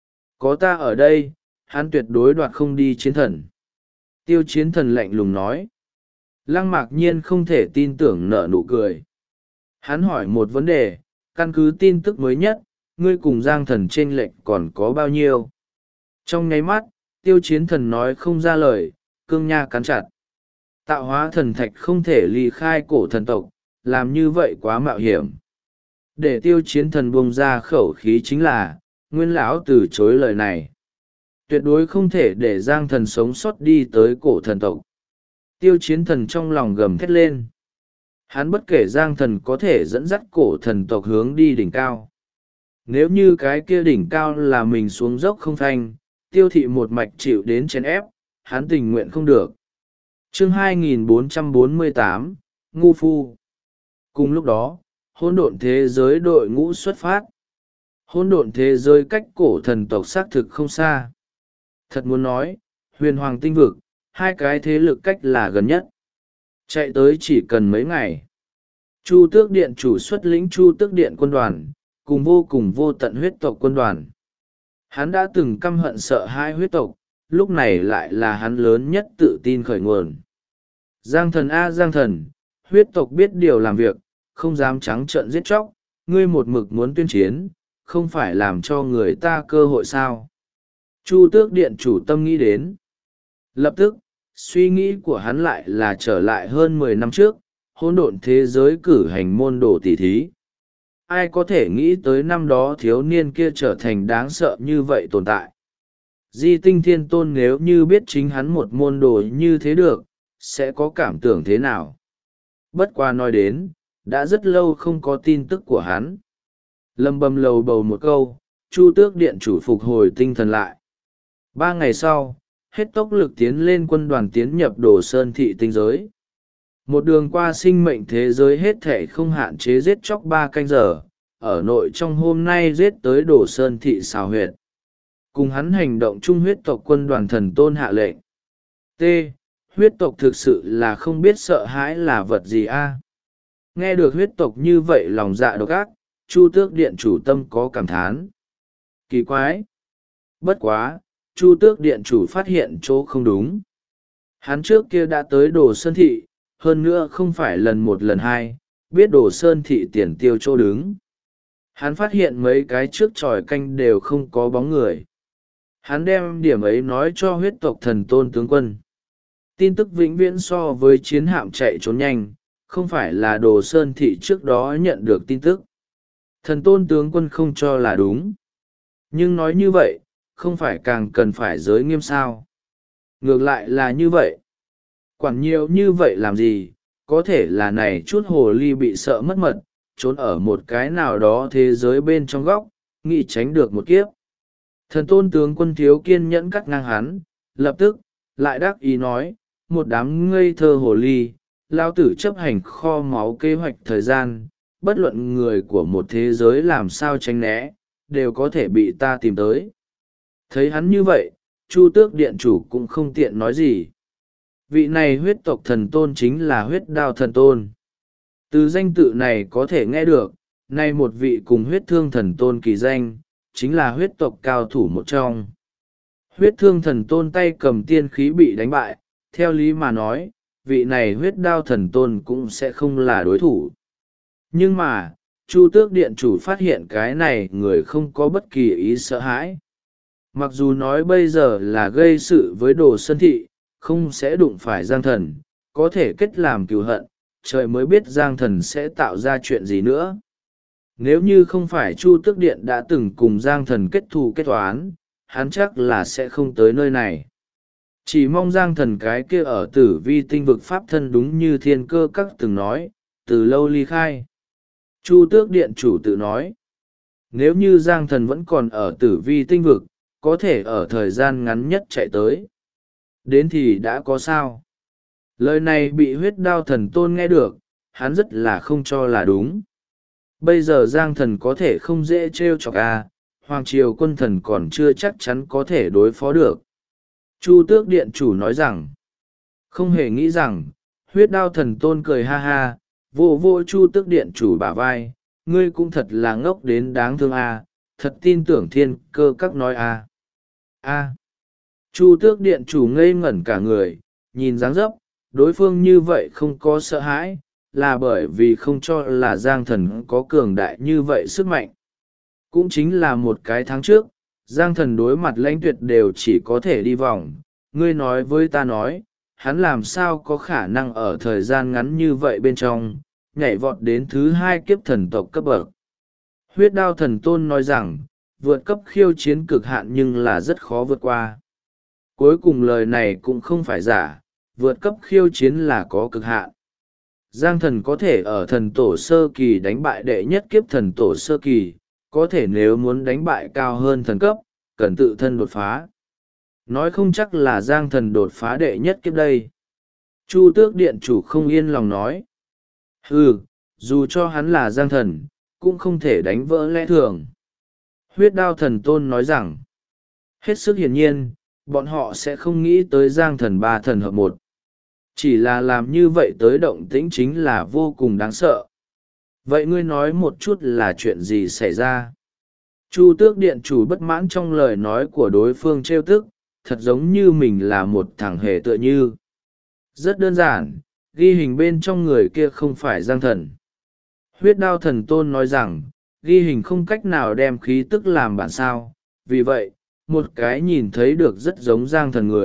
Có ta ở đây, hắn tuyệt đối đoạt không đi chiến thần. Tiêu chiến thần lạnh lùng nói. Lăng Mạc Nhiên không thể tin tưởng nở nụ cười. Hắn hỏi một vấn đề, căn cứ tin tức mới nhất, ngươi cùng Giang Thần chênh lệch còn có bao nhiêu? Trong nháy mắt, tiêu chiến thần nói không ra lời, cương nha cắn chặt. Tạo hóa thần thạch không thể ly khai cổ thần tộc, làm như vậy quá mạo hiểm. Để tiêu chiến thần buông ra khẩu khí chính là, Nguyên lão từ chối lời này. Tuyệt đối không thể để Giang Thần sống sót đi tới cổ thần tộc. Tiêu chiến thần trong lòng gầm thét lên. Hắn bất kể Giang Thần có thể dẫn dắt cổ thần tộc hướng đi đỉnh cao. Nếu như cái kia đỉnh cao là mình xuống dốc không phanh, tiêu thị một mạch chịu đến chèn ép, hắn tình nguyện không được. Chương 2448, Ngu Phu. Cùng lúc đó, hỗn độn thế giới đội ngũ xuất phát. Hỗn độn thế giới cách cổ thần tộc xác thực không xa. Thật muốn nói, huyền hoàng tinh vực, hai cái thế lực cách là gần nhất. Chạy tới chỉ cần mấy ngày. Chu Tước Điện chủ xuất lĩnh Chu Tước Điện quân đoàn, cùng vô tận huyết tộc quân đoàn. Hắn đã từng căm hận sợ hai huyết tộc, lúc này lại là hắn lớn nhất tự tin khởi nguồn. Giang Thần a Giang Thần, huyết tộc biết điều làm việc, không dám trắng trợn giết chóc, ngươi một mực muốn tuyên chiến, không phải làm cho người ta cơ hội sao. Chu Tước Điện chủ tâm nghĩ đến. Lập tức, suy nghĩ của hắn lại là trở lại hơn 10 năm trước, hỗn độn thế giới cử hành môn đồ tỷ thí. Ai có thể nghĩ tới năm đó thiếu niên kia trở thành đáng sợ như vậy tồn tại. Di Tinh Thiên Tôn nếu như biết chính hắn một môn đồ như thế được, sẽ có cảm tưởng thế nào? Bất qua nói đến, đã rất lâu không có tin tức của hắn. Lầm bầm lầu bầu một câu, Chu Tước Điện chủ phục hồi tinh thần lại. 3 ngày sau, hết tốc lực tiến lên quân đoàn tiến nhập Đồ Sơn thị tinh giới. Một đường qua sinh mệnh thế giới hết thể không hạn chế giết chóc 3 canh giờ, ở nội trong hôm nay giết tới Đồ Sơn thị xào huyệt. Cùng hắn hành động chung huyết tộc quân đoàn thần tôn hạ lệnh. T. Huyết tộc thực sự là không biết sợ hãi là vật gì a. Nghe được huyết tộc như vậy lòng dạ độc ác, Chu Tước Điện chủ tâm có cảm thán. Kỳ quái! Bất quá, Chu Tước Điện chủ phát hiện chỗ không đúng. Hắn trước kia đã tới Đồ Sơn thị, hơn nữa không phải lần một lần hai, biết Đồ Sơn thị tiền tiêu chỗ đứng. Hắn phát hiện mấy cái trước tròi canh đều không có bóng người. Hắn đem điểm ấy nói cho huyết tộc thần tôn tướng quân. Tin tức vĩnh viễn so với chiến hạm chạy trốn nhanh, không phải là Đồ Sơn thị trước đó nhận được tin tức. Thần tôn tướng quân không cho là đúng. Nhưng nói như vậy, không phải càng cần phải giới nghiêm sao. Ngược lại là như vậy. Quản nhiều như vậy làm gì, có thể là này chút hồ ly bị sợ mất mật, trốn ở một cái nào đó thế giới bên trong góc, nghĩ tránh được một kiếp. Thần tôn tướng quân thiếu kiên nhẫn cắt ngang hắn, lập tức, lại đắc ý nói, một đám ngây thơ hồ ly, lao tử chấp hành kho máu kế hoạch thời gian, bất luận người của một thế giới làm sao tránh né, đều có thể bị ta tìm tới. Thấy hắn như vậy, Chu Tước Điện chủ cũng không tiện nói gì. Vị này huyết tộc thần tôn chính là huyết đao thần tôn. Từ danh tự này có thể nghe được, nay một vị cùng huyết thương thần tôn kỳ danh, chính là huyết tộc cao thủ một trong. Huyết thương thần tôn tay cầm tiên khí bị đánh bại, theo lý mà nói, vị này huyết đao thần tôn cũng sẽ không là đối thủ. Nhưng mà, Chu Tước Điện chủ phát hiện cái này người không có bất kỳ ý sợ hãi. Mặc dù nói bây giờ là gây sự với Đồ Sơn thị, không sẽ đụng phải Giang Thần, có thể kết làm cừu hận, trời mới biết Giang Thần sẽ tạo ra chuyện gì nữa. Nếu như không phải Chu Tước Điện đã từng cùng Giang Thần kết thù kết toán, hắn chắc là sẽ không tới nơi này. Chỉ mong Giang Thần cái kia ở Tử Vi tinh vực pháp thân đúng như Thiên Cơ các từng nói, từ lâu ly khai. Chu Tước Điện chủ tự nói, nếu như Giang Thần vẫn còn ở Tử Vi tinh vực, có thể ở thời gian ngắn nhất chạy tới. Đến thì đã có sao. Lời này bị huyết đao thần tôn nghe được, hắn rất là không cho là đúng. Bây giờ Giang Thần có thể không dễ trêu chọc Hoàng Triều quân thần còn chưa chắc chắn có thể đối phó được. Chu Tước Điện chủ nói rằng, không hề nghĩ rằng, huyết đao thần tôn cười ha ha, vô vô Chu Tước Điện chủ bả vai, ngươi cũng thật là ngốc đến đáng thương thật tin tưởng Thiên Cơ các nói Chu Tước Điện chủ ngây ngẩn cả người, nhìn dáng dấp, đối phương như vậy không có sợ hãi, là bởi vì không cho là Giang Thần có cường đại như vậy sức mạnh. Cũng chính là một cái tháng trước, Giang Thần đối mặt lãnh tuyệt đều chỉ có thể đi vòng, ngươi nói với ta nói, hắn làm sao có khả năng ở thời gian ngắn như vậy bên trong, nhảy vọt đến thứ 2 kiếp thần tộc cấp bậc. Huyết đao thần tôn nói rằng, vượt cấp khiêu chiến cực hạn nhưng là rất khó vượt qua. Cuối cùng lời này cũng không phải giả, vượt cấp khiêu chiến là có cực hạn. Giang Thần có thể ở thần tổ sơ kỳ đánh bại đệ nhất kiếp thần tổ sơ kỳ, có thể nếu muốn đánh bại cao hơn thần cấp, cần tự thân đột phá. Nói không chắc là Giang Thần đột phá đệ nhất kiếp đây. Chu Tước Điện chủ không yên lòng nói. Dù cho hắn là Giang Thần, cũng không thể đánh vỡ lẽ thường. Huyết đao thần tôn nói rằng, hết sức hiển nhiên, bọn họ sẽ không nghĩ tới Giang Thần 3 thần hợp một. Chỉ là làm như vậy tới động tĩnh chính là vô cùng đáng sợ. Vậy ngươi nói một chút là chuyện gì xảy ra? Chu Tước Điện chủ bất mãn trong lời nói của đối phương trêu tức, thật giống như mình là một thằng hề tựa như. Rất đơn giản, ghi hình bên trong người kia không phải Giang Thần. Huyết đao thần tôn nói rằng, ghi hình không cách nào đem khí tức làm bản sao, vì vậy, một cái nhìn thấy được rất giống Giang Thần người,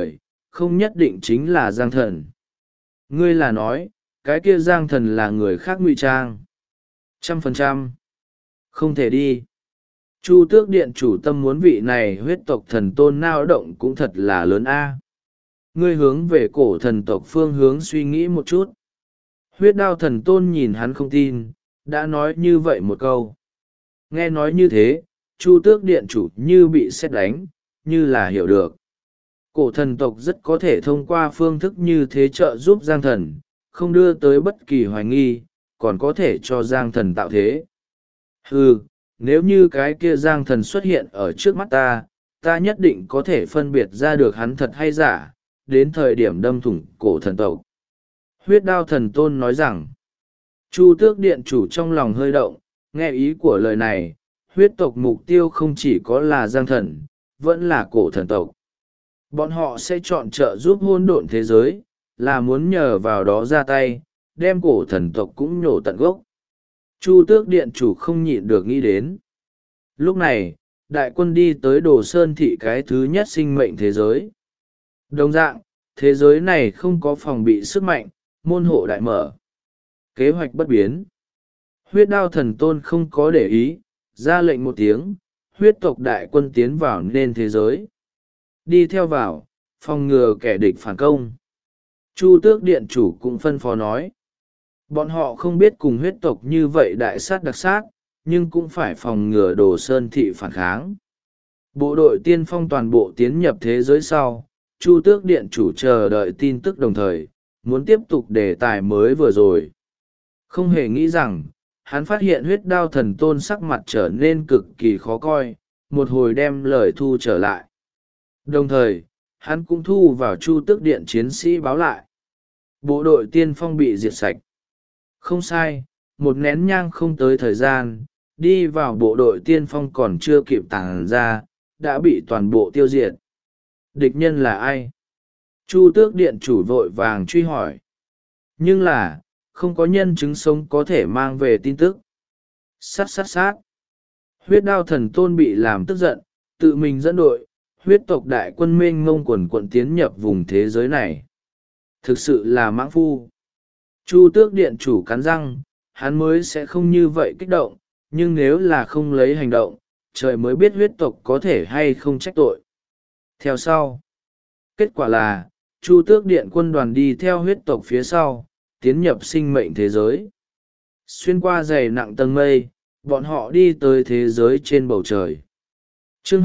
không nhất định chính là Giang Thần. Ngươi là nói, cái kia Giang Thần là người khác ngụy trang? 100%. Không thể đi. Chu Tước Điện chủ tâm muốn vị này huyết tộc thần tôn nao động cũng thật là lớn a. Ngươi hướng về cổ thần tộc phương hướng suy nghĩ một chút. Huyết đao thần tôn nhìn hắn không tin, đã nói như vậy một câu. Nghe nói như thế, Chu Tước Điện chủ như bị sét đánh, như là hiểu được. Cổ thần tộc rất có thể thông qua phương thức như thế trợ giúp Giang Thần, không đưa tới bất kỳ hoài nghi, còn có thể cho Giang Thần tạo thế. Nếu như cái kia Giang Thần xuất hiện ở trước mắt ta nhất định có thể phân biệt ra được hắn thật hay giả, đến thời điểm đâm thủng cổ thần tộc. Huyết đao thần tôn nói rằng, Chu Tước Điện chủ trong lòng hơi động, nghe ý của lời này, huyết tộc mục tiêu không chỉ có là Giang Thần, vẫn là cổ thần tộc. Bọn họ sẽ chọn trợ giúp hôn độn thế giới, là muốn nhờ vào đó ra tay, đem cổ thần tộc cũng nhổ tận gốc. Chu Tước Điện chủ không nhịn được nghĩ đến. Lúc này, đại quân đi tới Đồ Sơn thị cái thứ nhất sinh mệnh thế giới. Đồng dạng, thế giới này không có phòng bị sức mạnh, môn hộ đại mở. Kế hoạch bất biến. Huyết đao thần tôn không có để ý, ra lệnh một tiếng, huyết tộc đại quân tiến vào nên thế giới. Đi theo vào, phòng ngừa kẻ địch phản công. Chu Tước Điện chủ cũng phân phó nói. Bọn họ không biết cùng huyết tộc như vậy đại sát đặc sát, nhưng cũng phải phòng ngừa Đồ Sơn thị phản kháng. Bộ đội tiên phong toàn bộ tiến nhập thế giới sau, Chu Tước Điện chủ chờ đợi tin tức đồng thời, muốn tiếp tục đề tài mới vừa rồi. Không hề nghĩ rằng, hắn phát hiện huyết đao thần tôn sắc mặt trở nên cực kỳ khó coi, một hồi đem lời thu trở lại. Đồng thời, hắn cũng thu vào Chu Tước Điện chiến sĩ báo lại. Bộ đội tiên phong bị diệt sạch. Không sai, một nén nhang không tới thời gian, đi vào bộ đội tiên phong còn chưa kịp tàng ra, đã bị toàn bộ tiêu diệt. Địch nhân là ai? Chu Tước Điện chủ vội vàng truy hỏi. Nhưng là, không có nhân chứng sống có thể mang về tin tức. Sát. Huyết đao thần tôn bị làm tức giận, tự mình dẫn đội, huyết tộc đại quân mênh ngông quần quận tiến nhập vùng thế giới này. Thực sự là mãng phu. Chu Tước Điện chủ cắn răng, hắn mới sẽ không như vậy kích động, nhưng nếu là không lấy hành động, trời mới biết huyết tộc có thể hay không trách tội. Theo sau, kết quả là, Chu Tước Điện quân đoàn đi theo huyết tộc phía sau, tiến nhập sinh mệnh thế giới. Xuyên qua dày nặng tầng mây, bọn họ đi tới thế giới trên bầu trời. Chương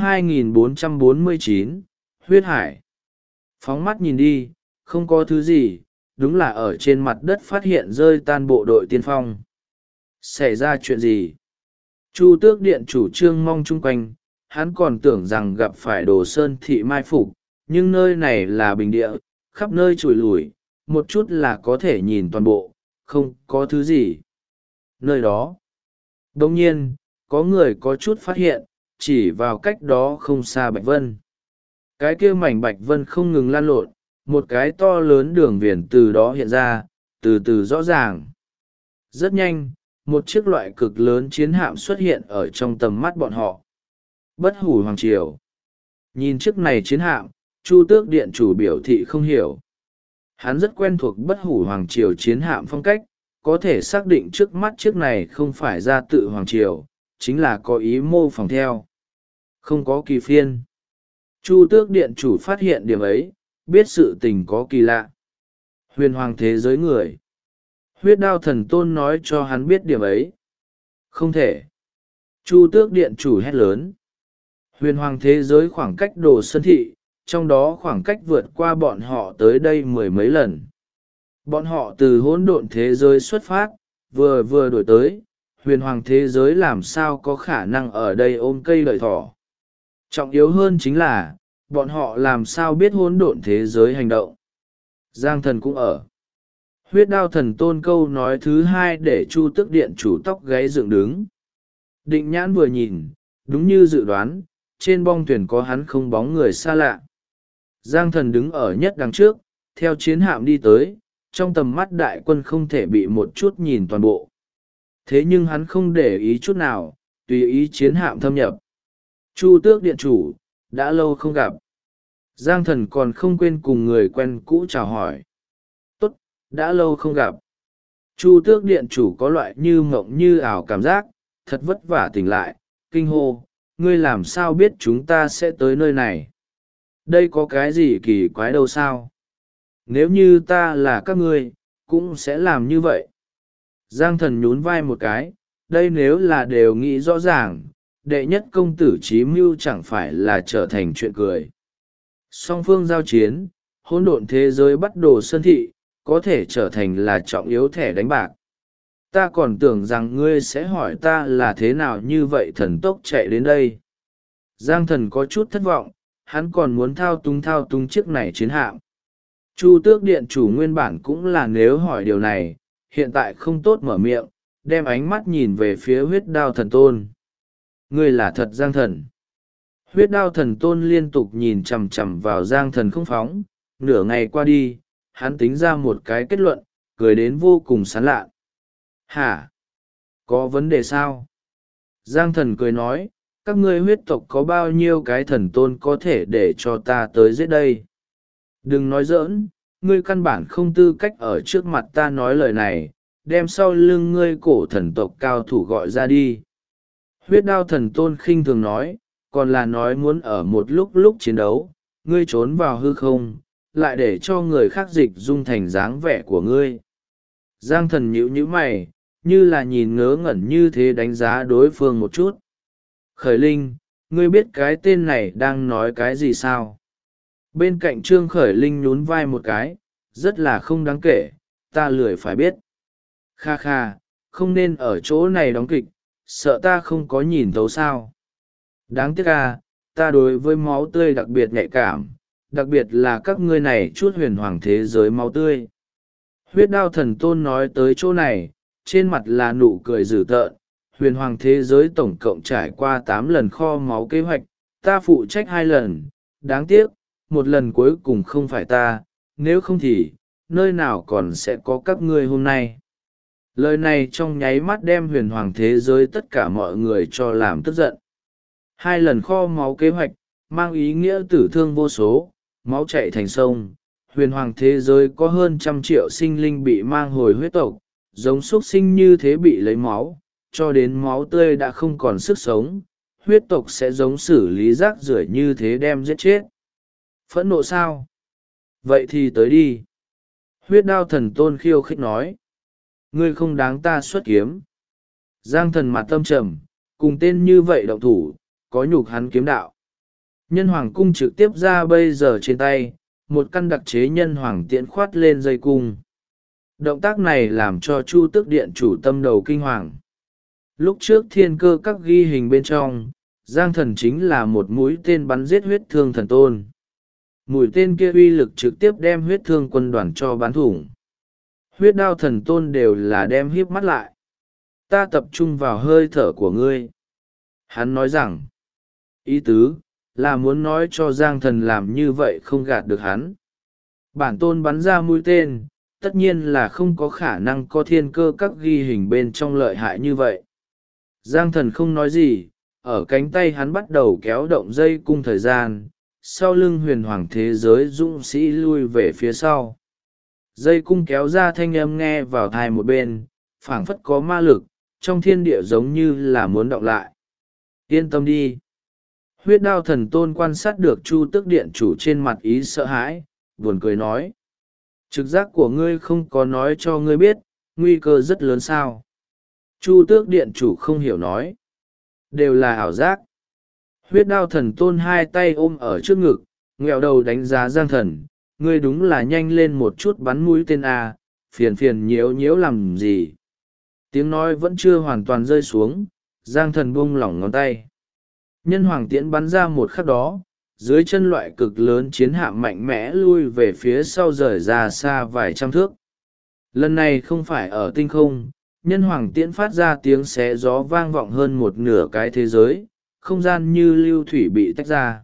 2449, Huyết Hải. Phóng mắt nhìn đi, không có thứ gì, đúng là ở trên mặt đất phát hiện rơi tan bộ đội tiên phong. Xảy ra chuyện gì? Chu Tước Điện chủ trương mong chung quanh, hắn còn tưởng rằng gặp phải Đồ Sơn thị mai phục, nhưng nơi này là bình địa, khắp nơi trùi lùi, một chút là có thể nhìn toàn bộ, không có thứ gì. Nơi đó, đồng nhiên, có người có chút phát hiện, chỉ vào cách đó không xa Bạch Vân. Cái kia mảnh Bạch Vân không ngừng lan lộn, một cái to lớn đường viền từ đó hiện ra, từ từ rõ ràng. Rất nhanh, một chiếc loại cực lớn chiến hạm xuất hiện ở trong tầm mắt bọn họ. Bất Hủ Hoàng Triều. Nhìn chiếc này chiến hạm, Chu Tước Điện chủ biểu thị không hiểu. Hắn rất quen thuộc Bất Hủ Hoàng Triều chiến hạm phong cách, có thể xác định trước mắt chiếc này không phải ra tự Hoàng Triều, chính là có ý mô phỏng theo. Không có kỳ phiên. Chu Tước Điện chủ phát hiện điểm ấy, biết sự tình có kỳ lạ. Huyền hoàng thế giới người. Huyết đao thần tôn nói cho hắn biết điểm ấy. Không thể. Chu Tước Điện chủ hét lớn. Huyền hoàng thế giới khoảng cách Đồ Sơn thị, trong đó khoảng cách vượt qua bọn họ tới đây mười mấy lần. Bọn họ từ hỗn độn thế giới xuất phát, vừa đổi tới, huyền hoàng thế giới làm sao có khả năng ở đây ôm cây lợi thỏ. Trọng yếu hơn chính là, bọn họ làm sao biết hỗn độn thế giới hành động. Giang Thần cũng ở. Huyết đao thần tôn câu nói thứ hai để Chu Tước Điện chủ tóc gáy dựng đứng. Định nhãn vừa nhìn, đúng như dự đoán, trên bong thuyền có hắn không bóng người xa lạ. Giang Thần đứng ở nhất đằng trước, theo chiến hạm đi tới, trong tầm mắt đại quân không thể bị một chút nhìn toàn bộ. Thế nhưng hắn không để ý chút nào, tùy ý chiến hạm thâm nhập. Chu Tước Điện chủ, đã lâu không gặp. Giang thần còn không quên cùng người quen cũ chào hỏi. Tốt, đã lâu không gặp. Chu Tước điện chủ có loại như mộng như ảo cảm giác, thật vất vả tỉnh lại, kinh hô, ngươi làm sao biết chúng ta sẽ tới nơi này? Đây có cái gì kỳ quái đâu sao? Nếu như ta là các ngươi, cũng sẽ làm như vậy. Giang thần nhún vai một cái, đây nếu là đều nghĩ rõ ràng, đệ nhất công tử Chí Mưu chẳng phải là trở thành chuyện cười. Song phương giao chiến, hỗn độn thế giới bắt đồ sơn thị, có thể trở thành là trọng yếu thẻ đánh bạc. Ta còn tưởng rằng ngươi sẽ hỏi ta là thế nào như vậy thần tốc chạy đến đây. Giang thần có chút thất vọng, hắn còn muốn thao túng chiếc này chiến hạm. Chu Tước điện chủ nguyên bản cũng là nếu hỏi điều này, hiện tại không tốt mở miệng, đem ánh mắt nhìn về phía huyết đao thần tôn. Ngươi là thật Giang thần. Huyết đao thần tôn liên tục nhìn chằm chằm vào Giang thần không phóng, nửa ngày qua đi, hắn tính ra một cái kết luận, cười đến vô cùng sán lạ. Hả? Có vấn đề sao? Giang thần cười nói, các ngươi huyết tộc có bao nhiêu cái thần tôn có thể để cho ta tới giết đây? Đừng nói giỡn, ngươi căn bản không tư cách ở trước mặt ta nói lời này, đem sau lưng ngươi cổ thần tộc cao thủ gọi ra đi. Huyết đao thần tôn khinh thường nói, còn là nói muốn ở một lúc chiến đấu, ngươi trốn vào hư không, lại để cho người khác dịch dung thành dáng vẻ của ngươi. Giang thần nhíu nhíu mày, như là nhìn ngớ ngẩn như thế đánh giá đối phương một chút. Khởi Linh, ngươi biết cái tên này đang nói cái gì sao? Bên cạnh Trương Khởi Linh nhún vai một cái, rất là không đáng kể, ta lười phải biết. Kha kha, không nên ở chỗ này đóng kịch, sợ ta không có nhìn thấu sao. Đáng tiếc à, ta đối với máu tươi đặc biệt nhạy cảm, đặc biệt là các ngươi này chút huyền hoàng thế giới máu tươi. Huyết đao thần tôn nói tới chỗ này, trên mặt là nụ cười dữ tợn. Huyền hoàng thế giới tổng cộng trải qua 8 lần kho máu kế hoạch, ta phụ trách 2 lần, đáng tiếc, một lần cuối cùng không phải ta, nếu không thì, nơi nào còn sẽ có các ngươi hôm nay. Lời này trong nháy mắt đem huyền hoàng thế giới tất cả mọi người cho làm tức giận. 2 lần kho máu kế hoạch, mang ý nghĩa tử thương vô số, máu chảy thành sông. Huyền hoàng thế giới có hơn 100 triệu sinh linh bị mang hồi huyết tộc, giống xuất sinh như thế bị lấy máu, cho đến máu tươi đã không còn sức sống, huyết tộc sẽ giống xử lý rác rưởi như thế đem giết chết. Phẫn nộ sao? Vậy thì tới đi. Huyết đao thần tôn khiêu khích nói. Ngươi không đáng ta xuất kiếm. Giang thần mặt tâm trầm, cùng tên như vậy động thủ, có nhục hắn kiếm đạo. Nhân hoàng cung trực tiếp ra bây giờ trên tay, một căn đặc chế nhân hoàng tiễn khoát lên dây cung. Động tác này làm cho Chu Tước điện chủ tâm đầu kinh hoàng. Lúc trước thiên cơ các ghi hình bên trong, Giang thần chính là một mũi tên bắn giết huyết thương thần tôn. Mũi tên kia uy lực trực tiếp đem huyết thương quân đoàn cho bắn thủng. Huyết đao thần tôn đều là đem híp mắt lại. Ta tập trung vào hơi thở của ngươi. Hắn nói rằng, ý tứ, là muốn nói cho Giang thần làm như vậy không gạt được hắn. Bản tôn bắn ra mũi tên, tất nhiên là không có khả năng có thiên cơ các ghi hình bên trong lợi hại như vậy. Giang thần không nói gì, ở cánh tay hắn bắt đầu kéo động dây cung thời gian, sau lưng huyền hoàng thế giới dũng sĩ lui về phía sau. Dây cung kéo ra thanh âm nghe vào thai một bên, phảng phất có ma lực, trong thiên địa giống như là muốn đọng lại. Yên tâm đi. Huyết đao thần tôn quan sát được Chu Tước điện chủ trên mặt ý sợ hãi, buồn cười nói. Trực giác của ngươi không có nói cho ngươi biết, nguy cơ rất lớn sao. Chu Tước điện chủ không hiểu nói. Đều là ảo giác. Huyết đao thần tôn hai tay ôm ở trước ngực, nghẹo đầu đánh giá Giang thần. Ngươi đúng là nhanh lên một chút bắn mũi tên A, phiền phiền nhiễu nhiễu làm gì. Tiếng nói vẫn chưa hoàn toàn rơi xuống, Giang thần buông lỏng ngón tay. Nhân hoàng tiễn bắn ra một khắc đó, dưới chân loại cực lớn chiến hạm mạnh mẽ lui về phía sau rời ra xa vài trăm thước. Lần này không phải ở tinh không, nhân hoàng tiễn phát ra tiếng xé gió vang vọng hơn một nửa cái thế giới, không gian như lưu thủy bị tách ra.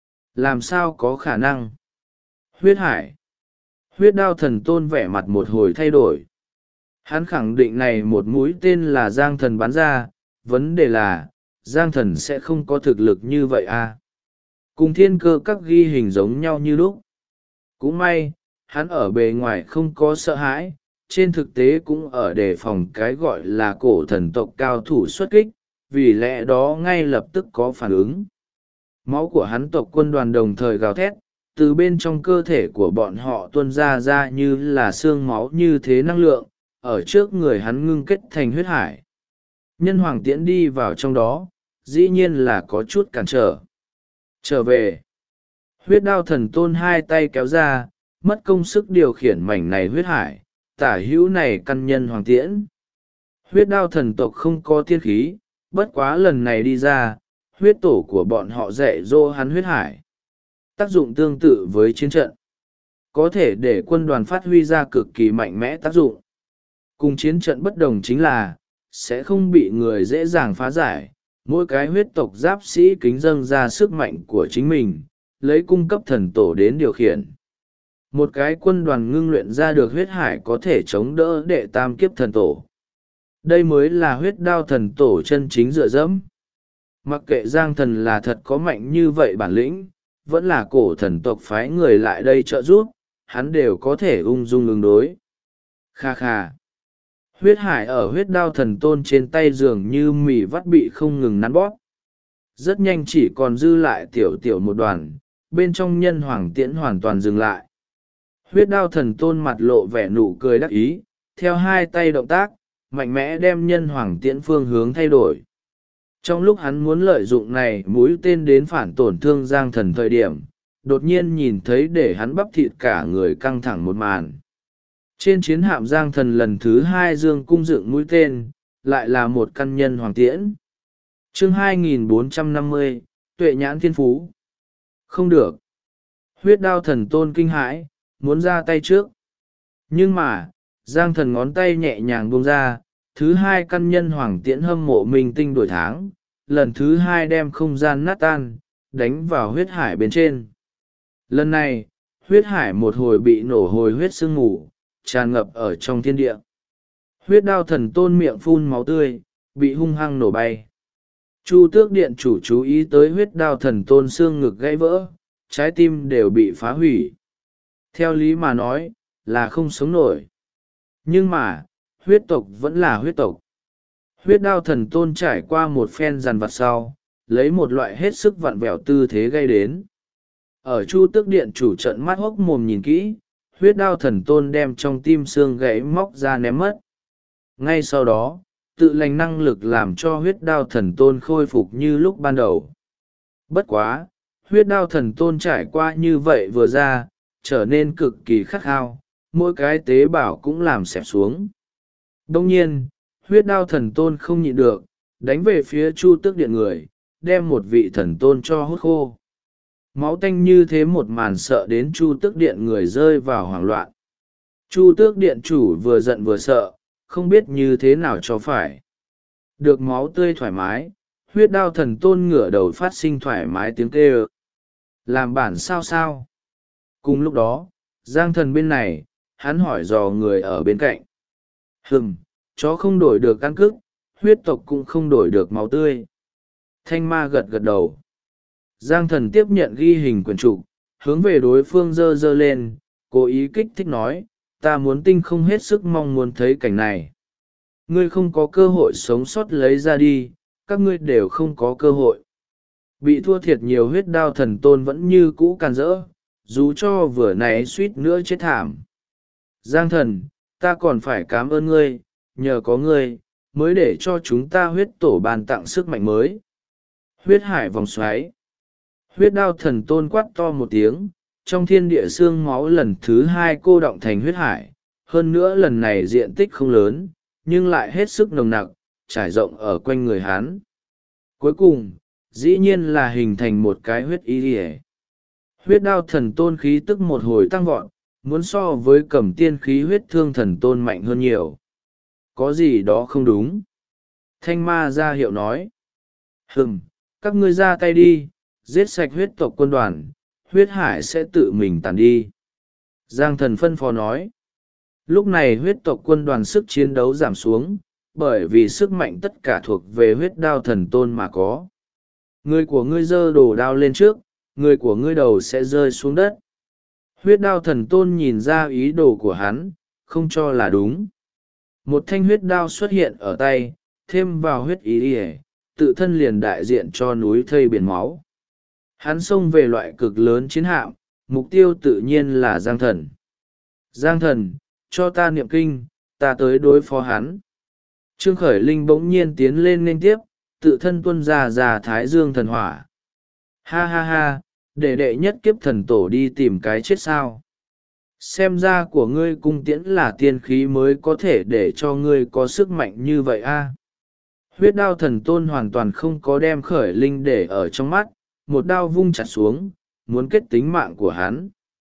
Làm sao có khả năng? Huyết hải. Huyết đao thần tôn vẻ mặt một hồi thay đổi. Hắn khẳng định này một mũi tên là Giang thần bắn ra, vấn đề là, Giang thần sẽ không có thực lực như vậy à? cùng thiên cơ các ghi hình giống nhau như lúc. Cũng may hắn ở bề ngoài không có sợ hãi, trên thực tế cũng ở đề phòng cái gọi là cổ thần tộc cao thủ xuất kích, vì lẽ đó ngay lập tức có phản ứng. Máu của hắn tộc quân đoàn đồng thời gào thét, từ bên trong cơ thể của bọn họ tuôn ra như là xương máu như thế năng lượng, ở trước người hắn ngưng kết thành huyết hải. Nhân hoàng tiễn đi vào trong đó, dĩ nhiên là có chút cản trở. Trở về, huyết đao thần tôn hai tay kéo ra, mất công sức điều khiển mảnh này huyết hải, tả hữu này căn nhân hoàng tiễn. Huyết đao thần tộc không có tiên khí, bất quá lần này đi ra, huyết tổ của bọn họ dạy dỗ hắn huyết hải. Tác dụng tương tự với chiến trận, có thể để quân đoàn phát huy ra cực kỳ mạnh mẽ tác dụng. Cùng chiến trận bất đồng chính là, sẽ không bị người dễ dàng phá giải, mỗi cái huyết tộc giáp sĩ kính dâng ra sức mạnh của chính mình, lấy cung cấp thần tổ đến điều khiển. Một cái quân đoàn ngưng luyện ra được huyết hải có thể chống đỡ đệ tam kiếp thần tổ. Đây mới là huyết đao thần tổ chân chính dựa dẫm. Mặc kệ Giang Thần là thật có mạnh như vậy bản lĩnh, vẫn là cổ thần tộc phái người lại đây trợ giúp, hắn đều có thể ung dung ứng đối. Kha kha. Huyết hải ở huyết đao thần tôn trên tay dường như mì vắt bị không ngừng nắn bóp. Rất nhanh chỉ còn dư lại tiểu tiểu một đoàn, bên trong nhân hoàng tiễn hoàn toàn dừng lại. Huyết đao thần tôn mặt lộ vẻ nụ cười đắc ý, theo hai tay động tác, mạnh mẽ đem nhân hoàng tiễn phương hướng thay đổi. Trong lúc hắn muốn lợi dụng này mũi tên đến phản tổn thương Giang Thần thời điểm, đột nhiên nhìn thấy để hắn bắp thịt cả người căng thẳng một màn. Trên chiến hạm Giang Thần lần thứ hai dương cung dựng mũi tên, lại là một căn nhân hoàng tiễn. Chương 2450, Tuệ nhãn thiên phú. Không được. Huyết đao thần tôn kinh hãi, muốn ra tay trước. Nhưng mà, Giang Thần ngón tay nhẹ nhàng buông ra, thứ hai căn nhân hoàng tiễn hâm mộ minh tinh đổi tháng, lần thứ hai đem không gian nát tan, đánh vào huyết hải bên trên. Lần này, huyết hải một hồi bị nổ hồi huyết sương mù, tràn ngập ở trong thiên địa. Huyết đao thần tôn miệng phun máu tươi, bị hung hăng nổ bay. Chu Tước Điện chủ chú ý tới huyết đao thần tôn xương ngực gãy vỡ, trái tim đều bị phá hủy. Theo lý mà nói, là không sống nổi. Nhưng mà, huyết tộc vẫn là huyết tộc. Huyết đao thần tôn trải qua một phen dằn vặt sau, lấy một loại hết sức vặn vẹo tư thế gây đến. Ở Chu Tước Điện chủ trận mắt hốc mồm nhìn kỹ, huyết đao thần tôn đem trong tim xương gãy móc ra ném mất. Ngay sau đó, tự lành năng lực làm cho huyết đao thần tôn khôi phục như lúc ban đầu. Bất quá, huyết đao thần tôn trải qua như vậy vừa ra, trở nên cực kỳ khát khao, mỗi cái tế bào cũng làm xẹp xuống. Đông nhiên, huyết đao thần tôn không nhịn được, đánh về phía Chu Tước Điện người, đem một vị thần tôn cho hút khô. Máu tanh như thế một màn sợ đến Chu Tước Điện người rơi vào hoảng loạn. Chu Tước Điện chủ vừa giận vừa sợ, không biết như thế nào cho phải. Được máu tươi thoải mái, huyết đao thần tôn ngửa đầu phát sinh thoải mái tiếng kêu. Làm bản sao sao? Cùng lúc đó, Giang Thần bên này, hắn hỏi dò người ở bên cạnh. Chó không đổi được căn cước, huyết tộc cũng không đổi được máu tươi. Thanh ma gật gật đầu. Giang Thần tiếp nhận ghi hình quyển trục, hướng về đối phương giơ giơ lên, cố ý kích thích nói, ta muốn tinh không hết sức mong muốn thấy cảnh này. Ngươi không có cơ hội sống sót lấy ra đi, các ngươi đều không có cơ hội. Bị thua thiệt nhiều huyết đao thần tôn vẫn như cũ càn rỡ, dù cho vừa nãy suýt nữa chết thảm. Giang Thần, ta còn phải cảm ơn ngươi, nhờ có ngươi, mới để cho chúng ta huyết tổ ban tặng sức mạnh mới. Huyết hải vòng xoáy. Huyết đao thần tôn quát to một tiếng, trong thiên địa xương máu lần thứ hai cô đọng thành huyết hải, hơn nữa lần này diện tích không lớn, nhưng lại hết sức nồng nặc, trải rộng ở quanh người hắn. Cuối cùng, dĩ nhiên là hình thành một cái huyết y liề. Huyết đao thần tôn khí tức một hồi tăng vọt, muốn so với cầm tiên khí huyết thương thần tôn mạnh hơn nhiều. Có gì đó không đúng. Thanh ma ra hiệu nói. Các ngươi ra tay đi, giết sạch huyết tộc quân đoàn, huyết hải sẽ tự mình tàn đi. Giang Thần phân phó nói. Lúc này huyết tộc quân đoàn sức chiến đấu giảm xuống, bởi vì sức mạnh tất cả thuộc về huyết đao thần tôn mà có. Người của ngươi giơ đổ đao lên trước, người của ngươi đầu sẽ rơi xuống đất. Huyết đao thần tôn nhìn ra ý đồ của hắn, không cho là đúng. Một thanh huyết đao xuất hiện ở tay, thêm vào huyết ý ỉa, tự thân liền đại diện cho núi thây biển máu. Hắn xông về loại cực lớn chiến hạm, mục tiêu tự nhiên là Giang Thần. Giang Thần, cho ta niệm kinh, ta tới đối phó hắn. Trương Khởi Linh bỗng nhiên tiến lên nên tiếp, tự thân tuân ra thái dương thần hỏa. Ha ha ha, để đệ nhất kiếp thần tổ đi tìm cái chết sao. Xem ra của ngươi cung tiễn là tiên khí mới có thể để cho ngươi có sức mạnh như vậy a. Huyết đao thần tôn hoàn toàn không có đem Khởi Linh để ở trong mắt, một đao vung chặt xuống, muốn kết tính mạng của hắn.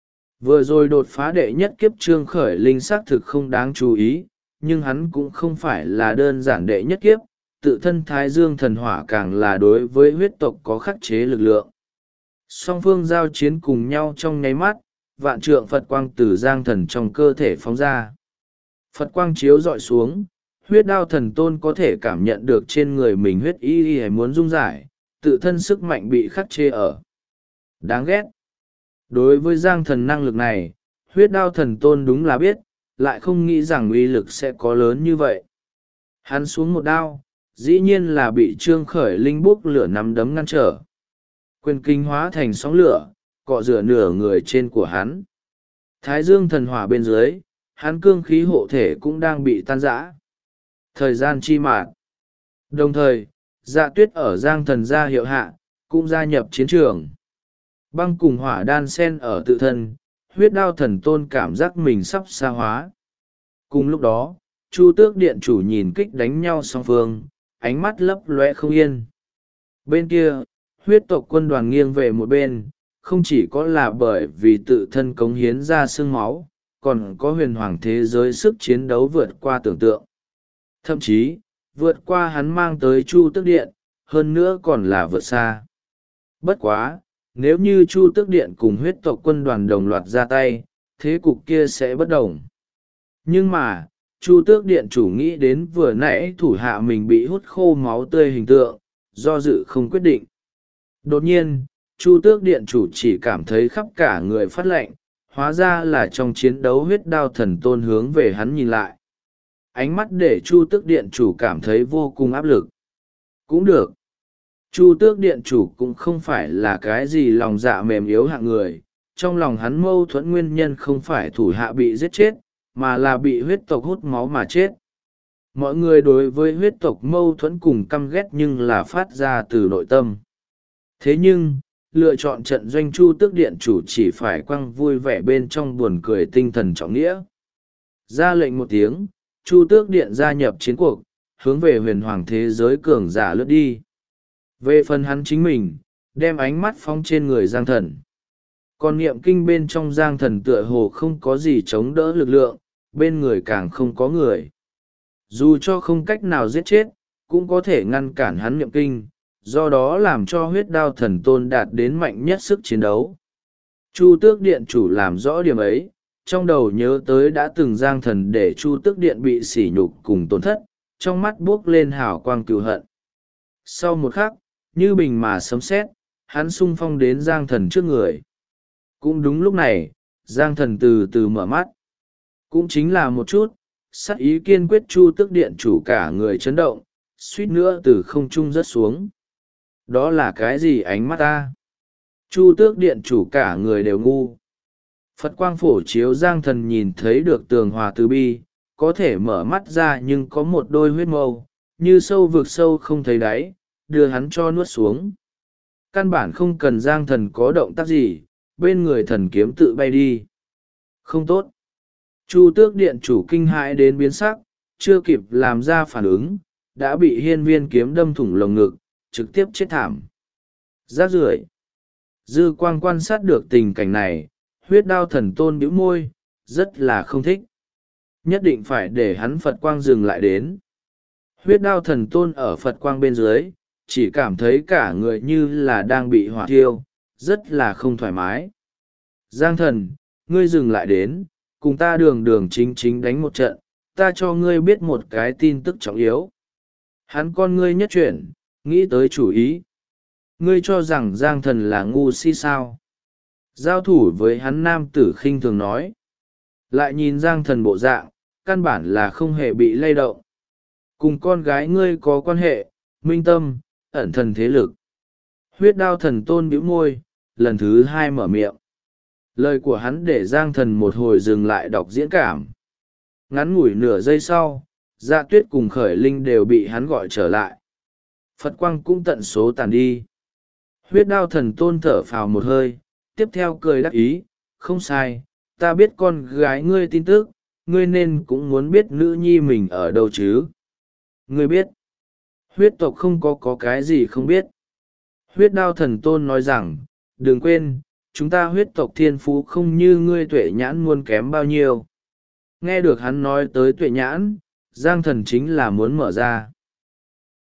Vừa rồi đột phá đệ nhất kiếp Trương Khởi Linh xác thực không đáng chú ý, nhưng hắn cũng không phải là đơn giản đệ nhất kiếp, tự thân thái dương thần hỏa càng là đối với huyết tộc có khắc chế lực lượng. Song phương giao chiến cùng nhau trong nháy mắt, vạn trượng Phật quang từ Giang Thần trong cơ thể phóng ra. Phật quang chiếu dọi xuống, huyết đao thần tôn có thể cảm nhận được trên người mình huyết y muốn dung giải, tự thân sức mạnh bị khắc chế ở. Đáng ghét. Đối với Giang Thần năng lực này, huyết đao thần tôn đúng là biết, lại không nghĩ rằng uy lực sẽ có lớn như vậy. Hắn xuống một đao, dĩ nhiên là bị Trương Khởi Linh bốc lửa nắm đấm ngăn trở. Quyền kinh hóa thành sóng lửa, cọ rửa nửa người trên của hắn. Thái dương thần hỏa bên dưới, hắn cương khí hộ thể cũng đang bị tan rã. Thời gian chi mạt. Đồng thời, Dạ Tuyết ở Giang Thần gia hiệu hạ, cũng gia nhập chiến trường. Băng cùng hỏa đan sen ở tự thân, huyết đao thần tôn cảm giác mình sắp xa hóa. Cùng lúc đó, Chu Tước Điện chủ nhìn kích đánh nhau song phương, ánh mắt lấp loe không yên. Bên kia, huyết tộc quân đoàn nghiêng về một bên, không chỉ có là bởi vì tự thân cống hiến ra xương máu, còn có huyền hoàng thế giới sức chiến đấu vượt qua tưởng tượng. Thậm chí, vượt qua hắn mang tới Chu Tước Điện, hơn nữa còn là vượt xa. Bất quá, nếu như Chu Tước Điện cùng huyết tộc quân đoàn đồng loạt ra tay, thế cục kia sẽ bất đồng. Nhưng mà, Chu Tước Điện chủ nghĩ đến vừa nãy thủ hạ mình bị hút khô máu tươi hình tượng, do dự không quyết định. Đột nhiên, Chu Tước Điện chủ chỉ cảm thấy khắp cả người phát lạnh, hóa ra là trong chiến đấu huyết đao thần tôn hướng về hắn nhìn lại. Ánh mắt để Chu Tước Điện chủ cảm thấy vô cùng áp lực. Cũng được. Chu Tước Điện chủ cũng không phải là cái gì lòng dạ mềm yếu hạng người, trong lòng hắn mâu thuẫn nguyên nhân không phải thủ hạ bị giết chết, mà là bị huyết tộc hút máu mà chết. Mọi người đối với huyết tộc mâu thuẫn cùng căm ghét nhưng là phát ra từ nội tâm. Thế nhưng, lựa chọn trận doanh Chu Tước Điện chủ chỉ phải quăng vui vẻ bên trong buồn cười tinh thần trọng nghĩa. Ra lệnh một tiếng, Chu Tước Điện gia nhập chiến cuộc, hướng về huyền hoàng thế giới cường giả lướt đi. Về phần hắn chính mình, đem ánh mắt phóng trên người Giang Thần. Còn niệm kinh bên trong Giang Thần tựa hồ không có gì chống đỡ lực lượng, bên người càng không có người. Dù cho không cách nào giết chết, cũng có thể ngăn cản hắn niệm kinh, do đó làm cho huyết đao thần tôn đạt đến mạnh nhất sức chiến đấu. Chu Tước Điện chủ làm rõ điểm ấy, trong đầu nhớ tới đã từng Giang Thần để Chu Tước Điện bị sỉ nhục cùng tổn thất, trong mắt buốc lên hào quang cừu hận. Sau một khắc, như bình mà sấm sét, hắn xung phong đến Giang Thần trước người. Cũng đúng lúc này, Giang Thần từ từ mở mắt. Cũng chính là một chút, sắc ý kiên quyết Chu Tước Điện chủ cả người chấn động, suýt nữa từ không trung rớt xuống. Đó là cái gì ánh mắt ta? Chu Tước Điện chủ cả người đều ngu. Phật quang phổ chiếu Giang Thần nhìn thấy được tường hòa từ bi, có thể mở mắt ra nhưng có một đôi huyết mâu, như sâu vực sâu không thấy đáy, đưa hắn cho nuốt xuống. Căn bản không cần Giang Thần có động tác gì, bên người thần kiếm tự bay đi. Không tốt. Chu Tước Điện chủ kinh hãi đến biến sắc, chưa kịp làm ra phản ứng, đã bị hiên viên kiếm đâm thủng lồng ngực, trực tiếp chết thảm. Rác rưởi. Dư quang quan sát được tình cảnh này, huyết đao thần tôn bĩu môi, rất là không thích. Nhất định phải để hắn Phật quang dừng lại đến. Huyết đao thần tôn ở Phật quang bên dưới, chỉ cảm thấy cả người như là đang bị hỏa thiêu, rất là không thoải mái. Giang Thần, ngươi dừng lại đến, cùng ta đường đường chính chính đánh một trận, ta cho ngươi biết một cái tin tức trọng yếu. Hắn con ngươi nhất chuyển, nghĩ tới chủ ý. Ngươi cho rằng Giang Thần là ngu si sao? Giao thủ với hắn nam tử khinh thường nói. Lại nhìn Giang Thần bộ dạng, căn bản là không hề bị lay động. Cùng con gái ngươi có quan hệ, minh tâm, ẩn thần thế lực. Huyết đao thần tôn bĩu môi, lần thứ hai mở miệng. Lời của hắn để Giang Thần một hồi dừng lại đọc diễn cảm. Ngắn ngủi nửa giây sau, Dạ Tuyết cùng Khởi Linh đều bị hắn gọi trở lại. Phật quang cũng tận số tàn đi. Huyết đao thần tôn thở phào một hơi, tiếp theo cười đắc ý, không sai, ta biết con gái ngươi tin tức, ngươi nên cũng muốn biết nữ nhi mình ở đâu chứ. Ngươi biết, huyết tộc không có cái gì không biết. Huyết đao thần tôn nói rằng, đừng quên, chúng ta huyết tộc thiên phú không như ngươi tuệ nhãn muôn kém bao nhiêu. Nghe được hắn nói tới tuệ nhãn, Giang Thần chính là muốn mở ra.